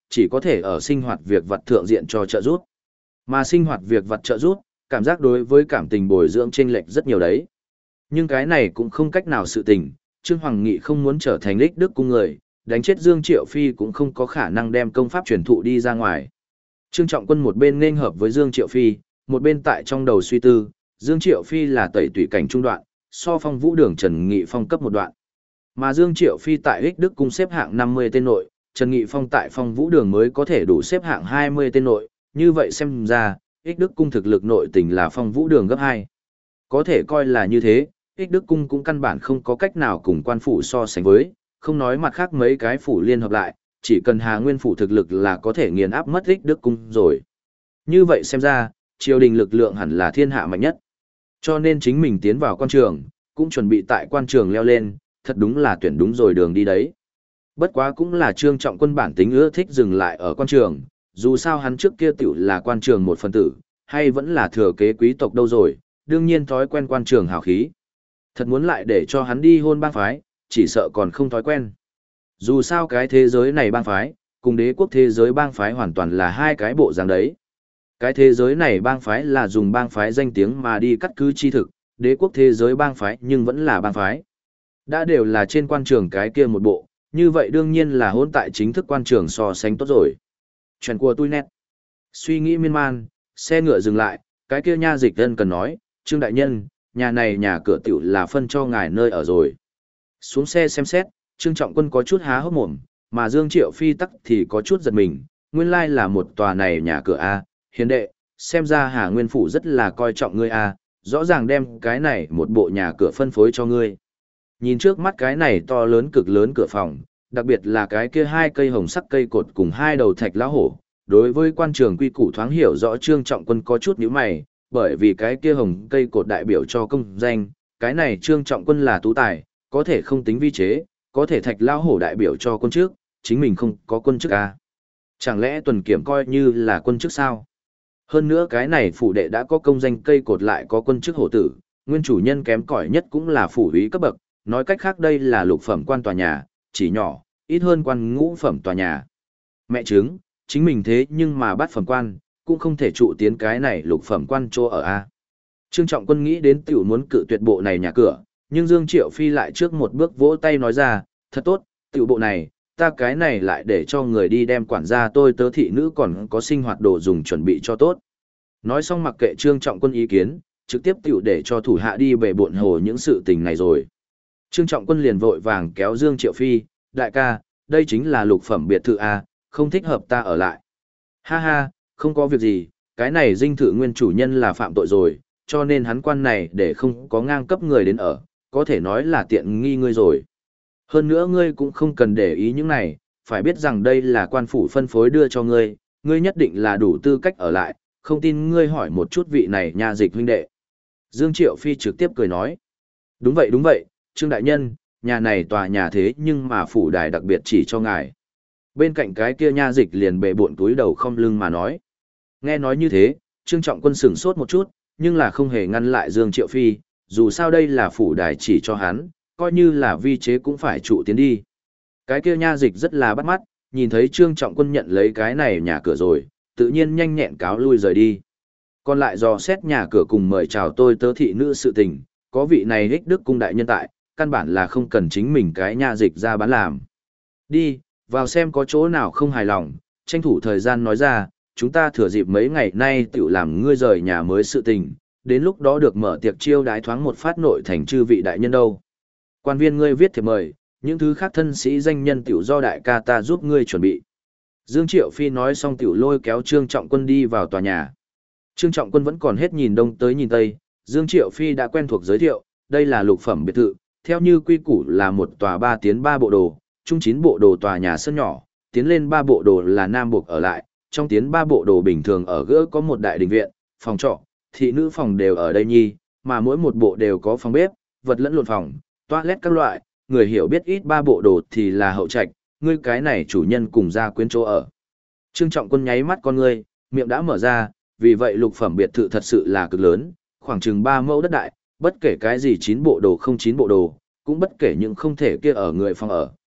chỉ có thể ở sinh hoạt việc vặt thượng diện cho trợ giúp. Mà sinh hoạt việc vặt trợ giúp, cảm giác đối với cảm tình bồi dưỡng chênh lệch rất nhiều đấy. Nhưng cái này cũng không cách nào sự tình, Trương Hoàng Nghị không muốn trở thành Lịch Đức cung người, đánh chết Dương Triệu Phi cũng không có khả năng đem công pháp truyền thụ đi ra ngoài. Trương Trọng Quân một bên nên hợp với Dương Triệu Phi, một bên tại trong đầu suy tư, Dương Triệu Phi là tẩy tùy cảnh trung đoạn, so Phong Vũ Đường Trần Nghị Phong cấp một đoạn. Mà Dương Triệu Phi tại Ích Đức cung xếp hạng 50 tên nội, Trần Nghị Phong tại Phong Vũ Đường mới có thể đủ xếp hạng 20 tên nội, như vậy xem ra, Ích Đức cung thực lực nội tình là Phong Vũ Đường gấp 2. Có thể coi là như thế, Ích Đức cung cũng căn bản không có cách nào cùng quan phủ so sánh với, không nói mặt khác mấy cái phủ liên hợp lại, chỉ cần Hà Nguyên phủ thực lực là có thể nghiền áp mất Ích Đức cung rồi. Như vậy xem ra, triều đình lực lượng hẳn là thiên hạ mạnh nhất. Cho nên chính mình tiến vào quan trường, cũng chuẩn bị tại quan trường leo lên, thật đúng là tuyển đúng rồi đường đi đấy. Bất quá cũng là Trương Trọng Quân bản tính ưa thích dừng lại ở quan trường, dù sao hắn trước kia tiểu là quan trường một phần tử, hay vẫn là thừa kế quý tộc đâu rồi, đương nhiên thói quen quan trường hào khí. Thật muốn lại để cho hắn đi hôn bang phái, chỉ sợ còn không thói quen. Dù sao cái thế giới này bang phái, cùng đế quốc thế giới bang phái hoàn toàn là hai cái bộ dáng đấy. Cái thế giới này bang phái là dùng bang phái danh tiếng mà đi cắt cứ chi thực, đế quốc thế giới bang phái nhưng vẫn là bang phái. Đã đều là trên quan trường cái kia một bộ, như vậy đương nhiên là hôn tại chính thức quan trường so sánh tốt rồi. Chuyện của tôi nét. Suy nghĩ miên man, xe ngựa dừng lại, cái kia nha dịch dân cần nói, Trương đại nhân, nhà này nhà cửa tiểu là phân cho ngài nơi ở rồi. Xuống xe xem xét, Trương Trọng Quân có chút há hốc mồm, mà Dương Triệu Phi tắc thì có chút giật mình, nguyên lai là một tòa này nhà cửa A, hiền đệ, xem ra Hà Nguyên Phủ rất là coi trọng ngươi A, rõ ràng đem cái này một bộ nhà cửa phân phối cho ngươi. Nhìn trước mắt cái này to lớn cực lớn cửa phòng, đặc biệt là cái kia hai cây hồng sắc cây cột cùng hai đầu thạch lá hổ, đối với quan trường quy củ thoáng hiểu rõ Trương Trọng Quân có chút nhíu mày, bởi vì cái kia hồng cây cột đại biểu cho công danh, cái này Trương Trọng Quân là tú tài, có thể không tính vi chế, có thể thạch lao hổ đại biểu cho quân chức, chính mình không có quân chức à. Chẳng lẽ tuần kiểm coi như là quân chức sao? Hơn nữa cái này phủ đệ đã có công danh cây cột lại có quân chức hổ tử, nguyên chủ nhân kém cỏi nhất cũng là phủ úy cấp bậc, nói cách khác đây là lục phẩm quan tòa nhà, chỉ nhỏ, ít hơn quan ngũ phẩm tòa nhà. Mẹ chứng, chính mình thế nhưng mà bắt phẩm quan, cũng không thể trụ tiến cái này lục phẩm quan chỗ ở a. Trương Trọng Quân nghĩ đến tiểu muốn cự tuyệt bộ này nhà cửa, nhưng Dương Triệu Phi lại trước một bước vỗ tay nói ra, thật tốt, tiểu bộ này, ta cái này lại để cho người đi đem quản gia tôi tớ thị nữ còn có sinh hoạt đồ dùng chuẩn bị cho tốt. Nói xong mặc kệ Trương Trọng Quân ý kiến, trực tiếp tiểu để cho thủ hạ đi bể bộn hồ những sự tình này rồi. Trương Trọng Quân liền vội vàng kéo Dương Triệu Phi, đại ca, đây chính là lục phẩm biệt thự A, không thích hợp ta ở lại. Ha ha, không có việc gì, cái này dinh thự nguyên chủ nhân là phạm tội rồi, cho nên hắn quan này để không có ngang cấp người đến ở, có thể nói là tiện nghi ngươi rồi. Hơn nữa ngươi cũng không cần để ý những này, phải biết rằng đây là quan phủ phân phối đưa cho ngươi, ngươi nhất định là đủ tư cách ở lại, không tin ngươi hỏi một chút vị này nha dịch huynh đệ. Dương Triệu Phi trực tiếp cười nói. Đúng vậy, Trương Đại Nhân, nhà này tòa nhà thế nhưng mà phủ đài đặc biệt chỉ cho ngài. Bên cạnh cái kia nha dịch liền bệ bộn túi đầu không lưng mà nói. Nghe nói như thế, Trương Trọng Quân sửng sốt một chút, nhưng là không hề ngăn lại Dương Triệu Phi, dù sao đây là phủ đài chỉ cho hắn, coi như là vi chế cũng phải trụ tiến đi. Cái kia nha dịch rất là bắt mắt, nhìn thấy Trương Trọng Quân nhận lấy cái này nhà cửa rồi, tự nhiên nhanh nhẹn cáo lui rời đi. Còn lại dò xét nhà cửa cùng mời chào tôi tớ thị nữ sự tình, có vị này Ích Đức cung đại nhân tại, căn bản là không cần chính mình cái nha dịch ra bán làm. Đi, vào xem có chỗ nào không hài lòng, tranh thủ thời gian nói ra, chúng ta thừa dịp mấy ngày nay tự làm ngươi rời nhà mới sự tình, đến lúc đó được mở tiệc chiêu đái thoáng một phát nội thành chư vị đại nhân đâu. Quan viên ngươi viết thiệp mời, những thứ khác thân sĩ danh nhân tiểu do đại ca ta giúp ngươi chuẩn bị. Dương Triệu Phi nói xong tiểu lôi kéo Trương Trọng Quân đi vào tòa nhà. Trương Trọng Quân vẫn còn hết nhìn đông tới nhìn tây, Dương Triệu Phi đã quen thuộc giới thiệu, đây là lục phẩm biệt thự, theo như quy củ là một tòa 3 tiến 3 bộ đồ, trung 9 bộ đồ tòa nhà sân nhỏ, tiến lên 3 bộ đồ là nam buộc ở lại, trong tiến 3 bộ đồ bình thường ở gỡ có một đại đình viện, phòng trọ, thị nữ phòng đều ở đây nhi, mà mỗi một bộ đều có phòng bếp, vật lẫn lộn phòng, toilet các loại, người hiểu biết ít 3 bộ đồ thì là hậu trạch, ngươi cái này chủ nhân cùng ra quyến chỗ ở. Trương Trọng Quân nháy mắt con ngươi, miệng đã mở ra, vì vậy lục phẩm biệt thự thật sự là cực lớn, khoảng chừng 3 mẫu đất đại, bất kể cái gì 9 bộ đồ không 9 bộ đồ, cũng bất kể những không thể kia ở người phòng ở,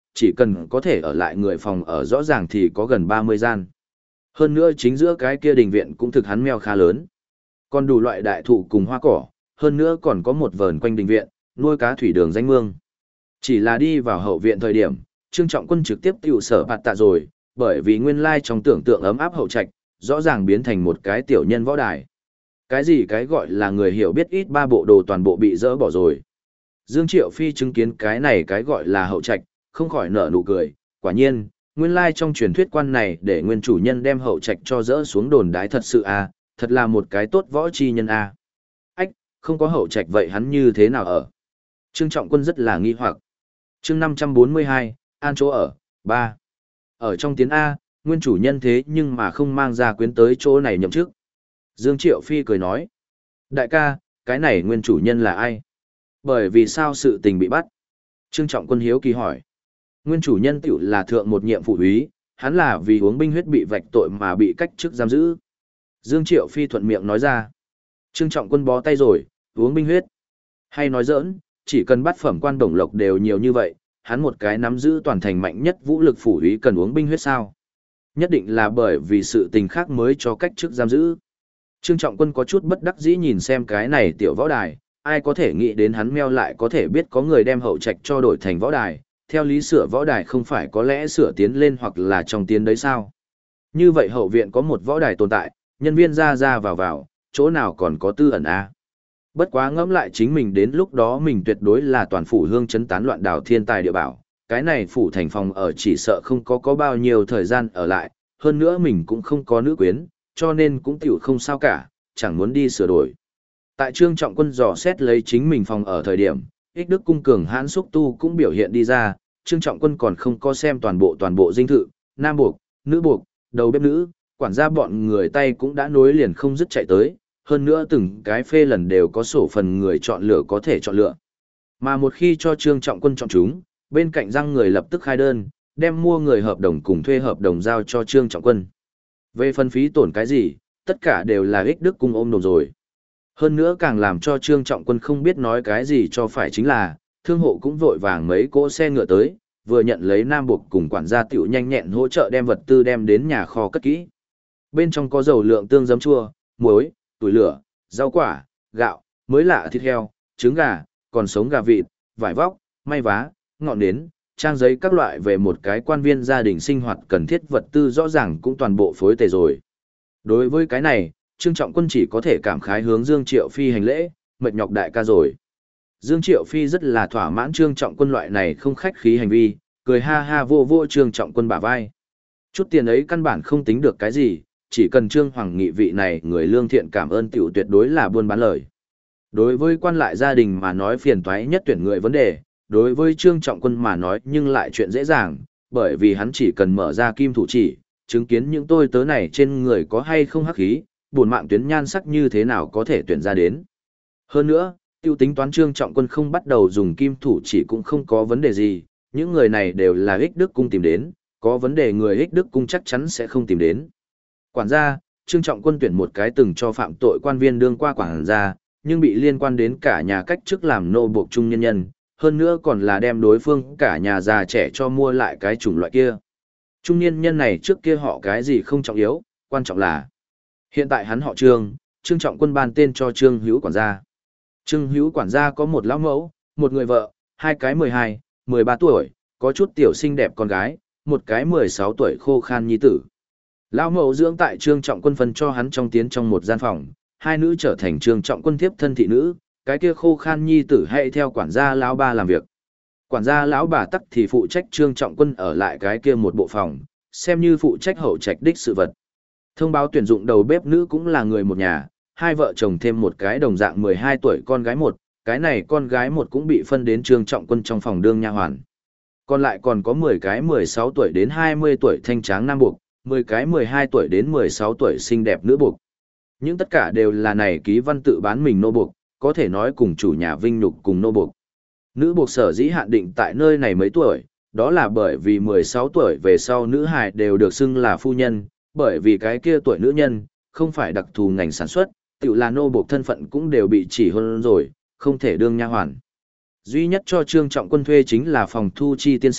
chỉ cần có thể ở lại người phòng ở rõ ràng thì có gần 30 gian. Hơn nữa chính giữa cái kia đình viện cũng thực hắn meo khá lớn. Còn đủ loại đại thụ cùng hoa cỏ, hơn nữa còn có một vờn quanh đình viện, nuôi cá thủy đường danh mương. Chỉ là đi vào hậu viện thời điểm, Trương Trọng Quân trực tiếp tiểu sở bạt tạ rồi, bởi vì nguyên lai trong tưởng tượng ấm áp hậu trạch, rõ ràng biến thành một cái tiểu nhân võ đài. Cái gì cái gọi là người hiểu biết ít ba bộ đồ toàn bộ bị dỡ bỏ rồi. Dương Triệu Phi chứng kiến cái này cái gọi là hậu trạch, không khỏi nở nụ cười, quả nhiên, nguyên lai trong truyền thuyết quan này để nguyên chủ nhân đem hậu trạch cho dỡ xuống đồn đái thật sự à, thật là một cái tốt võ chi nhân à. Ách, không có hậu trạch vậy hắn như thế nào ở? Trương Trọng Quân rất là nghi hoặc. Chương 542, an chỗ ở, 3. Ở trong tiếng A, nguyên chủ nhân thế nhưng mà không mang ra quyến tới chỗ này nhậm chức. Dương Triệu Phi cười nói. Đại ca, cái này nguyên chủ nhân là ai? Bởi vì sao sự tình bị bắt? Trương Trọng Quân hiếu kỳ hỏi. Nguyên chủ nhân tiểu là thượng một nhiệm phụ úy, hắn là vì uống binh huyết bị vạch tội mà bị cách chức giam giữ. Dương Triệu Phi thuận miệng nói ra. Trương Trọng Quân bó tay rồi, uống binh huyết. Hay nói giỡn, chỉ cần bắt phẩm quan đồng lộc đều nhiều như vậy, hắn một cái nắm giữ toàn thành mạnh nhất vũ lực phủ úy cần uống binh huyết sao? Nhất định là bởi vì sự tình khác mới cho cách chức giam giữ. Trương Trọng Quân có chút bất đắc dĩ nhìn xem cái này tiểu võ đài, ai có thể nghĩ đến hắn meo lại có thể biết có người đem hậu trạch cho đổi thành võ đài, theo lý sửa võ đài không phải có lẽ sửa tiến lên hoặc là trong tiến đấy sao? Như vậy hậu viện có một võ đài tồn tại, nhân viên ra ra vào, chỗ nào còn có tư ẩn a? Bất quá ngẫm lại chính mình đến lúc đó mình tuyệt đối là toàn phủ hương chấn tán loạn đảo thiên tài địa bảo, cái này phủ thành phòng ở chỉ sợ không có bao nhiêu thời gian ở lại, hơn nữa mình cũng không có nữ quyến, cho nên cũng tiểu không sao cả, chẳng muốn đi sửa đổi. Tại Trương Trọng Quân dò xét lấy chính mình phòng ở thời điểm, ích đức cung cường hãn xúc tu cũng biểu hiện đi ra, Trương Trọng Quân còn không có xem toàn bộ dinh thự, nam buộc, nữ buộc, đầu bếp nữ, quản gia bọn người tay cũng đã nối liền không dứt chạy tới, hơn nữa từng cái phê lần đều có sổ phần người chọn lựa có thể chọn lựa. Mà một khi cho Trương Trọng Quân chọn chúng, bên cạnh răng người lập tức khai đơn, đem mua người hợp đồng cùng thuê hợp đồng giao cho Trương Trọng Quân. Về phân phí tổn cái gì, tất cả đều là ích đức cung ôm đồm rồi. Hơn nữa càng làm cho Trương Trọng Quân không biết nói cái gì cho phải chính là, thương hộ cũng vội vàng mấy cỗ xe ngựa tới, vừa nhận lấy nam buộc cùng quản gia tiểu nhanh nhẹn hỗ trợ đem vật tư đem đến nhà kho cất kỹ. Bên trong có dầu lượng tương giấm chua, muối, tuổi lửa, rau quả, gạo, mới lạ thịt heo, trứng gà, còn sống gà vịt, vải vóc, may vá, ngọn nến, trang giấy các loại về một cái quan viên gia đình sinh hoạt cần thiết vật tư rõ ràng cũng toàn bộ phối tề rồi. Đối với cái này, Trương Trọng Quân chỉ có thể cảm khái hướng Dương Triệu Phi hành lễ, mệt nhọc đại ca rồi. Dương Triệu Phi rất là thỏa mãn Trương Trọng Quân loại này không khách khí hành vi, cười ha ha vô vô Trương Trọng Quân bả vai. Chút tiền ấy căn bản không tính được cái gì, chỉ cần Trương Hoàng Nghị vị này người lương thiện cảm ơn tiểu tuyệt đối là buôn bán lời. Đối với quan lại gia đình mà nói phiền toái nhất tuyển người vấn đề, đối với Trương Trọng Quân mà nói nhưng lại chuyện dễ dàng, bởi vì hắn chỉ cần mở ra kim thủ chỉ, chứng kiến những tôi tớ này trên người có hay không hắc khí, buồn mạng tuyến nhan sắc như thế nào có thể tuyển ra đến. Hơn nữa, tiêu tính toán Trương Trọng Quân không bắt đầu dùng kim thủ chỉ cũng không có vấn đề gì, những người này đều là ích đức cung tìm đến, có vấn đề người ích đức cung chắc chắn sẽ không tìm đến. Quản gia, Trương Trọng Quân tuyển một cái từng cho phạm tội quan viên đương qua quản gia, nhưng bị liên quan đến cả nhà cách chức làm nô buộc trung nhân nhân, hơn nữa còn là đem đối phương cả nhà già trẻ cho mua lại cái chủng loại kia. Trung niên nhân này trước kia họ cái gì không trọng yếu, quan trọng là hiện tại hắn họ Trương Trọng Quân ban tên cho Trương Hữu quản gia. Trương Hữu quản gia có một lão mẫu, một người vợ, hai cái 12, 13 tuổi, có chút tiểu xinh đẹp con gái, một cái 16 tuổi khô khan nhi tử. Lão mẫu dưỡng tại Trương Trọng Quân phân cho hắn trong một gian phòng, hai nữ trở thành Trương Trọng Quân thiếp thân thị nữ, cái kia khô khan nhi tử hay theo quản gia lão ba làm việc. Quản gia lão bà tắc thì phụ trách Trương Trọng Quân ở lại cái kia một bộ phòng, xem như phụ trách hậu trạch đích sự vật. Thông báo tuyển dụng đầu bếp nữ cũng là người một nhà, hai vợ chồng thêm một cái đồng dạng 12 tuổi con gái một, cái này con gái một cũng bị phân đến Trương Trọng Quân trong phòng đương nha hoàn. Còn lại còn có 10 cái 16 tuổi đến 20 tuổi thanh tráng nam buộc, 10 cái 12 tuổi đến 16 tuổi xinh đẹp nữ buộc. Những tất cả đều là này ký văn tự bán mình nô buộc, có thể nói cùng chủ nhà vinh nhục cùng nô buộc. Nữ buộc sở dĩ hạn định tại nơi này mấy tuổi, đó là bởi vì 16 tuổi về sau nữ hài đều được xưng là phu nhân, bởi vì cái kia tuổi nữ nhân, không phải đặc thù ngành sản xuất, tự là nô buộc thân phận cũng đều bị chỉ hơn rồi, không thể đương nha hoàn. Duy nhất cho Trương Trọng Quân thuê chính là phòng thu chi tiên sinh,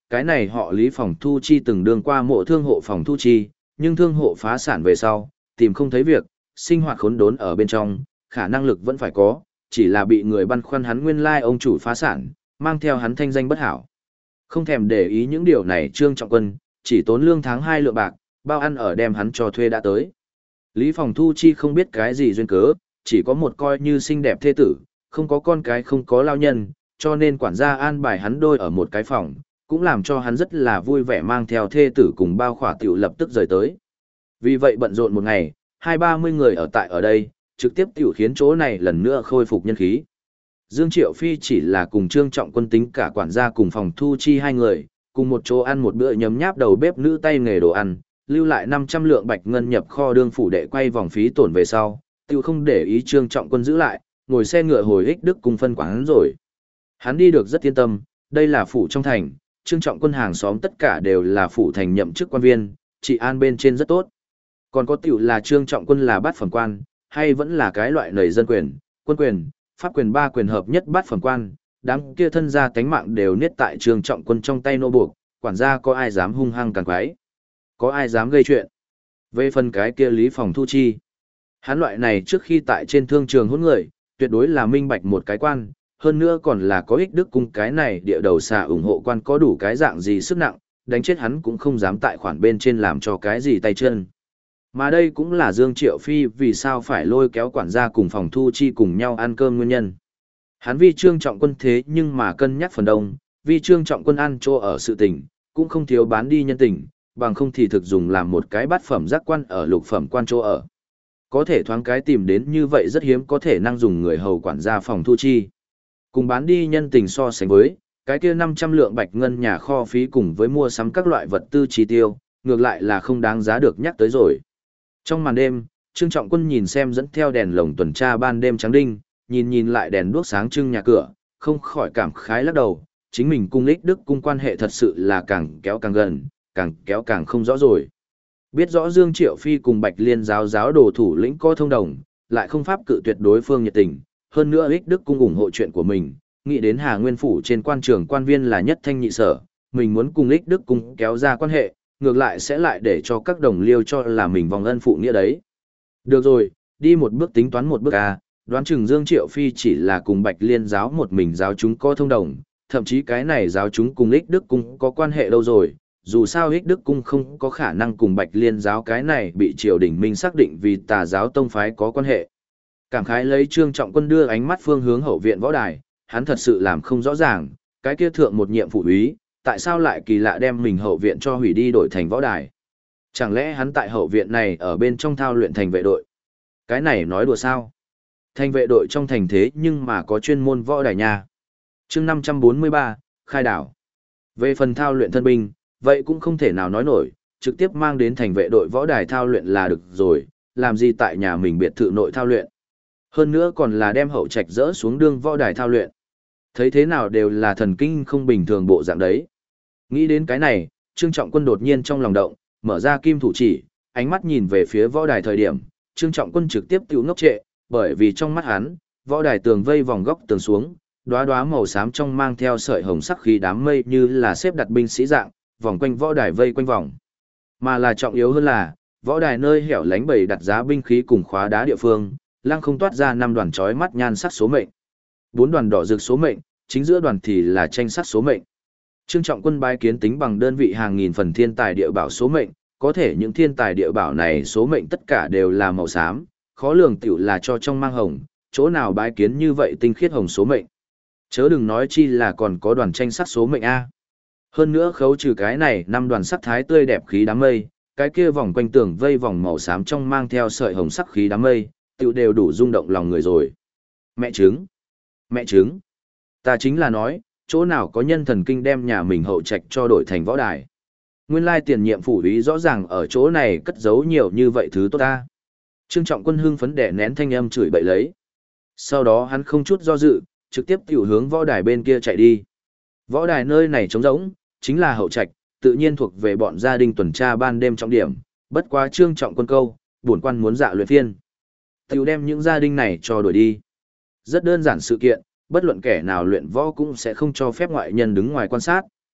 cái này họ Lý Phòng Thu Chi từng đương qua mộ thương hộ Phòng Thu Chi, nhưng thương hộ phá sản về sau, tìm không thấy việc, sinh hoạt khốn đốn ở bên trong, khả năng lực vẫn phải có, chỉ là bị người băn khoăn hắn nguyên lai ông chủ phá sản, mang theo hắn thanh danh bất hảo. Không thèm để ý những điều này Trương Trọng Quân, chỉ tốn lương tháng 2 lượng bạc, bao ăn ở đem hắn cho thuê đã tới. Lý Phòng Thu Chi không biết cái gì duyên cớ, chỉ có một coi như xinh đẹp thê tử, không có con cái không có lao nhân, cho nên quản gia an bài hắn đôi ở một cái phòng, cũng làm cho hắn rất là vui vẻ mang theo thê tử cùng bao khỏa tiểu lập tức rời tới. Vì vậy bận rộn một ngày, 20-30 người ở tại ở đây, trực tiếp tiểu khiến chỗ này lần nữa khôi phục nhân khí. Dương Triệu Phi chỉ là cùng Trương Trọng Quân tính cả quản gia cùng Phòng Thu Chi hai người, cùng một chỗ ăn một bữa nhấm nháp đầu bếp nữ tay nghề đồ ăn, lưu lại 500 lượng bạch ngân nhập kho đương phủ đệ quay vòng phí tổn về sau, tiêu không để ý Trương Trọng Quân giữ lại, ngồi xe ngựa hồi ích đức cùng phân quán rồi. Hắn đi được rất yên tâm, đây là phủ trong thành, Trương Trọng Quân hàng xóm tất cả đều là phủ thành nhậm chức quan viên, trị an bên trên rất tốt. Còn có tiểu là Trương Trọng Quân là bát phẩm quan, hay vẫn là cái loại nầy dân quyền, quân quyền, pháp quyền ba quyền hợp nhất bát phẩm quan, đám kia thân gia tánh mạng đều niết tại Trương Trọng Quân trong tay nô buộc, quản gia có ai dám hung hăng càng quái, có ai dám gây chuyện. Về phần cái kia Lý Phòng Thu Chi, hắn loại này trước khi tại trên thương trường hỗn người, tuyệt đối là minh bạch một cái quan, hơn nữa còn là có ích đức cung cái này địa đầu xà ủng hộ quan có đủ cái dạng gì sức nặng, đánh chết hắn cũng không dám tại khoản bên trên làm cho cái gì tay chân. Mà đây cũng là Dương Triệu Phi vì sao phải lôi kéo quản gia cùng Phòng Thu Chi cùng nhau ăn cơm nguyên nhân. Hắn vì Trương Trọng Quân thế nhưng mà cân nhắc phần đông, vì Trương Trọng Quân ăn chỗ ở sự tình, cũng không thiếu bán đi nhân tình, bằng không thì thực dùng làm một cái bát phẩm giác quan ở lục phẩm quan chỗ ở. Có thể thoáng cái tìm đến như vậy rất hiếm có thể năng dùng người hầu quản gia Phòng Thu Chi. Cùng bán đi nhân tình so sánh với, cái kia 500 lượng bạch ngân nhà kho phí cùng với mua sắm các loại vật tư chi tiêu, ngược lại là không đáng giá được nhắc tới rồi. Trong màn đêm, Trương Trọng Quân nhìn xem dẫn theo đèn lồng tuần tra ban đêm trắng đinh, nhìn lại đèn đuốc sáng trưng nhà cửa, không khỏi cảm khái lắc đầu, chính mình cung ích đức cung quan hệ thật sự là càng kéo càng gần, càng kéo càng không rõ rồi. Biết rõ Dương Triệu Phi cùng Bạch Liên giáo đồ thủ lĩnh có thông đồng, lại không pháp cự tuyệt đối phương nhiệt tình, hơn nữa ích đức cung ủng hộ chuyện của mình, nghĩ đến Hà Nguyên phủ trên quan trường quan viên là nhất thanh nhị sở, mình muốn cùng ích đức cung kéo ra quan hệ, ngược lại sẽ lại để cho các đồng liêu cho là mình vòng ân phụ nghĩa đấy. Được rồi, đi một bước tính toán một bước à, đoán chừng Dương Triệu Phi chỉ là cùng Bạch Liên giáo một mình giáo chúng có thông đồng, thậm chí cái này giáo chúng cùng ích đức cung có quan hệ đâu rồi, dù sao ích đức cung không có khả năng cùng Bạch Liên giáo cái này bị triều đình minh xác định vì tà giáo tông phái có quan hệ. Cảm khái lấy Trương Trọng Quân đưa ánh mắt phương hướng hậu viện võ đài, hắn thật sự làm không rõ ràng, cái kia thượng một nhiệm phụ úy, tại sao lại kỳ lạ đem mình hậu viện cho hủy đi đổi thành võ đài. Chẳng lẽ hắn tại hậu viện này ở bên trong thao luyện thành vệ đội? Cái này nói đùa sao? Thành vệ đội trong thành thế nhưng mà có chuyên môn võ đài nha. Chương 543, khai đảo. Về phần thao luyện thân binh, vậy cũng không thể nào nói nổi, trực tiếp mang đến thành vệ đội võ đài thao luyện là được rồi, làm gì tại nhà mình biệt thự nội thao luyện. Hơn nữa còn là đem hậu trạch dỡ xuống đương võ đài thao luyện. Thấy thế nào đều là thần kinh không bình thường bộ dạng đấy. Nghĩ đến cái này, Trương Trọng Quân đột nhiên trong lòng động, mở ra kim thủ chỉ, ánh mắt nhìn về phía võ đài thời điểm, Trương Trọng Quân trực tiếp tiểu ngốc trệ, bởi vì trong mắt hắn, võ đài tường vây vòng góc tường xuống, đóa đóa màu xám trong mang theo sợi hồng sắc khí đám mây như là xếp đặt binh sĩ dạng, vòng quanh võ đài vây quanh vòng. Mà là trọng yếu hơn là, võ đài nơi hẻo lánh bày đặt giá binh khí cùng khóa đá địa phương, lăng không toát ra 5 đoàn chói mắt nhan sắc số mệnh. 4 đoàn đỏ rực số mệnh, chính giữa đoàn thì là tranh sắc số mệnh. Trương Trọng Quân bái kiến tính bằng đơn vị hàng nghìn phần thiên tài địa bảo số mệnh, có thể những thiên tài địa bảo này số mệnh tất cả đều là màu xám, khó lường tiểu là cho trong mang hồng, chỗ nào bái kiến như vậy tinh khiết hồng số mệnh. Chớ đừng nói chi là còn có đoàn tranh sắc số mệnh A. Hơn nữa khấu trừ cái này 5 đoàn sắc thái tươi đẹp khí đám mây, cái kia vòng quanh tường vây vòng màu xám trong mang theo sợi hồng sắc khí đám mây, tiểu đều đủ rung động lòng người rồi. Mẹ trứng! Mẹ trứng! Ta chính là nói, chỗ nào có nhân thần kinh đem nhà mình hậu trạch cho đổi thành võ đài. Nguyên lai tiền nhiệm phủ úy rõ ràng ở chỗ này cất giấu nhiều như vậy thứ tốt ta. Trương Trọng Quân hưng phấn đẻ nén thanh âm chửi bậy lấy. Sau đó hắn không chút do dự, trực tiếp tiểu hướng võ đài bên kia chạy đi. Võ đài nơi này trống rỗng, chính là hậu trạch, tự nhiên thuộc về bọn gia đình tuần tra ban đêm trọng điểm, bất quá Trương Trọng Quân câu, bổn quan muốn dạ luyện phiên. Tiểu đem những gia đình này cho đuổi đi. Rất đơn giản sự kiện, bất luận kẻ nào luyện võ cũng sẽ không cho phép ngoại nhân đứng ngoài quan sát,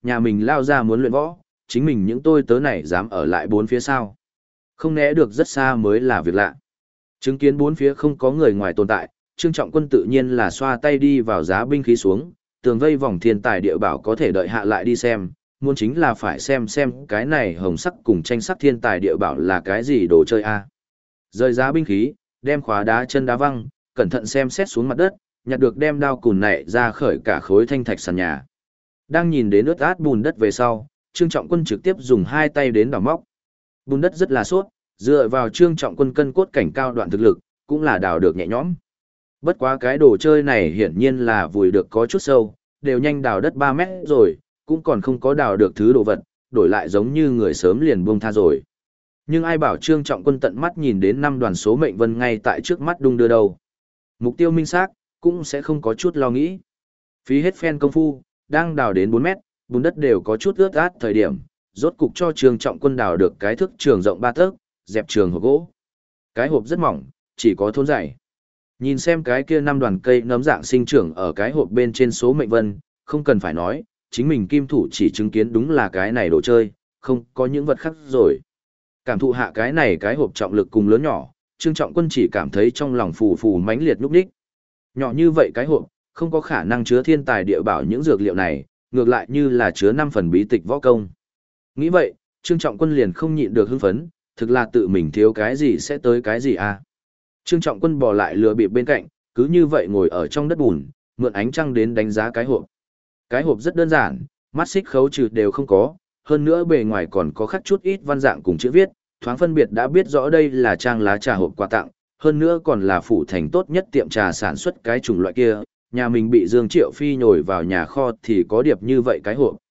nhà mình lao ra muốn luyện võ, chính mình những tôi tớ này dám ở lại bốn phía sau. Không né được rất xa mới là việc lạ. Chứng kiến bốn phía không có người ngoài tồn tại, Trương Trọng Quân tự nhiên là xoa tay đi vào giá binh khí xuống, tường vây vòng thiên tài địa bảo có thể đợi hạ lại đi xem, muốn chính là phải xem cái này hồng sắc cùng tranh sắc thiên tài địa bảo là cái gì đồ chơi a. Rời giá binh khí, đem khóa đá chân đá văng, cẩn thận xem xét xuống mặt đất, nhặt được đem đao cùn nảy ra khởi cả khối thanh thạch sàn nhà. Đang nhìn đến ướt át bùn đất về sau, Trương Trọng Quân trực tiếp dùng hai tay đến đào móc. Bùn đất rất là suốt, dựa vào Trương Trọng Quân cân cốt cảnh cao đoạn thực lực, cũng là đào được nhẹ nhõm. Bất quá cái đồ chơi này hiển nhiên là vùi được có chút sâu, đều nhanh đào đất 3 mét rồi, cũng còn không có đào được thứ đồ vật, đổi lại giống như người sớm liền buông tha rồi. Nhưng ai bảo Trương Trọng Quân tận mắt nhìn đến 5 đoàn số mệnh vân ngay tại trước mắt đung đưa đâu. Mục tiêu minh xác, cũng sẽ không có chút lo nghĩ. Phí hết phen công phu, đang đào đến 4 mét, bùn đất đều có chút ướt át thời điểm, rốt cục cho Trương Trọng Quân đào được cái thước trường rộng 3 tấc, dẹp trường hộp gỗ. Cái hộp rất mỏng, chỉ có thốn dày. Nhìn xem cái kia 5 đoàn cây nấm dạng sinh trưởng ở cái hộp bên trên số mệnh vân, không cần phải nói, chính mình kim thủ chỉ chứng kiến đúng là cái này đồ chơi, không có những vật khác rồi. Cảm thụ hạ cái này cái hộp trọng lực cùng lớn nhỏ, Trương Trọng Quân chỉ cảm thấy trong lòng phù phù mãnh liệt lúc đích. Nhỏ như vậy cái hộp, không có khả năng chứa thiên tài địa bảo những dược liệu này, ngược lại như là chứa 5 phần bí tịch võ công. Nghĩ vậy, Trương Trọng Quân liền không nhịn được hưng phấn, thực là tự mình thiếu cái gì sẽ tới cái gì à. Trương Trọng Quân bỏ lại lừa bịp bên cạnh, cứ như vậy ngồi ở trong đất bùn, mượn ánh trăng đến đánh giá cái hộp. Cái hộp rất đơn giản, mắt xích khấu trừ đều không có, hơn nữa bề ngoài còn có khắc chút ít văn dạng cùng chữ viết, thoáng phân biệt đã biết rõ đây là trang lá trà hộp quà tặng, hơn nữa còn là phủ thành tốt nhất tiệm trà sản xuất cái chủng loại kia, nhà mình bị Dương Triệu Phi nhồi vào nhà kho thì có điệp như vậy cái hộp.